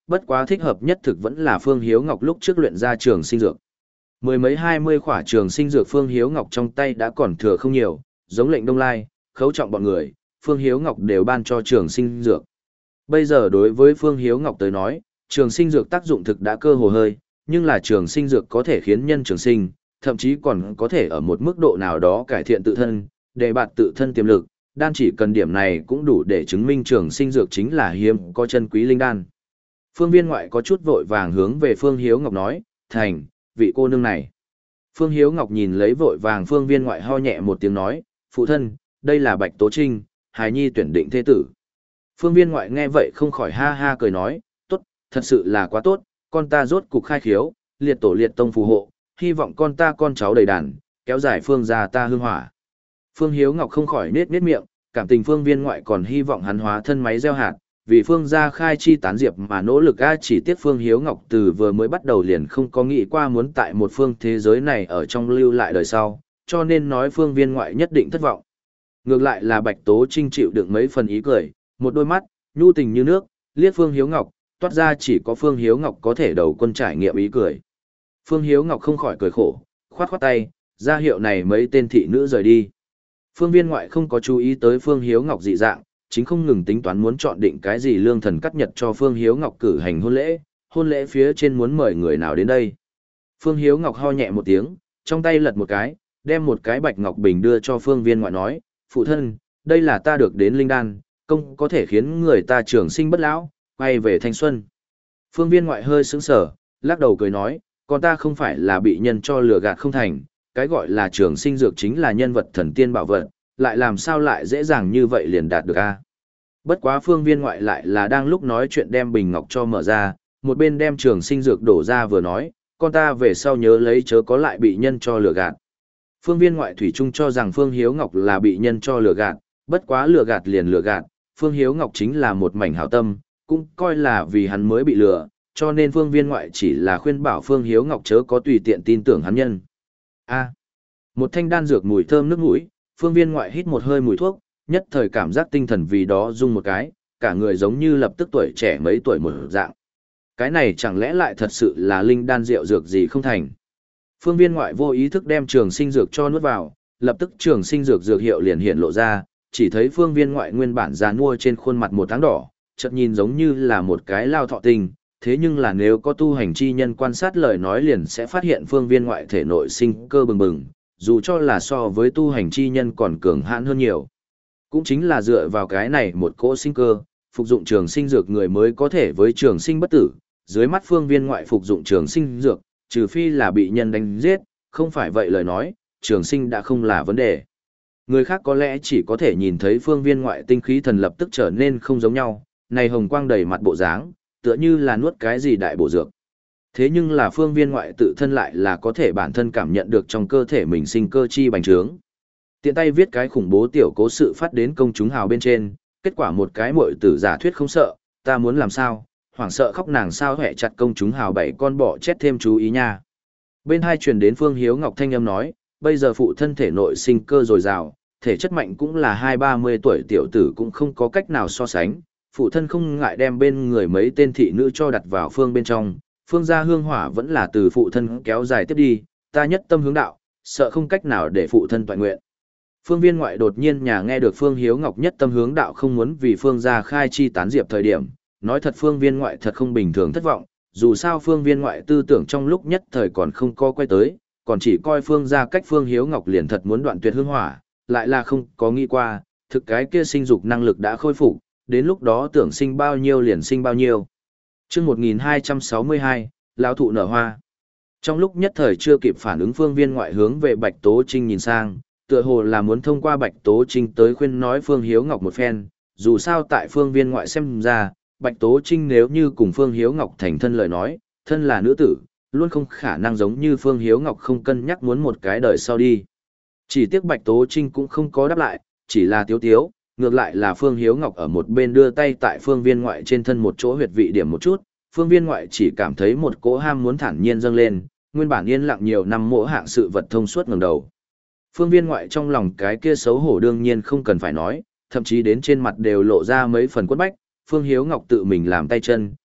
bất quá thích hợp nhất thực vẫn là Phương Hiếu Ngọc lúc trước luyện ra trường sinh dược. Mười mấy hai mươi khỏa trường sinh dược Phương Hiếu Ngọc trong tay đã còn thừa không nhiều, giống lệnh Đông Lai, Khấu Trọng bọn người, Phương Hiếu Ngọc đều ban cho trường sinh dược. Bây giờ đối với Phương Hiếu Ngọc tới nói, trường sinh dược tác dụng thực đã cơ hồ hơi, nhưng là trường sinh dược có thể khiến nhân trường sinh, thậm chí còn có thể ở một mức độ nào đó cải thiện tự thân, để bạt tự thân tiềm lực, đan chỉ cần điểm này cũng đủ để chứng minh trường sinh dược chính là hiếm có chân quý linh đan. Phương Viên Ngoại có chút vội vàng hướng về Phương Hiếu Ngọc nói, thành, vị cô nương này. Phương Hiếu Ngọc nhìn lấy vội vàng Phương Viên Ngoại ho nhẹ một tiếng nói, phụ thân, đây là Bạch Tố Trinh, hài nhi tuyển định thế tử. Phương Viên Ngoại nghe vậy không khỏi ha ha cười nói, tốt, thật sự là quá tốt, con ta rốt cục khai khiếu, liệt tổ liệt tông phù hộ, hy vọng con ta con cháu đầy đàn, kéo dài Phương gia ta hương hỏa. Phương Hiếu Ngọc không khỏi nết nết miệng, cảm tình Phương Viên Ngoại còn hy vọng hắn hóa thân máy gieo hạt, vì Phương gia khai chi tán diệp mà nỗ lực a, chỉ tiếc Phương Hiếu Ngọc từ vừa mới bắt đầu liền không có nghĩ qua muốn tại một phương thế giới này ở trong lưu lại đời sau, cho nên nói Phương Viên Ngoại nhất định thất vọng. Ngược lại là Bạch Tố Trinh chịu đựng mấy phần ý cười, một đôi mắt, nhu tình như nước, liếc Phương Hiếu Ngọc, toát ra chỉ có Phương Hiếu Ngọc có thể đầu quân trải nghiệm ý cười. Phương Hiếu Ngọc không khỏi cười khổ, khoát khoát tay, ra hiệu này mấy tên thị nữ rời đi. Phương Viên Ngoại không có chú ý tới Phương Hiếu Ngọc dị dạng, chính không ngừng tính toán muốn chọn định cái gì lương thần cắt nhật cho Phương Hiếu Ngọc cử hành hôn lễ, hôn lễ phía trên muốn mời người nào đến đây. Phương Hiếu Ngọc ho nhẹ một tiếng, trong tay lật một cái, đem một cái bạch ngọc bình đưa cho Phương Viên Ngoại nói, phụ thân, đây là ta được đến linh đan, công có thể khiến người ta trường sinh bất lão, quay về thanh xuân. Phương Viên Ngoại hơi sững sờ, lắc đầu cười nói, con ta không phải là bị nhân cho lừa gạt không thành, cái gọi là trường sinh dược chính là nhân vật thần tiên bảo vật, lại làm sao lại dễ dàng như vậy liền đạt được a? Bất quá Phương Viên Ngoại lại là đang lúc nói chuyện đem bình ngọc cho mở ra, một bên đem trường sinh dược đổ ra vừa nói, con ta về sau nhớ lấy chớ có lại bị nhân cho lừa gạt. Phương Viên Ngoại thủy chung cho rằng Phương Hiếu Ngọc là bị nhân cho lừa gạt, bất quá lừa gạt liền lừa gạt, Phương Hiếu Ngọc chính là một mảnh hảo tâm, cũng coi là vì hắn mới bị lừa, cho nên Phương Viên Ngoại chỉ là khuyên bảo Phương Hiếu Ngọc chớ có tùy tiện tin tưởng hắn nhân. A. Một thanh đan dược mùi thơm nước mũi, Phương Viên Ngoại hít một hơi mùi thuốc, nhất thời cảm giác tinh thần vì đó rung một cái, cả người giống như lập tức tuổi trẻ mấy tuổi một dạng. Cái này chẳng lẽ lại thật sự là linh đan rượu dược gì không thành. Phương Viên Ngoại vô ý thức đem trường sinh dược cho nuốt vào, lập tức trường sinh dược dược hiệu liền hiện lộ ra, chỉ thấy Phương Viên Ngoại nguyên bản già nua trên khuôn mặt một tháng đỏ, chợt nhìn giống như là một cái lao thọ tình, thế nhưng là nếu có tu hành chi nhân quan sát lời nói liền sẽ phát hiện Phương Viên Ngoại thể nội sinh cơ bừng bừng, dù cho là so với tu hành chi nhân còn cường hãn hơn nhiều. Cũng chính là dựa vào cái này một cỗ sinh cơ, phục dụng trường sinh dược người mới có thể với trường sinh bất tử, dưới mắt Phương Viên Ngoại phục dụng trường sinh dược, trừ phi là bị nhân đánh giết, không phải vậy lời nói, trường sinh đã không là vấn đề. Người khác có lẽ chỉ có thể nhìn thấy Phương Viên Ngoại tinh khí thần lập tức trở nên không giống nhau, này hồng quang đầy mặt bộ dáng, tựa như là nuốt cái gì đại bổ dược. Thế nhưng là Phương Viên Ngoại tự thân lại là có thể bản thân cảm nhận được trong cơ thể mình sinh cơ chi bành trướng. Tiện tay viết cái khủng bố tiểu cố sự phát đến công chúng hào bên trên, kết quả một cái muội tử giả thuyết không sợ, ta muốn làm sao, hoảng sợ khóc nàng sao hẹ chặt công chúng hào bảy con bọ chết thêm chú ý nha. Bên hai truyền đến Phương Hiếu Ngọc thanh âm nói, bây giờ phụ thân thể nội sinh cơ dồi dào, thể chất mạnh cũng là hai ba mươi tuổi tiểu tử cũng không có cách nào so sánh, phụ thân không ngại đem bên người mấy tên thị nữ cho đặt vào phương bên trong, phương gia hương hỏa vẫn là từ phụ thân kéo dài tiếp đi, ta nhất tâm hướng đạo, sợ không cách nào để phụ thân toại nguyện. Phương Viên Ngoại đột nhiên nhà nghe được Phương Hiếu Ngọc nhất tâm hướng đạo không muốn vì Phương gia khai chi tán diệp thời điểm, nói thật Phương Viên Ngoại thật không bình thường thất vọng, dù sao Phương Viên Ngoại tư tưởng trong lúc nhất thời còn không có quay tới, còn chỉ coi Phương gia cách Phương Hiếu Ngọc liền thật muốn đoạn tuyệt hương hỏa, lại là không có nghĩ qua, thực cái kia sinh dục năng lực đã khôi phục, đến lúc đó tưởng sinh bao nhiêu liền sinh bao nhiêu. Chương một nghìn hai trăm sáu mươi hai, lão thụ nở hoa. Trong lúc nhất thời chưa kịp phản ứng Phương Viên Ngoại hướng về Bạch Tố Trinh nhìn sang, tựa hồ là muốn thông qua Bạch Tố Trinh tới khuyên nói Phương Hiếu Ngọc một phen, dù sao tại Phương Viên Ngoại xem ra, Bạch Tố Trinh nếu như cùng Phương Hiếu Ngọc thành thân lời nói, thân là nữ tử, luôn không khả năng giống như Phương Hiếu Ngọc không cân nhắc muốn một cái đời sau đi. Chỉ tiếc Bạch Tố Trinh cũng không có đáp lại, chỉ là tiếu tiếu, ngược lại là Phương Hiếu Ngọc ở một bên đưa tay tại Phương Viên Ngoại trên thân một chỗ huyệt vị điểm một chút, Phương Viên Ngoại chỉ cảm thấy một cỗ ham muốn thản nhiên dâng lên, nguyên bản yên lặng nhiều năm mỗ hạng sự vật thông suốt ngẩng đầu. Phương Viên Ngoại trong lòng cái kia xấu hổ đương nhiên không cần phải nói, thậm chí đến trên mặt đều lộ ra mấy phần quất bách, Phương Hiếu Ngọc tự mình làm tay chân,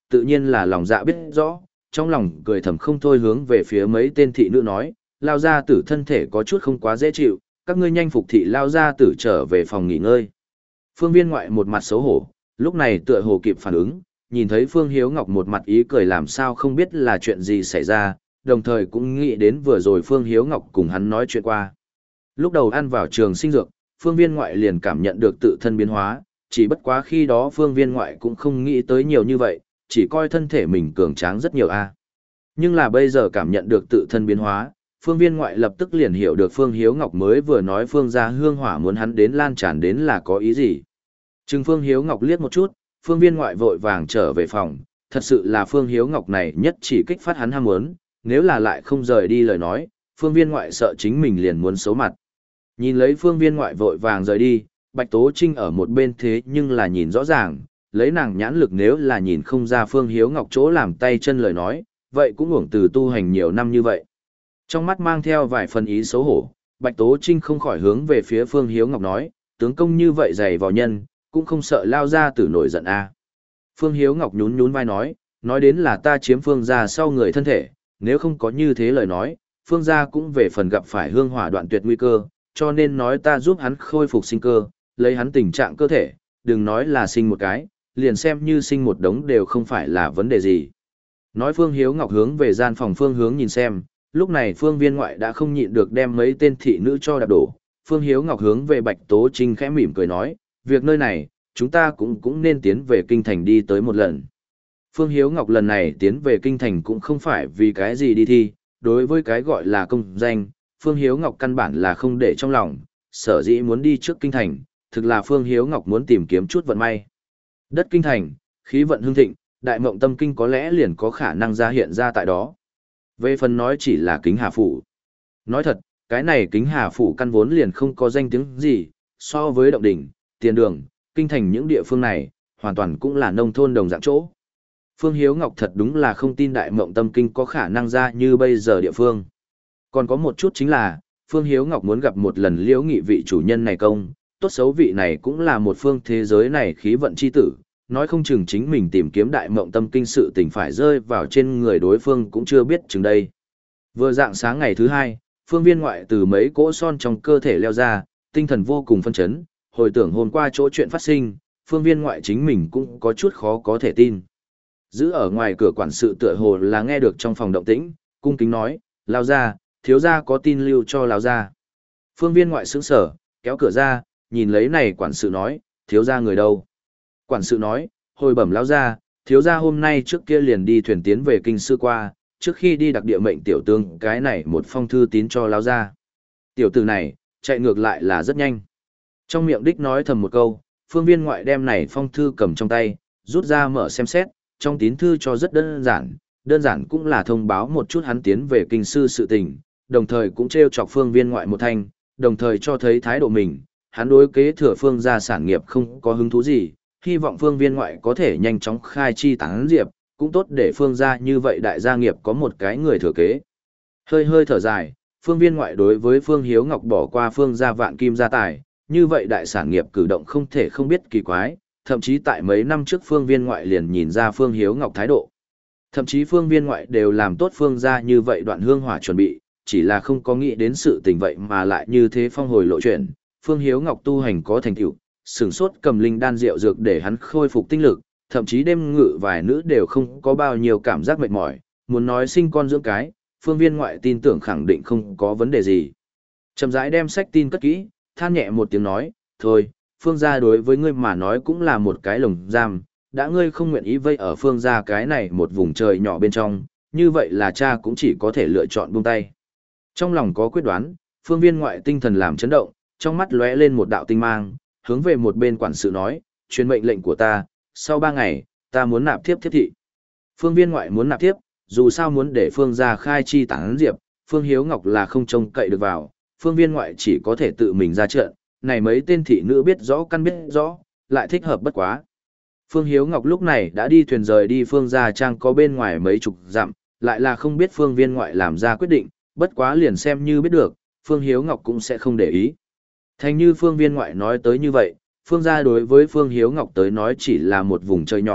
tự nhiên là lòng dạ biết rõ, trong lòng cười thầm không thôi hướng về phía mấy tên thị nữ nói, lao gia tử thân thể có chút không quá dễ chịu, các ngươi nhanh phục thị lao gia tử trở về phòng nghỉ ngơi. Phương Viên Ngoại một mặt xấu hổ, lúc này tựa hồ kịp phản ứng, nhìn thấy Phương Hiếu Ngọc một mặt ý cười làm sao không biết là chuyện gì xảy ra, đồng thời cũng nghĩ đến vừa rồi Phương Hiếu Ngọc cùng hắn nói chuyện qua. Lúc đầu ăn vào trường sinh dược, Phương Viên Ngoại liền cảm nhận được tự thân biến hóa, chỉ bất quá khi đó Phương Viên Ngoại cũng không nghĩ tới nhiều như vậy, chỉ coi thân thể mình cường tráng rất nhiều a. Nhưng là bây giờ cảm nhận được tự thân biến hóa, Phương Viên Ngoại lập tức liền hiểu được Phương Hiếu Ngọc mới vừa nói Phương gia hương hỏa muốn hắn đến lan tràn đến là có ý gì. Trừng Phương Hiếu Ngọc liếc một chút, Phương Viên Ngoại vội vàng trở về phòng, thật sự là Phương Hiếu Ngọc này nhất chỉ kích phát hắn ham muốn, nếu là lại không rời đi lời nói, Phương Viên Ngoại sợ chính mình liền muốn xấu mặt. Nhìn lấy Phương Viên Ngoại vội vàng rời đi, Bạch Tố Trinh ở một bên thế nhưng là nhìn rõ ràng, lấy nàng nhãn lực nếu là nhìn không ra Phương Hiếu Ngọc chỗ làm tay chân lời nói, vậy cũng uổng từ tu hành nhiều năm như vậy. Trong mắt mang theo vài phần ý xấu hổ, Bạch Tố Trinh không khỏi hướng về phía Phương Hiếu Ngọc nói, tướng công như vậy dày vào nhân, cũng không sợ lao ra tử nổi giận a. Phương Hiếu Ngọc nhún nhún vai nói, nói đến là ta chiếm Phương gia sau người thân thể, nếu không có như thế lời nói, Phương gia cũng về phần gặp phải hương hỏa đoạn tuyệt nguy cơ, cho nên nói ta giúp hắn khôi phục sinh cơ, lấy hắn tình trạng cơ thể, đừng nói là sinh một cái, liền xem như sinh một đống đều không phải là vấn đề gì. Nói Phương Hiếu Ngọc hướng về gian phòng phương hướng nhìn xem, lúc này Phương Viên Ngoại đã không nhịn được đem mấy tên thị nữ cho đạp đổ. Phương Hiếu Ngọc hướng về Bạch Tố Trinh khẽ mỉm cười nói, việc nơi này, chúng ta cũng cũng nên tiến về kinh thành đi tới một lần. Phương Hiếu Ngọc lần này tiến về kinh thành cũng không phải vì cái gì đi thi, đối với cái gọi là công danh, Phương Hiếu Ngọc căn bản là không để trong lòng, sở dĩ muốn đi trước kinh thành, thực là Phương Hiếu Ngọc muốn tìm kiếm chút vận may. Đất kinh thành, khí vận hưng thịnh, đại mộng tâm kinh có lẽ liền có khả năng ra hiện ra tại đó. Về phần nói chỉ là kính hà phủ. Nói thật, cái này kính hà phủ căn vốn liền không có danh tiếng gì, so với động đỉnh, tiền đường, kinh thành những địa phương này, hoàn toàn cũng là nông thôn đồng dạng chỗ. Phương Hiếu Ngọc thật đúng là không tin đại mộng tâm kinh có khả năng ra như bây giờ địa phương. Còn có một chút chính là, Phương Hiếu Ngọc muốn gặp một lần liễu nghị vị chủ nhân này công, tốt xấu vị này cũng là một phương thế giới này khí vận chi tử, nói không chừng chính mình tìm kiếm đại mộng tâm kinh sự tình phải rơi vào trên người đối phương cũng chưa biết chừng đây. Vừa dạng sáng ngày thứ hai, Phương Viên Ngoại từ mấy cỗ son trong cơ thể leo ra, tinh thần vô cùng phân chấn, hồi tưởng hôm qua chỗ chuyện phát sinh, Phương Viên Ngoại chính mình cũng có chút khó có thể tin. Giữ ở ngoài cửa quản sự tựa hồ là nghe được trong phòng động tĩnh, cung kính nói, lao ra, thiếu gia có tin lưu cho lao ra. Phương Viên Ngoại sững sở, kéo cửa ra, nhìn lấy này quản sự nói, thiếu gia người đâu? Quản sự nói, hồi bẩm lao ra, thiếu gia hôm nay trước kia liền đi thuyền tiến về kinh sư qua, trước khi đi đặc địa mệnh tiểu tướng cái này một phong thư tín cho lao ra. Tiểu tử này, chạy ngược lại là rất nhanh. Trong miệng đích nói thầm một câu, Phương Viên Ngoại đem này phong thư cầm trong tay, rút ra mở xem xét, trong tín thư cho rất đơn giản, đơn giản cũng là thông báo một chút hắn tiến về kinh sư sự tình, đồng thời cũng trêu chọc Phương Viên Ngoại một thanh, đồng thời cho thấy thái độ mình, hắn đối kế thừa Phương gia sản nghiệp không có hứng thú gì, hy vọng Phương Viên Ngoại có thể nhanh chóng khai chi tán diệp, cũng tốt để Phương gia như vậy đại gia nghiệp có một cái người thừa kế. Hơi hơi thở dài, Phương Viên Ngoại đối với Phương Hiếu Ngọc bỏ qua Phương gia vạn kim gia tài, như vậy đại sản nghiệp cử động không thể không biết kỳ quái, thậm chí tại mấy năm trước Phương Viên Ngoại liền nhìn ra Phương Hiếu Ngọc thái độ. Thậm chí Phương Viên Ngoại đều làm tốt Phương gia như vậy đoạn hương hỏa chuẩn bị, chỉ là không có nghĩ đến sự tình vậy mà lại như thế phong hồi lộ chuyển. Phương Hiếu Ngọc tu hành có thành tựu, sửng sốt cầm linh đan rượu dược để hắn khôi phục tinh lực, thậm chí đêm ngự vài nữ đều không có bao nhiêu cảm giác mệt mỏi, muốn nói sinh con dưỡng cái, Phương Viên Ngoại tin tưởng khẳng định không có vấn đề gì. Chậm rãi đem sách tin cất kỹ, than nhẹ một tiếng nói, thôi, Phương gia đối với ngươi mà nói cũng là một cái lồng giam, đã ngươi không nguyện ý vây ở Phương gia cái này một vùng trời nhỏ bên trong, như vậy là cha cũng chỉ có thể lựa chọn buông tay. Trong lòng có quyết đoán, Phương Viên Ngoại tinh thần làm chấn động, trong mắt lóe lên một đạo tinh mang, hướng về một bên quản sự nói, truyền mệnh lệnh của ta, sau ba ngày, ta muốn nạp thiếp thiếp thị. Phương Viên Ngoại muốn nạp thiếp, dù sao muốn để Phương gia khai chi tán diệp, Phương Hiếu Ngọc là không trông cậy được vào, Phương Viên Ngoại chỉ có thể tự mình ra trận, này mấy tên thị nữ biết rõ căn biết rõ, lại thích hợp bất quá. Phương Hiếu Ngọc lúc này đã đi thuyền rời đi Phương gia trang có bên ngoài mấy chục dặm, lại là không biết Phương Viên Ngoại làm ra quyết định, bất quá liền xem như biết được, Phương Hiếu Ngọc cũng sẽ không để ý. Thành như Phương Viên Ngoại nói tới như vậy, Phương gia đối với Phương Hiếu Ngọc tới nói chỉ là một vùng trời nhỏ,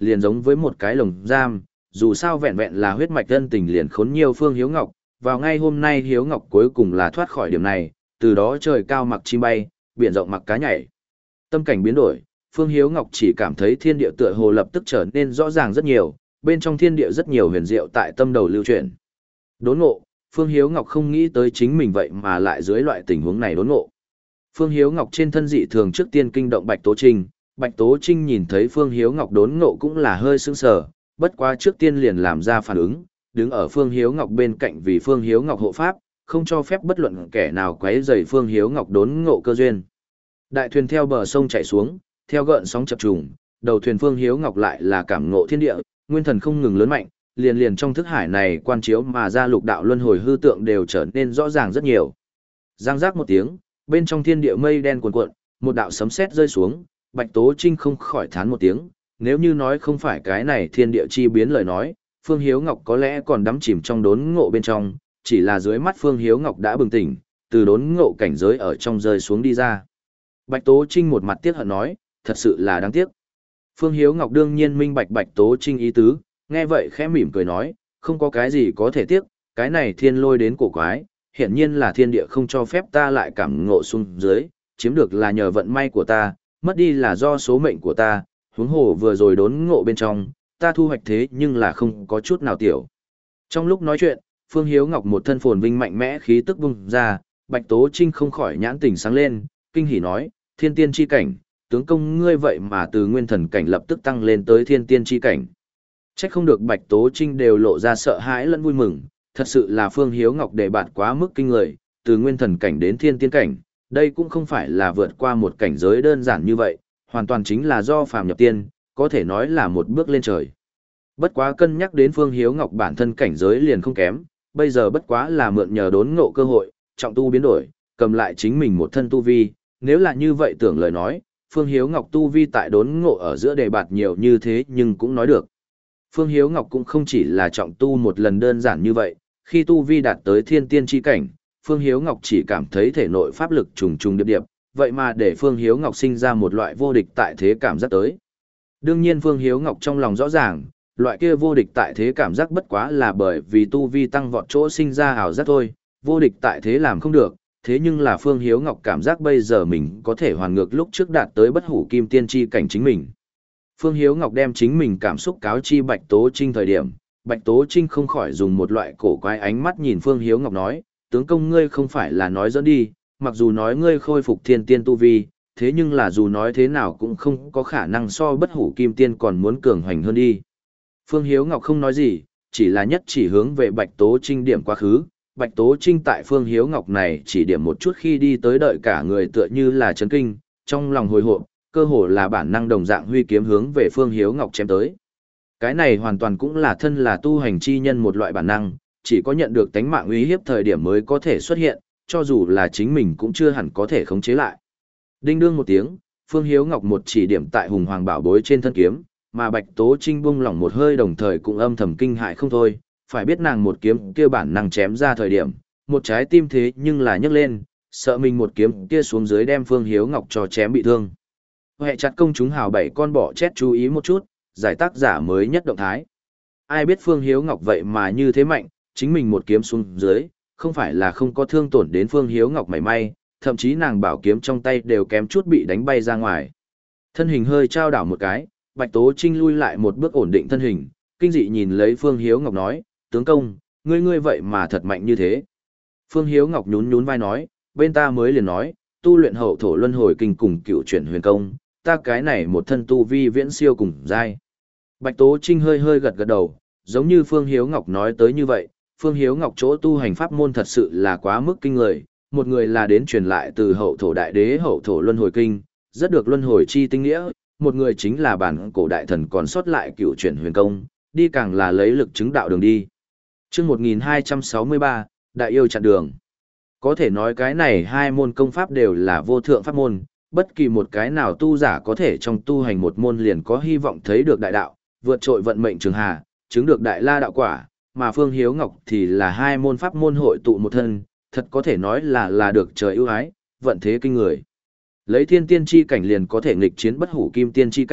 liền giống với một cái lồng giam, dù sao vẹn vẹn là huyết mạch thân tình liền khốn nhiều Phương Hiếu Ngọc, vào ngay hôm nay Hiếu Ngọc cuối cùng là thoát khỏi điểm này, từ đó trời cao mặc chim bay, biển rộng mặc cá nhảy. Tâm cảnh biến đổi, Phương Hiếu Ngọc chỉ cảm thấy thiên địa tựa hồ lập tức trở nên rõ ràng rất nhiều, bên trong thiên địa rất nhiều huyền diệu tại tâm đầu lưu chuyển. Đốn ngộ, Phương Hiếu Ngọc không nghĩ tới chính mình vậy mà lại dưới loại tình huống này đốn ngộ. Phương Hiếu Ngọc trên thân dị thường trước tiên kinh động Bạch Tố Trinh, Bạch Tố Trinh nhìn thấy Phương Hiếu Ngọc đốn ngộ cũng là hơi sững sờ, bất quá trước tiên liền làm ra phản ứng, đứng ở Phương Hiếu Ngọc bên cạnh vì Phương Hiếu Ngọc hộ pháp, không cho phép bất luận kẻ nào quấy rầy Phương Hiếu Ngọc đốn ngộ cơ duyên. Đại thuyền theo bờ sông chảy xuống, theo gợn sóng chập trùng, đầu thuyền Phương Hiếu Ngọc lại là cảm ngộ thiên địa, nguyên thần không ngừng lớn mạnh, liền liền trong thức hải này quan chiếu mà ra lục đạo luân hồi hư tượng đều trở nên rõ ràng rất nhiều. Giang giác một tiếng, bên trong thiên địa mây đen cuồn cuộn, một đạo sấm sét rơi xuống, Bạch Tố Trinh không khỏi thán một tiếng, nếu như nói không phải cái này thiên địa chi biến lời nói, Phương Hiếu Ngọc có lẽ còn đắm chìm trong đốn ngộ bên trong, chỉ là dưới mắt Phương Hiếu Ngọc đã bừng tỉnh, từ đốn ngộ cảnh giới ở trong rơi xuống đi ra. Bạch Tố Trinh một mặt tiếc hận nói, thật sự là đáng tiếc. Phương Hiếu Ngọc đương nhiên minh bạch Bạch Tố Trinh ý tứ, nghe vậy khẽ mỉm cười nói, không có cái gì có thể tiếc, cái này thiên lôi đến cổ quái, hiển nhiên là thiên địa không cho phép ta lại cảm ngộ xuống dưới, chiếm được là nhờ vận may của ta, mất đi là do số mệnh của ta, huống hồ vừa rồi đốn ngộ bên trong, ta thu hoạch thế nhưng là không có chút nào tiểu. Trong lúc nói chuyện, Phương Hiếu Ngọc một thân phồn vinh mạnh mẽ khí tức bung ra, Bạch Tố Trinh không khỏi nhãn tình sáng lên, kinh hỉ nói, thiên tiên chi cảnh, tướng công ngươi vậy mà từ nguyên thần cảnh lập tức tăng lên tới thiên tiên chi cảnh. Chắc không được Bạch Tố Trinh đều lộ ra sợ hãi lẫn vui mừng, thật sự là Phương Hiếu Ngọc đề bạt quá mức kinh người, từ nguyên thần cảnh đến thiên tiên cảnh, đây cũng không phải là vượt qua một cảnh giới đơn giản như vậy, hoàn toàn chính là do phàm nhập tiên, có thể nói là một bước lên trời. Bất quá cân nhắc đến Phương Hiếu Ngọc bản thân cảnh giới liền không kém, bây giờ bất quá là mượn nhờ đốn ngộ cơ hội, trọng tu biến đổi, cầm lại chính mình một thân tu vi, nếu là như vậy tưởng lời nói, Phương Hiếu Ngọc tu vi tại đốn ngộ ở giữa đề bạt nhiều như thế nhưng cũng nói được. Phương Hiếu Ngọc cũng không chỉ là trọng tu một lần đơn giản như vậy, khi tu vi đạt tới thiên tiên chi cảnh, Phương Hiếu Ngọc chỉ cảm thấy thể nội pháp lực trùng trùng điệp điệp, vậy mà để Phương Hiếu Ngọc sinh ra một loại vô địch tại thế cảm giác tới. Đương nhiên Phương Hiếu Ngọc trong lòng rõ ràng, loại kia vô địch tại thế cảm giác bất quá là bởi vì tu vi tăng vọt chỗ sinh ra ảo giác thôi, vô địch tại thế làm không được, thế nhưng là Phương Hiếu Ngọc cảm giác bây giờ mình có thể hoàn ngược lúc trước đạt tới bất hủ kim tiên chi cảnh chính mình. Phương Hiếu Ngọc đem chính mình cảm xúc cáo chi Bạch Tố Trinh thời điểm, Bạch Tố Trinh không khỏi dùng một loại cổ quái ánh mắt nhìn Phương Hiếu Ngọc nói, tướng công ngươi không phải là nói dẫn đi, mặc dù nói ngươi khôi phục thiên tiên tu vi, thế nhưng là dù nói thế nào cũng không có khả năng so bất hủ kim tiên còn muốn cường hoành hơn đi. Phương Hiếu Ngọc không nói gì, chỉ là nhất chỉ hướng về Bạch Tố Trinh điểm quá khứ, Bạch Tố Trinh tại Phương Hiếu Ngọc này chỉ điểm một chút khi đi tới đợi cả người tựa như là chấn kinh, trong lòng hồi hộp, cơ hồ là bản năng đồng dạng huy kiếm hướng về Phương Hiếu Ngọc chém tới. Cái này hoàn toàn cũng là thân là tu hành chi nhân một loại bản năng, chỉ có nhận được tánh mạng uy hiếp thời điểm mới có thể xuất hiện, cho dù là chính mình cũng chưa hẳn có thể khống chế lại. Đinh đương một tiếng, Phương Hiếu Ngọc một chỉ điểm tại hùng hoàng bảo bối trên thân kiếm, mà Bạch Tố Trinh buông lỏng một hơi đồng thời cũng âm thầm kinh hại không thôi, phải biết nàng một kiếm kia bản năng chém ra thời điểm, một trái tim thế nhưng là nhấc lên, sợ mình một kiếm kia xuống dưới đem Phương Hiếu Ngọc cho chém bị thương. Hệ chặt công chúng hào bảy con bọ chết chú ý một chút, giải tác giả mới nhất động thái. Ai biết Phương Hiếu Ngọc vậy mà như thế mạnh, chính mình một kiếm xuống dưới, không phải là không có thương tổn đến Phương Hiếu Ngọc mảy may, thậm chí nàng bảo kiếm trong tay đều kém chút bị đánh bay ra ngoài. Thân hình hơi trao đảo một cái, Bạch Tố Trinh lui lại một bước ổn định thân hình, kinh dị nhìn lấy Phương Hiếu Ngọc nói, tướng công, ngươi ngươi vậy mà thật mạnh như thế. Phương Hiếu Ngọc nhún nhún vai nói, bên ta mới liền nói, tu luyện hậu thổ luân hồi kinh cùng cựu chuyển huyền công, ta cái này một thân tu vi viễn siêu cùng giai. Bạch Tố Trinh hơi hơi gật gật đầu, giống như Phương Hiếu Ngọc nói tới như vậy, Phương Hiếu Ngọc chỗ tu hành pháp môn thật sự là quá mức kinh người, một người là đến truyền lại từ hậu thổ đại đế hậu thổ luân hồi kinh, rất được luân hồi chi tinh nghĩa, một người chính là bản cổ đại thần còn sót lại cựu chuyển huyền công, đi càng là lấy lực chứng đạo đường đi. Chương một nghìn hai trăm sáu mươi ba, Đại yêu chặn đường. Có thể nói cái này hai môn công pháp đều là vô thượng pháp môn, bất kỳ một cái nào tu giả có thể trong tu hành một môn liền có hy vọng thấy được đại đạo, vượt trội vận mệnh trường hà, chứng được đại la đạo quả, mà Phương Hiếu Ngọc thì là hai môn pháp môn hội tụ một thân, thật có thể nói là là được trời ưu ái, vận thế kinh người. Lấy thiên tiên chi cảnh liền có thể nghịch chiến bất hủ kim tiên chi cảnh,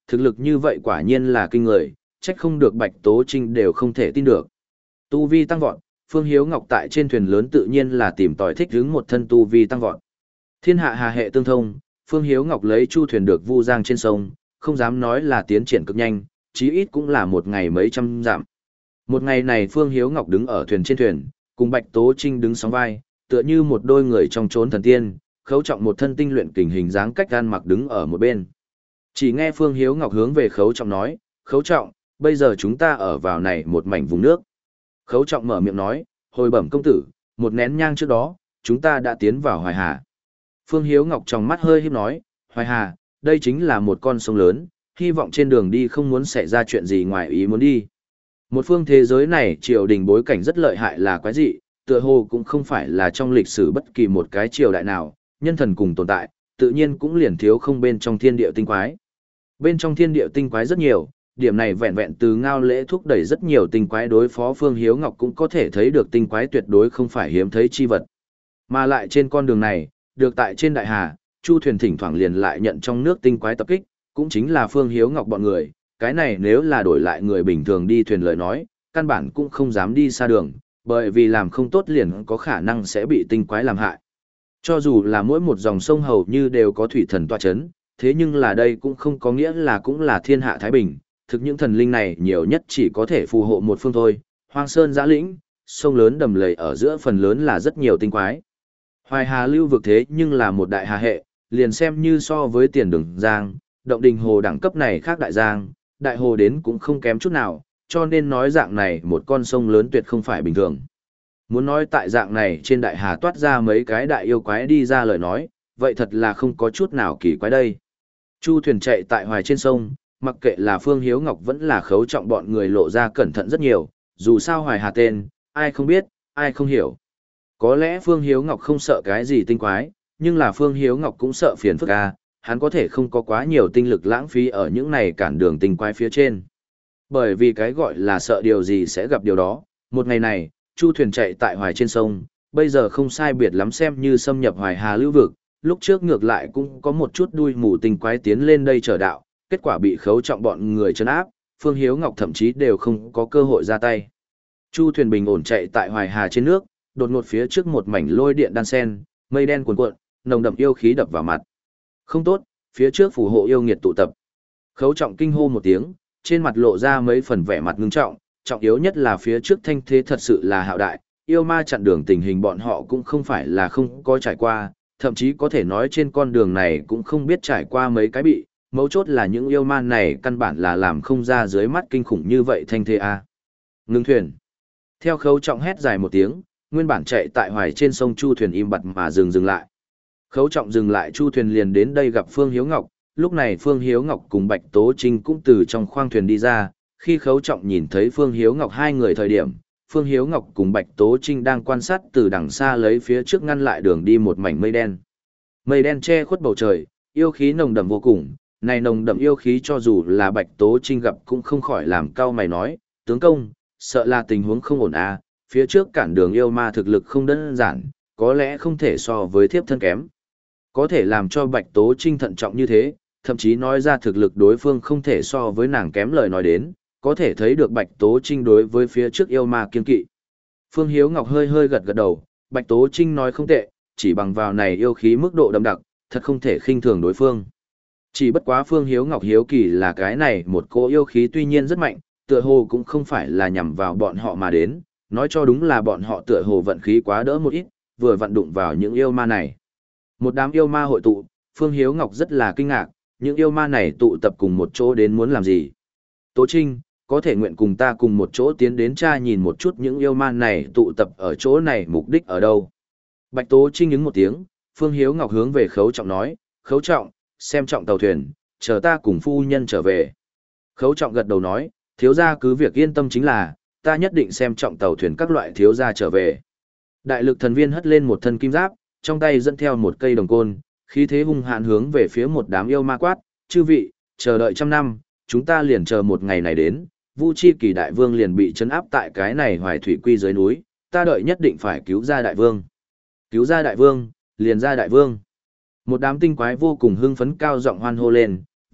thực lực như vậy quả nhiên là kinh người, trách không được Bạch Tố Trinh đều không thể tin được. Tu vi tăng vọt, Phương Hiếu Ngọc tại trên thuyền lớn tự nhiên là tìm tòi thích hứng một thân tu vi tăng vọt. Thiên hạ hà hệ tương thông, Phương Hiếu Ngọc lấy chu thuyền được vu giang trên sông, không dám nói là tiến triển cực nhanh, chí ít cũng là một ngày mấy trăm dặm. Một ngày này Phương Hiếu Ngọc đứng ở thuyền trên thuyền, cùng Bạch Tố Trinh đứng sóng vai, tựa như một đôi người trong chốn thần tiên, Khấu Trọng một thân tinh luyện kình hình dáng cách gan mặc đứng ở một bên. Chỉ nghe Phương Hiếu Ngọc hướng về Khấu Trọng nói, Khấu Trọng, bây giờ chúng ta ở vào này một mảnh vùng nước. Khấu Trọng mở miệng nói, hồi bẩm công tử, một nén nhang trước đó, chúng ta đã tiến vào Hoài Hà. Phương Hiếu Ngọc trong mắt hơi híp nói, Hoài Hà, đây chính là một con sông lớn, hy vọng trên đường đi không muốn xảy ra chuyện gì ngoài ý muốn đi. Một phương thế giới này triều đình bối cảnh rất lợi hại là quái dị, tựa hồ cũng không phải là trong lịch sử bất kỳ một cái triều đại nào, nhân thần cùng tồn tại, tự nhiên cũng liền thiếu không bên trong thiên địa tinh quái. Bên trong thiên địa tinh quái rất nhiều, điểm này vẹn vẹn từ Ngao Lễ thúc đẩy rất nhiều tinh quái đối phó Phương Hiếu Ngọc cũng có thể thấy được tinh quái tuyệt đối không phải hiếm thấy chi vật. Mà lại trên con đường này, được tại trên đại hà, Chu thuyền thỉnh thoảng liền lại nhận trong nước tinh quái tập kích, cũng chính là Phương Hiếu Ngọc bọn người, cái này nếu là đổi lại người bình thường đi thuyền lời nói, căn bản cũng không dám đi xa đường, bởi vì làm không tốt liền có khả năng sẽ bị tinh quái làm hại. Cho dù là mỗi một dòng sông hầu như đều có thủy thần tọa chấn, thế nhưng là đây cũng không có nghĩa là cũng là thiên hạ thái bình, thực những thần linh này nhiều nhất chỉ có thể phù hộ một phương thôi, hoang sơn giã lĩnh, sông lớn đầm lầy ở giữa phần lớn là rất nhiều tinh quái. Hoài Hà lưu vực thế nhưng là một đại hà hệ, liền xem như so với tiền đường giang, động đình hồ đẳng cấp này khác đại giang, đại hồ đến cũng không kém chút nào, cho nên nói dạng này một con sông lớn tuyệt không phải bình thường. Muốn nói tại dạng này trên đại hà toát ra mấy cái đại yêu quái đi ra lời nói, vậy thật là không có chút nào kỳ quái đây. Chu thuyền chạy tại hoài trên sông, mặc kệ là Phương Hiếu Ngọc vẫn là Khấu Trọng bọn người lộ ra cẩn thận rất nhiều, dù sao hoài hà tên, ai không biết, ai không hiểu. Có lẽ Phương Hiếu Ngọc không sợ cái gì tinh quái, nhưng là Phương Hiếu Ngọc cũng sợ phiền phức à, hắn có thể không có quá nhiều tinh lực lãng phí ở những này cản đường tinh quái phía trên. Bởi vì cái gọi là sợ điều gì sẽ gặp điều đó, một ngày này, Chu thuyền chạy tại hoài trên sông, bây giờ không sai biệt lắm xem như xâm nhập hoài hà lưu vực, lúc trước ngược lại cũng có một chút đuôi mù tinh quái tiến lên đây trở đạo, kết quả bị Khấu Trọng bọn người trấn áp, Phương Hiếu Ngọc thậm chí đều không có cơ hội ra tay. Chu thuyền bình ổn chạy tại hoài hà trên nước, đột ngột phía trước một mảnh lôi điện đan sen, mây đen cuồn cuộn, nồng đậm yêu khí đập vào mặt. Không tốt, phía trước phù hộ yêu nghiệt tụ tập. Khấu Trọng kinh hô một tiếng, trên mặt lộ ra mấy phần vẻ mặt ngưng trọng, trọng yếu nhất là phía trước thanh thế thật sự là hạo đại, yêu ma chặn đường tình hình bọn họ cũng không phải là không có trải qua, thậm chí có thể nói trên con đường này cũng không biết trải qua mấy cái bị, mấu chốt là những yêu ma này căn bản là làm không ra dưới mắt kinh khủng như vậy thanh thế a. Ngưng thuyền. Theo Khấu Trọng hét dài một tiếng, nguyên bản chạy tại hoài trên sông Chu thuyền im bặt mà dừng dừng lại. Khấu Trọng dừng lại Chu thuyền liền đến đây gặp Phương Hiếu Ngọc, lúc này Phương Hiếu Ngọc cùng Bạch Tố Trinh cũng từ trong khoang thuyền đi ra, khi Khấu Trọng nhìn thấy Phương Hiếu Ngọc hai người thời điểm, Phương Hiếu Ngọc cùng Bạch Tố Trinh đang quan sát từ đằng xa lấy phía trước ngăn lại đường đi một mảnh mây đen. Mây đen che khuất bầu trời, yêu khí nồng đậm vô cùng, này nồng đậm yêu khí cho dù là Bạch Tố Trinh gặp cũng không khỏi làm cau mày nói, tướng công, sợ là tình huống không ổn à, phía trước cản đường yêu ma thực lực không đơn giản, có lẽ không thể so với thiếp thân kém. Có thể làm cho Bạch Tố Trinh thận trọng như thế, thậm chí nói ra thực lực đối phương không thể so với nàng kém lời nói đến, có thể thấy được Bạch Tố Trinh đối với phía trước yêu ma kiên kỵ. Phương Hiếu Ngọc hơi hơi gật gật đầu, Bạch Tố Trinh nói không tệ, chỉ bằng vào này yêu khí mức độ đậm đặc, thật không thể khinh thường đối phương. Chỉ bất quá Phương Hiếu Ngọc hiếu kỳ là cái này một cỗ yêu khí tuy nhiên rất mạnh, tựa hồ cũng không phải là nhằm vào bọn họ mà đến, nói cho đúng là bọn họ tựa hồ vận khí quá đỡ một ít, vừa vận đụng vào những yêu ma này. Một đám yêu ma hội tụ, Phương Hiếu Ngọc rất là kinh ngạc, những yêu ma này tụ tập cùng một chỗ đến muốn làm gì. Tố Trinh, có thể nguyện cùng ta cùng một chỗ tiến đến tra nhìn một chút những yêu ma này tụ tập ở chỗ này mục đích ở đâu. Bạch Tố Trinh ứng một tiếng, Phương Hiếu Ngọc hướng về Khấu Trọng nói, Khấu Trọng, xem trọng tàu thuyền, chờ ta cùng phu nhân trở về. Khấu Trọng gật đầu nói, thiếu gia cứ việc yên tâm chính là, ta nhất định xem trọng tàu thuyền các loại thiếu gia trở về. Đại lực thần viên hất lên một thân kim giáp, trong tay dẫn theo một cây đồng côn, khí thế hung hãn hướng về phía một đám yêu ma quát, chư vị, chờ đợi trăm năm, chúng ta liền chờ một ngày này đến, Vu Chi Kỳ đại vương liền bị trấn áp tại cái này Hoài Thủy Quy dưới núi, ta đợi nhất định phải cứu ra đại vương. Cứu ra đại vương, liền ra đại vương. Một đám tinh quái vô cùng hưng phấn cao giọng hoan hô lên,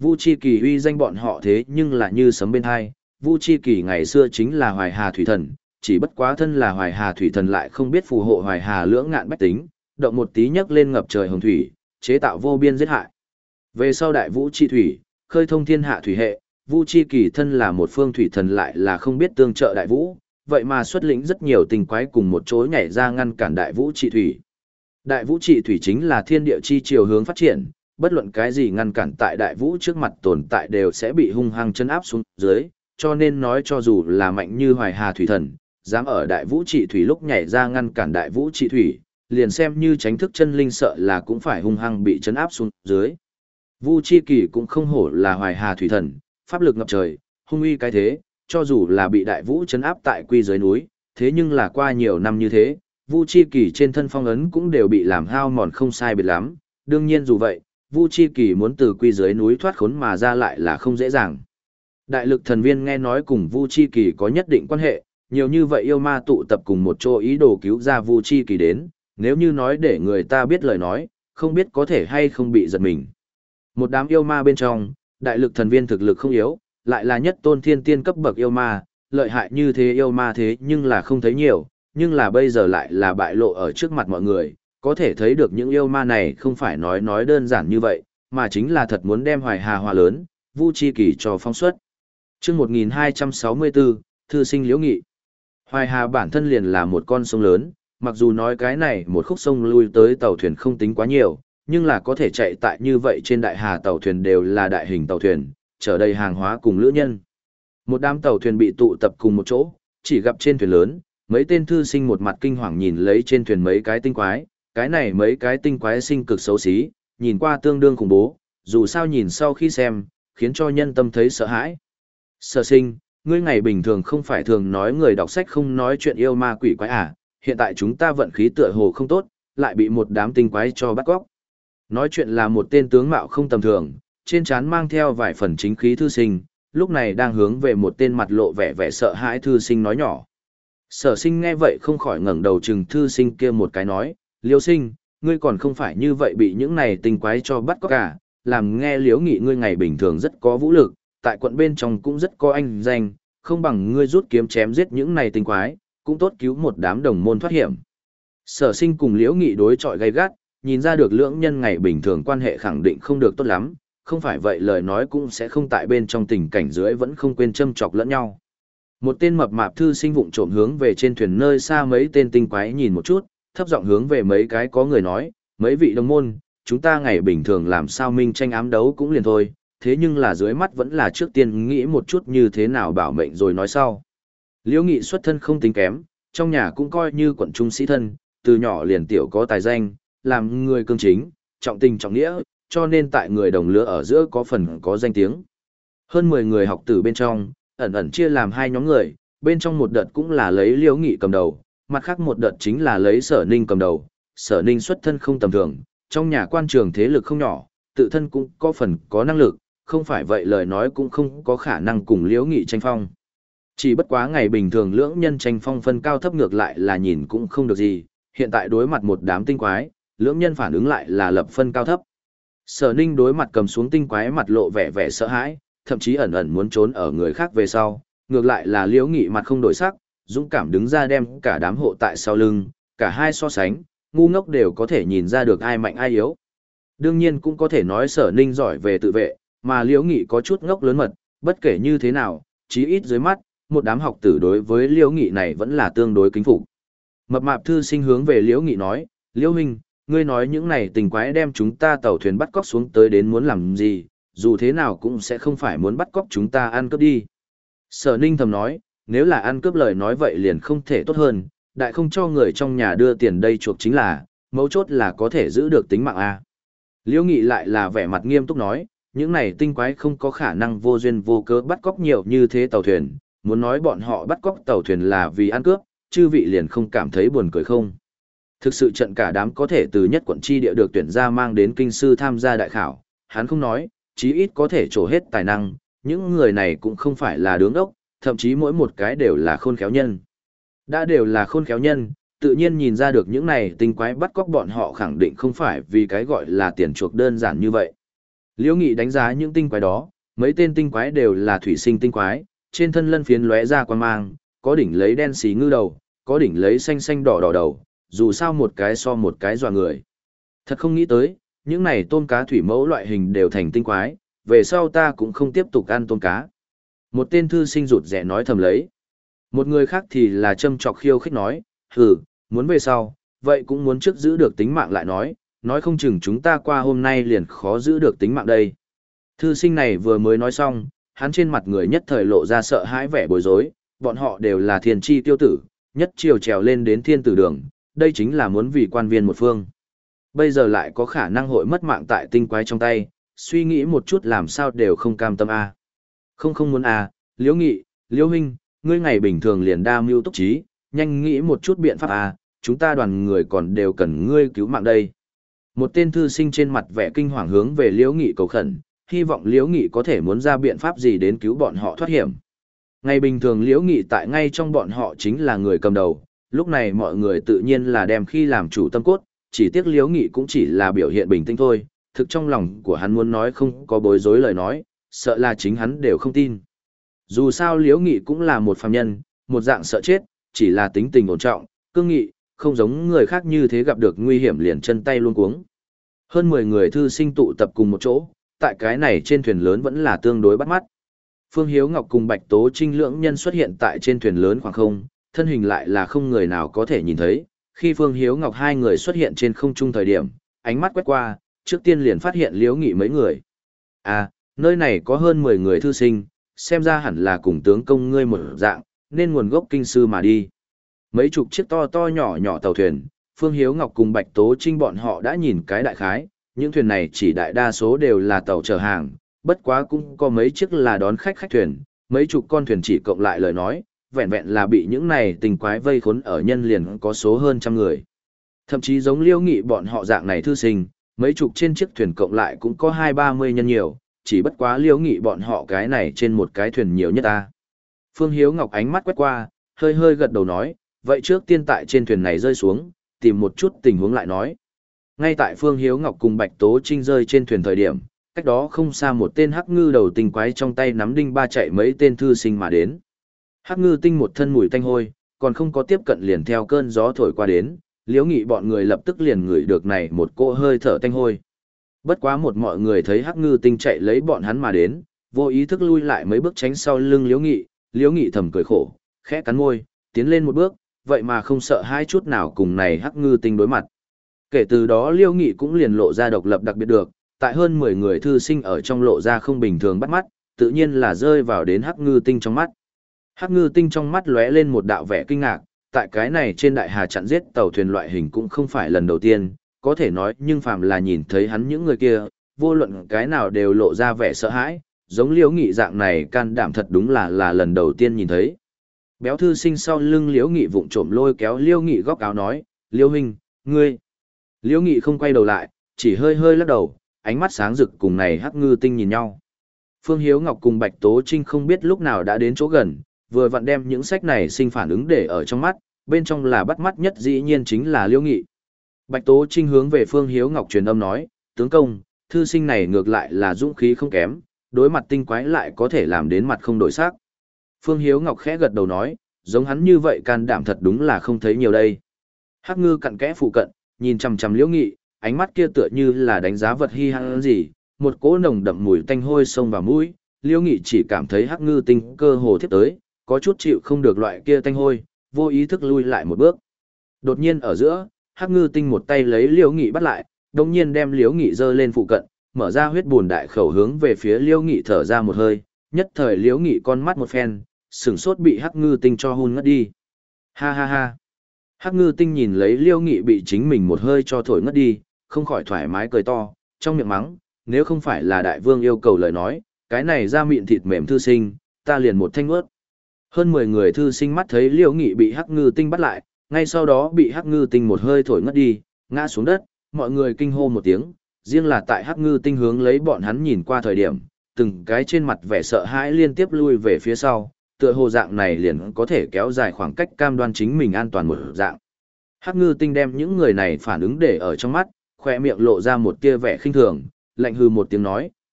Vu Chi Kỳ uy danh bọn họ thế nhưng là như sấm bên hai, Vu Chi Kỳ ngày xưa chính là Hoài Hà thủy thần, chỉ bất quá thân là Hoài Hà thủy thần lại không biết phù hộ Hoài Hà lưỡng ngạn bách tính, động một tí nhấc lên ngập trời hồng thủy, chế tạo vô biên giết hại. Về sau đại vũ chi thủy, khơi thông thiên hạ thủy hệ, Vu Chi Kỳ thân là một phương thủy thần lại là không biết tương trợ đại vũ, vậy mà xuất lĩnh rất nhiều tình quái cùng một chỗ nhảy ra ngăn cản đại vũ trị thủy. Đại vũ trị thủy chính là thiên địa chi chiều hướng phát triển, bất luận cái gì ngăn cản tại đại vũ trước mặt tồn tại đều sẽ bị hung hăng chân áp xuống dưới, cho nên nói cho dù là mạnh như Hoài Hà thủy thần, dám ở đại vũ trị thủy lúc nhảy ra ngăn cản đại vũ trị thủy, liền xem như tránh thức chân linh sợ là cũng phải hung hăng bị chấn áp xuống dưới. Vu Chi Kỳ cũng không hổ là Hoài Hà thủy thần, pháp lực ngập trời, hung uy cái thế, cho dù là bị đại vũ chấn áp tại quy dưới núi, thế nhưng là qua nhiều năm như thế, Vu Chi Kỳ trên thân phong ấn cũng đều bị làm hao mòn không sai biệt lắm, đương nhiên dù vậy, Vu Chi Kỳ muốn từ quy dưới núi thoát khốn mà ra lại là không dễ dàng. Đại lực thần viên nghe nói cùng Vu Chi Kỳ có nhất định quan hệ, nhiều như vậy yêu ma tụ tập cùng một chỗ ý đồ cứu ra Vu Chi Kỳ đến, nếu như nói để người ta biết lời nói, không biết có thể hay không bị giật mình. Một đám yêu ma bên trong, đại lực thần viên thực lực không yếu, lại là nhất tôn thiên tiên cấp bậc yêu ma, lợi hại như thế yêu ma thế nhưng là không thấy nhiều, nhưng là bây giờ lại là bại lộ ở trước mặt mọi người, có thể thấy được những yêu ma này không phải nói nói đơn giản như vậy, mà chính là thật muốn đem Hoài Hà hòa lớn, Vu Chi Kỳ cho phong suất. Chương một nghìn hai trăm sáu mươi bốn, thư sinh Liễu Nghị. Hoài Hà bản thân liền là một con sông lớn, mặc dù nói cái này một khúc sông lui tới tàu thuyền không tính quá nhiều, nhưng là có thể chạy tại như vậy trên đại hà tàu thuyền đều là đại hình tàu thuyền, chở đầy hàng hóa cùng lữ nhân. Một đám tàu thuyền bị tụ tập cùng một chỗ, chỉ gặp trên thuyền lớn, mấy tên thư sinh một mặt kinh hoàng nhìn lấy trên thuyền mấy cái tinh quái, cái này mấy cái tinh quái sinh cực xấu xí, nhìn qua tương đương khủng bố, dù sao nhìn sau khi xem, khiến cho nhân tâm thấy sợ hãi. Sở Sinh, ngươi ngày bình thường không phải thường nói người đọc sách không nói chuyện yêu ma quỷ quái à, hiện tại chúng ta vận khí tựa hồ không tốt, lại bị một đám tinh quái cho bắt cóc. Nói chuyện là một tên tướng mạo không tầm thường, trên trán mang theo vài phần chính khí thư sinh, lúc này đang hướng về một tên mặt lộ vẻ vẻ sợ hãi thư sinh nói nhỏ. Sở Sinh nghe vậy không khỏi ngẩng đầu chừng thư sinh kia một cái nói, Liêu Sinh, ngươi còn không phải như vậy bị những này tinh quái cho bắt cóc cả, làm nghe Liễu Nghị ngươi ngày bình thường rất có vũ lực, tại quận bên trong cũng rất có anh danh, không bằng ngươi rút kiếm chém giết những này tinh quái, cũng tốt cứu một đám đồng môn thoát hiểm. Sở Sinh cùng Liễu Nghị đối chọi gay gắt, nhìn ra được lưỡng nhân ngày bình thường quan hệ khẳng định không được tốt lắm, không phải vậy lời nói cũng sẽ không tại bên trong tình cảnh dưới vẫn không quên châm chọc lẫn nhau. Một tên mập mạp thư sinh vụng trộm hướng về trên thuyền nơi xa mấy tên tinh quái nhìn một chút, thấp giọng hướng về mấy cái có người nói, mấy vị đồng môn, chúng ta ngày bình thường làm sao minh tranh ám đấu cũng liền thôi, thế nhưng là dưới mắt vẫn là trước tiên nghĩ một chút như thế nào bảo mệnh rồi nói sau. Liễu Nghị xuất thân không tính kém, trong nhà cũng coi như quận trung sĩ thân, từ nhỏ liền tiểu có tài danh, làm người cương chính, trọng tình trọng nghĩa, cho nên tại người đồng lứa ở giữa có phần có danh tiếng. Hơn mười người học tử bên trong, ẩn ẩn chia làm hai nhóm người, bên trong một đợt cũng là lấy Liễu Nghị cầm đầu, mặt khác một đợt chính là lấy Sở Ninh cầm đầu. Sở Ninh xuất thân không tầm thường, trong nhà quan trường thế lực không nhỏ, tự thân cũng có phần có năng lực, không phải vậy lời nói cũng không có khả năng cùng Liễu Nghị tranh phong. Chỉ bất quá ngày bình thường lưỡng nhân tranh phong phân cao thấp ngược lại là nhìn cũng không được gì, hiện tại đối mặt một đám tinh quái, lưỡng nhân phản ứng lại là lập phân cao thấp. Sở Ninh đối mặt cầm xuống tinh quái mặt lộ vẻ vẻ sợ hãi, thậm chí ẩn ẩn muốn trốn ở người khác về sau, ngược lại là Liễu Nghị mặt không đổi sắc, dũng cảm đứng ra đem cả đám hộ tại sau lưng, cả hai so sánh, ngu ngốc đều có thể nhìn ra được ai mạnh ai yếu. Đương nhiên cũng có thể nói Sở Ninh giỏi về tự vệ, mà Liễu Nghị có chút ngốc lớn mật, bất kể như thế nào, chí ít dưới mắt, một đám học tử đối với Liễu Nghị này vẫn là tương đối kính phục. Mập mạp thư sinh hướng về Liễu Nghị nói, Liễu huynh, ngươi nói những này tình quái đem chúng ta tàu thuyền bắt cóc xuống tới đến muốn làm gì, dù thế nào cũng sẽ không phải muốn bắt cóc chúng ta ăn cướp đi. Sở Ninh thầm nói, nếu là ăn cướp lời nói vậy liền không thể tốt hơn, đại không cho người trong nhà đưa tiền đây chuộc chính là, mấu chốt là có thể giữ được tính mạng a. Liễu Nghị lại là vẻ mặt nghiêm túc nói, những này tinh quái không có khả năng vô duyên vô cớ bắt cóc nhiều như thế tàu thuyền, muốn nói bọn họ bắt cóc tàu thuyền là vì ăn cướp, chư vị liền không cảm thấy buồn cười không. Thực sự trận cả đám có thể từ nhất quận chi địa được tuyển ra mang đến kinh sư tham gia đại khảo, hắn không nói, chí ít có thể trổ hết tài năng, những người này cũng không phải là đứng ốc, thậm chí mỗi một cái đều là khôn khéo nhân. Đã đều là khôn khéo nhân, tự nhiên nhìn ra được những này tinh quái bắt cóc bọn họ khẳng định không phải vì cái gọi là tiền chuộc đơn giản như vậy. Liễu Nghị đánh giá những tinh quái đó, mấy tên tinh quái đều là thủy sinh tinh quái, trên thân lân phiến lóe ra quang mang, có đỉnh lấy đen xí ngư đầu, có đỉnh lấy xanh xanh đỏ đỏ đầu, dù sao một cái so một cái dọa người. Thật không nghĩ tới, những này tôm cá thủy mẫu loại hình đều thành tinh quái, về sau ta cũng không tiếp tục ăn tôm cá. Một tên thư sinh rụt rẻ nói thầm lấy. Một người khác thì là châm chọc khiêu khích nói, hừ, muốn về sau, vậy cũng muốn trước giữ được tính mạng lại nói, nói không chừng chúng ta qua hôm nay liền khó giữ được tính mạng đây. Thư sinh này vừa mới nói xong, hắn trên mặt người nhất thời lộ ra sợ hãi vẻ bối rối, bọn họ đều là thiên chi tiêu tử, nhất chiều trèo lên đến thiên tử đường, đây chính là muốn vì quan viên một phương. Bây giờ lại có khả năng hội mất mạng tại tinh quái trong tay, suy nghĩ một chút làm sao đều không cam tâm a. Không không muốn a, Liễu Nghị, Liễu huynh, ngươi ngày bình thường liền đa mưu túc trí, nhanh nghĩ một chút biện pháp a, chúng ta đoàn người còn đều cần ngươi cứu mạng đây. Một tên thư sinh trên mặt vẻ kinh hoàng hướng về Liễu Nghị cầu khẩn, hy vọng Liễu Nghị có thể muốn ra biện pháp gì đến cứu bọn họ thoát hiểm. Ngày bình thường Liễu Nghị tại ngay trong bọn họ chính là người cầm đầu, lúc này mọi người tự nhiên là đem khi làm chủ tâm cốt, chỉ tiếc Liễu Nghị cũng chỉ là biểu hiện bình tĩnh thôi, thực trong lòng của hắn muốn nói không có bối rối lời nói, sợ là chính hắn đều không tin. Dù sao Liễu Nghị cũng là một phàm nhân, một dạng sợ chết, chỉ là tính tình ổn trọng, cương nghị, không giống người khác như thế gặp được nguy hiểm liền chân tay luôn cuống. Hơn mười người thư sinh tụ tập cùng một chỗ, tại cái này trên thuyền lớn vẫn là tương đối bắt mắt. Phương Hiếu Ngọc cùng Bạch Tố Trinh lưỡng nhân xuất hiện tại trên thuyền lớn khoảng không, thân hình lại là không người nào có thể nhìn thấy. Khi Phương Hiếu Ngọc hai người xuất hiện trên không trung thời điểm, ánh mắt quét qua, trước tiên liền phát hiện Liễu Nghị mấy người. À, nơi này có hơn mười người thư sinh, xem ra hẳn là cùng tướng công ngươi một dạng, nên nguồn gốc kinh sư mà đi. Mấy chục chiếc to to nhỏ nhỏ tàu thuyền, Phương Hiếu Ngọc cùng Bạch Tố Trinh bọn họ đã nhìn cái đại khái, những thuyền này chỉ đại đa số đều là tàu chở hàng, bất quá cũng có mấy chiếc là đón khách khách thuyền, mấy chục con thuyền chỉ cộng lại lời nói, vẹn vẹn là bị những này tình quái vây khốn ở nhân liền có số hơn trăm người. Thậm chí giống Liễu Nghị bọn họ dạng này thư sinh, mấy chục trên chiếc thuyền cộng lại cũng có hai ba mươi nhân nhiều, chỉ bất quá Liễu Nghị bọn họ cái này trên một cái thuyền nhiều nhất ta. Phương Hiếu Ngọc ánh mắt quét qua, hơi hơi gật đầu nói, vậy trước tiên tại trên thuyền này rơi xuống, tìm một chút tình huống lại nói. Ngay tại Phương Hiếu Ngọc cùng Bạch Tố Trinh rơi trên thuyền thời điểm, cách đó không xa một tên hắc ngư đầu tinh quái trong tay nắm đinh ba chạy mấy tên thư sinh mà đến. Hắc ngư tinh một thân mùi tanh hôi, còn không có tiếp cận liền theo cơn gió thổi qua đến, Liễu Nghị bọn người lập tức liền ngửi được này một cỗ hơi thở tanh hôi. Bất quá một mọi người thấy hắc ngư tinh chạy lấy bọn hắn mà đến, vô ý thức lui lại mấy bước tránh sau lưng Liễu Nghị, Liễu Nghị thầm cười khổ, khẽ cắn môi, tiến lên một bước, vậy mà không sợ hai chút nào cùng này hắc ngư tinh đối mặt. Kể từ đó Liễu Nghị cũng liền lộ ra độc lập đặc biệt được, tại hơn mười người thư sinh ở trong lộ ra không bình thường bắt mắt, tự nhiên là rơi vào đến hắc ngư tinh trong mắt. Hắc ngư tinh trong mắt lóe lên một đạo vẻ kinh ngạc, tại cái này trên đại hà chặn giết tàu thuyền loại hình cũng không phải lần đầu tiên, có thể nói nhưng phàm là nhìn thấy hắn những người kia, vô luận cái nào đều lộ ra vẻ sợ hãi, giống Liễu Nghị dạng này can đảm thật đúng là là lần đầu tiên nhìn thấy. Béo thư sinh sau lưng Liễu Nghị vụng trộm lôi kéo Liễu Nghị góc áo nói, Liễu huynh, ngươi. Liễu Nghị không quay đầu lại, chỉ hơi hơi lắc đầu, ánh mắt sáng rực cùng này hắc ngư tinh nhìn nhau. Phương Hiếu Ngọc cùng Bạch Tố Trinh không biết lúc nào đã đến chỗ gần, vừa vặn đem những sách này sinh phản ứng để ở trong mắt, bên trong là bắt mắt nhất dĩ nhiên chính là Liễu Nghị. Bạch Tố Trinh hướng về Phương Hiếu Ngọc truyền âm nói, tướng công, thư sinh này ngược lại là dũng khí không kém, đối mặt tinh quái lại có thể làm đến mặt không đổi sắc. Phương Hiếu Ngọc khẽ gật đầu nói, giống hắn như vậy can đảm thật đúng là không thấy nhiều đây. Hắc ngư cặn kẽ phụ cận, nhìn chằm chằm Liễu Nghị, ánh mắt kia tựa như là đánh giá vật hi hăng gì, một cỗ nồng đậm mùi tanh hôi xông vào mũi, Liễu Nghị chỉ cảm thấy hắc ngư tinh cơ hồ tiếp tới, có chút chịu không được loại kia tanh hôi, vô ý thức lui lại một bước. Đột nhiên ở giữa, hắc ngư tinh một tay lấy Liễu Nghị bắt lại, đồng nhiên đem Liễu Nghị giơ lên phụ cận, mở ra huyết buồn đại khẩu hướng về phía Liễu Nghị thở ra một hơi, nhất thời Liễu Nghị con mắt một phen, sửng sốt bị hắc ngư tinh cho hun ngất đi. Ha ha ha. Hắc ngư tinh nhìn lấy Liễu Nghị bị chính mình một hơi cho thổi ngất đi, không khỏi thoải mái cười to, trong miệng mắng, nếu không phải là đại vương yêu cầu lời nói, cái này ra miệng thịt mềm thư sinh, ta liền một thanh ướt. Hơn mười người thư sinh mắt thấy Liễu Nghị bị hắc ngư tinh bắt lại, ngay sau đó bị hắc ngư tinh một hơi thổi ngất đi, ngã xuống đất, mọi người kinh hô một tiếng, riêng là tại hắc ngư tinh hướng lấy bọn hắn nhìn qua thời điểm, từng cái trên mặt vẻ sợ hãi liên tiếp lui về phía sau, tựa hồ dạng này liền có thể kéo dài khoảng cách cam đoan chính mình an toàn một dạng. Hắc ngư tinh đem những người này phản ứng để ở trong mắt, khoe miệng lộ ra một tia vẻ khinh thường, lạnh hư một tiếng nói,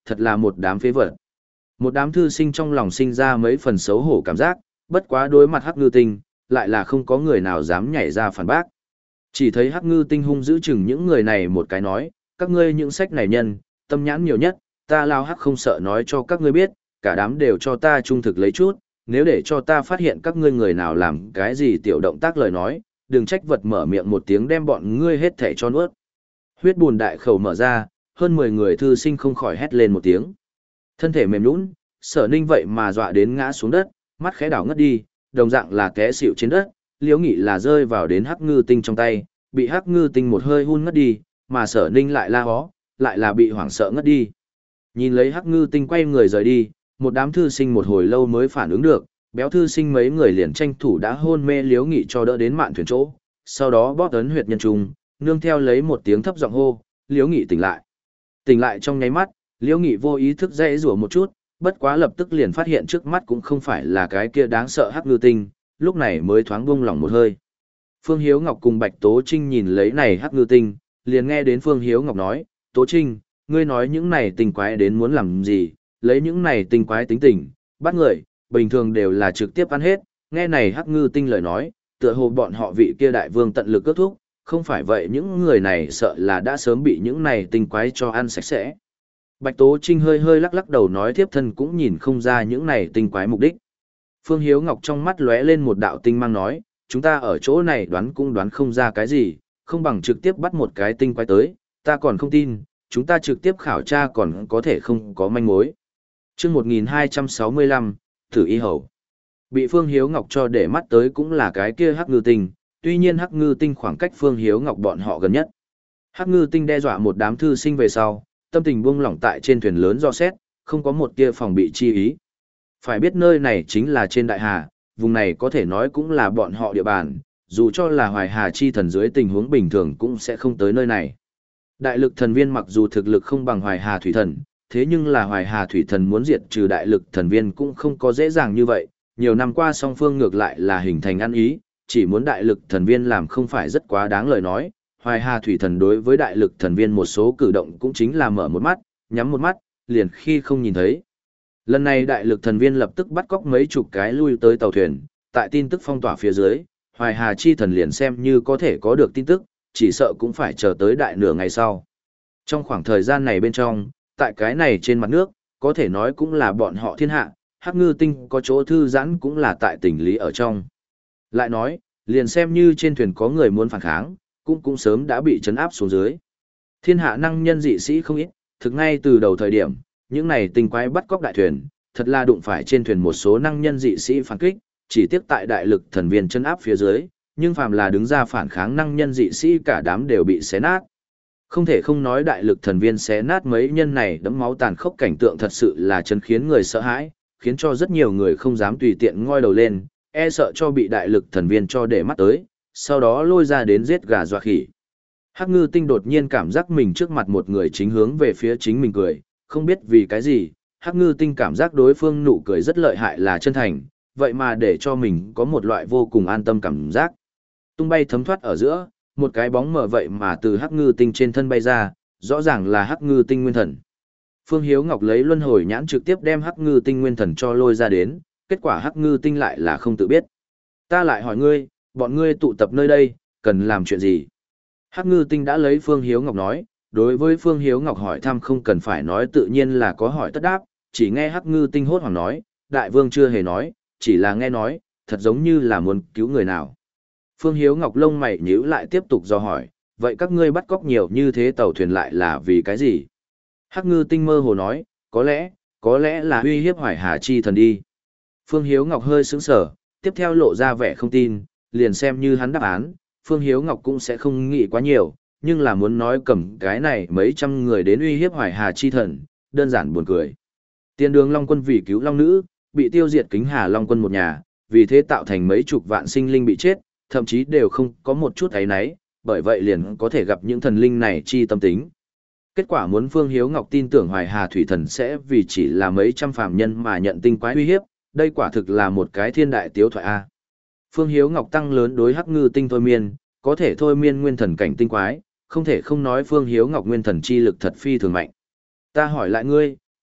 thật là một đám phế vật. Một đám thư sinh trong lòng sinh ra mấy phần xấu hổ cảm giác, bất quá đối mặt Hắc Ngư Tinh, lại là không có người nào dám nhảy ra phản bác. Chỉ thấy Hắc Ngư Tinh hung dữ chừng những người này một cái nói, các ngươi những sách này nhân, tâm nhãn nhiều nhất, ta lao hắc không sợ nói cho các ngươi biết, cả đám đều cho ta trung thực lấy chút, nếu để cho ta phát hiện các ngươi người nào làm cái gì tiểu động tác lời nói, đừng trách vật mở miệng một tiếng đem bọn ngươi hết thảy cho nuốt. Huyết bùn đại khẩu mở ra, hơn mười người thư sinh không khỏi hét lên một tiếng. Thân thể mềm nhũn, Sở Ninh vậy mà dọa đến ngã xuống đất, mắt khẽ đảo ngất đi, đồng dạng là té xỉu trên đất, Liễu Nghị là rơi vào đến Hắc Ngư Tinh trong tay, bị Hắc Ngư Tinh một hơi hun ngất đi, mà Sở Ninh lại la hó, lại là bị hoảng sợ ngất đi. Nhìn lấy Hắc Ngư Tinh quay người rời đi, một đám thư sinh một hồi lâu mới phản ứng được, béo thư sinh mấy người liền tranh thủ đã hôn mê Liễu Nghị cho đỡ đến mạn thuyền chỗ, sau đó bóp ấn huyệt nhân trung, nương theo lấy một tiếng thấp giọng hô, Liễu Nghị tỉnh lại. Tỉnh lại trong nháy mắt, Liễu Nghị vô ý thức dãy rủa một chút, bất quá lập tức liền phát hiện trước mắt cũng không phải là cái kia đáng sợ Hắc Ngư Tinh, lúc này mới thoáng buông lỏng một hơi. Phương Hiếu Ngọc cùng Bạch Tố Trinh nhìn lấy này Hắc Ngư Tinh, liền nghe đến Phương Hiếu Ngọc nói, Tố Trinh, ngươi nói những này tinh quái đến muốn làm gì, lấy những này tinh quái tính tình, bắt người, bình thường đều là trực tiếp ăn hết, nghe này Hắc Ngư Tinh lời nói, tựa hồ bọn họ vị kia đại vương tận lực kết thúc, không phải vậy những người này sợ là đã sớm bị những này tinh quái cho ăn sạch sẽ. Bạch Tố Trinh hơi hơi lắc lắc đầu nói tiếp thân cũng nhìn không ra những này tinh quái mục đích. Phương Hiếu Ngọc trong mắt lóe lên một đạo tinh mang nói, chúng ta ở chỗ này đoán cũng đoán không ra cái gì, không bằng trực tiếp bắt một cái tinh quái tới, ta còn không tin, chúng ta trực tiếp khảo tra còn có thể không có manh mối. Trước một nghìn hai trăm sáu mươi lăm, Thử Y Hầu. Bị Phương Hiếu Ngọc cho để mắt tới cũng là cái kia Hắc Ngư Tinh, tuy nhiên Hắc Ngư Tinh khoảng cách Phương Hiếu Ngọc bọn họ gần nhất. Hắc Ngư Tinh đe dọa một đám thư sinh về sau, tâm tình buông lỏng tại trên thuyền lớn do xét, không có một tia phòng bị chi ý. Phải biết nơi này chính là trên Đại Hà, vùng này có thể nói cũng là bọn họ địa bàn, dù cho là Hoài Hà chi thần dưới tình huống bình thường cũng sẽ không tới nơi này. Đại lực thần viên mặc dù thực lực không bằng Hoài Hà thủy thần, thế nhưng là Hoài Hà thủy thần muốn diệt trừ đại lực thần viên cũng không có dễ dàng như vậy, nhiều năm qua song phương ngược lại là hình thành ăn ý, chỉ muốn đại lực thần viên làm không phải rất quá đáng lời nói. Hoài Hà thủy thần đối với đại lực thần viên một số cử động cũng chính là mở một mắt, nhắm một mắt, liền khi không nhìn thấy. Lần này đại lực thần viên lập tức bắt cóc mấy chục cái lui tới tàu thuyền, tại tin tức phong tỏa phía dưới, Hoài Hà chi thần liền xem như có thể có được tin tức, chỉ sợ cũng phải chờ tới đại nửa ngày sau. Trong khoảng thời gian này bên trong, tại cái này trên mặt nước, có thể nói cũng là bọn họ thiên hạ, Hắc Ngư Tinh có chỗ thư giãn cũng là tại tình lý ở trong. Lại nói, liền xem như trên thuyền có người muốn phản kháng, cũng cũng sớm đã bị trấn áp xuống dưới. Thiên hạ năng nhân dị sĩ không ít, thực ngay từ đầu thời điểm, những này tinh quái bắt cóc đại thuyền, thật là đụng phải trên thuyền một số năng nhân dị sĩ phản kích, chỉ tiếc tại đại lực thần viên trấn áp phía dưới, nhưng phàm là đứng ra phản kháng năng nhân dị sĩ cả đám đều bị xé nát. Không thể không nói đại lực thần viên xé nát mấy nhân này đẫm máu tàn khốc cảnh tượng thật sự là chấn khiến người sợ hãi, khiến cho rất nhiều người không dám tùy tiện ngoi đầu lên, e sợ cho bị đại lực thần viên cho để mắt tới, sau đó lôi ra đến giết gà dọa khỉ. Hắc Ngư Tinh đột nhiên cảm giác mình trước mặt một người chính hướng về phía chính mình cười, không biết vì cái gì, Hắc Ngư Tinh cảm giác đối phương nụ cười rất lợi hại là chân thành, vậy mà để cho mình có một loại vô cùng an tâm cảm giác. Tung bay thấm thoát ở giữa, một cái bóng mờ vậy mà từ Hắc Ngư Tinh trên thân bay ra, rõ ràng là Hắc Ngư Tinh nguyên thần. Phương Hiếu Ngọc lấy luân hồi nhãn trực tiếp đem Hắc Ngư Tinh nguyên thần cho lôi ra đến, kết quả Hắc Ngư Tinh lại là không tự biết. Ta lại hỏi ngươi, bọn ngươi tụ tập nơi đây, cần làm chuyện gì? Hắc Ngư Tinh đã lấy Phương Hiếu Ngọc nói, đối với Phương Hiếu Ngọc hỏi thăm không cần phải nói tự nhiên là có hỏi tất đáp, chỉ nghe Hắc Ngư Tinh hốt hoảng nói, đại vương chưa hề nói, chỉ là nghe nói, thật giống như là muốn cứu người nào. Phương Hiếu Ngọc lông mày nhíu lại tiếp tục do hỏi, vậy các ngươi bắt cóc nhiều như thế tàu thuyền lại là vì cái gì? Hắc Ngư Tinh mơ hồ nói, có lẽ, có lẽ là uy hiếp Hoài Hà chi thần đi. Phương Hiếu Ngọc hơi sững sờ, tiếp theo lộ ra vẻ không tin, liền xem như hắn đáp án, Phương Hiếu Ngọc cũng sẽ không nghĩ quá nhiều, nhưng là muốn nói cầm cái này mấy trăm người đến uy hiếp Hoài Hà chi thần, đơn giản buồn cười. Tiền Đường Long Quân vì cứu Long Nữ, bị tiêu diệt Kính Hà Long Quân một nhà, vì thế tạo thành mấy chục vạn sinh linh bị chết, thậm chí đều không có một chút ấy nấy, bởi vậy liền có thể gặp những thần linh này chi tâm tính. Kết quả muốn Phương Hiếu Ngọc tin tưởng Hoài Hà Thủy Thần sẽ vì chỉ là mấy trăm phàm nhân mà nhận tinh quái uy hiếp, đây quả thực là một cái thiên đại tiếu thoại A. Phương Hiếu Ngọc tăng lớn đối Hắc Ngư Tinh thôi miên, có thể thôi miên nguyên thần cảnh tinh quái, không thể không nói Phương Hiếu Ngọc nguyên thần chi lực thật phi thường mạnh. Ta hỏi lại ngươi,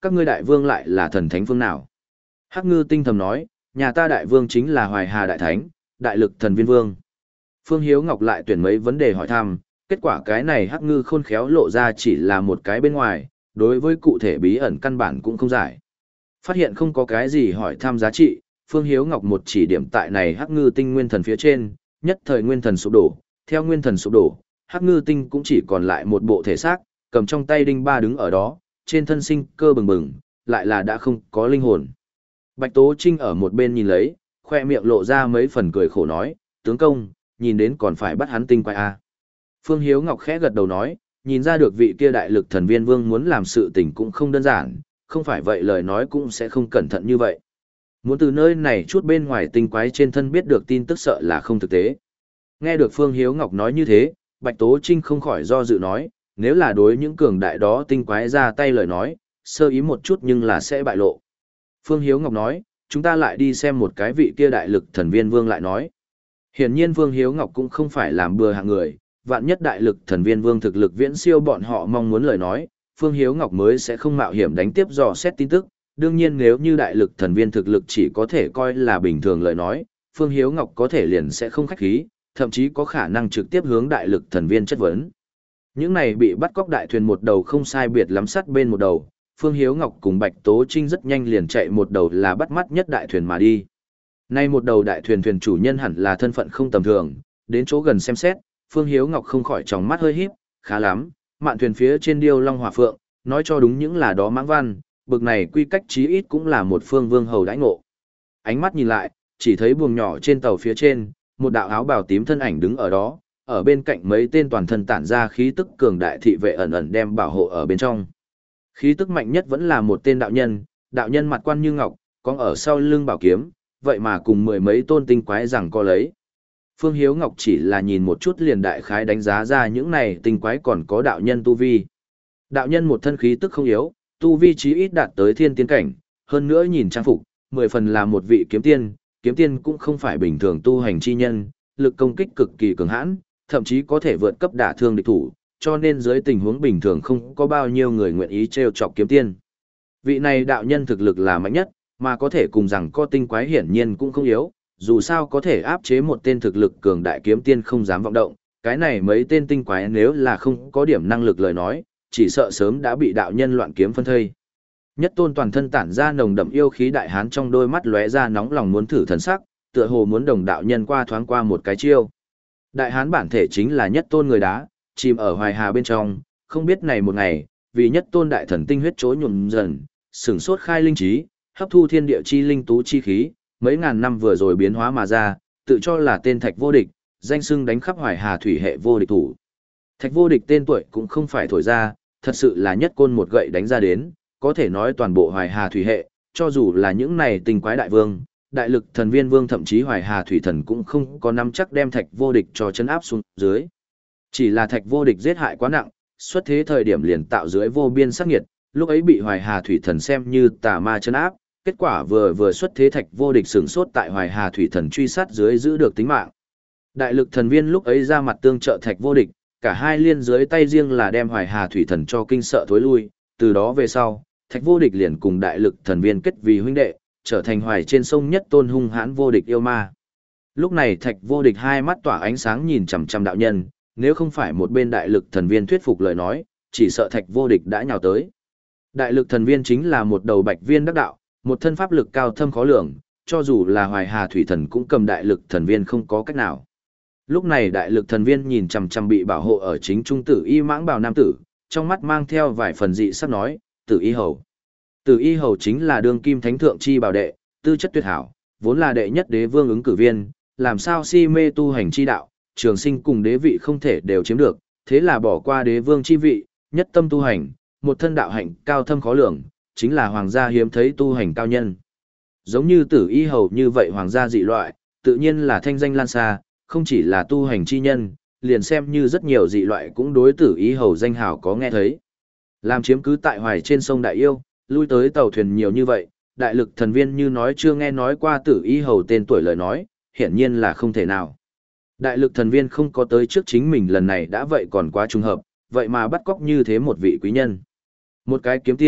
các ngươi đại vương lại là thần thánh phương nào? Hắc ngư tinh thầm nói, nhà ta đại vương chính là Hoài Hà đại thánh, đại lực thần viên vương. Phương Hiếu Ngọc lại tuyển mấy vấn đề hỏi thăm, kết quả cái này Hắc ngư khôn khéo lộ ra chỉ là một cái bên ngoài, đối với cụ thể bí ẩn căn bản cũng không giải. Phát hiện không có cái gì hỏi thăm giá trị, Phương Hiếu Ngọc một chỉ điểm tại này Hắc ngư tinh nguyên thần phía trên, nhất thời nguyên thần sụp đổ, theo nguyên thần sụp đổ, Hắc ngư tinh cũng chỉ còn lại một bộ thể xác, cầm trong tay đinh ba đứng ở đó, trên thân sinh cơ bừng bừng, lại là đã không có linh hồn. Bạch Tố Trinh ở một bên nhìn lấy, khoe miệng lộ ra mấy phần cười khổ nói, tướng công, nhìn đến còn phải bắt hắn tinh quái à. Phương Hiếu Ngọc khẽ gật đầu nói, nhìn ra được vị kia đại lực thần viên vương muốn làm sự tình cũng không đơn giản, không phải vậy lời nói cũng sẽ không cẩn thận như vậy. Muốn từ nơi này chút bên ngoài tinh quái trên thân biết được tin tức sợ là không thực tế. Nghe được Phương Hiếu Ngọc nói như thế, Bạch Tố Trinh không khỏi do dự nói, nếu là đối những cường đại đó tinh quái ra tay lời nói, sơ ý một chút nhưng là sẽ bại lộ. Phương Hiếu Ngọc nói, chúng ta lại đi xem một cái vị kia đại lực thần viên vương lại nói. Hiển nhiên Phương Hiếu Ngọc cũng không phải làm bừa hạng người, vạn nhất đại lực thần viên vương thực lực viễn siêu bọn họ mong muốn lời nói, Phương Hiếu Ngọc mới sẽ không mạo hiểm đánh tiếp dò xét tin tức. Đương nhiên nếu như đại lực thần viên thực lực chỉ có thể coi là bình thường lời nói, Phương Hiếu Ngọc có thể liền sẽ không khách khí, thậm chí có khả năng trực tiếp hướng đại lực thần viên chất vấn. Những này bị bắt cóc đại thuyền một đầu không sai biệt lắm sắt bên một đầu, Phương Hiếu Ngọc cùng Bạch Tố Trinh rất nhanh liền chạy một đầu là bắt mắt nhất đại thuyền mà đi. Nay một đầu đại thuyền thuyền chủ nhân hẳn là thân phận không tầm thường, đến chỗ gần xem xét, Phương Hiếu Ngọc không khỏi tròng mắt hơi híp, khá lắm, mạn thuyền phía trên điêu long hỏa phượng, nói cho đúng những là đó mãng văn, bực này quy cách chí ít cũng là một phương vương hầu đãi ngộ. Ánh mắt nhìn lại, chỉ thấy buồng nhỏ trên tàu phía trên, một đạo áo bào tím thân ảnh đứng ở đó, ở bên cạnh mấy tên toàn thân tản ra khí tức cường đại thị vệ ẩn ẩn đem bảo hộ ở bên trong. Khí tức mạnh nhất vẫn là một tên đạo nhân, đạo nhân mặt quan như ngọc, có ở sau lưng bảo kiếm, vậy mà cùng mười mấy tôn tinh quái rằng co lấy. Phương Hiếu Ngọc chỉ là nhìn một chút liền đại khái đánh giá ra những này tinh quái còn có đạo nhân tu vi. Đạo nhân một thân khí tức không yếu, tu vi chí ít đạt tới thiên tiên cảnh, hơn nữa nhìn trang phục, mười phần là một vị kiếm tiên, kiếm tiên cũng không phải bình thường tu hành chi nhân, lực công kích cực kỳ cường hãn, thậm chí có thể vượt cấp đả thương địch thủ, cho nên dưới tình huống bình thường không có bao nhiêu người nguyện ý trêu chọc kiếm tiên. Vị này đạo nhân thực lực là mạnh nhất, mà có thể cùng rằng có tinh quái hiển nhiên cũng không yếu, dù sao có thể áp chế một tên thực lực cường đại kiếm tiên không dám vọng động, cái này mấy tên tinh quái nếu là không có điểm năng lực lời nói, chỉ sợ sớm đã bị đạo nhân loạn kiếm phân thây. Nhất tôn toàn thân tản ra nồng đậm yêu khí đại hán trong đôi mắt lóe ra nóng lòng muốn thử thần sắc, tựa hồ muốn đồng đạo nhân qua thoáng qua một cái chiêu. Đại hán bản thể chính là nhất tôn người đá, chìm ở hoài hà bên trong, không biết này một ngày, vì nhất tôn đại thần tinh huyết chối nhuộm dần, sửng sốt khai linh trí, hấp thu thiên địa chi linh tú chi khí, mấy ngàn năm vừa rồi biến hóa mà ra, tự cho là tên Thạch Vô Địch, danh xưng đánh khắp hoài hà thủy hệ vô địch thủ. Thạch Vô Địch tên tuổi cũng không phải thổi ra, thật sự là nhất côn một gậy đánh ra đến, có thể nói toàn bộ hoài hà thủy hệ, cho dù là những này tinh quái đại vương, đại lực thần viên vương thậm chí hoài hà thủy thần cũng không có nắm chắc đem Thạch Vô Địch cho chấn áp xuống dưới. Chỉ là Thạch Vô Địch giết hại quá nặng, xuất thế thời điểm liền tạo dưới vô biên sát nghiệt, lúc ấy bị hoài hà thủy thần xem như tà ma chấn áp, kết quả vừa vừa xuất thế Thạch Vô Địch sửng sốt tại hoài hà thủy thần truy sát dưới giữ được tính mạng. Đại lực thần viên lúc ấy ra mặt tương trợ Thạch Vô Địch, cả hai liên dưới tay riêng là đem hoài hà thủy thần cho kinh sợ thối lui, từ đó về sau, Thạch Vô Địch liền cùng đại lực thần viên kết vì huynh đệ, trở thành hoài trên sông nhất tôn hung hãn vô địch yêu ma. Lúc này Thạch Vô Địch hai mắt tỏa ánh sáng nhìn chằm chằm đạo nhân, nếu không phải một bên đại lực thần viên thuyết phục lời nói, chỉ sợ Thạch Vô Địch đã nhào tới. Đại lực thần viên chính là một đầu bạch viên đắc đạo, một thân pháp lực cao thâm khó lường, cho dù là hoài hà thủy thần cũng cầm đại lực thần viên không có cách nào. Lúc này đại lực thần viên nhìn chằm chằm bị bảo hộ ở chính trung tử y mãng bào nam tử, trong mắt mang theo vài phần dị sắc nói, tử y hầu. Tử y hầu chính là đương kim thánh thượng chi bảo đệ, tư chất tuyệt hảo, vốn là đệ nhất đế vương ứng cử viên, làm sao si mê tu hành chi đạo, trường sinh cùng đế vị không thể đều chiếm được, thế là bỏ qua đế vương chi vị, nhất tâm tu hành, một thân đạo hạnh cao thâm khó lường, chính là hoàng gia hiếm thấy tu hành cao nhân. Giống như tử y hầu như vậy hoàng gia dị loại, tự nhiên là thanh danh lan xa, không chỉ là tu hành chi nhân, liền xem như rất nhiều dị loại cũng đối tử y hầu danh hào có nghe thấy. Làm chiếm cứ tại hoài trên sông Đại Yêu, lui tới tàu thuyền nhiều như vậy, đại lực thần viên như nói chưa nghe nói qua tử y hầu tên tuổi lời nói, hiển nhiên là không thể nào. Đại lực thần viên không có tới trước chính mình lần này đã vậy còn quá trùng hợp, vậy mà bắt cóc như thế một vị quý nhân. Một cái kiếm tiên,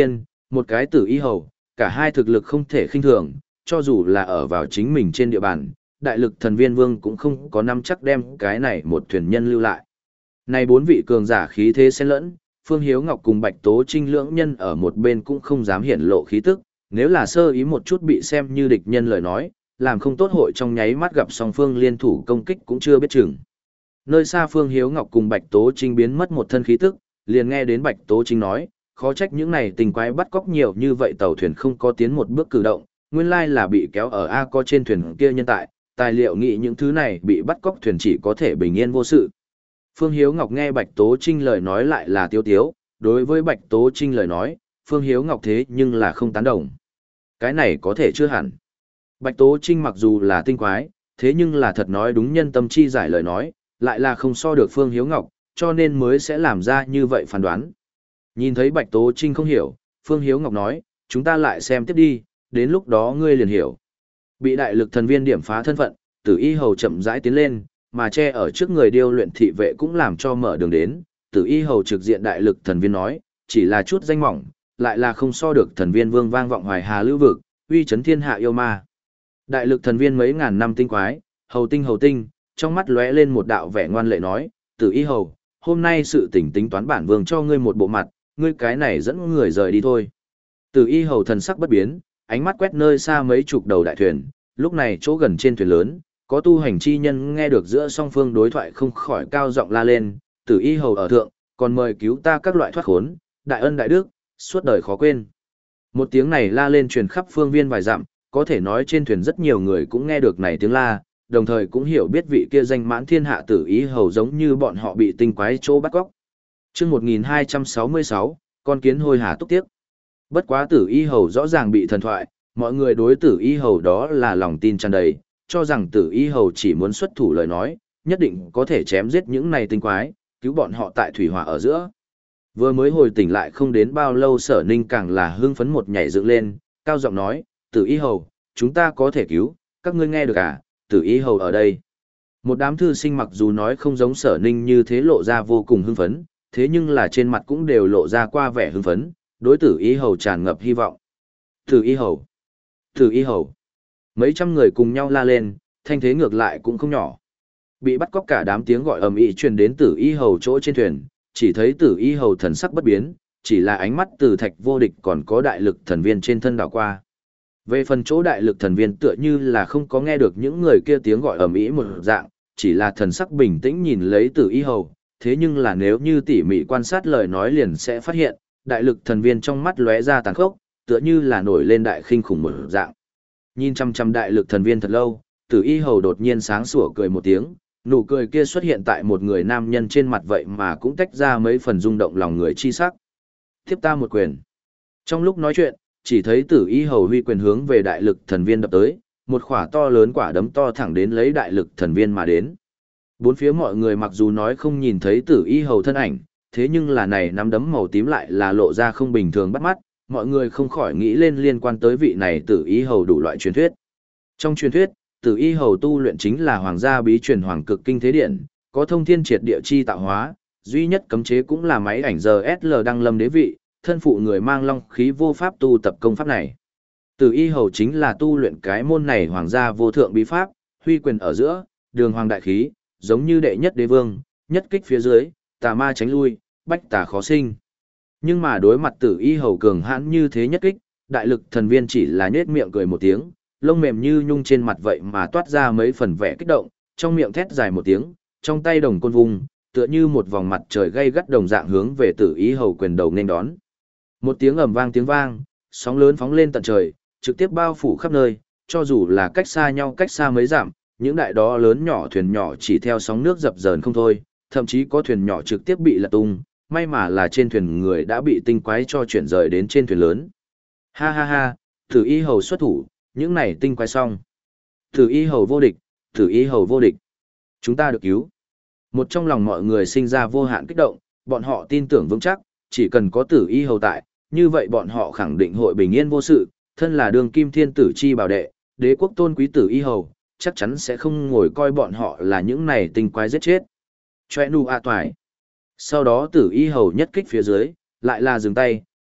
một cái tử y hầu, cả hai thực lực không thể khinh thường, cho dù là ở vào chính mình trên địa bàn, đại lực thần viên vương cũng không có nắm chắc đem cái này một thuyền nhân lưu lại. Này bốn vị cường giả khí thế xen lẫn, Phương Hiếu Ngọc cùng Bạch Tố Trinh lưỡng nhân ở một bên cũng không dám hiển lộ khí tức, nếu là sơ ý một chút bị xem như địch nhân lời nói, làm không tốt hội trong nháy mắt gặp song phương liên thủ công kích cũng chưa biết chừng. Nơi xa Phương Hiếu Ngọc cùng Bạch Tố Trinh biến mất một thân khí tức, liền nghe đến Bạch Tố Trinh nói, khó trách những này tình quái bắt cóc nhiều như vậy tàu thuyền không có tiến một bước cử động, nguyên lai là bị kéo ở A co trên thuyền kia nhân tại, tài liệu nghĩ những thứ này bị bắt cóc thuyền chỉ có thể bình yên vô sự. Phương Hiếu Ngọc nghe Bạch Tố Trinh lời nói lại là tiếu tiếu, đối với Bạch Tố Trinh lời nói, Phương Hiếu Ngọc thế nhưng là không tán đồng. Cái này có thể chưa hẳn. Bạch Tố Trinh mặc dù là tinh quái, thế nhưng là thật nói đúng nhân tâm chi giải lời nói, lại là không so được Phương Hiếu Ngọc, cho nên mới sẽ làm ra như vậy phán đoán. Nhìn thấy Bạch Tố Trinh không hiểu, Phương Hiếu Ngọc nói, chúng ta lại xem tiếp đi, đến lúc đó ngươi liền hiểu. Bị đại lực thần viên điểm phá thân phận, Tử Y Hầu chậm rãi tiến lên, mà che ở trước người điêu luyện thị vệ cũng làm cho mở đường đến. Tử Y Hầu trực diện đại lực thần viên nói, chỉ là chút danh mỏng, lại là không so được thần viên vương vang vọng hoài hà lưu vực, uy chấn thiên hạ yêu ma. Đại lực thần viên mấy ngàn năm tinh quái, hầu tinh hầu tinh, trong mắt lóe lên một đạo vẻ ngoan lệ nói, Tử Y Hầu, hôm nay sự tỉnh tính toán bản vương cho ngươi một bộ mặt, ngươi cái này dẫn người rời đi thôi. Tử Y Hầu thần sắc bất biến, ánh mắt quét nơi xa mấy chục đầu đại thuyền, lúc này chỗ gần trên thuyền lớn, có tu hành chi nhân nghe được giữa song phương đối thoại không khỏi cao giọng la lên, Tử Y Hầu ở thượng, còn mời cứu ta các loại thoát khốn, đại ân đại đức, suốt đời khó quên. Một tiếng này la lên truyền khắp phương viên vài dặm, có thể nói trên thuyền rất nhiều người cũng nghe được này tiếng la, đồng thời cũng hiểu biết vị kia danh mãn thiên hạ Tử Y Hầu giống như bọn họ bị tinh quái chỗ bắt cóc. Chương một nghìn hai trăm sáu mươi sáu, con kiến hôi hà túc tiếc. Bất quá Tử Y Hầu rõ ràng bị thần thoại, mọi người đối Tử Y Hầu đó là lòng tin tràn đầy, cho rằng Tử Y Hầu chỉ muốn xuất thủ lời nói, nhất định có thể chém giết những này tinh quái, cứu bọn họ tại thủy hỏa ở giữa. Vừa mới hồi tỉnh lại không đến bao lâu Sở Ninh càng là hưng phấn một nhảy dựng lên, cao giọng nói, Tử Y Hầu, chúng ta có thể cứu, các ngươi nghe được à, Tử Y Hầu ở đây. Một đám thư sinh mặc dù nói không giống Sở Ninh như thế lộ ra vô cùng hưng phấn, thế nhưng là trên mặt cũng đều lộ ra qua vẻ hưng phấn, đối Tử Y Hầu tràn ngập hy vọng. Tử Y Hầu, Tử Y Hầu. Mấy trăm người cùng nhau la lên, thanh thế ngược lại cũng không nhỏ. Bị bắt cóc cả đám tiếng gọi ầm ĩ truyền đến Tử Y Hầu chỗ trên thuyền, chỉ thấy Tử Y Hầu thần sắc bất biến, chỉ là ánh mắt từ thạch vô địch còn có đại lực thần viên trên thân đảo qua. Về phần chỗ đại lực thần viên tựa như là không có nghe được những người kia tiếng gọi ầm ĩ một dạng, chỉ là thần sắc bình tĩnh nhìn lấy Tử Y Hầu, thế nhưng là nếu như tỉ mỉ quan sát lời nói liền sẽ phát hiện, đại lực thần viên trong mắt lóe ra tàn khốc, tựa như là nổi lên đại khinh khủng một dạng. Nhìn chăm chăm đại lực thần viên thật lâu, Tử Y Hầu đột nhiên sáng sủa cười một tiếng, nụ cười kia xuất hiện tại một người nam nhân trên mặt vậy mà cũng tách ra mấy phần rung động lòng người chi sắc. Tiếp ta một quyền. Trong lúc nói chuyện, chỉ thấy Tử Y Hầu huy quyền hướng về đại lực thần viên đập tới, một quả to lớn quả đấm to thẳng đến lấy đại lực thần viên mà đến. Bốn phía mọi người mặc dù nói không nhìn thấy Tử Y Hầu thân ảnh, thế nhưng là này nắm đấm màu tím lại là lộ ra không bình thường bắt mắt, mọi người không khỏi nghĩ lên liên quan tới vị này Tử Y Hầu đủ loại truyền thuyết. Trong truyền thuyết, Tử Y Hầu tu luyện chính là hoàng gia bí truyền hoàng cực kinh thế điện, có thông thiên triệt địa chi tạo hóa, duy nhất cấm chế cũng là máy ảnh giờ ét lờ đăng lâm đế vị, thân phụ người mang long khí vô pháp tu tập công pháp này. Tử Y Hầu chính là tu luyện cái môn này hoàng gia vô thượng bí pháp, huy quyền ở giữa, đường hoàng đại khí, giống như đệ nhất đế vương, nhất kích phía dưới, tà ma tránh lui, bách tà khó sinh. Nhưng mà đối mặt Tử Y Hầu cường hãn như thế nhất kích, đại lực thần viên chỉ là nhếch miệng cười một tiếng, lông mềm như nhung trên mặt vậy mà toát ra mấy phần vẻ kích động, trong miệng thét dài một tiếng, trong tay đồng côn vung, tựa như một vòng mặt trời gay gắt đồng dạng hướng về Tử Y Hầu quyền đầu nên đón. Một tiếng ầm vang tiếng vang, sóng lớn phóng lên tận trời, trực tiếp bao phủ khắp nơi, cho dù là cách xa nhau cách xa mấy dặm, những đại đó lớn nhỏ thuyền nhỏ chỉ theo sóng nước dập dờn không thôi, thậm chí có thuyền nhỏ trực tiếp bị lật tung, may mà là trên thuyền người đã bị tinh quái cho chuyển rời đến trên thuyền lớn. Ha ha ha, Tử Y Hầu xuất thủ, những này tinh quái xong. Tử Y Hầu vô địch, Tử Y Hầu vô địch. Chúng ta được cứu. Một trong lòng mọi người sinh ra vô hạn kích động, bọn họ tin tưởng vững chắc, chỉ cần có Tử Y Hầu tại, như vậy bọn họ khẳng định hội bình yên vô sự, thân là đường kim thiên tử chi bảo đệ, đế quốc tôn quý Tử Y Hầu, chắc chắn sẽ không ngồi coi bọn họ là những này tinh quái giết chết. Choe nu a toài. Sau đó Tử Y Hầu nhất kích phía dưới, lại là dừng tay,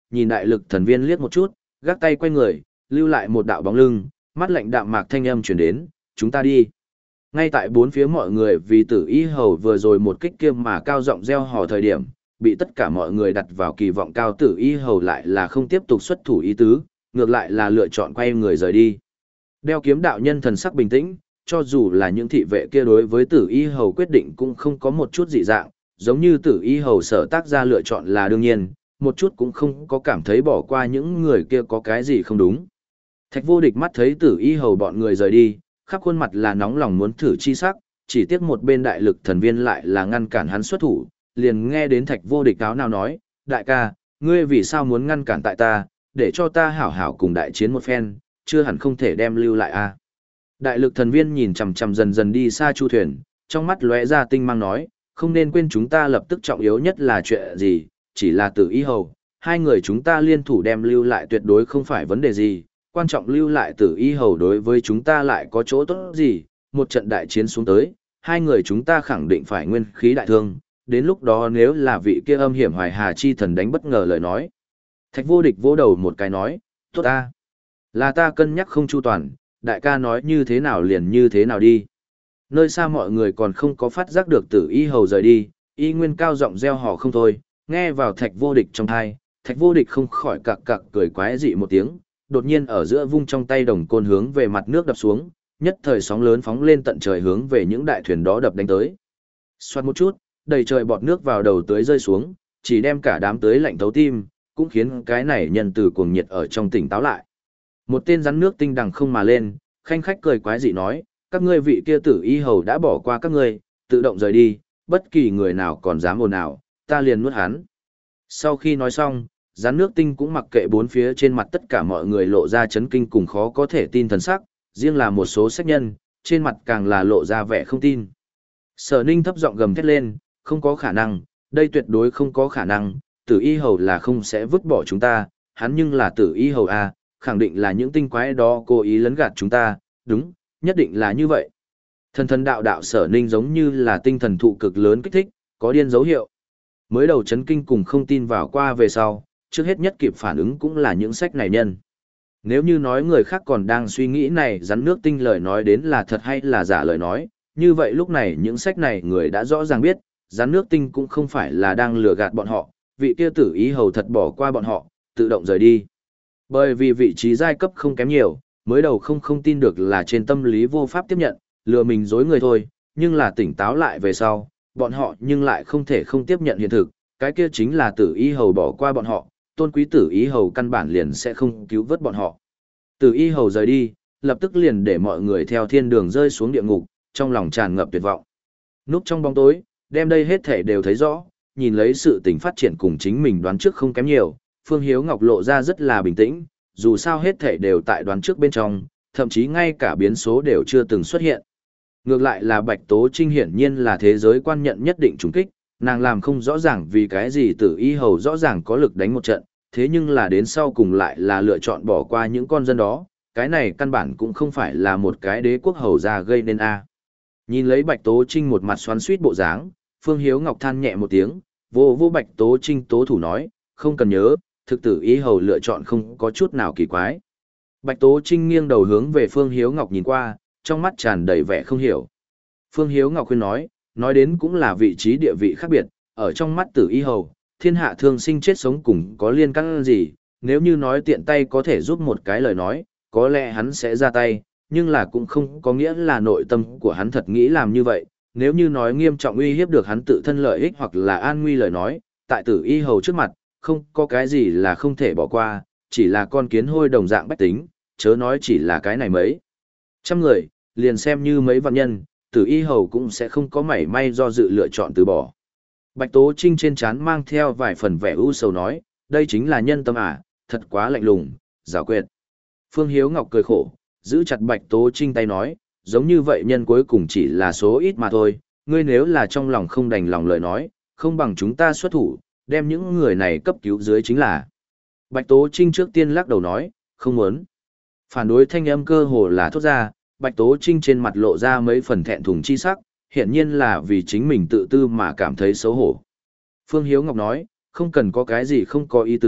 nhìn đại lực thần viên liếc một chút, gác tay quay người, lưu lại một đạo bóng lưng, mắt lạnh đạm mạc thanh âm truyền đến, chúng ta đi. Ngay tại bốn phía mọi người vì tử y hầu vừa rồi một kích kia mà cao giọng reo hò thời điểm, bị tất cả mọi người đặt vào kỳ vọng cao, tử y hầu lại là không tiếp tục xuất thủ ý tứ, ngược lại là lựa chọn quay người rời đi. Đeo kiếm đạo nhân thần sắc bình tĩnh, cho dù là những thị vệ kia đối với tử y hầu quyết định cũng không có một chút dị dạng, giống như tử y hầu sở tác ra lựa chọn là đương nhiên, một chút cũng không có cảm thấy bỏ qua những người kia có cái gì không đúng. Thạch Vô Địch mắt thấy tử y hầu bọn người rời đi, khắp khuôn mặt là nóng lòng muốn thử chi sắc, chỉ tiếc một bên đại lực thần viên lại là ngăn cản hắn xuất thủ, liền nghe đến Thạch Vô Địch cáo nào nói, đại ca, ngươi vì sao muốn ngăn cản tại ta, để cho ta hảo hảo cùng đại chiến một phen, chưa hẳn không thể đem lưu lại a. À. Đại lực thần viên nhìn chằm chằm dần dần đi xa chu thuyền, trong mắt lóe ra tinh mang nói, không nên quên chúng ta lập tức trọng yếu nhất là chuyện gì, chỉ là tử y hầu, hai người chúng ta liên thủ đem lưu lại tuyệt đối không phải vấn đề gì, quan trọng lưu lại tử y hầu đối với chúng ta lại có chỗ tốt gì, một trận đại chiến xuống tới, hai người chúng ta khẳng định phải nguyên khí đại thương, đến lúc đó nếu là vị kia âm hiểm hoài hà chi thần đánh bất ngờ lời nói. Thạch Vô Địch vỗ đầu một cái nói, tốt ta, là ta cân nhắc không chu toàn, đại ca nói như thế nào liền như thế nào đi. Nơi xa mọi người còn không có phát giác được tử y hầu rời đi, y nguyên cao giọng reo hò không thôi, nghe vào Thạch Vô Địch trong thai, Thạch Vô Địch không khỏi cặc cặc cười quái dị một tiếng, đột nhiên ở giữa vung trong tay đồng côn hướng về mặt nước đập xuống, nhất thời sóng lớn phóng lên tận trời hướng về những đại thuyền đó đập đánh tới. Xoát một chút, đầy trời bọt nước vào đầu tưới rơi xuống, chỉ đem cả đám tưới lạnh thấu tim, cũng khiến cái này nhân từ cuồng nhiệt ở trong tỉnh táo lại. Một tên rắn nước tinh đằng không mà lên, khanh khách cười quái dị nói, các ngươi vị kia tử y hầu đã bỏ qua các ngươi, tự động rời đi, bất kỳ người nào còn dám ồn ào, ta liền nuốt hắn. Sau khi nói xong, rắn nước tinh cũng mặc kệ bốn phía trên mặt tất cả mọi người lộ ra chấn kinh cùng khó có thể tin thần sắc, riêng là một số sách nhân, trên mặt càng là lộ ra vẻ không tin. Sở Ninh thấp giọng gầm thét lên, không có khả năng, đây tuyệt đối không có khả năng, tử y hầu là không sẽ vứt bỏ chúng ta, hắn nhưng là tử y hầu à, khẳng định là những tinh quái đó cố ý lấn gạt chúng ta, đúng, nhất định là như vậy. Thần thần đạo đạo Sở Ninh giống như là tinh thần thụ cực lớn kích thích, có điên dấu hiệu. Mới đầu chấn kinh cùng không tin vào qua về sau, trước hết nhất kịp phản ứng cũng là những sách này nhân. Nếu như nói người khác còn đang suy nghĩ này rắn nước tinh lời nói đến là thật hay là giả lời nói, như vậy lúc này những sách này người đã rõ ràng biết, rắn nước tinh cũng không phải là đang lừa gạt bọn họ, vị kia tử ý hầu thật bỏ qua bọn họ, tự động rời đi. Bởi vì vị trí giai cấp không kém nhiều, mới đầu không không tin được là trên tâm lý vô pháp tiếp nhận, lừa mình dối người thôi, nhưng là tỉnh táo lại về sau, bọn họ nhưng lại không thể không tiếp nhận hiện thực, cái kia chính là tử ý hầu bỏ qua bọn họ, tôn quý tử ý hầu căn bản liền sẽ không cứu vớt bọn họ. Tử ý hầu rời đi, lập tức liền để mọi người theo thiên đường rơi xuống địa ngục, trong lòng tràn ngập tuyệt vọng. Núp trong bóng tối, đem đây hết thể đều thấy rõ, nhìn lấy sự tình phát triển cùng chính mình đoán trước không kém nhiều, Phương Hiếu Ngọc lộ ra rất là bình tĩnh, dù sao hết thể đều tại đoán trước bên trong, thậm chí ngay cả biến số đều chưa từng xuất hiện. Ngược lại là Bạch Tố Trinh hiển nhiên là thế giới quan nhận nhất định trùng kích, nàng làm không rõ ràng vì cái gì tử y hầu rõ ràng có lực đánh một trận, thế nhưng là đến sau cùng lại là lựa chọn bỏ qua những con dân đó, cái này căn bản cũng không phải là một cái đế quốc hầu ra gây nên a. Nhìn lấy Bạch Tố Trinh một mặt xoắn xuýt bộ dáng, Phương Hiếu Ngọc than nhẹ một tiếng, vô vô Bạch Tố Trinh tố thủ nói, không cần nhớ, thực tử y hầu lựa chọn không có chút nào kỳ quái. Bạch Tố Trinh nghiêng đầu hướng về Phương Hiếu Ngọc nhìn qua, trong mắt tràn đầy vẻ không hiểu. Phương Hiếu Ngọc khuyên nói, nói đến cũng là vị trí địa vị khác biệt, ở trong mắt tử y hầu, thiên hạ thương sinh chết sống cùng có liên căn gì, nếu như nói tiện tay có thể giúp một cái lời nói, có lẽ hắn sẽ ra tay, nhưng là cũng không có nghĩa là nội tâm của hắn thật nghĩ làm như vậy, nếu như nói nghiêm trọng uy hiếp được hắn tự thân lợi ích hoặc là an nguy lời nói, tại tử y hầu trước mặt, không có cái gì là không thể bỏ qua, chỉ là con kiến hôi đồng dạng bách tính, chớ nói chỉ là cái này mấy. Trăm người, liền xem như mấy vạn nhân, tử y hầu cũng sẽ không có mảy may do dự lựa chọn từ bỏ. Bạch Tố Trinh trên trán mang theo vài phần vẻ u sầu nói, đây chính là nhân tâm à, thật quá lạnh lùng, giảo quyệt. Phương Hiếu Ngọc cười khổ, giữ chặt Bạch Tố Trinh tay nói, giống như vậy nhân cuối cùng chỉ là số ít mà thôi, ngươi nếu là trong lòng không đành lòng lời nói, không bằng chúng ta xuất thủ, đem những người này cấp cứu dưới chính là. Bạch Tố Trinh trước tiên lắc đầu nói, không muốn. Phản đối thanh âm cơ hồ là thốt ra, Bạch Tố Trinh trên mặt lộ ra mấy phần thẹn thùng chi sắc, hiện nhiên là vì chính mình tự tư mà cảm thấy xấu hổ. Phương Hiếu Ngọc nói, không cần có cái gì không có ý tứ,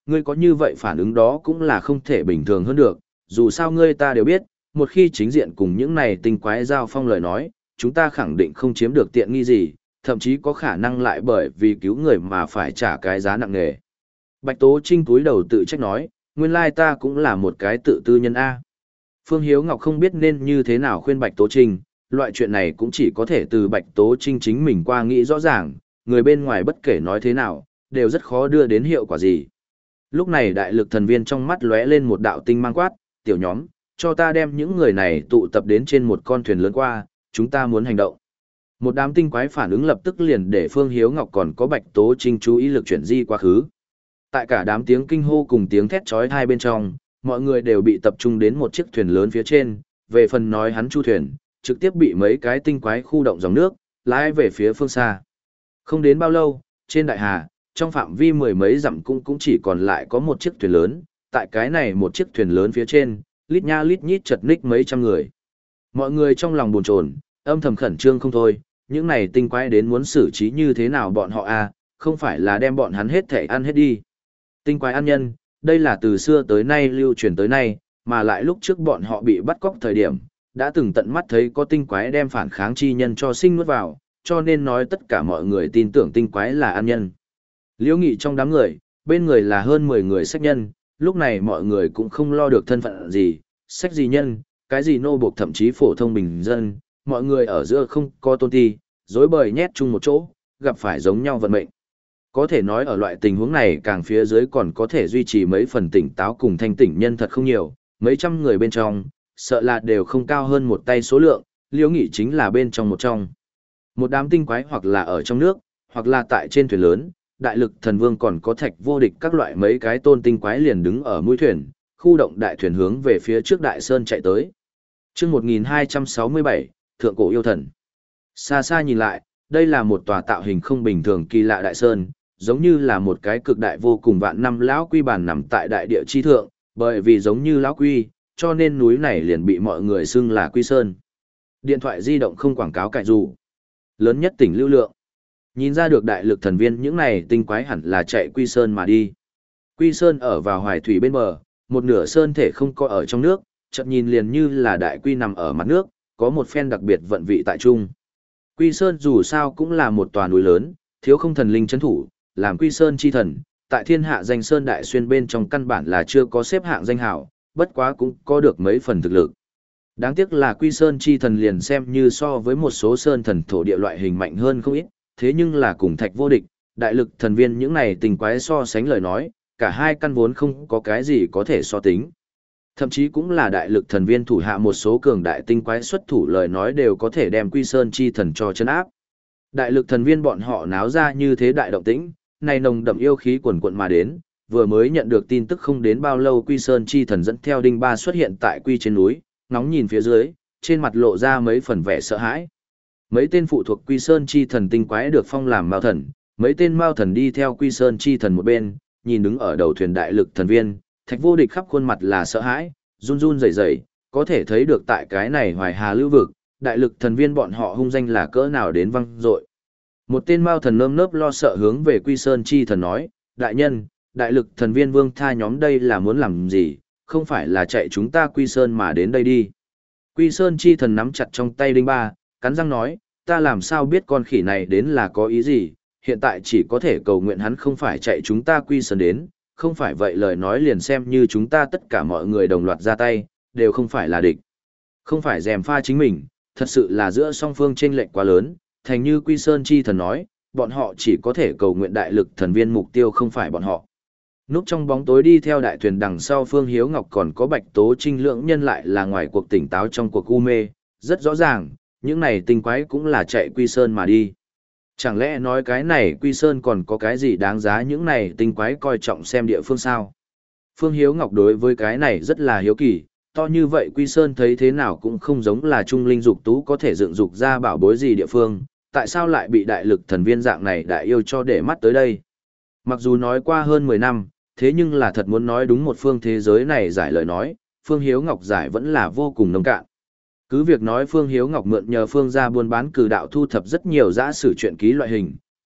ngươi có như vậy phản ứng đó cũng là không thể bình thường hơn được, dù sao ngươi ta đều biết, một khi chính diện cùng những này tinh quái giao phong lời nói, chúng ta khẳng định không chiếm được tiện nghi gì, thậm chí có khả năng lại bởi vì cứu người mà phải trả cái giá nặng nề. Bạch Tố Trinh cúi đầu tự trách nói, nguyên lai ta cũng là một cái tự tư nhân A. Phương Hiếu Ngọc không biết nên như thế nào khuyên Bạch Tố Trinh, loại chuyện này cũng chỉ có thể từ Bạch Tố Trinh chính mình qua nghĩ rõ ràng, người bên ngoài bất kể nói thế nào, đều rất khó đưa đến hiệu quả gì. Lúc này đại lực thần viên trong mắt lóe lên một đạo tinh mang quát, tiểu nhóm, cho ta đem những người này tụ tập đến trên một con thuyền lớn qua, chúng ta muốn hành động. Một đám tinh quái phản ứng lập tức liền để Phương Hiếu Ngọc còn có Bạch Tố Trinh chú ý lực chuyển di quá khứ. Tại cả đám tiếng kinh hô cùng tiếng thét chói tai bên trong, mọi người đều bị tập trung đến một chiếc thuyền lớn phía trên, về phần nói hắn chu thuyền, trực tiếp bị mấy cái tinh quái khu động dòng nước, lái về phía phương xa. Không đến bao lâu, trên đại hà, trong phạm vi mười mấy dặm cũng cũng chỉ còn lại có một chiếc thuyền lớn, tại cái này một chiếc thuyền lớn phía trên, lít nha lít nhít chật ních mấy trăm người. Mọi người trong lòng buồn chồn, âm thầm khẩn trương không thôi, những này tinh quái đến muốn xử trí như thế nào bọn họ à, không phải là đem bọn hắn hết thể ăn hết đi. Tinh quái ăn nhân, đây là từ xưa tới nay lưu truyền tới nay, mà lại lúc trước bọn họ bị bắt cóc thời điểm, đã từng tận mắt thấy có tinh quái đem phản kháng chi nhân cho sinh nuốt vào, cho nên nói tất cả mọi người tin tưởng tinh quái là ăn nhân. Liễu Nghị trong đám người, bên người là hơn mười người sách nhân, lúc này mọi người cũng không lo được thân phận gì, sách gì nhân, cái gì nô buộc thậm chí phổ thông bình dân, mọi người ở giữa không có tôn ti, dối bời nhét chung một chỗ, gặp phải giống nhau vận mệnh. Có thể nói ở loại tình huống này càng phía dưới còn có thể duy trì mấy phần tỉnh táo cùng thanh tỉnh nhân thật không nhiều, mấy trăm người bên trong, sợ là đều không cao hơn một tay số lượng, Liễu Nghị chính là bên trong một trong. Một đám tinh quái hoặc là ở trong nước, hoặc là tại trên thuyền lớn, đại lực thần vương còn có thạch vô địch các loại mấy cái tôn tinh quái liền đứng ở mũi thuyền, khu động đại thuyền hướng về phía trước đại sơn chạy tới. Chương một nghìn hai trăm sáu mươi bảy, Thượng cổ yêu thần. Xa xa nhìn lại, đây là một tòa tạo hình không bình thường kỳ lạ đại sơn, giống như là một cái cực đại vô cùng vạn năm lão quy bản nằm tại đại địa chi thượng, bởi vì giống như lão quy, cho nên núi này liền bị mọi người xưng là Quy Sơn. Điện thoại di động không quảng cáo cài dù. Lớn nhất tỉnh lưu lượng. Nhìn ra được đại lực thần viên những này tinh quái hẳn là chạy Quy Sơn mà đi. Quy Sơn ở vào hoài thủy bên bờ, một nửa sơn thể không có ở trong nước, chợt nhìn liền như là đại quy nằm ở mặt nước, có một phen đặc biệt vận vị tại trung. Quy Sơn dù sao cũng là một tòa núi lớn, thiếu không thần linh chấn thủ, làm Quy Sơn chi thần, tại thiên hạ danh sơn đại xuyên bên trong căn bản là chưa có xếp hạng danh hào, bất quá cũng có được mấy phần thực lực. Đáng tiếc là Quy Sơn chi thần liền xem như so với một số sơn thần thổ địa loại hình mạnh hơn không ít, thế nhưng là cùng thạch vô địch, đại lực thần viên những này tình quái so sánh lời nói, cả hai căn vốn không có cái gì có thể so tính. Thậm chí cũng là đại lực thần viên thủ hạ một số cường đại tinh quái xuất thủ lời nói đều có thể đem Quy Sơn chi thần cho chân áp. Đại lực thần viên bọn họ náo ra như thế đại động tĩnh, này nồng đậm yêu khí quần quận mà đến, vừa mới nhận được tin tức không đến bao lâu Quy Sơn chi thần dẫn theo đinh ba xuất hiện tại Quy trên núi, ngóng nhìn phía dưới, trên mặt lộ ra mấy phần vẻ sợ hãi. Mấy tên phụ thuộc Quy Sơn chi thần tinh quái được phong làm mao thần, mấy tên mao thần đi theo Quy Sơn chi thần một bên, nhìn đứng ở đầu thuyền đại lực thần viên, thạch vô địch khắp khuôn mặt là sợ hãi, run run rẩy rẩy, có thể thấy được tại cái này hoài hà lưu vực, đại lực thần viên bọn họ hung danh là cỡ nào đến văng dội. Một tên mao thần nơm nớp lo sợ hướng về Quy Sơn chi thần nói, đại nhân, đại lực thần viên vương tha nhóm đây là muốn làm gì, không phải là chạy chúng ta Quy Sơn mà đến đây đi. Quy Sơn chi thần nắm chặt trong tay đinh ba, cắn răng nói, ta làm sao biết con khỉ này đến là có ý gì, hiện tại chỉ có thể cầu nguyện hắn không phải chạy chúng ta Quy Sơn đến, không phải vậy lời nói liền xem như chúng ta tất cả mọi người đồng loạt ra tay, đều không phải là địch. Không phải dèm pha chính mình, thật sự là giữa song phương chênh lệch quá lớn, thành như Quy Sơn chi thần nói, bọn họ chỉ có thể cầu nguyện đại lực thần viên mục tiêu không phải bọn họ. Núp trong bóng tối đi theo đại thuyền đằng sau Phương Hiếu Ngọc còn có Bạch Tố Trinh lưỡng nhân lại là ngoài cuộc tỉnh táo trong cuộc u mê, rất rõ ràng, những này tinh quái cũng là chạy Quy Sơn mà đi. Chẳng lẽ nói cái này Quy Sơn còn có cái gì đáng giá những này tinh quái coi trọng xem địa phương sao? Phương Hiếu Ngọc đối với cái này rất là hiếu kỳ, to như vậy Quy Sơn thấy thế nào cũng không giống là trung linh dục tú có thể dựng dục ra bảo bối gì địa phương, tại sao lại bị đại lực thần viên dạng này đại yêu cho để mắt tới đây? Mặc dù nói qua hơn mười năm, thế nhưng là thật muốn nói đúng một phương thế giới này giải lời nói, Phương Hiếu Ngọc giải vẫn là vô cùng nông cạn. Cứ việc nói Phương Hiếu Ngọc mượn nhờ Phương gia buôn bán cử đạo thu thập rất nhiều giã sử truyện ký loại hình,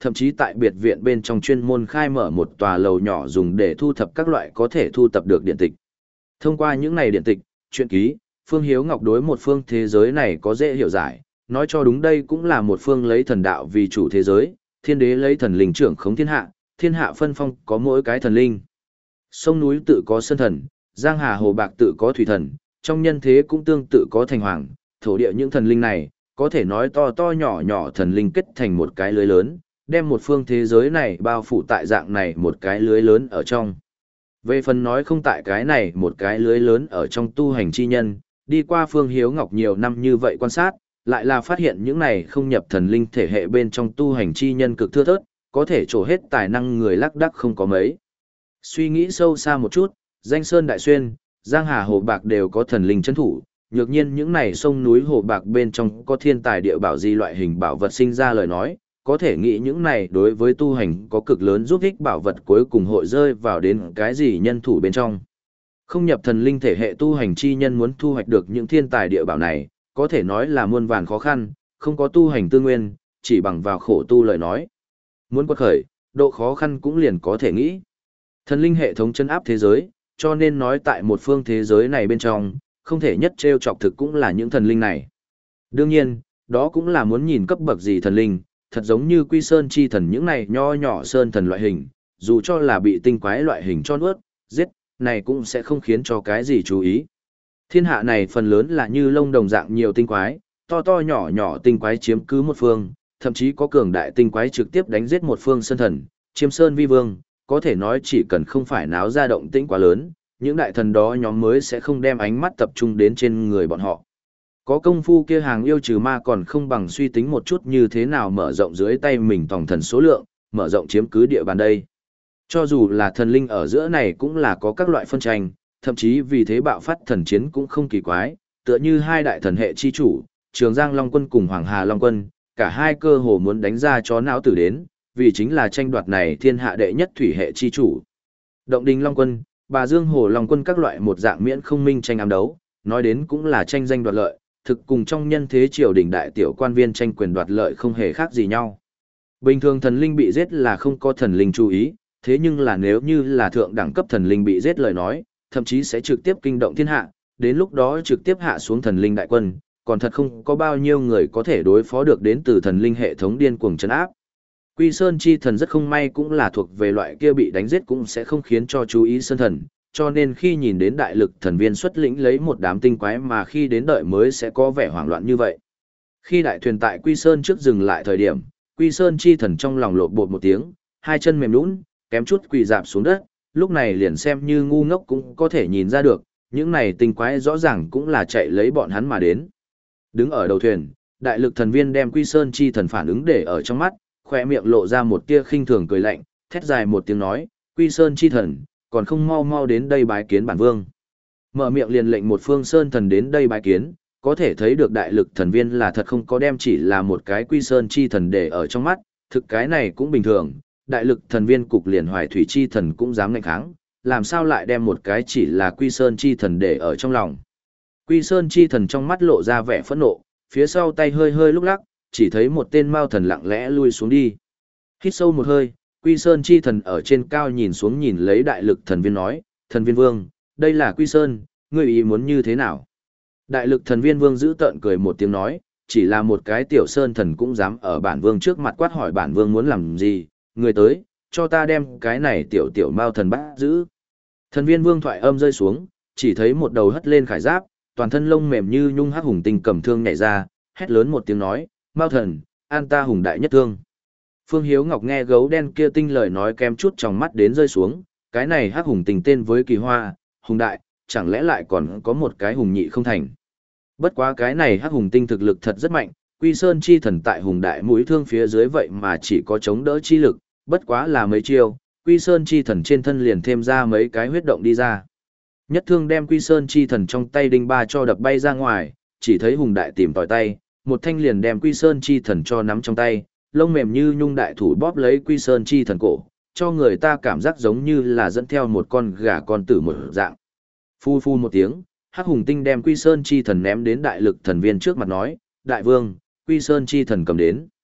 thậm chí tại biệt viện bên trong chuyên môn khai mở một tòa lầu nhỏ dùng để thu thập các loại có thể thu thập được điện tịch. Thông qua những này điện tịch, truyện ký, Phương Hiếu Ngọc đối một phương thế giới này có dễ hiểu giải, nói cho đúng đây cũng là một phương lấy thần đạo vì chủ thế giới, thiên đế lấy thần linh trưởng khống thiên hạ, thiên hạ phân phong có mỗi cái thần linh. Sông núi tự có sơn thần, giang hà hồ bạc tự có thủy thần, trong nhân thế cũng tương tự có thành hoàng, thổ địa những thần linh này, có thể nói to to nhỏ nhỏ thần linh kết thành một cái lưới lớn, đem một phương thế giới này bao phủ tại dạng này một cái lưới lớn ở trong. Về phần nói không tại cái này một cái lưới lớn ở trong tu hành chi nhân, đi qua Phương Hiếu Ngọc nhiều năm như vậy quan sát, lại là phát hiện những này không nhập thần linh thể hệ bên trong tu hành chi nhân cực thưa thớt, có thể trổ hết tài năng người lác đác không có mấy. Suy nghĩ sâu xa một chút, Danh Sơn Đại Xuyên, Giang Hà Hồ Bạc đều có thần linh trấn thủ, nhược nhiên những này sông núi hồ bạc bên trong có thiên tài địa bảo gì loại hình bảo vật sinh ra lời nói, có thể nghĩ những này đối với tu hành có cực lớn giúp ích bảo vật cuối cùng hội rơi vào đến cái gì nhân thủ bên trong. Không nhập thần linh thể hệ tu hành chi nhân muốn thu hoạch được những thiên tài địa bảo này, có thể nói là muôn vàn khó khăn, không có tu hành tư nguyên, chỉ bằng vào khổ tu lời nói. Muốn quật khởi, độ khó khăn cũng liền có thể nghĩ. Thần linh hệ thống chân áp thế giới, cho nên nói tại một phương thế giới này bên trong, không thể nhất trêu chọc thực cũng là những thần linh này. Đương nhiên, đó cũng là muốn nhìn cấp bậc gì thần linh, thật giống như Quy Sơn chi thần những này nho nhỏ sơn thần loại hình, dù cho là bị tinh quái loại hình cho nuốt, giết, này cũng sẽ không khiến cho cái gì chú ý. Thiên hạ này phần lớn là như lông đồng dạng nhiều tinh quái, to to nhỏ nhỏ tinh quái chiếm cứ một phương, thậm chí có cường đại tinh quái trực tiếp đánh giết một phương sơn thần, chiêm sơn vi vương, có thể nói chỉ cần không phải náo ra động tĩnh quá lớn, những đại thần đó nhóm mới sẽ không đem ánh mắt tập trung đến trên người bọn họ. Có công phu kia hàng yêu trừ ma còn không bằng suy tính một chút như thế nào mở rộng dưới tay mình tòng thần số lượng, mở rộng chiếm cứ địa bàn đây. Cho dù là thần linh ở giữa này cũng là có các loại phân tranh, thậm chí vì thế bạo phát thần chiến cũng không kỳ quái, tựa như hai đại thần hệ chi chủ, Trường Giang Long Quân cùng Hoàng Hà Long Quân, cả hai cơ hồ muốn đánh ra chó não tử đến, vì chính là tranh đoạt này thiên hạ đệ nhất thủy hệ chi chủ. Động Đình Long Quân, Bà Dương Hồ Long Quân các loại một dạng miễn không minh tranh ám đấu, nói đến cũng là tranh danh đoạt lợi, thực cùng trong nhân thế triều đình đại tiểu quan viên tranh quyền đoạt lợi không hề khác gì nhau. Bình thường thần linh bị giết là không có thần linh chú ý, thế nhưng là nếu như là thượng đẳng cấp thần linh bị giết lời nói, thậm chí sẽ trực tiếp kinh động thiên hạ, đến lúc đó trực tiếp hạ xuống thần linh đại quân, còn thật không có bao nhiêu người có thể đối phó được đến từ thần linh hệ thống điên cuồng trấn áp. Quy Sơn chi thần rất không may cũng là thuộc về loại kia bị đánh giết cũng sẽ không khiến cho chú ý sơn thần, cho nên khi nhìn đến đại lực thần viên xuất lĩnh lấy một đám tinh quái mà khi đến đợi mới sẽ có vẻ hoảng loạn như vậy. Khi đại thuyền tại Quy Sơn trước dừng lại thời điểm, Quy Sơn chi thần trong lòng lộn bột một tiếng, hai chân mềm nhũn, kém chút quỳ rạp xuống đất, lúc này liền xem như ngu ngốc cũng có thể nhìn ra được, những này tinh quái rõ ràng cũng là chạy lấy bọn hắn mà đến. Đứng ở đầu thuyền, đại lực thần viên đem Quy Sơn chi thần phản ứng để ở trong mắt, khoe miệng lộ ra một tia khinh thường cười lạnh, thét dài một tiếng nói, Quy Sơn chi thần, còn không mau mau đến đây bái kiến bản vương. Mở miệng liền lệnh một phương sơn thần đến đây bái kiến, có thể thấy được đại lực thần viên là thật không có đem chỉ là một cái Quy Sơn chi thần để ở trong mắt, thực cái này cũng bình thường, đại lực thần viên cục liền hoài thủy chi thần cũng dám ngạnh kháng, làm sao lại đem một cái chỉ là Quy Sơn chi thần để ở trong lòng. Quy Sơn chi thần trong mắt lộ ra vẻ phẫn nộ, phía sau tay hơi hơi lúc lắc, chỉ thấy một tên mao thần lặng lẽ lui xuống đi. Hít sâu một hơi, Quy Sơn chi thần ở trên cao nhìn xuống nhìn lấy đại lực thần viên nói, thần viên vương, đây là Quy Sơn, ngươi ý muốn như thế nào? Đại lực thần viên vương giữ tợn cười một tiếng nói, chỉ là một cái tiểu sơn thần cũng dám ở bản vương trước mặt quát hỏi bản vương muốn làm gì, người tới, cho ta đem cái này tiểu tiểu mao thần bắt giữ. Thần viên vương thoại âm rơi xuống, chỉ thấy một đầu hất lên khải giáp, toàn thân lông mềm như nhung hắc hùng tinh cầm thương nhảy ra, hét lớn một tiếng nói, mao thần, an ta hùng đại nhất thương. Phương Hiếu Ngọc nghe gấu đen kia tinh lời nói kem chút trong mắt đến rơi xuống, cái này hắc hùng tình tên với kỳ hoa, hùng đại, chẳng lẽ lại còn có một cái hùng nhị không thành. Bất quá cái này hắc hùng tinh thực lực thật rất mạnh, Quy Sơn chi thần tại hùng đại mũi thương phía dưới vậy mà chỉ có chống đỡ chi lực, bất quá là mấy chiêu, Quy Sơn chi thần trên thân liền thêm ra mấy cái huyết động đi ra. Nhất thương đem Quy Sơn chi thần trong tay đinh ba cho đập bay ra ngoài, chỉ thấy hùng đại tìm tòi tay, một thanh liền đem Quy Sơn chi thần cho nắm trong tay, lông mềm như nhung đại thủ bóp lấy Quy Sơn chi thần cổ, cho người ta cảm giác giống như là dẫn theo một con gà con tử một dạng. Phu phu một tiếng, hắc hùng tinh đem Quy Sơn chi thần ném đến đại lực thần viên trước mặt nói, đại vương, Quy Sơn chi thần cầm đến.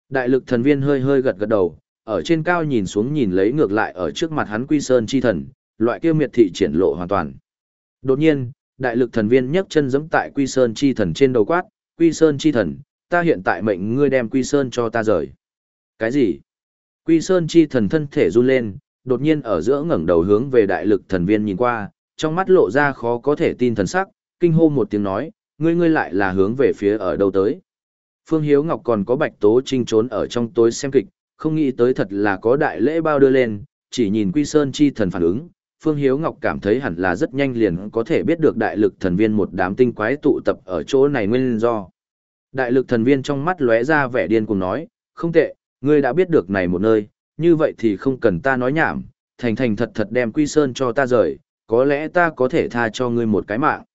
Đại lực thần viên hơi hơi gật gật đầu, ở trên cao nhìn xuống nhìn lấy ngược lại ở trước mặt hắn Quy Sơn chi thần, loại kia miệt thị triển lộ hoàn toàn. Đột nhiên, đại lực thần viên nhấc chân giẫm tại Quy Sơn chi thần trên đầu quát, Quy Sơn chi thần, ta hiện tại mệnh ngươi đem Quy Sơn cho ta rời. Cái gì? Quy Sơn chi thần thân thể run lên, đột nhiên ở giữa ngẩng đầu hướng về đại lực thần viên nhìn qua, trong mắt lộ ra khó có thể tin thần sắc, kinh hô một tiếng nói, ngươi ngươi lại là hướng về phía ở đâu tới. Phương Hiếu Ngọc còn có Bạch Tố Trinh trốn ở trong tối xem kịch, không nghĩ tới thật là có đại lễ bao đưa lên, chỉ nhìn Quy Sơn chi thần phản ứng, Phương Hiếu Ngọc cảm thấy hẳn là rất nhanh liền có thể biết được đại lực thần viên một đám tinh quái tụ tập ở chỗ này nguyên do. Đại lực thần viên trong mắt lóe ra vẻ điên cùng nói, không tệ, ngươi đã biết được này một nơi, như vậy thì không cần ta nói nhảm, thành thành thật thật đem Quy Sơn cho ta rời, có lẽ ta có thể tha cho ngươi một cái mạng.